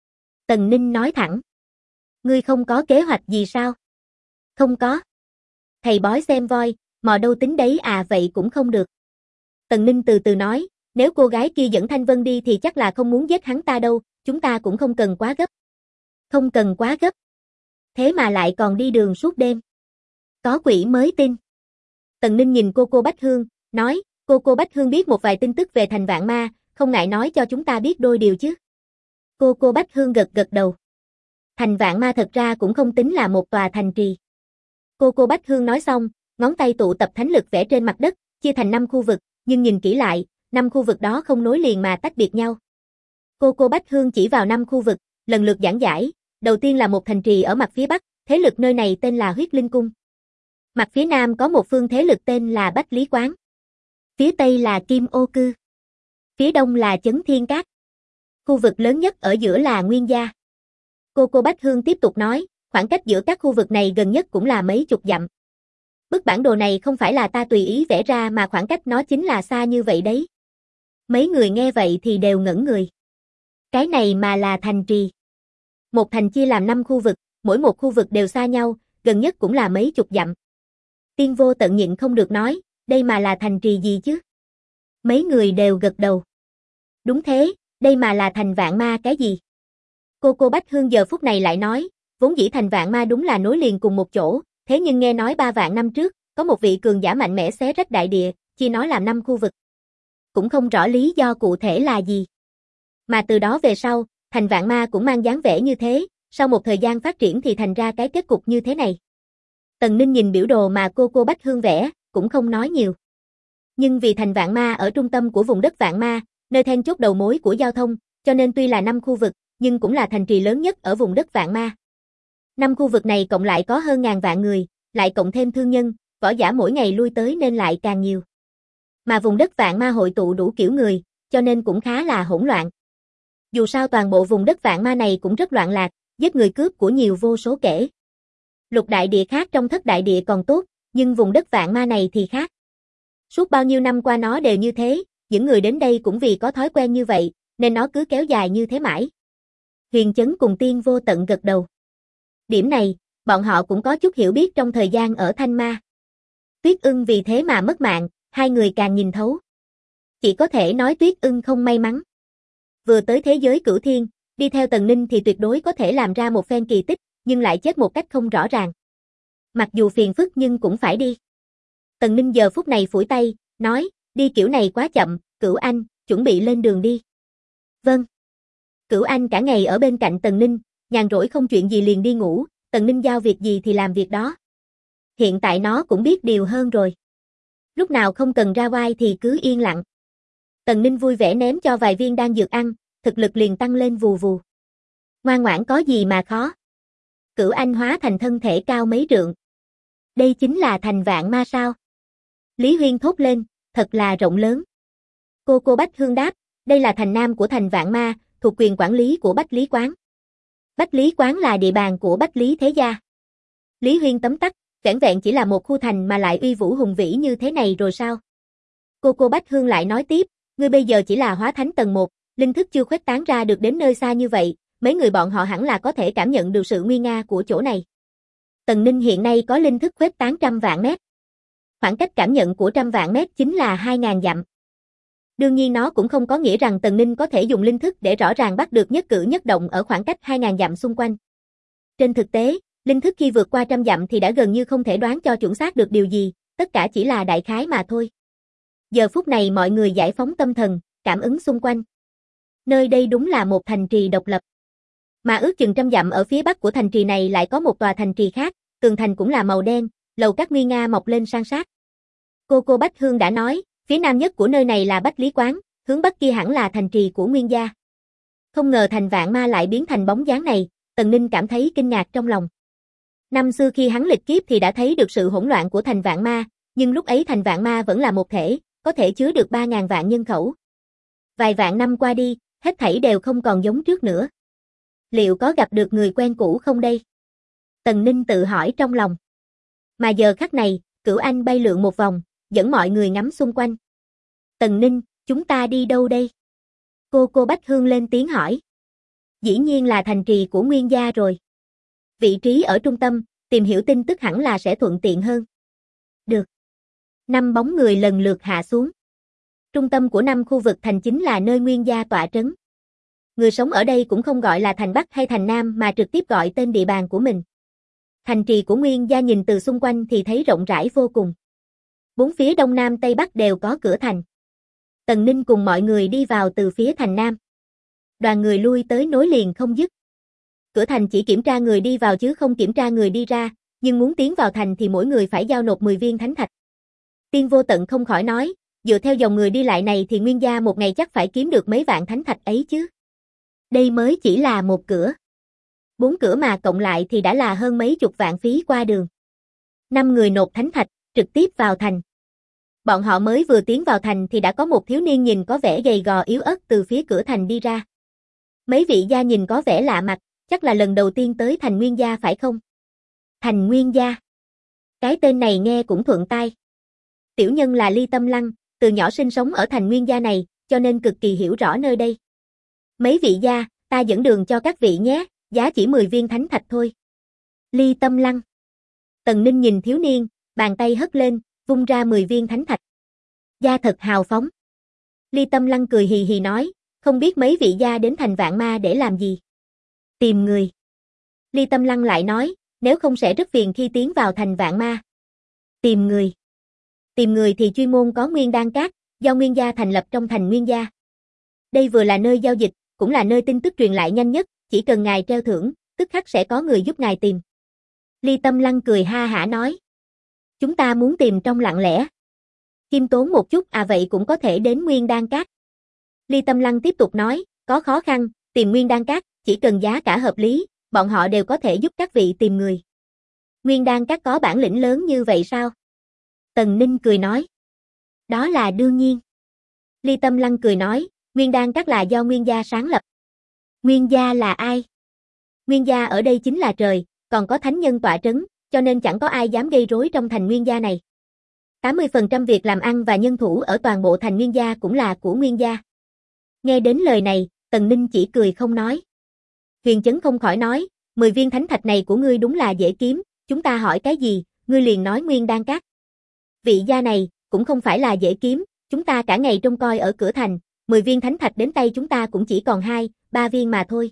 Tần Ninh nói thẳng. Ngươi không có kế hoạch gì sao? Không có. Thầy bói xem voi, mò đâu tính đấy à, vậy cũng không được. Tần Ninh từ từ nói, nếu cô gái kia dẫn Thanh Vân đi thì chắc là không muốn giết hắn ta đâu, chúng ta cũng không cần quá gấp. Không cần quá gấp. Thế mà lại còn đi đường suốt đêm. Có quỷ mới tin. Tần Ninh nhìn cô Bách Hương, nói, cô Bách Hương biết một vài tin tức về thành Vạn Ma, không ngại nói cho chúng ta biết đôi điều chứ. Cô Bách Hương gật gật đầu. Thành Vạn Ma thật ra cũng không tính là một tòa thành trì. Cô Bách Hương nói xong, ngón tay tụ tập thánh lực vẽ trên mặt đất, chia thành 5 khu vực, nhưng nhìn kỹ lại, 5 khu vực đó không nối liền mà tách biệt nhau. Cô Bách Hương chỉ vào 5 khu vực, lần lượt giảng giải, đầu tiên là một thành trì ở mặt phía Bắc, thế lực nơi này tên là Huyết Linh Cung. Mặt phía Nam có một phương thế lực tên là Bách Lý Quán. Phía Tây là Kim Ô Cư. Phía Đông là Chấn Thiên Cát. Khu vực lớn nhất ở giữa là Nguyên Gia. Cô Bách Hương tiếp tục nói, khoảng cách giữa các khu vực này gần nhất cũng là mấy chục dặm. Bức bản đồ này không phải là ta tùy ý vẽ ra mà khoảng cách nó chính là xa như vậy đấy. Mấy người nghe vậy thì đều ngẩn người. Cái này mà là thành trì. Một thành chia làm 5 khu vực, mỗi một khu vực đều xa nhau, gần nhất cũng là mấy chục dặm. Tiên Vô Tận nhịn không được nói, đây mà là thành trì gì chứ? Mấy người đều gật đầu. Đúng thế, đây mà là thành Vạn Ma cái gì? Cô Bách Hương giờ phút này lại nói, vốn dĩ thành Vạn Ma đúng là nối liền cùng một chỗ, thế nhưng nghe nói 3 vạn năm trước, có một vị cường giả mạnh mẽ xé rách đại địa, chia nó làm 5 khu vực. cũng không rõ lý do cụ thể là gì. Mà từ đó về sau, thành vạn ma cũng mang dáng vẻ như thế, sau một thời gian phát triển thì thành ra cái kết cục như thế này. Tần Ninh nhìn biểu đồ mà cô Bách Hương vẽ, cũng không nói nhiều. Nhưng vì thành vạn ma ở trung tâm của vùng đất vạn ma, nơi then chốt đầu mối của giao thông, cho nên tuy là 5 khu vực, nhưng cũng là thành trì lớn nhất ở vùng đất vạn ma. 5 khu vực này cộng lại có hơn ngàn vạn người, lại cộng thêm thương nhân, võ giả mỗi ngày lui tới nên lại càng nhiều. Mà vùng đất vạn ma hội tụ đủ kiểu người, cho nên cũng khá là hỗn loạn. Dù sao toàn bộ vùng đất vạn ma này cũng rất loạn lạc, giết người cướp của nhiều vô số kể. Lục đại địa khác trong thất đại địa còn tốt, nhưng vùng đất vạn ma này thì khác. Suốt bao nhiêu năm qua nó đều như thế, những người đến đây cũng vì có thói quen như vậy, nên nó cứ kéo dài như thế mãi. Huyền Chấn cùng Tiên Vô Tận gật đầu. Điểm này, bọn họ cũng có chút hiểu biết trong thời gian ở Thanh Ma. Tuyết Ưng vì thế mà mất mạng, hai người càng nhìn thấu. Chỉ có thể nói Tuyết Ưng không may mắn. Vừa tới thế giới cửu thiên, đi theo Tần Ninh thì tuyệt đối có thể làm ra một phen kỳ tích, nhưng lại chết một cách không rõ ràng. Mặc dù phiền phức nhưng cũng phải đi. Tần Ninh giờ phút này phủi tay, nói, đi kiểu này quá chậm, Cửu Anh, chuẩn bị lên đường đi. Vâng. Cửu Anh cả ngày ở bên cạnh Tần Ninh, nhàn rỗi không chuyện gì liền đi ngủ, Tần Ninh giao việc gì thì làm việc đó. Hiện tại nó cũng biết điều hơn rồi. Lúc nào không cần ra oai thì cứ yên lặng. Tần Ninh vui vẻ ném cho vài viên đan dược ăn, thực lực liền tăng lên vù vù. Ngoan ngoãn có gì mà khó. Cửu Anh hóa thành thân thể cao mấy trượng. Đây chính là thành vạn ma sao? Lý Huyên thốt lên, thật là rộng lớn. Cô Bách Hương đáp, đây là thành nam của thành vạn ma, thuộc quyền quản lý của Bách Lý Quán. Bách Lý Quán là địa bàn của Bách Lý Thế Gia. Lý Huyên tấm tắc, vẻn vẹn chỉ là một khu thành mà lại uy vũ hùng vĩ như thế này rồi sao? Cô Bách Hương lại nói tiếp, ngươi bây giờ chỉ là hóa thánh tầng 1, linh thức chưa khuếch tán ra được đến nơi xa như vậy, mấy người bọn họ hẳn là có thể cảm nhận được sự nguy nga của chỗ này. Tần Ninh hiện nay có linh thức khuếch tán 100 vạn mét. Khoảng cách cảm nhận của 100 vạn mét chính là 2000 dặm. Đương nhiên nó cũng không có nghĩa rằng Tần Ninh có thể dùng linh thức để rõ ràng bắt được nhất cử nhất động ở khoảng cách 2000 dặm xung quanh. Trên thực tế, linh thức khi vượt qua 100 dặm thì đã gần như không thể đoán cho chuẩn xác được điều gì, tất cả chỉ là đại khái mà thôi. Giờ phút này mọi người giải phóng tâm thần, cảm ứng xung quanh. Nơi đây đúng là một thành trì độc lập. Mà ước chừng 100 dặm ở phía bắc của thành trì này lại có một tòa thành trì khác, tường thành cũng là màu đen, lầu các nguy nga mọc lên san sát. Cô Bách Hương đã nói, phía nam nhất của nơi này là Bách Lý Quán, hướng bắc kia hẳn là thành trì của Nguyên Gia. Không ngờ thành vạn ma lại biến thành bóng dáng này, Tần Ninh cảm thấy kinh ngạc trong lòng. Năm xưa khi hắn lịch kiếp thì đã thấy được sự hỗn loạn của thành vạn ma, nhưng lúc ấy thành vạn ma vẫn là một thể, có thể chứa được 3000 vạn nhân khẩu. Vài vạn năm qua đi, hết thảy đều không còn giống trước nữa. Liệu có gặp được người quen cũ không đây? Tần Ninh tự hỏi trong lòng. Mà giờ khắc này, Cửu Anh bay lượn một vòng, dẫn mọi người ngắm xung quanh. Tần Ninh, chúng ta đi đâu đây? Cô Bách Hương lên tiếng hỏi. Dĩ nhiên là thành trì của Nguyên Gia rồi. Vị trí ở trung tâm, tìm hiểu tin tức hẳn là sẽ thuận tiện hơn. Được. 5 bóng người lần lượt hạ xuống. Trung tâm của 5 khu vực thành chính là nơi Nguyên Gia tọa trấn. Người sống ở đây cũng không gọi là thành Bắc hay thành Nam mà trực tiếp gọi tên địa bàn của mình. Thành trì của Nguyên Gia nhìn từ xung quanh thì thấy rộng rãi vô cùng. Bốn phía đông nam tây bắc đều có cửa thành. Tần Ninh cùng mọi người đi vào từ phía thành Nam. Đoàn người lui tới nối liền không dứt. Cửa thành chỉ kiểm tra người đi vào chứ không kiểm tra người đi ra, nhưng muốn tiến vào thành thì mỗi người phải giao nộp 10 viên thánh thạch. Tiên Vô Tận không khỏi nói, dựa theo dòng người đi lại này thì Nguyên Gia một ngày chắc phải kiếm được mấy vạn thánh thạch ấy chứ. Đây mới chỉ là một cửa. 4 cửa mà cộng lại thì đã là hơn mấy chục vạn phí qua đường. 5 người nộp thánh thạch, trực tiếp vào thành. Bọn họ mới vừa tiến vào thành thì đã có một thiếu niên nhìn có vẻ gầy gò yếu ớt từ phía cửa thành đi ra. Mấy vị gia nhìn có vẻ lạ mặt, chắc là lần đầu tiên tới thành Nguyên Gia phải không? Thành Nguyên Gia. Cái tên này nghe cũng thuận tai. Tiểu nhân là Ly Tâm Lăng, từ nhỏ sinh sống ở thành Nguyên Gia này, cho nên cực kỳ hiểu rõ nơi đây. Mấy vị gia, ta dẫn đường cho các vị nhé, giá chỉ 10 viên thánh thạch thôi. Ly Tâm Lăng. Tần Ninh nhìn thiếu niên, bàn tay hất lên, vung ra 10 viên thánh thạch. Gia thật hào phóng. Ly Tâm Lăng cười hì hì nói, không biết mấy vị gia đến thành vạn ma để làm gì. Tìm người. Ly Tâm Lăng lại nói, nếu không sẽ rất phiền khi tiến vào thành vạn ma. Tìm người. Tìm người thì chuyên môn có nguyên đan cát, do Nguyên gia thành lập trong thành Nguyên gia. Đây vừa là nơi giao dịch, cũng là nơi tin tức truyền lại nhanh nhất, chỉ cần ngài treo thưởng, tức khắc sẽ có người giúp ngài tìm. Ly Tâm Lăng cười ha hả nói. Chúng ta muốn tìm trong lặng lẽ. Khiêm tốn một chút vậy cũng có thể đến Nguyên Đan Các. Ly Tâm Lăng tiếp tục nói, có khó khăn, tìm Nguyên Đan Các, chỉ cần giá cả hợp lý, bọn họ đều có thể giúp các vị tìm người. Nguyên Đan Các có bản lĩnh lớn như vậy sao? Tần Ninh cười nói. Đó là đương nhiên. Ly Tâm Lăng cười nói, Nguyên Đan Các là do Nguyên gia sáng lập. Nguyên gia là ai? Nguyên gia ở đây chính là trời, còn có thánh nhân tọa trấn, cho nên chẳng có ai dám gây rối trong thành Nguyên gia này. 80% việc làm ăn và nhân thủ ở toàn bộ thành Nguyên gia cũng là của Nguyên gia. Nghe đến lời này, Tần Ninh chỉ cười không nói. Huyền Chấn không khỏi nói, 10 viên thánh thạch này của ngươi đúng là dễ kiếm, chúng ta hỏi cái gì, ngươi liền nói Nguyên Đan Các. Vị gia này, cũng không phải là dễ kiếm, chúng ta cả ngày trông coi ở cửa thành, 10 viên thánh thạch đến tay chúng ta cũng chỉ còn 2-3 viên mà thôi.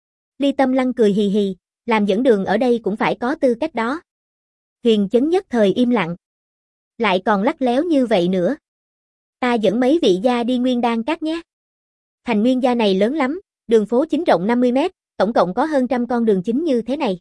Ly Tâm Lăng cười hì hì, làm dẫn đường ở đây cũng phải có tư cách đó. Huyền Chấn nhất thời im lặng. Lại còn lắc léo như vậy nữa. Ta dẫn mấy vị gia đi Nguyên Đan Các nhé. Thành Nguyên gia này lớn lắm, đường phố chính rộng 50 mét, tổng cộng có hơn 100 con đường chính như thế này.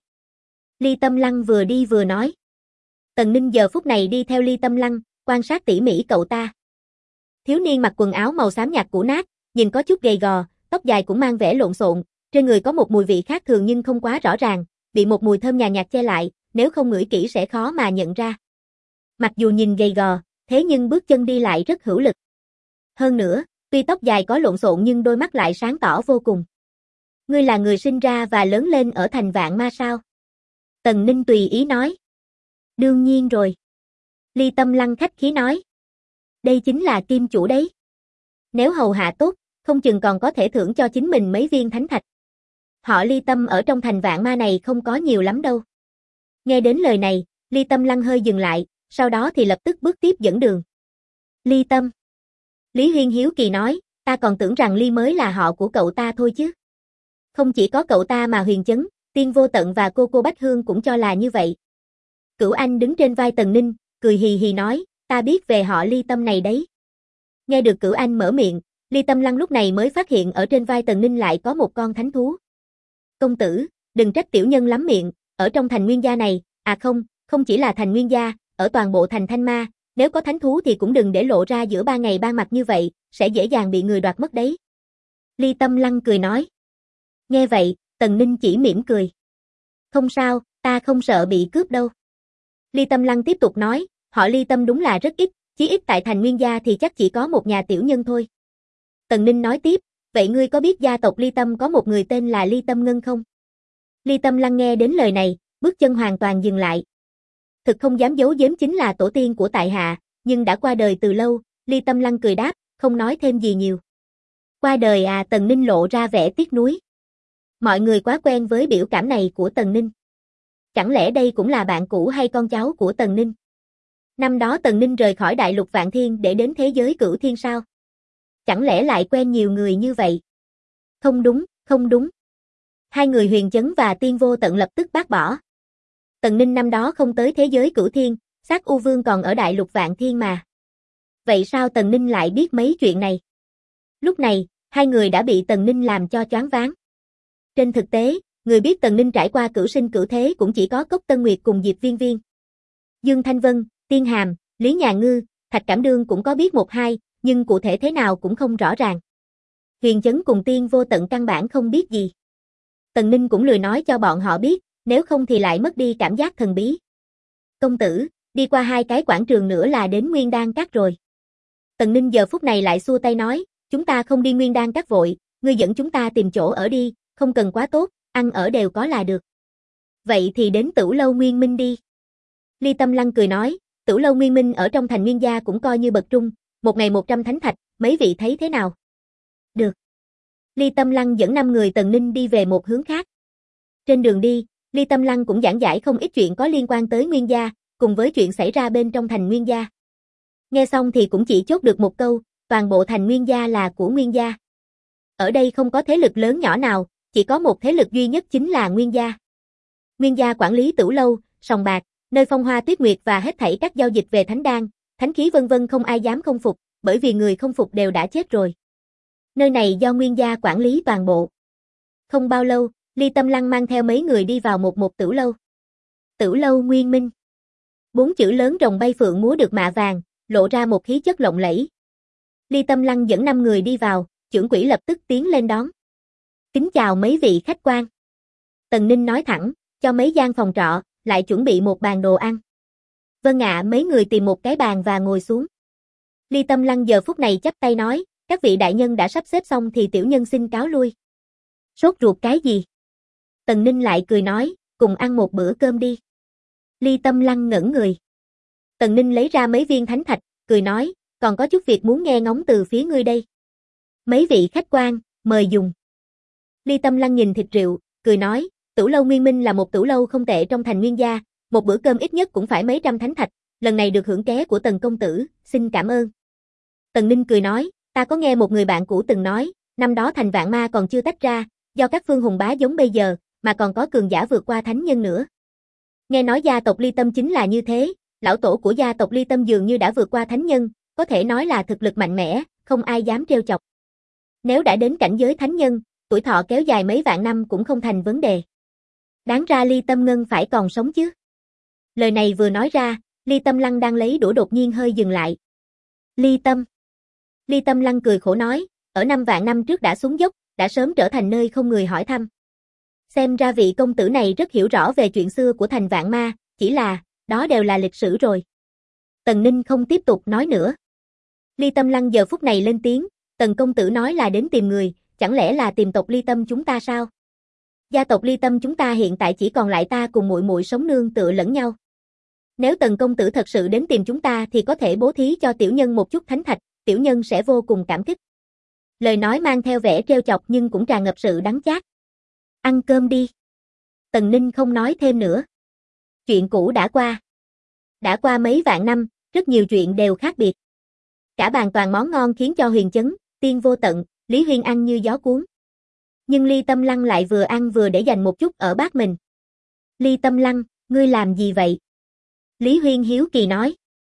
Ly Tâm Lăng vừa đi vừa nói. Tần Ninh giờ phút này đi theo Ly Tâm Lăng, quan sát tỉ mỉ cậu ta. Thiếu niên mặc quần áo màu xám nhạt cũ nát, nhìn có chút gầy gò, tóc dài cũng mang vẻ lộn xộn, trên người có một mùi vị khác thường nhưng không quá rõ ràng, bị một mùi thơm nhàn nhạt che lại, nếu không ngửi kỹ sẽ khó mà nhận ra. Mặc dù nhìn gầy gò, thế nhưng bước chân đi lại rất hữu lực. Hơn nữa, tuy tóc dài có lộn xộn nhưng đôi mắt lại sáng tỏ vô cùng. Ngươi là người sinh ra và lớn lên ở thành Vạn Ma sao? Tần Ninh tùy ý nói. Đương nhiên rồi. Ly Tâm Lăng khách khí nói. Đây chính là kim chủ đấy. Nếu hầu hạ tốt, không chừng còn có thể thưởng cho chính mình mấy viên thánh thạch. Họ Ly Tâm ở trong thành Vạn Ma này không có nhiều lắm đâu. Nghe đến lời này, Ly Tâm Lăng hơi dừng lại, sau đó thì lập tức bước tiếp dẫn đường. Ly Tâm. Lý Huyên hiếu kỳ nói, ta còn tưởng rằng Ly mới là họ của cậu ta thôi chứ. Không chỉ có cậu ta mà Huyền Chấn, Tiên Vô Tận và cô Bách Hương cũng cho là như vậy. Cửu Anh đứng trên vai Tần Ninh, cười hì hì nói, ta biết về họ Ly Tâm này đấy. Nghe được Cửu Anh mở miệng, Ly Tâm Lăng lúc này mới phát hiện ở trên vai Tần Ninh lại có một con thánh thú. Công tử, đừng trách tiểu nhân lắm miệng, ở trong thành Nguyên gia này, không chỉ là thành Nguyên gia, ở toàn bộ thành Thanh Ma, nếu có thánh thú thì cũng đừng để lộ ra giữa ban ngày ban mặt như vậy, sẽ dễ dàng bị người đoạt mất đấy. Ly Tâm Lăng cười nói. Nghe vậy, Tần Ninh chỉ mỉm cười. Không sao, ta không sợ bị cướp đâu. Ly Tâm Lăng tiếp tục nói, họ Ly Tâm đúng là rất ít, chí ít tại thành Nguyên gia thì chắc chỉ có một nhà tiểu nhân thôi. Tần Ninh nói tiếp, vậy ngươi có biết gia tộc Ly Tâm có một người tên là Ly Tâm Ngân không? Ly Tâm Lăng nghe đến lời này, bước chân hoàn toàn dừng lại. Thực không dám giấu giếm chính là tổ tiên của tại hạ, nhưng đã qua đời từ lâu, Ly Tâm Lăng cười đáp, không nói thêm gì nhiều. Qua đời à? Tần Ninh lộ ra vẻ tiếc nuối. Mọi người quá quen với biểu cảm này của Tần Ninh. Chẳng lẽ đây cũng là bạn cũ hay con cháu của Tần Ninh? Năm đó Tần Ninh rời khỏi đại lục Vạn Thiên để đến thế giới Cửu Thiên sao? Chẳng lẽ lại quen nhiều người như vậy? Không đúng, không đúng. Hai người Huyền Chấn và Tiên Vô Tận lập tức bác bỏ. Tần Ninh năm đó không tới thế giới Cửu Thiên, xác U Vương còn ở đại lục Vạn Thiên mà. Vậy sao Tần Ninh lại biết mấy chuyện này? Lúc này, hai người đã bị Tần Ninh làm cho choáng váng. Trên thực tế, người biết Tần Ninh trải qua cửu sinh cửu thế cũng chỉ có Cốc Tân Nguyệt cùng Diệp Viên Viên. Dương Thanh Vân, Tiên Hàm, Lý Nhà Ngư, Thạch Cảm Đương cũng có biết một hai, nhưng cụ thể thế nào cũng không rõ ràng. Huyền Chấn cùng Tiên Vô Tận căn bản không biết gì. Tần Ninh cũng lười nói cho bọn họ biết, nếu không thì lại mất đi cảm giác thần bí. Công tử, đi qua 2 cái quảng trường nữa là đến Nguyên Đan Các rồi. Tần Ninh giờ phút này lại xua tay nói, chúng ta không đi Nguyên Đan Các vội, ngươi dẫn chúng ta tìm chỗ ở đi, không cần quá tốt, ăn ở đều có là được. Vậy thì đến Tửu Lâu Nguyên Minh đi. Ly Tâm Lăng cười nói, Tửu Lâu Nguyên Minh ở trong thành Nguyên gia cũng coi như bậc trung, một ngày 100 thánh thạch, mấy vị thấy thế nào? Được. Ly Tâm Lăng dẫn 5 người Tần Ninh đi về một hướng khác. Trên đường đi, Ly Tâm Lăng cũng giảng giải không ít chuyện có liên quan tới Nguyên gia, cùng với chuyện xảy ra bên trong thành Nguyên gia. Nghe xong thì cũng chỉ chốt được một câu, toàn bộ thành Nguyên gia là của Nguyên gia. Ở đây không có thế lực lớn nhỏ nào, chỉ có một thế lực duy nhất chính là Nguyên gia. Nguyên gia quản lý Tửu Lâu, sòng bạc, nơi phong hoa tuyết nguyệt và hết thảy các giao dịch về thánh đan, thánh khí vân vân không ai dám không phục, bởi vì người không phục đều đã chết rồi. Nơi này do Nguyên gia quản lý toàn bộ. Không bao lâu, Ly Tâm Lăng mang theo mấy người đi vào một tử lâu. Tử lâu Nguyên Minh. 4 chữ lớn rồng bay phượng múa được mạ vàng, lộ ra một khí chất lộng lẫy. Ly Tâm Lăng dẫn 5 người đi vào, chưởng quỹ lập tức tiến lên đón. Kính chào mấy vị khách quan. Tần Ninh nói thẳng, cho mấy gian phòng trọ, lại chuẩn bị một bàn đồ ăn. Vâng ạ, mấy người tìm một cái bàn và ngồi xuống. Ly Tâm Lăng giờ phút này chắp tay nói, các vị đại nhân đã sắp xếp xong thì tiểu nhân xin cáo lui. Sốt ruột cái gì? Tần Ninh lại cười nói, cùng ăn một bữa cơm đi. Ly Tâm Lăng ngẩn người. Tần Ninh lấy ra mấy viên thánh thạch, cười nói, còn có chút việc muốn nghe ngóng từ phía ngươi đây. Mấy vị khách quan, mời dùng. Ly Tâm Lăng nhìn thịt rượu, cười nói, Tửu lâu Nguyên Minh là một tửu lâu không tệ trong thành Nguyên gia, một bữa cơm ít nhất cũng phải mấy trăm thánh thạch, lần này được hưởng ké của Tần công tử, xin cảm ơn. Tần Ninh cười nói, ta có nghe một người bạn cũ từng nói, năm đó thành Vạn Ma còn chưa tách ra, do các phương hùng bá giống bây giờ, mà còn có cường giả vượt qua thánh nhân nữa. Nghe nói gia tộc Ly Tâm chính là như thế, lão tổ của gia tộc Ly Tâm dường như đã vượt qua thánh nhân, có thể nói là thực lực mạnh mẽ, không ai dám trêu chọc. Nếu đã đến cảnh giới thánh nhân, tuổi thọ kéo dài mấy vạn năm cũng không thành vấn đề. Đáng ra Ly Tâm Ngân phải còn sống chứ. Lời này vừa nói ra, Ly Tâm Lăng đang lấy đũa đột nhiên hơi dừng lại. Ly Tâm. Ly Tâm Lăng cười khổ nói, ở 5 vạn năm trước đã xuống dốc, đã sớm trở thành nơi không người hỏi thăm. Xem ra vị công tử này rất hiểu rõ về chuyện xưa của thành Vạn Ma, chỉ là, đó đều là lịch sử rồi. Tần Ninh không tiếp tục nói nữa. Ly Tâm Lăng giờ phút này lên tiếng, Tần công tử nói là đến tìm người, chẳng lẽ là tìm tộc Ly Tâm chúng ta sao? Gia tộc Ly Tâm chúng ta hiện tại chỉ còn lại ta cùng muội muội sống nương tựa lẫn nhau. Nếu Tần công tử thật sự đến tìm chúng ta thì có thể bố thí cho tiểu nhân một chút thánh thạch, tiểu nhân sẽ vô cùng cảm kích. Lời nói mang theo vẻ trêu chọc nhưng cũng tràn ngập sự đắng chát. Ăn cơm đi. Tần Ninh không nói thêm nữa. Chuyện cũ đã qua. Đã qua mấy vạn năm, rất nhiều chuyện đều khác biệt. Cả bàn toàn món ngon khiến cho Huyền Chấn, Tiên Vô Tận, Lý Huyên ăn như gió cuốn. Nhưng Ly Tâm Lăng lại vừa ăn vừa để dành một chút ở bát mình. Ly Tâm Lăng, ngươi làm gì vậy? Lý Huyên hiếu kỳ nói.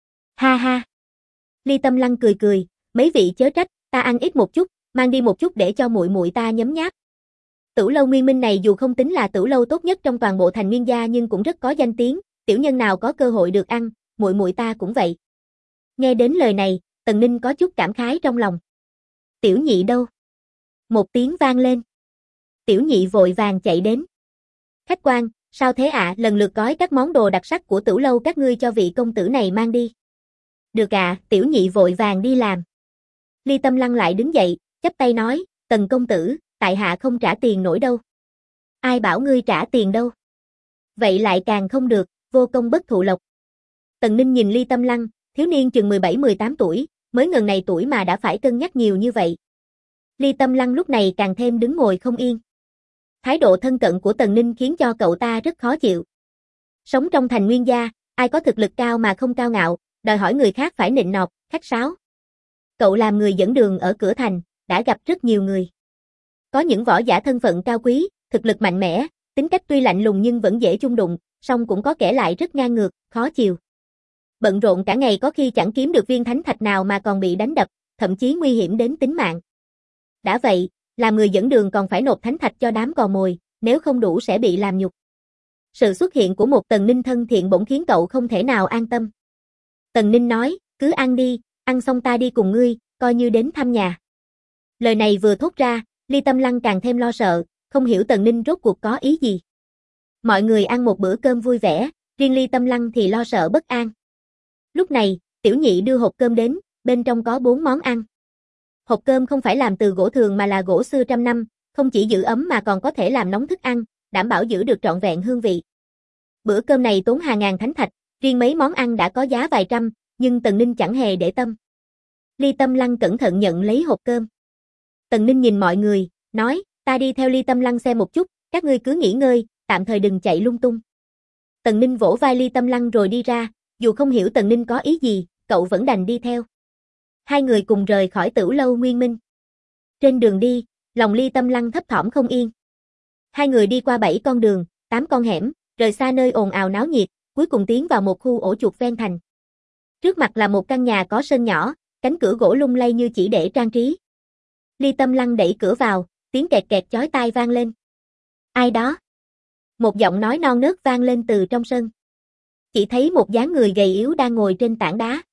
Ha ha. Ly Tâm Lăng cười cười, mấy vị chớ trách, ta ăn ít một chút, mang đi một chút để cho muội muội ta nhấm nháp. Tửu lâu Nguyên Minh này dù không tính là tửu lâu tốt nhất trong toàn bộ thành Nguyên gia nhưng cũng rất có danh tiếng, tiểu nhân nào có cơ hội được ăn, muội muội ta cũng vậy. Nghe đến lời này, Tần Ninh có chút cảm khái trong lòng. Tiểu nhị đâu? Một tiếng vang lên. Tiểu nhị vội vàng chạy đến. Khách quan, sao thế ạ? Lần lượt gói các món đồ đặc sắc của tửu lâu các ngươi cho vị công tử này mang đi. Được ạ, tiểu nhị vội vàng đi làm. Ly Tâm Lăng lại đứng dậy, chắp tay nói, Tần công tử, tại hạ không trả tiền nổi đâu. Ai bảo ngươi trả tiền đâu? Vậy lại càng không được, vô công bất thụ lộc. Tần Ninh nhìn Ly Tâm Lăng, thiếu niên chừng 17-18 tuổi, mới ngần này tuổi mà đã phải cân nhắc nhiều như vậy. Ly Tâm Lăng lúc này càng thêm đứng ngồi không yên. Thái độ thân cận của Tần Ninh khiến cho cậu ta rất khó chịu. Sống trong thành Nguyên gia, ai có thực lực cao mà không cao ngạo, đòi hỏi người khác phải nịnh nọt, khách sáo. Cậu làm người dẫn đường ở cửa thành, đã gặp rất nhiều người. Có những võ giả thân phận cao quý, thực lực mạnh mẽ, tính cách tuy lạnh lùng nhưng vẫn dễ chung đụng, song cũng có kẻ lại rất ngang ngược, khó chiều. Bận rộn cả ngày có khi chẳng kiếm được viên thánh thạch nào mà còn bị đánh đập, thậm chí nguy hiểm đến tính mạng. Đã vậy, làm người dẫn đường còn phải nộp thánh thạch cho đám cò mồi, nếu không đủ sẽ bị làm nhục. Sự xuất hiện của một Tần Ninh thân thiện bỗng khiến cậu không thể nào an tâm. Tần Ninh nói, cứ ăn đi, ăn xong ta đi cùng ngươi, coi như đến thăm nhà. Lời này vừa thốt ra, Ly Tâm Lăng càng thêm lo sợ, không hiểu Tần Ninh rốt cuộc có ý gì. Mọi người ăn một bữa cơm vui vẻ, riêng Ly Tâm Lăng thì lo sợ bất an. Lúc này, tiểu nhị đưa hộp cơm đến, bên trong có 4 món ăn. Hộp cơm không phải làm từ gỗ thường mà là gỗ xưa trăm năm, không chỉ giữ ấm mà còn có thể làm nóng thức ăn, đảm bảo giữ được trọn vẹn hương vị. Bữa cơm này tốn hàng ngàn thánh thạch, riêng mấy món ăn đã có giá vài trăm, nhưng Tần Ninh chẳng hề để tâm. Ly Tâm Lăng cẩn thận nhận lấy hộp cơm. Tần Ninh nhìn mọi người, nói, ta đi theo Ly Tâm Lăng xem một chút, các ngươi cứ nghỉ ngơi, tạm thời đừng chạy lung tung. Tần Ninh vỗ vai Ly Tâm Lăng rồi đi ra, dù không hiểu Tần Ninh có ý gì, cậu vẫn đành đi theo. Hai người cùng rời khỏi Tửu lâu Nguyên Minh. Trên đường đi, lòng Ly Tâm Lăng thấp thỏm không yên. Hai người đi qua 7 con đường, 8 con hẻm, rời xa nơi ồn ào náo nhiệt, cuối cùng tiến vào một khu ổ chuột ven thành. Trước mặt là một căn nhà có sân nhỏ, cánh cửa gỗ lung lay như chỉ để trang trí. Ly Tâm Lăng đẩy cửa vào, tiếng kẹt kẹt chói tai vang lên. Ai đó? Một giọng nói non nớt vang lên từ trong sân. Chỉ thấy một dáng người gầy yếu đang ngồi trên tảng đá.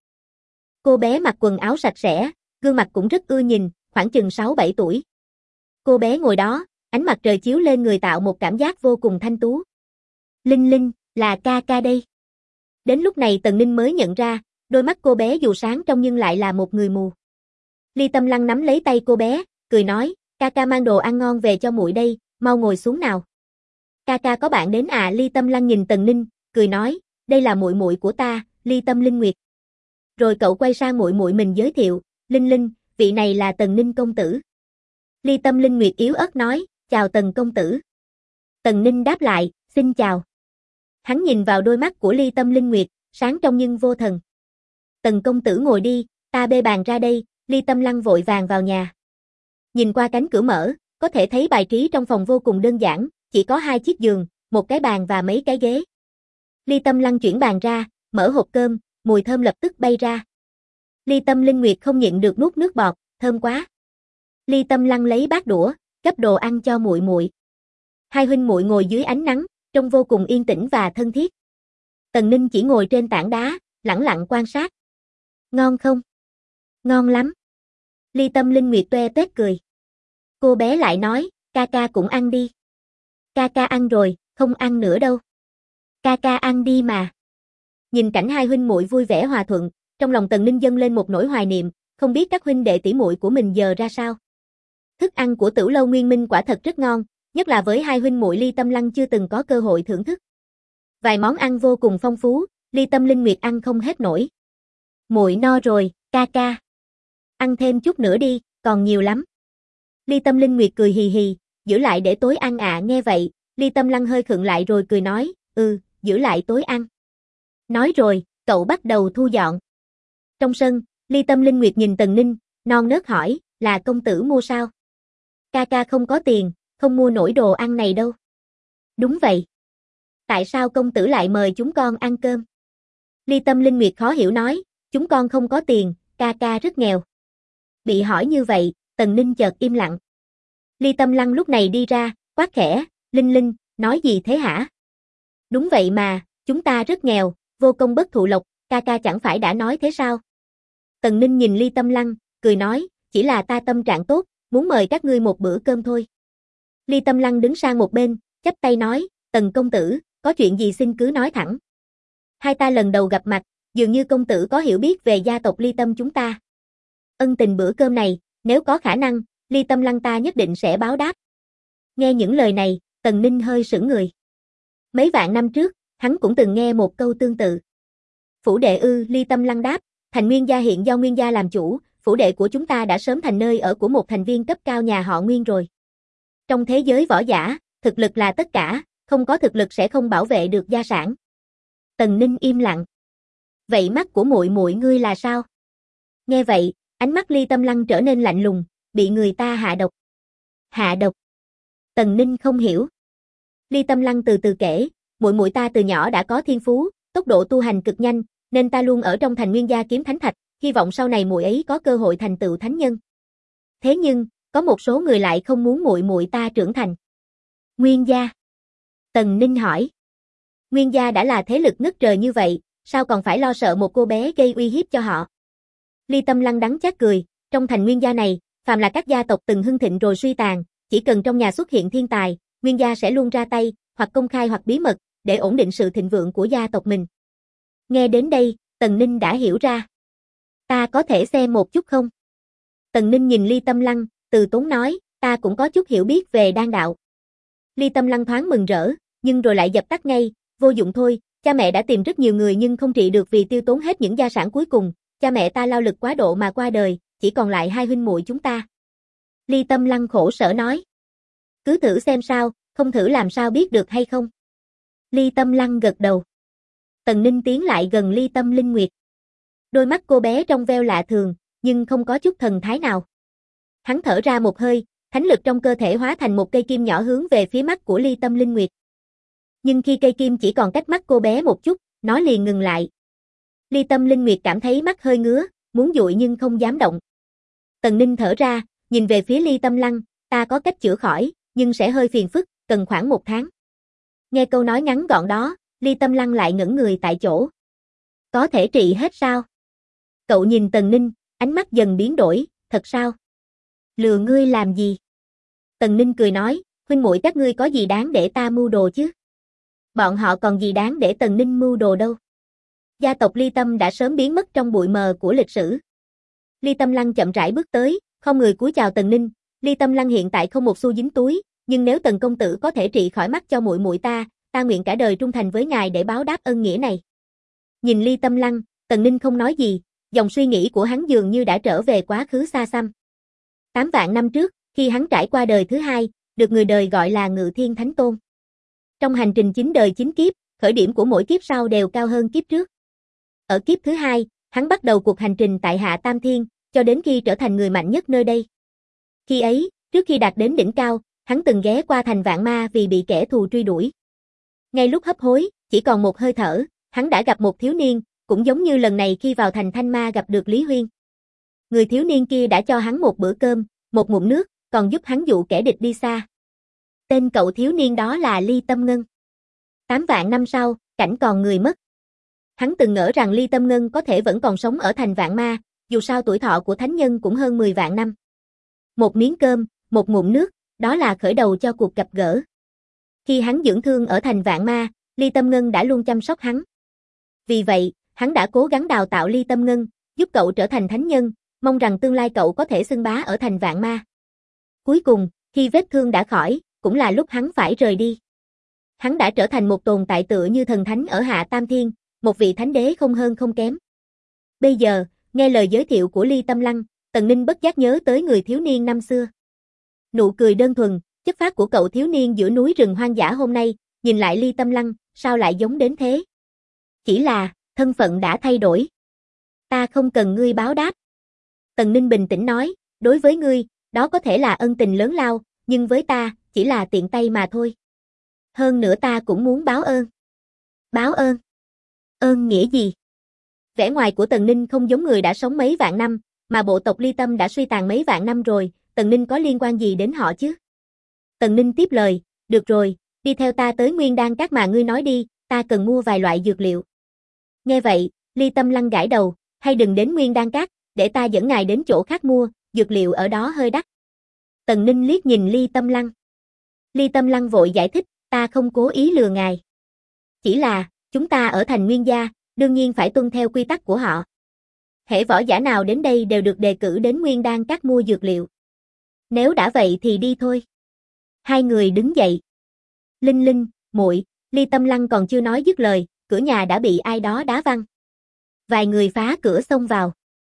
Cô bé mặc quần áo sạch sẽ, gương mặt cũng rất ưa nhìn, khoảng chừng 6-7 tuổi. Cô bé ngồi đó, ánh mặt trời chiếu lên người tạo một cảm giác vô cùng thanh tú. Linh Linh, là ca ca đây. Đến lúc này Tần Ninh mới nhận ra, đôi mắt cô bé dù sáng trong nhưng lại là một người mù. Ly Tâm Lăng nắm lấy tay cô bé, cười nói, ca ca mang đồ ăn ngon về cho muội đây, mau ngồi xuống nào. Ca ca có bạn đến à? Ly Tâm Lăng nhìn Tần Ninh, cười nói, đây là muội muội của ta, Ly Tâm Linh Nguyệt. Rồi cậu quay sang muội muội mình giới thiệu, Linh Linh, vị này là Tần Ninh công tử. Ly Tâm Linh Nguyệt yếu ớt nói, chào Tần công tử. Tần Ninh đáp lại, xin chào. Hắn nhìn vào đôi mắt của Ly Tâm Linh Nguyệt, sáng trong nhưng vô thần. Tần công tử ngồi đi, ta bê bàn ra đây. Ly Tâm Lăng vội vàng vào nhà. Nhìn qua cánh cửa mở, có thể thấy bài trí trong phòng vô cùng đơn giản, chỉ có 2 chiếc giường, một cái bàn và mấy cái ghế. Ly Tâm Lăng chuyển bàn ra, mở hộp cơm, mùi thơm lập tức bay ra. Ly Tâm Linh Nguyệt không nhịn được nuốt nước bọt, thơm quá. Ly Tâm Lăng lấy bát đũa, gấp đồ ăn cho muội muội. Hai huynh muội ngồi dưới ánh nắng, trông vô cùng yên tĩnh và thân thiết. Tần Ninh chỉ ngồi trên tảng đá, lẳng lặng quan sát. Ngon không? Ngon lắm. Ly Tâm Linh Nguyệt toe toét cười. Cô bé lại nói, ca ca cũng ăn đi. Ca ca ăn rồi, không ăn nữa đâu. Ca ca ăn đi mà. Nhìn cảnh hai huynh muội vui vẻ hòa thuận, trong lòng Tần Ninh dâng lên một nỗi hoài niệm, không biết các huynh đệ tỷ muội của mình giờ ra sao. Thức ăn của Tửu Lâu Nguyên Minh quả thật rất ngon, nhất là với hai huynh muội Ly Tâm Lăng chưa từng có cơ hội thưởng thức. Vài món ăn vô cùng phong phú, Ly Tâm Linh Nguyệt ăn không hết nổi. Muội no rồi, ca ca. Ăn thêm chút nữa đi, còn nhiều lắm. Ly Tâm Linh Nguyệt cười hì hì, giữ lại để tối ăn ạ. Nghe vậy, Ly Tâm Lăng hơi khựng lại rồi cười nói, giữ lại tối ăn. Nói rồi, cậu bắt đầu thu dọn. Trong sân, Ly Tâm Linh Nguyệt nhìn Tần Ninh, non nớt hỏi, là công tử mua sao? Ca ca không có tiền, không mua nổi đồ ăn này đâu. Đúng vậy. Tại sao công tử lại mời chúng con ăn cơm? Ly Tâm Linh Nguyệt khó hiểu nói, chúng con không có tiền, ca ca rất nghèo. Bị hỏi như vậy, Tần Ninh chợt im lặng. Ly Tâm Lăng lúc này đi ra, quát khẽ, Linh Linh, nói gì thế hả? Đúng vậy mà, chúng ta rất nghèo, vô công bất thụ lộc, ca ca chẳng phải đã nói thế sao? Tần Ninh nhìn Ly Tâm Lăng, cười nói, chỉ là ta tâm trạng tốt, muốn mời các ngươi một bữa cơm thôi. Ly Tâm Lăng đứng sang một bên, chắp tay nói, Tần công tử, có chuyện gì xin cứ nói thẳng. Hai ta lần đầu gặp mặt, dường như công tử có hiểu biết về gia tộc Ly Tâm chúng ta. Ân tình bữa cơm này, nếu có khả năng, Ly Tâm Lăng ta nhất định sẽ báo đáp. Nghe những lời này, Tần Ninh hơi sững người. Mấy vạn năm trước, hắn cũng từng nghe một câu tương tự. Phủ đệ ư? Ly Tâm Lăng đáp, thành Nguyên gia hiện do Nguyên gia làm chủ, phủ đệ của chúng ta đã sớm thành nơi ở của một thành viên cấp cao nhà họ Nguyên rồi. Trong thế giới võ giả, thực lực là tất cả, không có thực lực sẽ không bảo vệ được gia sản. Tần Ninh im lặng. Vậy mắt của muội muội ngươi là sao? Nghe vậy, ánh mắt Ly Tâm Lăng trở nên lạnh lùng, bị người ta hạ độc. Hạ độc? Tần Ninh không hiểu. Ly Tâm Lăng từ từ kể, muội muội ta từ nhỏ đã có thiên phú, tốc độ tu hành cực nhanh, nên ta luôn ở trong thành Nguyên gia kiếm thánh thạch, hy vọng sau này muội ấy có cơ hội thành tựu thánh nhân. Thế nhưng, có một số người lại không muốn muội muội ta trưởng thành. Nguyên gia? Tần Ninh hỏi. Nguyên gia đã là thế lực ngất trời như vậy, sao còn phải lo sợ một cô bé gây uy hiếp cho họ? Ly Tâm Lăng đắng chát cười, trong thành Nguyên gia này, phàm là các gia tộc từng hưng thịnh rồi suy tàn, chỉ cần trong nhà xuất hiện thiên tài, Nguyên gia sẽ luôn ra tay, hoặc công khai hoặc bí mật, để ổn định sự thịnh vượng của gia tộc mình. Nghe đến đây, Tần Ninh đã hiểu ra. Ta có thể xem một chút không? Tần Ninh nhìn Ly Tâm Lăng, từ tốn nói, ta cũng có chút hiểu biết về đan đạo. Ly Tâm Lăng thoáng mừng rỡ, nhưng rồi lại dập tắt ngay, vô dụng thôi, cha mẹ đã tìm rất nhiều người nhưng không trị được vì tiêu tốn hết những gia sản cuối cùng, cha mẹ ta lao lực quá độ mà qua đời, chỉ còn lại hai huynh muội chúng ta. Ly Tâm Lăng khổ sở nói. Cứ thử xem sao, không thử làm sao biết được hay không? Ly Tâm Lăng gật đầu. Tần Ninh tiến lại gần Ly Tâm Linh Nguyệt. Đôi mắt cô bé trong veo lạ thường, nhưng không có chút thần thái nào. Hắn thở ra một hơi, thánh lực trong cơ thể hóa thành một cây kim nhỏ hướng về phía mắt của Ly Tâm Linh Nguyệt. Nhưng khi cây kim chỉ còn cách mắt cô bé một chút, nó liền ngừng lại. Ly Tâm Linh Nguyệt cảm thấy mắt hơi ngứa, muốn dụi nhưng không dám động. Tần Ninh thở ra, nhìn về phía Ly Tâm Lăng, ta có cách chữa khỏi, nhưng sẽ hơi phiền phức, cần khoảng 1 tháng. Nghe câu nói ngắn gọn đó, Ly Tâm Lăng lại ngẩn người tại chỗ. Có thể trị hết sao? Cậu nhìn Tần Ninh, ánh mắt dần biến đổi, thật sao? Lừa ngươi làm gì? Tần Ninh cười nói, huynh muội các ngươi có gì đáng để ta mưu đồ chứ? Bọn họ còn gì đáng để Tần Ninh mưu đồ đâu. Gia tộc Ly Tâm đã sớm biến mất trong bụi mờ của lịch sử. Ly Tâm Lăng chậm rãi bước tới, không người cúi chào Tần Ninh. Ly Tâm Lăng hiện tại không một xu dính túi, nhưng nếu Tần công tử có thể trị khỏi mắt cho muội muội ta nguyện cả đời trung thành với ngài để báo đáp ân nghĩa này. Nhìn Ly Tâm Lăng, Tần Ninh không nói gì, dòng suy nghĩ của hắn dường như đã trở về quá khứ xa xăm. 8 vạn năm trước, khi hắn trải qua đời thứ 2, được người đời gọi là Ngự Thiên Thánh Tôn. Trong hành trình 9 đời 9 kiếp, khởi điểm của mỗi kiếp sau đều cao hơn kiếp trước. Ở kiếp thứ 2, hắn bắt đầu cuộc hành trình tại Hạ Tam Thiên, cho đến khi trở thành người mạnh nhất nơi đây. Khi ấy, trước khi đạt đến đỉnh cao, hắn từng ghé qua thành Vạn Ma vì bị kẻ thù truy đuổi. Ngay lúc hấp hối, chỉ còn một hơi thở, hắn đã gặp một thiếu niên, cũng giống như lần này khi vào thành Thanh Ma gặp được Lý Huyên. Người thiếu niên kia đã cho hắn một bữa cơm, một ngụm nước, còn giúp hắn dụ kẻ địch đi xa. Tên cậu thiếu niên đó là Ly Tâm Ngân. 8 vạn năm sau, cảnh còn người mất. Hắn từng ngỡ rằng Ly Tâm Ngân có thể vẫn còn sống ở thành Vạn Ma, dù sao tuổi thọ của thánh nhân cũng hơn 10 vạn năm. Một miếng cơm, một ngụm nước, đó là khởi đầu cho cuộc gặp gỡ. Khi hắn dưỡng thương ở thành Vạn Ma, Ly Tâm Ngân đã luôn chăm sóc hắn. Vì vậy, hắn đã cố gắng đào tạo Ly Tâm Ngân, giúp cậu trở thành thánh nhân, mong rằng tương lai cậu có thể xưng bá ở thành Vạn Ma. Cuối cùng, khi vết thương đã khỏi, cũng là lúc hắn phải rời đi. Hắn đã trở thành một tồn tại tựa như thần thánh ở Hạ Tam Thiên, một vị thánh đế không hơn không kém. Bây giờ, nghe lời giới thiệu của Ly Tâm Lăng, Tần Ninh bất giác nhớ tới người thiếu niên năm xưa. Nụ cười đơn thuần, chất phác của cậu thiếu niên giữa núi rừng hoang dã hôm nay, nhìn lại Ly Tâm Lăng, sao lại giống đến thế? Chỉ là, thân phận đã thay đổi. Ta không cần ngươi báo đáp. Tần Ninh bình tĩnh nói, đối với ngươi, đó có thể là ân tình lớn lao, nhưng với ta, chỉ là tiện tay mà thôi. Hơn nữa ta cũng muốn báo ơn. Báo ơn? Ơn nghĩa gì? Vẻ ngoài của Tần Ninh không giống người đã sống mấy vạn năm, mà bộ tộc Ly Tâm đã suy tàn mấy vạn năm rồi, Tần Ninh có liên quan gì đến họ chứ? Tần Ninh tiếp lời, được rồi, đi theo ta tới Nguyên Đan Các mà ngươi nói đi, ta cần mua vài loại dược liệu. Nghe vậy, Ly Tâm Lăng gãi đầu, hay đừng đến Nguyên Đan Các, để ta dẫn ngài đến chỗ khác mua, dược liệu ở đó hơi đắt. Tần Ninh liếc nhìn Ly Tâm Lăng. Ly Tâm Lăng vội giải thích, ta không cố ý lừa ngài. Chỉ là, chúng ta ở thành Nguyên gia, đương nhiên phải tuân theo quy tắc của họ. Hễ võ giả nào đến đây đều được đề cử đến Nguyên Đan Các mua dược liệu. Nếu đã vậy thì đi thôi. Hai người đứng dậy. Linh Linh, muội, Ly Tâm Lăng còn chưa nói dứt lời, cửa nhà đã bị ai đó đá văng. Vài người phá cửa xông vào.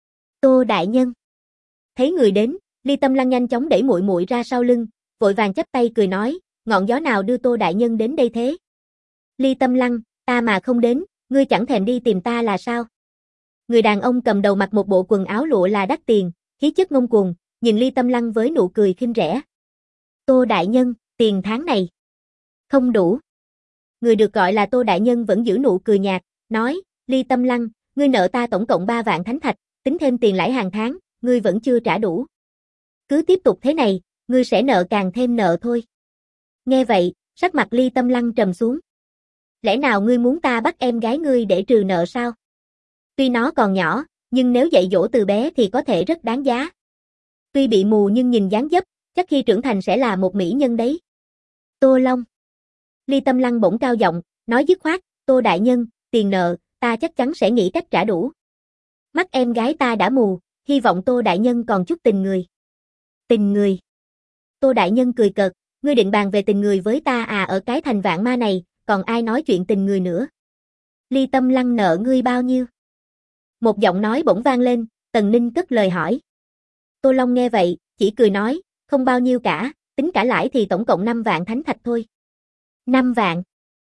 Tô đại nhân. Thấy người đến, Ly Tâm Lăng nhanh chóng đẩy muội muội ra sau lưng, vội vàng chắp tay cười nói, ngọn gió nào đưa Tô đại nhân đến đây thế? Ly Tâm Lăng, ta mà không đến, ngươi chẳng thèm đi tìm ta là sao? Người đàn ông cầm đầu mặc một bộ quần áo lụa là đắt tiền, khí chất ngông cuồng, nhìn Ly Tâm Lăng với nụ cười khinh rẻ. Tô đại nhân, tiền tháng này không đủ. Người được gọi là Tô đại nhân vẫn giữ nụ cười nhạt, nói, Ly Tâm Lăng, ngươi nợ ta tổng cộng 3 vạn thánh thạch, tính thêm tiền lãi hàng tháng, ngươi vẫn chưa trả đủ. Cứ tiếp tục thế này, ngươi sẽ nợ càng thêm nợ thôi. Nghe vậy, sắc mặt Ly Tâm Lăng trầm xuống. Lẽ nào ngươi muốn ta bắt em gái ngươi để trừ nợ sao? Tuy nó còn nhỏ, nhưng nếu dạy dỗ từ bé thì có thể rất đáng giá. Tuy bị mù nhưng nhìn dáng dấp, chắc khi trưởng thành sẽ là một mỹ nhân đấy. Tô Long. Ly Tâm Lăng bỗng cao giọng, nói dứt khoát, Tô đại nhân, tiền nợ, ta chắc chắn sẽ nghĩ cách trả đủ. Mắt em gái ta đã mù, hy vọng Tô đại nhân còn chút tình người. Tình người? Tô đại nhân cười cợt, ngươi định bàn về tình người với ta à? Ở cái thành Vạn Ma này, còn ai nói chuyện tình người nữa? Ly Tâm Lăng nợ ngươi bao nhiêu? Một giọng nói bỗng vang lên, Tần Ninh cất lời hỏi. Tô Long nghe vậy, chỉ cười nói, không bao nhiêu cả, tính cả lãi thì tổng cộng 5 vạn thánh thạch thôi. 5 vạn.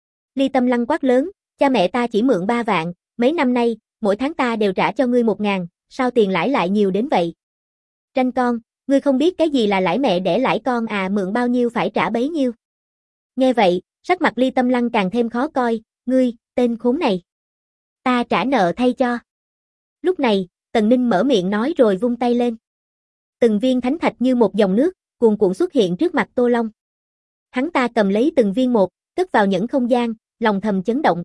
Ly Tâm Lăng quát lớn, cha mẹ ta chỉ mượn 3 vạn, mấy năm nay, mỗi tháng ta đều trả cho ngươi 1.000, sao tiền lãi lại nhiều đến vậy? Tranh con, ngươi không biết cái gì là lãi mẹ đẻ lãi con à? Mượn bao nhiêu phải trả bấy nhiêu. Nghe vậy, sắc mặt Ly Tâm Lăng càng thêm khó coi, ngươi, tên khốn này. Ta trả nợ thay cho. Lúc này, Tần Ninh mở miệng nói rồi vung tay lên. Từng viên thánh thạch như một dòng nước, cuồn cuộn xuất hiện trước mặt Tô Long. Hắn ta cầm lấy từng viên một, cất vào nhẫn không gian, lòng thầm chấn động.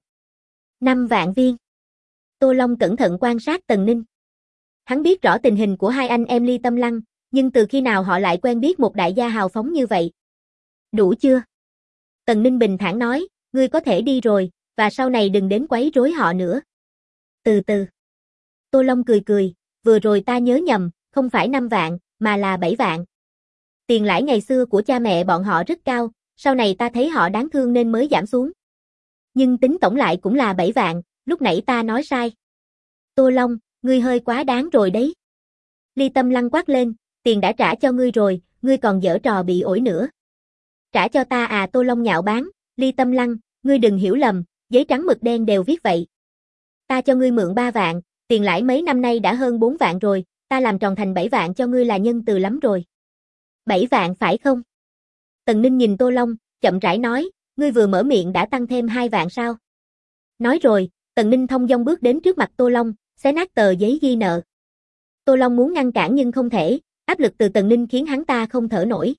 5 vạn viên. Tô Long cẩn thận quan sát Tần Ninh. Hắn biết rõ tình hình của hai anh em Ly Tâm Lăng, nhưng từ khi nào họ lại quen biết một đại gia hào phóng như vậy? Đủ chưa? Tần Ninh bình thản nói, ngươi có thể đi rồi, và sau này đừng đến quấy rối họ nữa. Từ từ. Tô Long cười cười, vừa rồi ta nhớ nhầm, không phải 5 vạn, mà là 7 vạn. Tiền lãi ngày xưa của cha mẹ bọn họ rất cao, sau này ta thấy họ đáng thương nên mới giảm xuống. Nhưng tính tổng lại cũng là 7 vạn, lúc nãy ta nói sai. Tô Long, ngươi hơi quá đáng rồi đấy. Ly Tâm Lăng quát lên, tiền đã trả cho ngươi rồi, ngươi còn giở trò bị ổi nữa. Trả cho ta à? Tô Long nhạo báng, Ly Tâm Lăng, ngươi đừng hiểu lầm, giấy trắng mực đen đều viết vậy. Ta cho ngươi mượn 3 vạn, tiền lãi mấy năm nay đã hơn 4 vạn rồi, ta làm tròn thành 7 vạn cho ngươi là nhân từ lắm rồi. 7 vạn phải không? Tần Ninh nhìn Tô Long, chậm rãi nói, ngươi vừa mở miệng đã tăng thêm 2 vạn sao? Nói rồi, Tần Ninh thông dong bước đến trước mặt Tô Long, xé nát tờ giấy ghi nợ. Tô Long muốn ngăn cản nhưng không thể, áp lực từ Tần Ninh khiến hắn ta không thở nổi.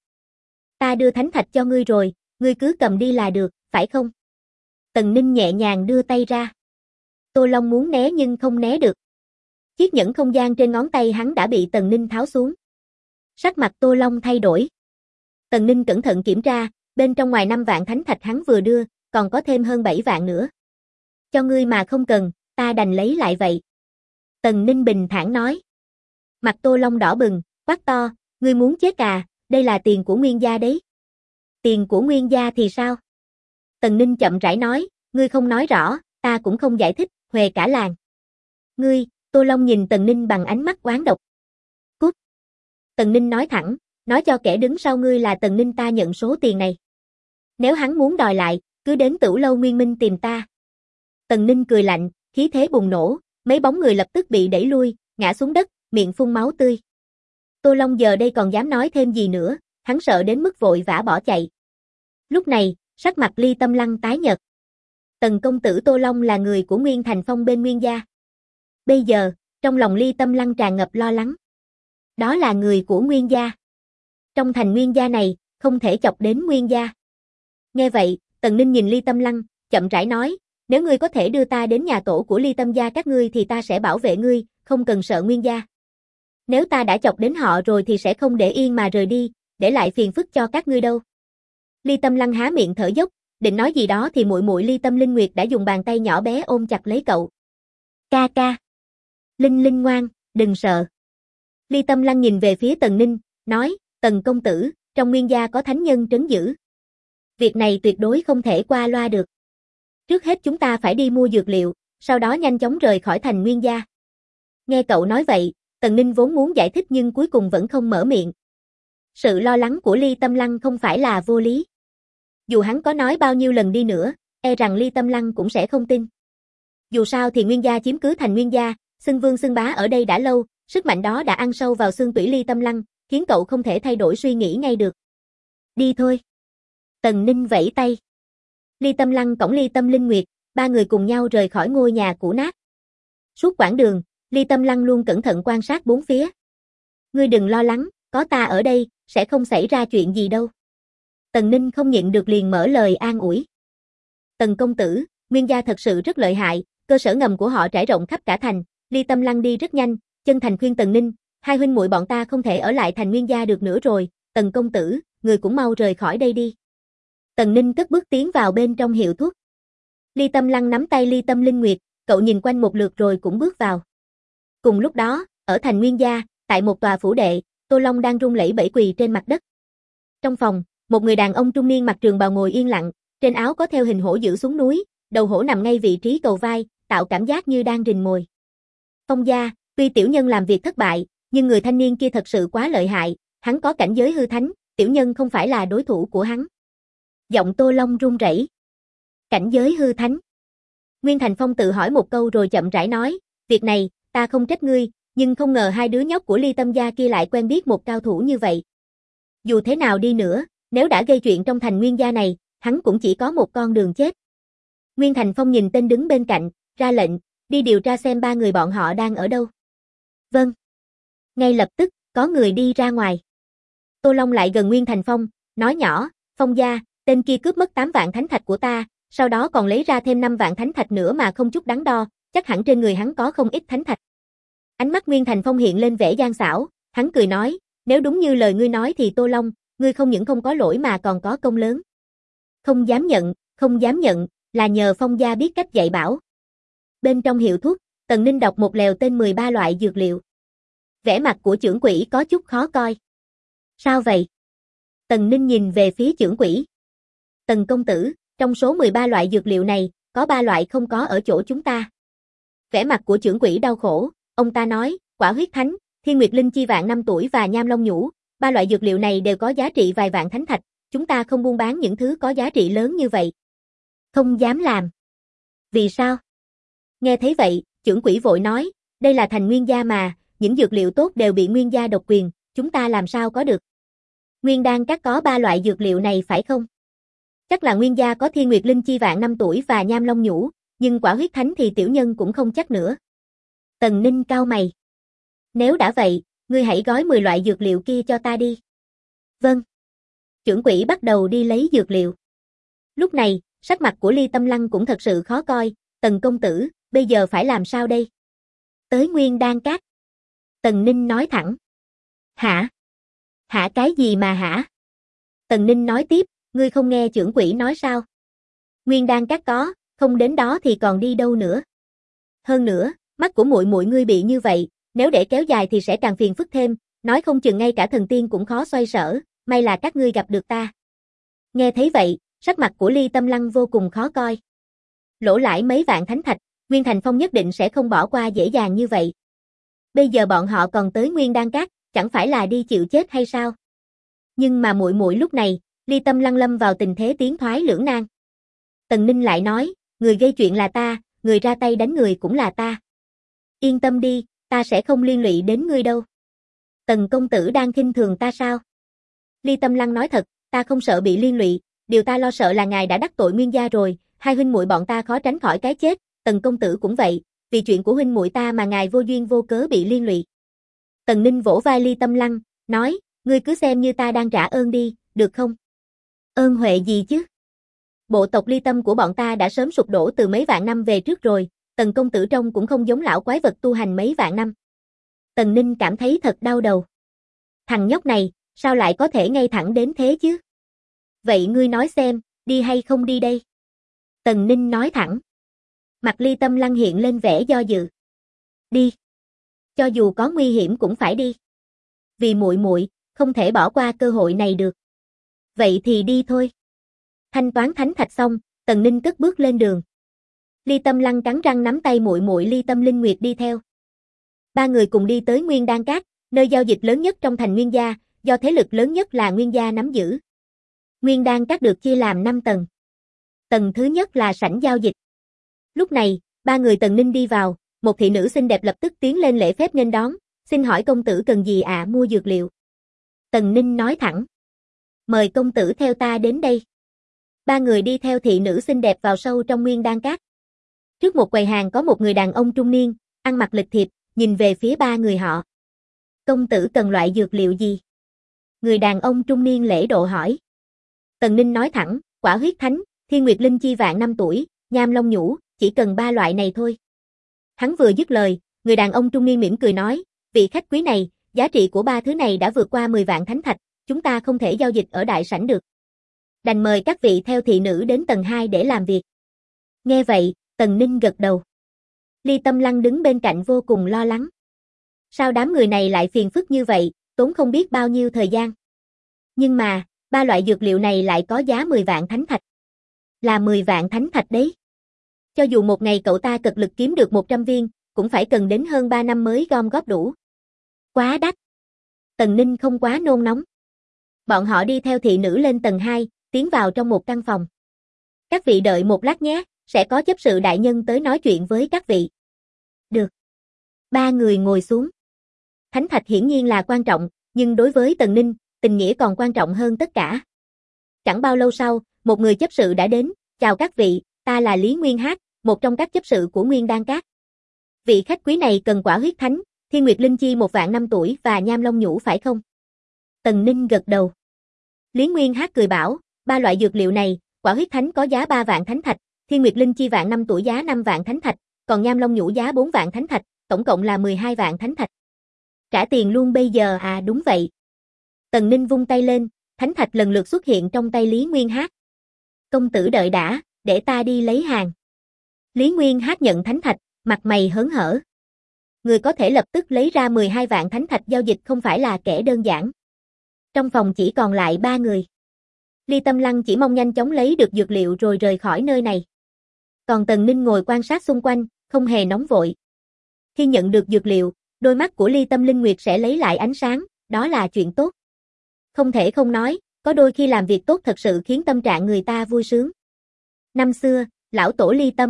Ta đưa thánh thạch cho ngươi rồi, ngươi cứ cầm đi là được, phải không? Tần Ninh nhẹ nhàng đưa tay ra. Tô Long muốn né nhưng không né được. Chiếc nhẫn không gian trên ngón tay hắn đã bị Tần Ninh tháo xuống. Sắc mặt Tô Long thay đổi. Tần Ninh cẩn thận kiểm tra, bên trong ngoài 5 vạn thánh thạch hắn vừa đưa, còn có thêm hơn 7 vạn nữa. Cho ngươi mà không cần, ta đành lấy lại vậy. Tần Ninh bình thản nói. Mặt Tô Long đỏ bừng, quát to, ngươi muốn chết à, đây là tiền của Nguyên gia đấy. Tiền của Nguyên gia thì sao? Tần Ninh chậm rãi nói, ngươi không nói rõ, ta cũng không giải thích, huề cả làng. Ngươi, Tô Long nhìn Tần Ninh bằng ánh mắt oán độc. Cút. Tần Ninh nói thẳng, nói cho kẻ đứng sau ngươi là Tần Ninh ta nhận số tiền này. Nếu hắn muốn đòi lại, cứ đến Tửu Lâu Nguyên Minh tìm ta. Tần Ninh cười lạnh, khí thế bùng nổ, mấy bóng người lập tức bị đẩy lui, ngã xuống đất, miệng phun máu tươi. Tô Long giờ đây còn dám nói thêm gì nữa, hắn sợ đến mức vội vã bỏ chạy. Lúc này, sắc mặt Ly Tâm Lăng tái nhợt. Tần công tử Tô Long là người của Nguyên Thành Phong bên Nguyên gia. Bây giờ, trong lòng Ly Tâm Lăng tràn ngập lo lắng. Đó là người của Nguyên gia. Trong thành Nguyên gia này, không thể chọc đến Nguyên gia. Nghe vậy, Tần Ninh nhìn Ly Tâm Lăng, chậm rãi nói, nếu ngươi có thể đưa ta đến nhà tổ của Ly Tâm gia các ngươi thì ta sẽ bảo vệ ngươi, không cần sợ Nguyên gia. Nếu ta đã chọc đến họ rồi thì sẽ không để yên mà rời đi, để lại phiền phức cho các ngươi đâu. Ly Tâm Lăng há miệng thở dốc, định nói gì đó thì muội muội Ly Tâm Linh Nguyệt đã dùng bàn tay nhỏ bé ôm chặt lấy cậu. Ca ca. Linh Linh ngoan, đừng sợ. Ly Tâm Lăng nhìn về phía Tần Ninh, nói, Tần công tử, trong Nguyên gia có thánh nhân trấn giữ. Việc này tuyệt đối không thể qua loa được. Trước hết chúng ta phải đi mua dược liệu, sau đó nhanh chóng rời khỏi thành Nguyên gia. Nghe cậu nói vậy, Tần Ninh vốn muốn giải thích nhưng cuối cùng vẫn không mở miệng. Sự lo lắng của Ly Tâm Lăng không phải là vô lý. Dù hắn có nói bao nhiêu lần đi nữa, e rằng Ly Tâm Lăng cũng sẽ không tin. Dù sao thì Nguyên gia chiếm cứ thành Nguyên gia, xưng vương xưng bá ở đây đã lâu, sức mạnh đó đã ăn sâu vào xương tủy Ly Tâm Lăng, khiến cậu không thể thay đổi suy nghĩ ngay được. Đi thôi. Tần Ninh vẫy tay. Ly Tâm Lăng cõng Ly Tâm Linh Nguyệt, ba người cùng nhau rời khỏi ngôi nhà cũ nát. Suốt quãng đường, Ly Tâm Lăng luôn cẩn thận quan sát bốn phía. Ngươi đừng lo lắng, có ta ở đây, sẽ không xảy ra chuyện gì đâu. Tần Ninh không nhịn được liền mở lời an ủi. Tần công tử, Nguyên gia thật sự rất lợi hại, cơ sở ngầm của họ trải rộng khắp cả thành. Ly Tâm Lăng đi rất nhanh, chân thành khuyên Tần Ninh, hai huynh muội bọn ta không thể ở lại thành Nguyên gia được nữa rồi, Tần công tử, người cũng mau rời khỏi đây đi. Tần Ninh cất bước tiến vào bên trong hiệu thuốc. Ly Tâm Lăng nắm tay Ly Tâm Linh Nguyệt, cậu nhìn quanh một lượt rồi cũng bước vào. Cùng lúc đó, ở thành Nguyên gia, tại một tòa phủ đệ, Tô Long đang run lẩy bẩy quỳ trên mặt đất. Trong phòng, một người đàn ông trung niên mặc trường bào ngồi yên lặng, trên áo có theo hình hổ dữ xuống núi, đầu hổ nằm ngay vị trí cầu vai, tạo cảm giác như đang rình mồi. Phong gia, tuy tiểu nhân làm việc thất bại, nhưng người thanh niên kia thật sự quá lợi hại, hắn có cảnh giới hư thánh, tiểu nhân không phải là đối thủ của hắn. Giọng Tô Long run rẩy. Cảnh giới hư thánh. Nguyên Thành Phong tự hỏi một câu rồi chậm rãi nói, việc này, ta không trách ngươi, nhưng không ngờ hai đứa nhóc của Ly Tâm gia kia lại quen biết một cao thủ như vậy. Dù thế nào đi nữa, nếu đã gây chuyện trong thành Nguyên gia này, hắn cũng chỉ có một con đường chết. Nguyên Thành Phong nhìn tên đứng bên cạnh, ra lệnh, đi điều tra xem ba người bọn họ đang ở đâu. Vâng. Ngay lập tức, có người đi ra ngoài. Tô Long lại gần Nguyên Thành Phong, nói nhỏ, Phong gia, tên kia cướp mất 8 vạn thánh thạch của ta, sau đó còn lấy ra thêm 5 vạn thánh thạch nữa mà không chút đắn đo, chắc hẳn trên người hắn có không ít thánh thạch. Ánh mắt Nguyên Thành Phong hiện lên vẻ gian xảo, hắn cười nói, nếu đúng như lời ngươi nói thì Tô Long, ngươi không những không có lỗi mà còn có công lớn. Không dám nhận, là nhờ Phong gia biết cách dạy bảo. Bên trong hiệu thuốc, Tần Ninh đọc một lèo tên 13 loại dược liệu. Vẻ mặt của trưởng quỹ có chút khó coi. Sao vậy? Tần Ninh nhìn về phía trưởng quỹ. Tần công tử, trong số 13 loại dược liệu này, có 3 loại không có ở chỗ chúng ta. Vẻ mặt của trưởng quỹ đau khổ, ông ta nói, quả huyết thánh, thiên nguyệt linh chi vạn năm tuổi và nham long nhũ, 3 loại dược liệu này đều có giá trị vài vạn thánh thạch, chúng ta không buôn bán những thứ có giá trị lớn như vậy. Không dám làm. Vì sao? Nghe thấy vậy, trưởng quỹ vội nói, đây là thành Nguyên gia mà, những dược liệu tốt đều bị Nguyên gia độc quyền, chúng ta làm sao có được. Nguyên đan các có 3 loại dược liệu này phải không? Chắc là Nguyên gia có thiên nguyệt linh chi vạn năm tuổi và nham long nhũ, nhưng quả huyết thánh thì tiểu nhân cũng không chắc nữa. Tần Ninh cau mày. Nếu đã vậy, ngươi hãy gói 10 loại dược liệu kia cho ta đi. Vâng. Trưởng quỹ bắt đầu đi lấy dược liệu. Lúc này, sắc mặt của Ly Tâm Lăng cũng thật sự khó coi, Tần công tử, bây giờ phải làm sao đây? Tới Nguyên Đan Các. Tần Ninh nói thẳng. Hả? Hả cái gì mà hả? Tần Ninh nói tiếp, ngươi không nghe trưởng quỹ nói sao? Nguyên Đan Các có, không đến đó thì còn đi đâu nữa. Hơn nữa, mắt của muội muội ngươi bị như vậy, nếu để kéo dài thì sẽ càng phiền phức thêm, nói không chừng ngay cả thần tiên cũng khó xoay sở, may là các ngươi gặp được ta. Nghe thấy vậy, sắc mặt của Ly Tâm Lăng vô cùng khó coi. Lỗ lãi mấy vạn thánh thạch, Nguyên Thành Phong nhất định sẽ không bỏ qua dễ dàng như vậy. Bây giờ bọn họ còn tới Nguyên Đan Các, chẳng phải là đi chịu chết hay sao? Nhưng mà muội muội lúc này, Ly Tâm Lăng lâm vào tình thế tiến thoái lưỡng nan. Tần Ninh lại nói, người gây chuyện là ta, người ra tay đánh người cũng là ta. Yên tâm đi, ta sẽ không liên lụy đến ngươi đâu. Tần công tử đang khinh thường ta sao? Ly Tâm Lăng nói thật, ta không sợ bị liên lụy, điều ta lo sợ là ngài đã đắc tội Nguyên gia rồi, hai huynh muội bọn ta khó tránh khỏi cái chết, Tần công tử cũng vậy, vì chuyện của huynh muội ta mà ngài vô duyên vô cớ bị liên lụy. Tần Ninh vỗ vai Ly Tâm Lăng, nói, ngươi cứ xem như ta đang trả ơn đi, được không? Ơn huệ gì chứ? Bộ tộc Ly Tâm của bọn ta đã sớm sụp đổ từ mấy vạn năm về trước rồi, Tần công tử trông cũng không giống lão quái vật tu hành mấy vạn năm. Tần Ninh cảm thấy thật đau đầu. Thằng nhóc này, sao lại có thể ngay thẳng đến thế chứ? Vậy ngươi nói xem, đi hay không đi đây? Tần Ninh nói thẳng. Mặt Ly Tâm Lăng hiện lên vẻ do dự. Đi. Cho dù có nguy hiểm cũng phải đi. Vì muội muội, không thể bỏ qua cơ hội này được. Vậy thì đi thôi. Thanh toán thánh thạch xong, Tần Ninh cất bước lên đường. Ly Tâm Lăng cắn răng nắm tay muội muội Ly Tâm Linh Nguyệt đi theo. Ba người cùng đi tới Nguyên Đan Các, nơi giao dịch lớn nhất trong thành Nguyên gia, do thế lực lớn nhất là Nguyên gia nắm giữ. Nguyên Đan Các được chia làm 5 tầng. Tầng thứ nhất là sảnh giao dịch. Lúc này, ba người Tần Ninh đi vào, một thị nữ xinh đẹp lập tức tiến lên lễ phép nghênh đón, xin hỏi công tử cần gì ạ? Mua dược liệu. Tần Ninh nói thẳng. Mời công tử theo ta đến đây. Ba người đi theo thị nữ xinh đẹp vào sâu trong Nguyên Đan Các. Trước một quầy hàng có một người đàn ông trung niên, ăn mặc lịch thiệp, nhìn về phía ba người họ. Công tử cần loại dược liệu gì? Người đàn ông trung niên lễ độ hỏi. Tần Ninh nói thẳng, quả huyết thánh, thiên nguyệt linh chi vạn năm tuổi, nham long nhũ, chỉ cần 3 loại này thôi. Hắn vừa dứt lời, người đàn ông trung niên mỉm cười nói, vị khách quý này, giá trị của 3 thứ này đã vượt qua 10 vạn thánh thạch, chúng ta không thể giao dịch ở đại sảnh được. Đành mời các vị theo thị nữ đến tầng 2 để làm việc. Nghe vậy, Tần Ninh gật đầu. Ly Tâm Lăng đứng bên cạnh vô cùng lo lắng. Sao đám người này lại phiền phức như vậy, tốn không biết bao nhiêu thời gian. Nhưng mà, 3 loại dược liệu này lại có giá 10 vạn thánh thạch. Là 10 vạn thánh thạch đấy. Cho dù một ngày cậu ta cực lực kiếm được 100 viên, cũng phải cần đến hơn 3 năm mới gom góp đủ. Quá đắt. Tần Ninh không quá nôn nóng. Bọn họ đi theo thị nữ lên tầng 2, tiến vào trong một căn phòng. Các vị đợi một lát nhé, sẽ có chấp sự đại nhân tới nói chuyện với các vị. Được. 3 người ngồi xuống. Thánh thạch hiển nhiên là quan trọng, nhưng đối với Tần Ninh, tình nghĩa còn quan trọng hơn tất cả. Chẳng bao lâu sau, một người chấp sự đã đến, chào các vị, ta là Lý Nguyên Hát, một trong các chấp sự của Nguyên Đan Các. Vị khách quý này cần quả huyết thánh, Thiên Nguyệt Linh Chi 1.000.000 năm tuổi và Nham Long Nhũ phải không? Tần Ninh gật đầu. Lý Nguyên Hát cười bảo, ba loại dược liệu này, quả huyết thánh có giá 3 vạn thánh thạch, Thiên Nguyệt Linh Chi 1.000.000 năm tuổi giá 5 vạn thánh thạch, còn Nham Long Nhũ giá 4 vạn thánh thạch, tổng cộng là 12 vạn thánh thạch. Trả tiền luôn bây giờ à? Đúng vậy. Tần Ninh vung tay lên, thánh thạch lần lượt xuất hiện trong tay Lý Nguyên Hát. Công tử đợi đã, để ta đi lấy hàng. Lý Nguyên Hát nhận thánh thạch, mặt mày hớn hở. Người có thể lập tức lấy ra 12 vạn thánh thạch giao dịch không phải là kẻ đơn giản. Trong phòng chỉ còn lại 3 người. Ly Tâm Lăng chỉ mong nhanh chóng lấy được dược liệu rồi rời khỏi nơi này. Còn Tần Ninh ngồi quan sát xung quanh, không hề nóng vội. Khi nhận được dược liệu, đôi mắt của Ly Tâm Linh Nguyệt sẽ lấy lại ánh sáng, đó là chuyện tốt. Không thể không nói, có đôi khi làm việc tốt thật sự khiến tâm trạng người ta vui sướng. Năm xưa, lão tổ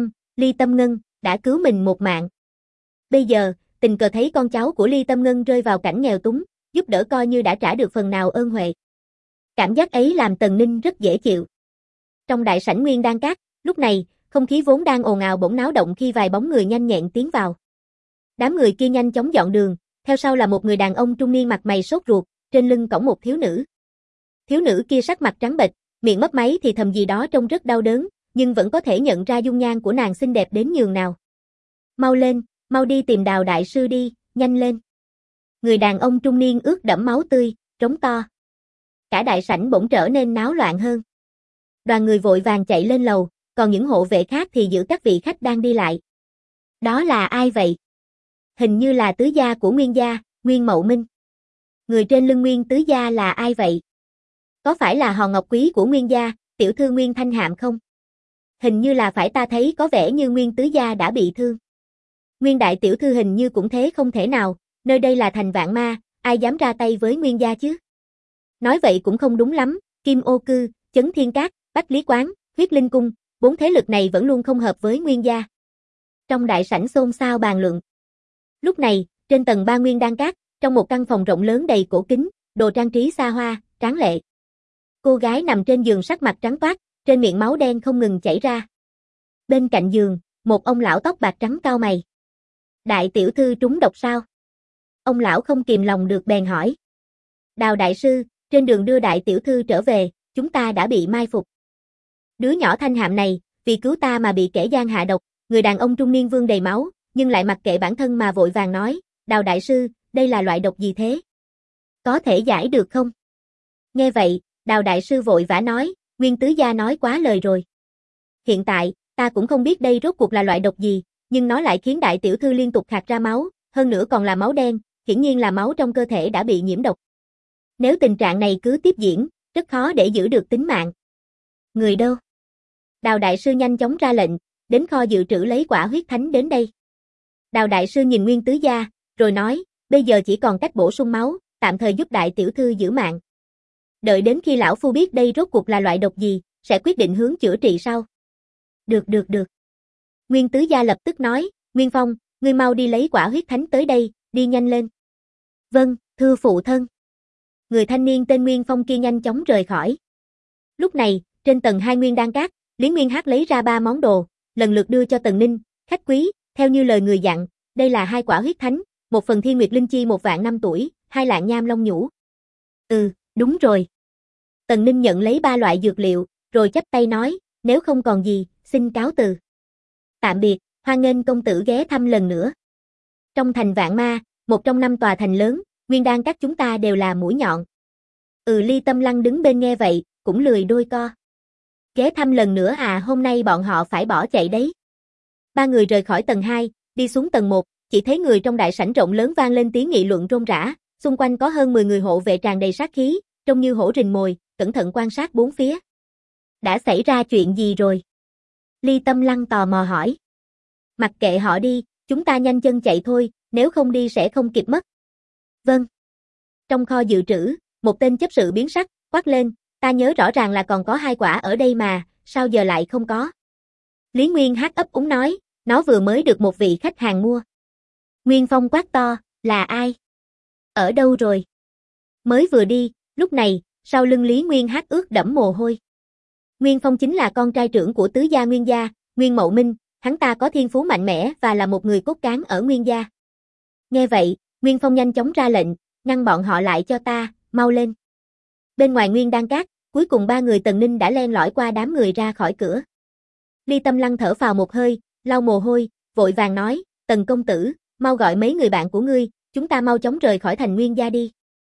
Ly Tâm Ngân, đã cứu mình một mạng. Bây giờ, tình cờ thấy con cháu của Ly Tâm Ngân rơi vào cảnh nghèo túng, giúp đỡ coi như đã trả được phần nào ơn huệ. Cảm giác ấy làm Tần Ninh rất dễ chịu. Trong đại sảnh Nguyên Đan Các, lúc này, không khí vốn đang ồn ào bỗng náo động khi vài bóng người nhanh nhẹn tiến vào. Đám người kia nhanh chóng dọn đường, theo sau là một người đàn ông trung niên mặt mày sốt ruột, trên lưng cõng một thiếu nữ. Thiếu nữ kia sắc mặt trắng bệch, miệng mấp máy thì thầm gì đó trông rất đau đớn, nhưng vẫn có thể nhận ra dung nhan của nàng xinh đẹp đến nhường nào. Mau lên, mau đi tìm Đào đại sư đi, nhanh lên. Người đàn ông trung niên ướt đẫm máu tươi, trống to. Cả đại sảnh bỗng trở nên náo loạn hơn. Đoàn người vội vàng chạy lên lầu, còn những hộ vệ khác thì giữ các vị khách đang đi lại. Đó là ai vậy? Hình như là tứ gia của Nguyên gia, Nguyên Mậu Minh. Người trên lưng Nguyên tứ gia là ai vậy? Có phải là hòn ngọc quý của Nguyên gia, tiểu thư Nguyên Thanh Hạm không? Hình như là phải, ta thấy có vẻ như Nguyên tứ gia đã bị thương. Nguyên đại tiểu thư hình như cũng thế, không thể nào, nơi đây là thành Vạn Ma, ai dám ra tay với Nguyên gia chứ? Nói vậy cũng không đúng lắm, Kim Ô Cư, Chấn Thiên Các, Bách Lý Quán, Huyết Linh Cung, 4 thế lực này vẫn luôn không hợp với Nguyên gia. Trong đại sảnh xôn xao bàn luận. Lúc này, trên tầng 3 Nguyên Đan Các, trong một căn phòng rộng lớn đầy cổ kính, đồ trang trí xa hoa, tráng lệ. Cô gái nằm trên giường sắc mặt trắng toát, trên miệng máu đen không ngừng chảy ra. Bên cạnh giường, một ông lão tóc bạc trắng cau mày. Đại tiểu thư trúng độc sao? Ông lão không kìm lòng được bèn hỏi. Đào đại sư, trên đường đưa đại tiểu thư trở về, chúng ta đã bị mai phục. Đứa nhỏ Thanh Hạm này, vì cứu ta mà bị kẻ gian hạ độc, người đàn ông trung niên vương đầy máu, nhưng lại mặc kệ bản thân mà vội vàng nói, Đào đại sư, đây là loại độc gì thế? Có thể giải được không? Nghe vậy, Đào đại sư vội vã nói, Nguyên tứ gia nói quá lời rồi. Hiện tại, ta cũng không biết đây rốt cuộc là loại độc gì, nhưng nó lại khiến đại tiểu thư liên tục khạc ra máu, hơn nữa còn là máu đen, hiển nhiên là máu trong cơ thể đã bị nhiễm độc. Nếu tình trạng này cứ tiếp diễn, rất khó để giữ được tính mạng. Người đâu? Đào đại sư nhanh chóng ra lệnh, đến kho dự trữ lấy quả huyết thánh đến đây. Đào đại sư nhìn Nguyên tứ gia, rồi nói, bây giờ chỉ còn cách bổ sung máu, tạm thời giúp đại tiểu thư giữ mạng. Đợi đến khi lão phu biết đây rốt cuộc là loại độc gì, sẽ quyết định hướng chữa trị sau. Được. Nguyên tứ gia lập tức nói, Nguyên Phong, ngươi mau đi lấy quả huyết thánh tới đây, đi nhanh lên. Vâng, thưa phụ thân. Người thanh niên tên Nguyên Phong kia nhanh chóng rời khỏi. Lúc này, trên tầng 2 Nguyên Đan Các, Lý Nguyên Hát lấy ra 3 món đồ, lần lượt đưa cho Tần Ninh, khách quý, theo như lời người dặn, đây là 2 quả huyết thánh, 1 phần Thiên Nguyệt Linh Chi 1.000.000 năm tuổi, 2 lạng Nham Long Nhũ. Đúng rồi. Tần Ninh nhận lấy 3 loại dược liệu, rồi chắp tay nói, nếu không còn gì, xin cáo từ. Tạm biệt, hoan nghênh công tử ghé thăm lần nữa. Trong thành Vạn Ma, một trong 5 tòa thành lớn, Nguyên Đan Các chúng ta đều là mũi nhọn. Ly Tâm Lăng đứng bên nghe vậy, cũng lười đôi co. Ghé thăm lần nữa à, hôm nay bọn họ phải bỏ chạy đấy. 3 người rời khỏi tầng 2, đi xuống tầng 1, chỉ thấy người trong đại sảnh rộng lớn vang lên tiếng nghị luận rôm rã, xung quanh có hơn 10 người hộ vệ tràn đầy sát khí, trông như hổ rình mồi, cẩn thận quan sát bốn phía. Đã xảy ra chuyện gì rồi? Ly Tâm Lăng tò mò hỏi. Mặc kệ họ đi, chúng ta nhanh chân chạy thôi, nếu không đi sẽ không kịp mất. Vâng. Trong kho dự trữ, một tên chấp sự biến sắc, quát lên, ta nhớ rõ ràng là còn có 2 quả ở đây mà, sao giờ lại không có? Lý Nguyên Hát ấp úng nói, nó vừa mới được một vị khách hàng mua. Nguyên Phong quát to, là ai? Ở đâu rồi? Mới vừa đi, lúc này, sau lưng Lý Nguyên Hát ướt đẫm mồ hôi. Nguyên Phong chính là con trai trưởng của tứ gia Nguyên gia, Nguyên Mậu Minh, hắn ta có thiên phú mạnh mẽ và là một người cốt cán ở Nguyên gia. Nghe vậy, Nguyên Phong nhanh chóng ra lệnh, ngăn bọn họ lại cho ta, mau lên. Bên ngoài Nguyên Đan Các, cuối cùng ba người Tần Ninh đã len lỏi qua đám người ra khỏi cửa. Ly Tâm Lăng thở phào một hơi, lau mồ hôi, vội vàng nói, Tần công tử, mau gọi mấy người bạn của ngươi, chúng ta mau chóng rời khỏi thành Nguyên gia đi.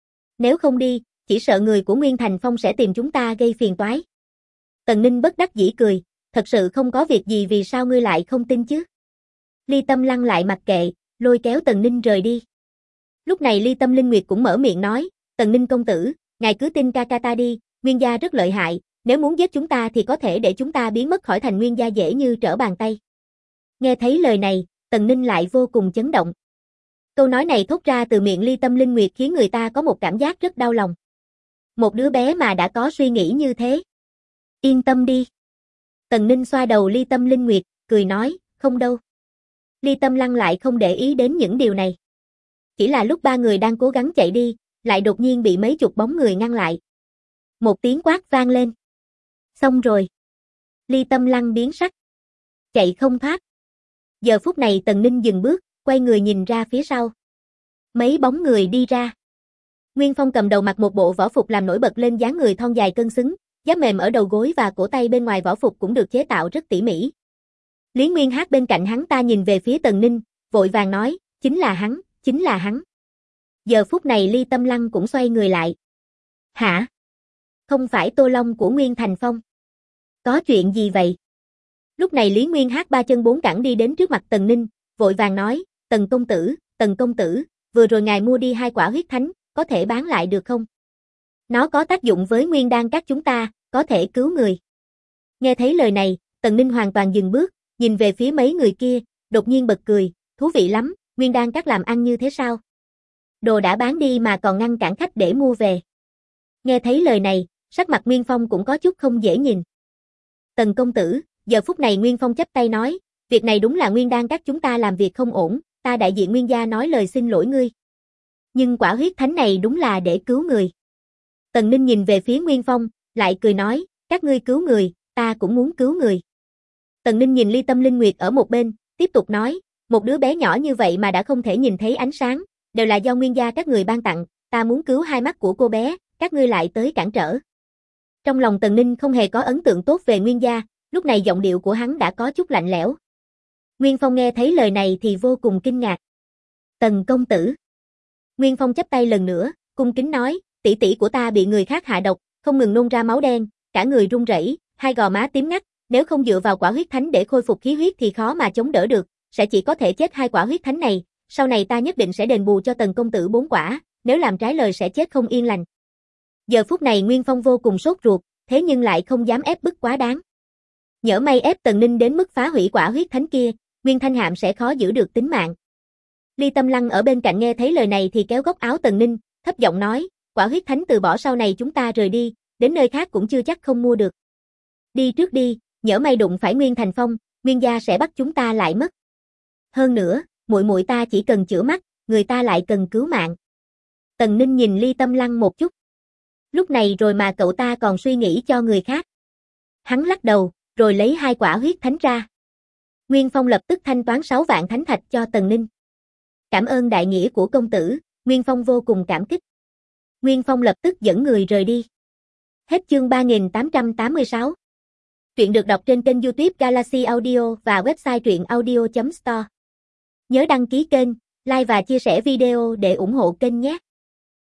Nếu không đi, chỉ sợ người của Nguyên Thành Phong sẽ tìm chúng ta gây phiền toái. Tần Ninh bất đắc dĩ cười, thật sự không có việc gì vì sao ngươi lại không tin chứ? Ly Tâm Lăng lại mặc kệ, lôi kéo Tần Ninh rời đi. Lúc này Ly Tâm Linh Nguyệt cũng mở miệng nói, Tần Ninh công tử, ngài cứ tin ca ca ta đi, Nguyên gia rất lợi hại, nếu muốn giết chúng ta thì có thể để chúng ta biến mất khỏi thành Nguyên gia dễ như trở bàn tay. Nghe thấy lời này, Tần Ninh lại vô cùng chấn động. Câu nói này thốt ra từ miệng Ly Tâm Linh Nguyệt khiến người ta có một cảm giác rất đau lòng. Một đứa bé mà đã có suy nghĩ như thế. Yên tâm đi. Tần Ninh xoa đầu Ly Tâm Linh Nguyệt, cười nói, không đâu. Ly Tâm Lăng lại không để ý đến những điều này. Chỉ là lúc ba người đang cố gắng chạy đi, lại đột nhiên bị mấy chục bóng người ngăn lại. Một tiếng quát vang lên. Xong rồi. Ly Tâm Lăng biến sắc. Chạy không thoát. Giờ phút này Tần Ninh dừng bước, quay người nhìn ra phía sau. Mấy bóng người đi ra. Nguyên Phong cầm đầu mặc một bộ võ phục làm nổi bật lên dáng người thon dài cân xứng, giáp mềm ở đầu gối và cổ tay bên ngoài võ phục cũng được chế tạo rất tỉ mỉ. Lý Nguyên Hát bên cạnh hắn ta nhìn về phía Tần Ninh, vội vàng nói, chính là hắn, chính là hắn. Giờ phút này Ly Tâm Lăng cũng xoay người lại. Hả? Không phải Tô Long của Nguyên Thành Phong. Có chuyện gì vậy? Lúc này Lý Nguyên Hát ba chân bốn cẳng đi đến trước mặt Tần Ninh, vội vàng nói, Tần công tử, vừa rồi ngài mua đi 2 quả huyết thánh, có thể bán lại được không? Nó có tác dụng với Nguyên Đan Các chúng ta, có thể cứu người. Nghe thấy lời này, Tần Ninh hoàn toàn dừng bước, nhìn về phía mấy người kia, đột nhiên bật cười, thú vị lắm, Nguyên Đan Các làm ăn như thế sao? Đồ đã bán đi mà còn ngăn cản khách để mua về. Nghe thấy lời này, sắc mặt Nguyên Phong cũng có chút không dễ nhìn. Tần công tử, giờ phút này Nguyên Phong chắp tay nói, việc này đúng là Nguyên Đan Các chúng ta làm việc không ổn, ta đại diện Nguyên gia nói lời xin lỗi ngươi. Nhưng quả huyết thánh này đúng là để cứu người. Tần Ninh nhìn về phía Nguyên Phong, lại cười nói, các ngươi cứu người, ta cũng muốn cứu người. Tần Ninh nhìn Ly Tâm Linh Nguyệt ở một bên, tiếp tục nói, một đứa bé nhỏ như vậy mà đã không thể nhìn thấy ánh sáng, đều là do Nguyên gia các người ban tặng, ta muốn cứu hai mắt của cô bé, các ngươi lại tới cản trở. Trong lòng Tần Ninh không hề có ấn tượng tốt về Nguyên gia, lúc này giọng điệu của hắn đã có chút lạnh lẽo. Nguyên Phong nghe thấy lời này thì vô cùng kinh ngạc. Tần công tử. Nguyên Phong chắp tay lần nữa, cung kính nói, tỷ tỷ của ta bị người khác hạ độc, không ngừng nôn ra máu đen, cả người run rẩy, hai gò má tím ngắt, nếu không dựa vào quả huyết thánh để khôi phục khí huyết thì khó mà chống đỡ được, sẽ chỉ có thể chết 2 quả huyết thánh này, sau này ta nhất định sẽ đền bù cho Tần công tử 4 quả, nếu làm trái lời sẽ chết không yên lành. Giờ phút này Nguyên Phong vô cùng sốt ruột, thế nhưng lại không dám ép bức quá đáng. Nhỡ may ép Tần Ninh đến mức phá hủy quả huyết thánh kia, Nguyên Thanh Hạm sẽ khó giữ được tính mạng. Ly Tâm Lăng ở bên cạnh nghe thấy lời này thì kéo góc áo Tần Ninh, thấp giọng nói, quả huyết thánh từ bỏ sau này chúng ta rời đi, đến nơi khác cũng chưa chắc không mua được. Đi trước đi, nhỡ may đụng phải Nguyên Thành Phong, Nguyên gia sẽ bắt chúng ta lại mất. Hơn nữa, muội muội ta chỉ cần chữa mắt, người ta lại cần cứu mạng. Tần Ninh nhìn Ly Tâm Lăng một chút. Lúc này rồi mà cậu ta còn suy nghĩ cho người khác. Hắn lắc đầu, rồi lấy 2 quả huyết thánh ra. Nguyên Phong lập tức thanh toán 6 vạn thánh thạch cho Tần Ninh. Cảm ơn đại nghĩa của công tử, Nguyên Phong vô cùng cảm kích. Nguyên Phong lập tức dẫn người rời đi. Hết chương 3886. Truyện được đọc trên kênh YouTube Galaxy Audio và website truyệnaudio.store. Nhớ đăng ký kênh, like và chia sẻ video để ủng hộ kênh nhé.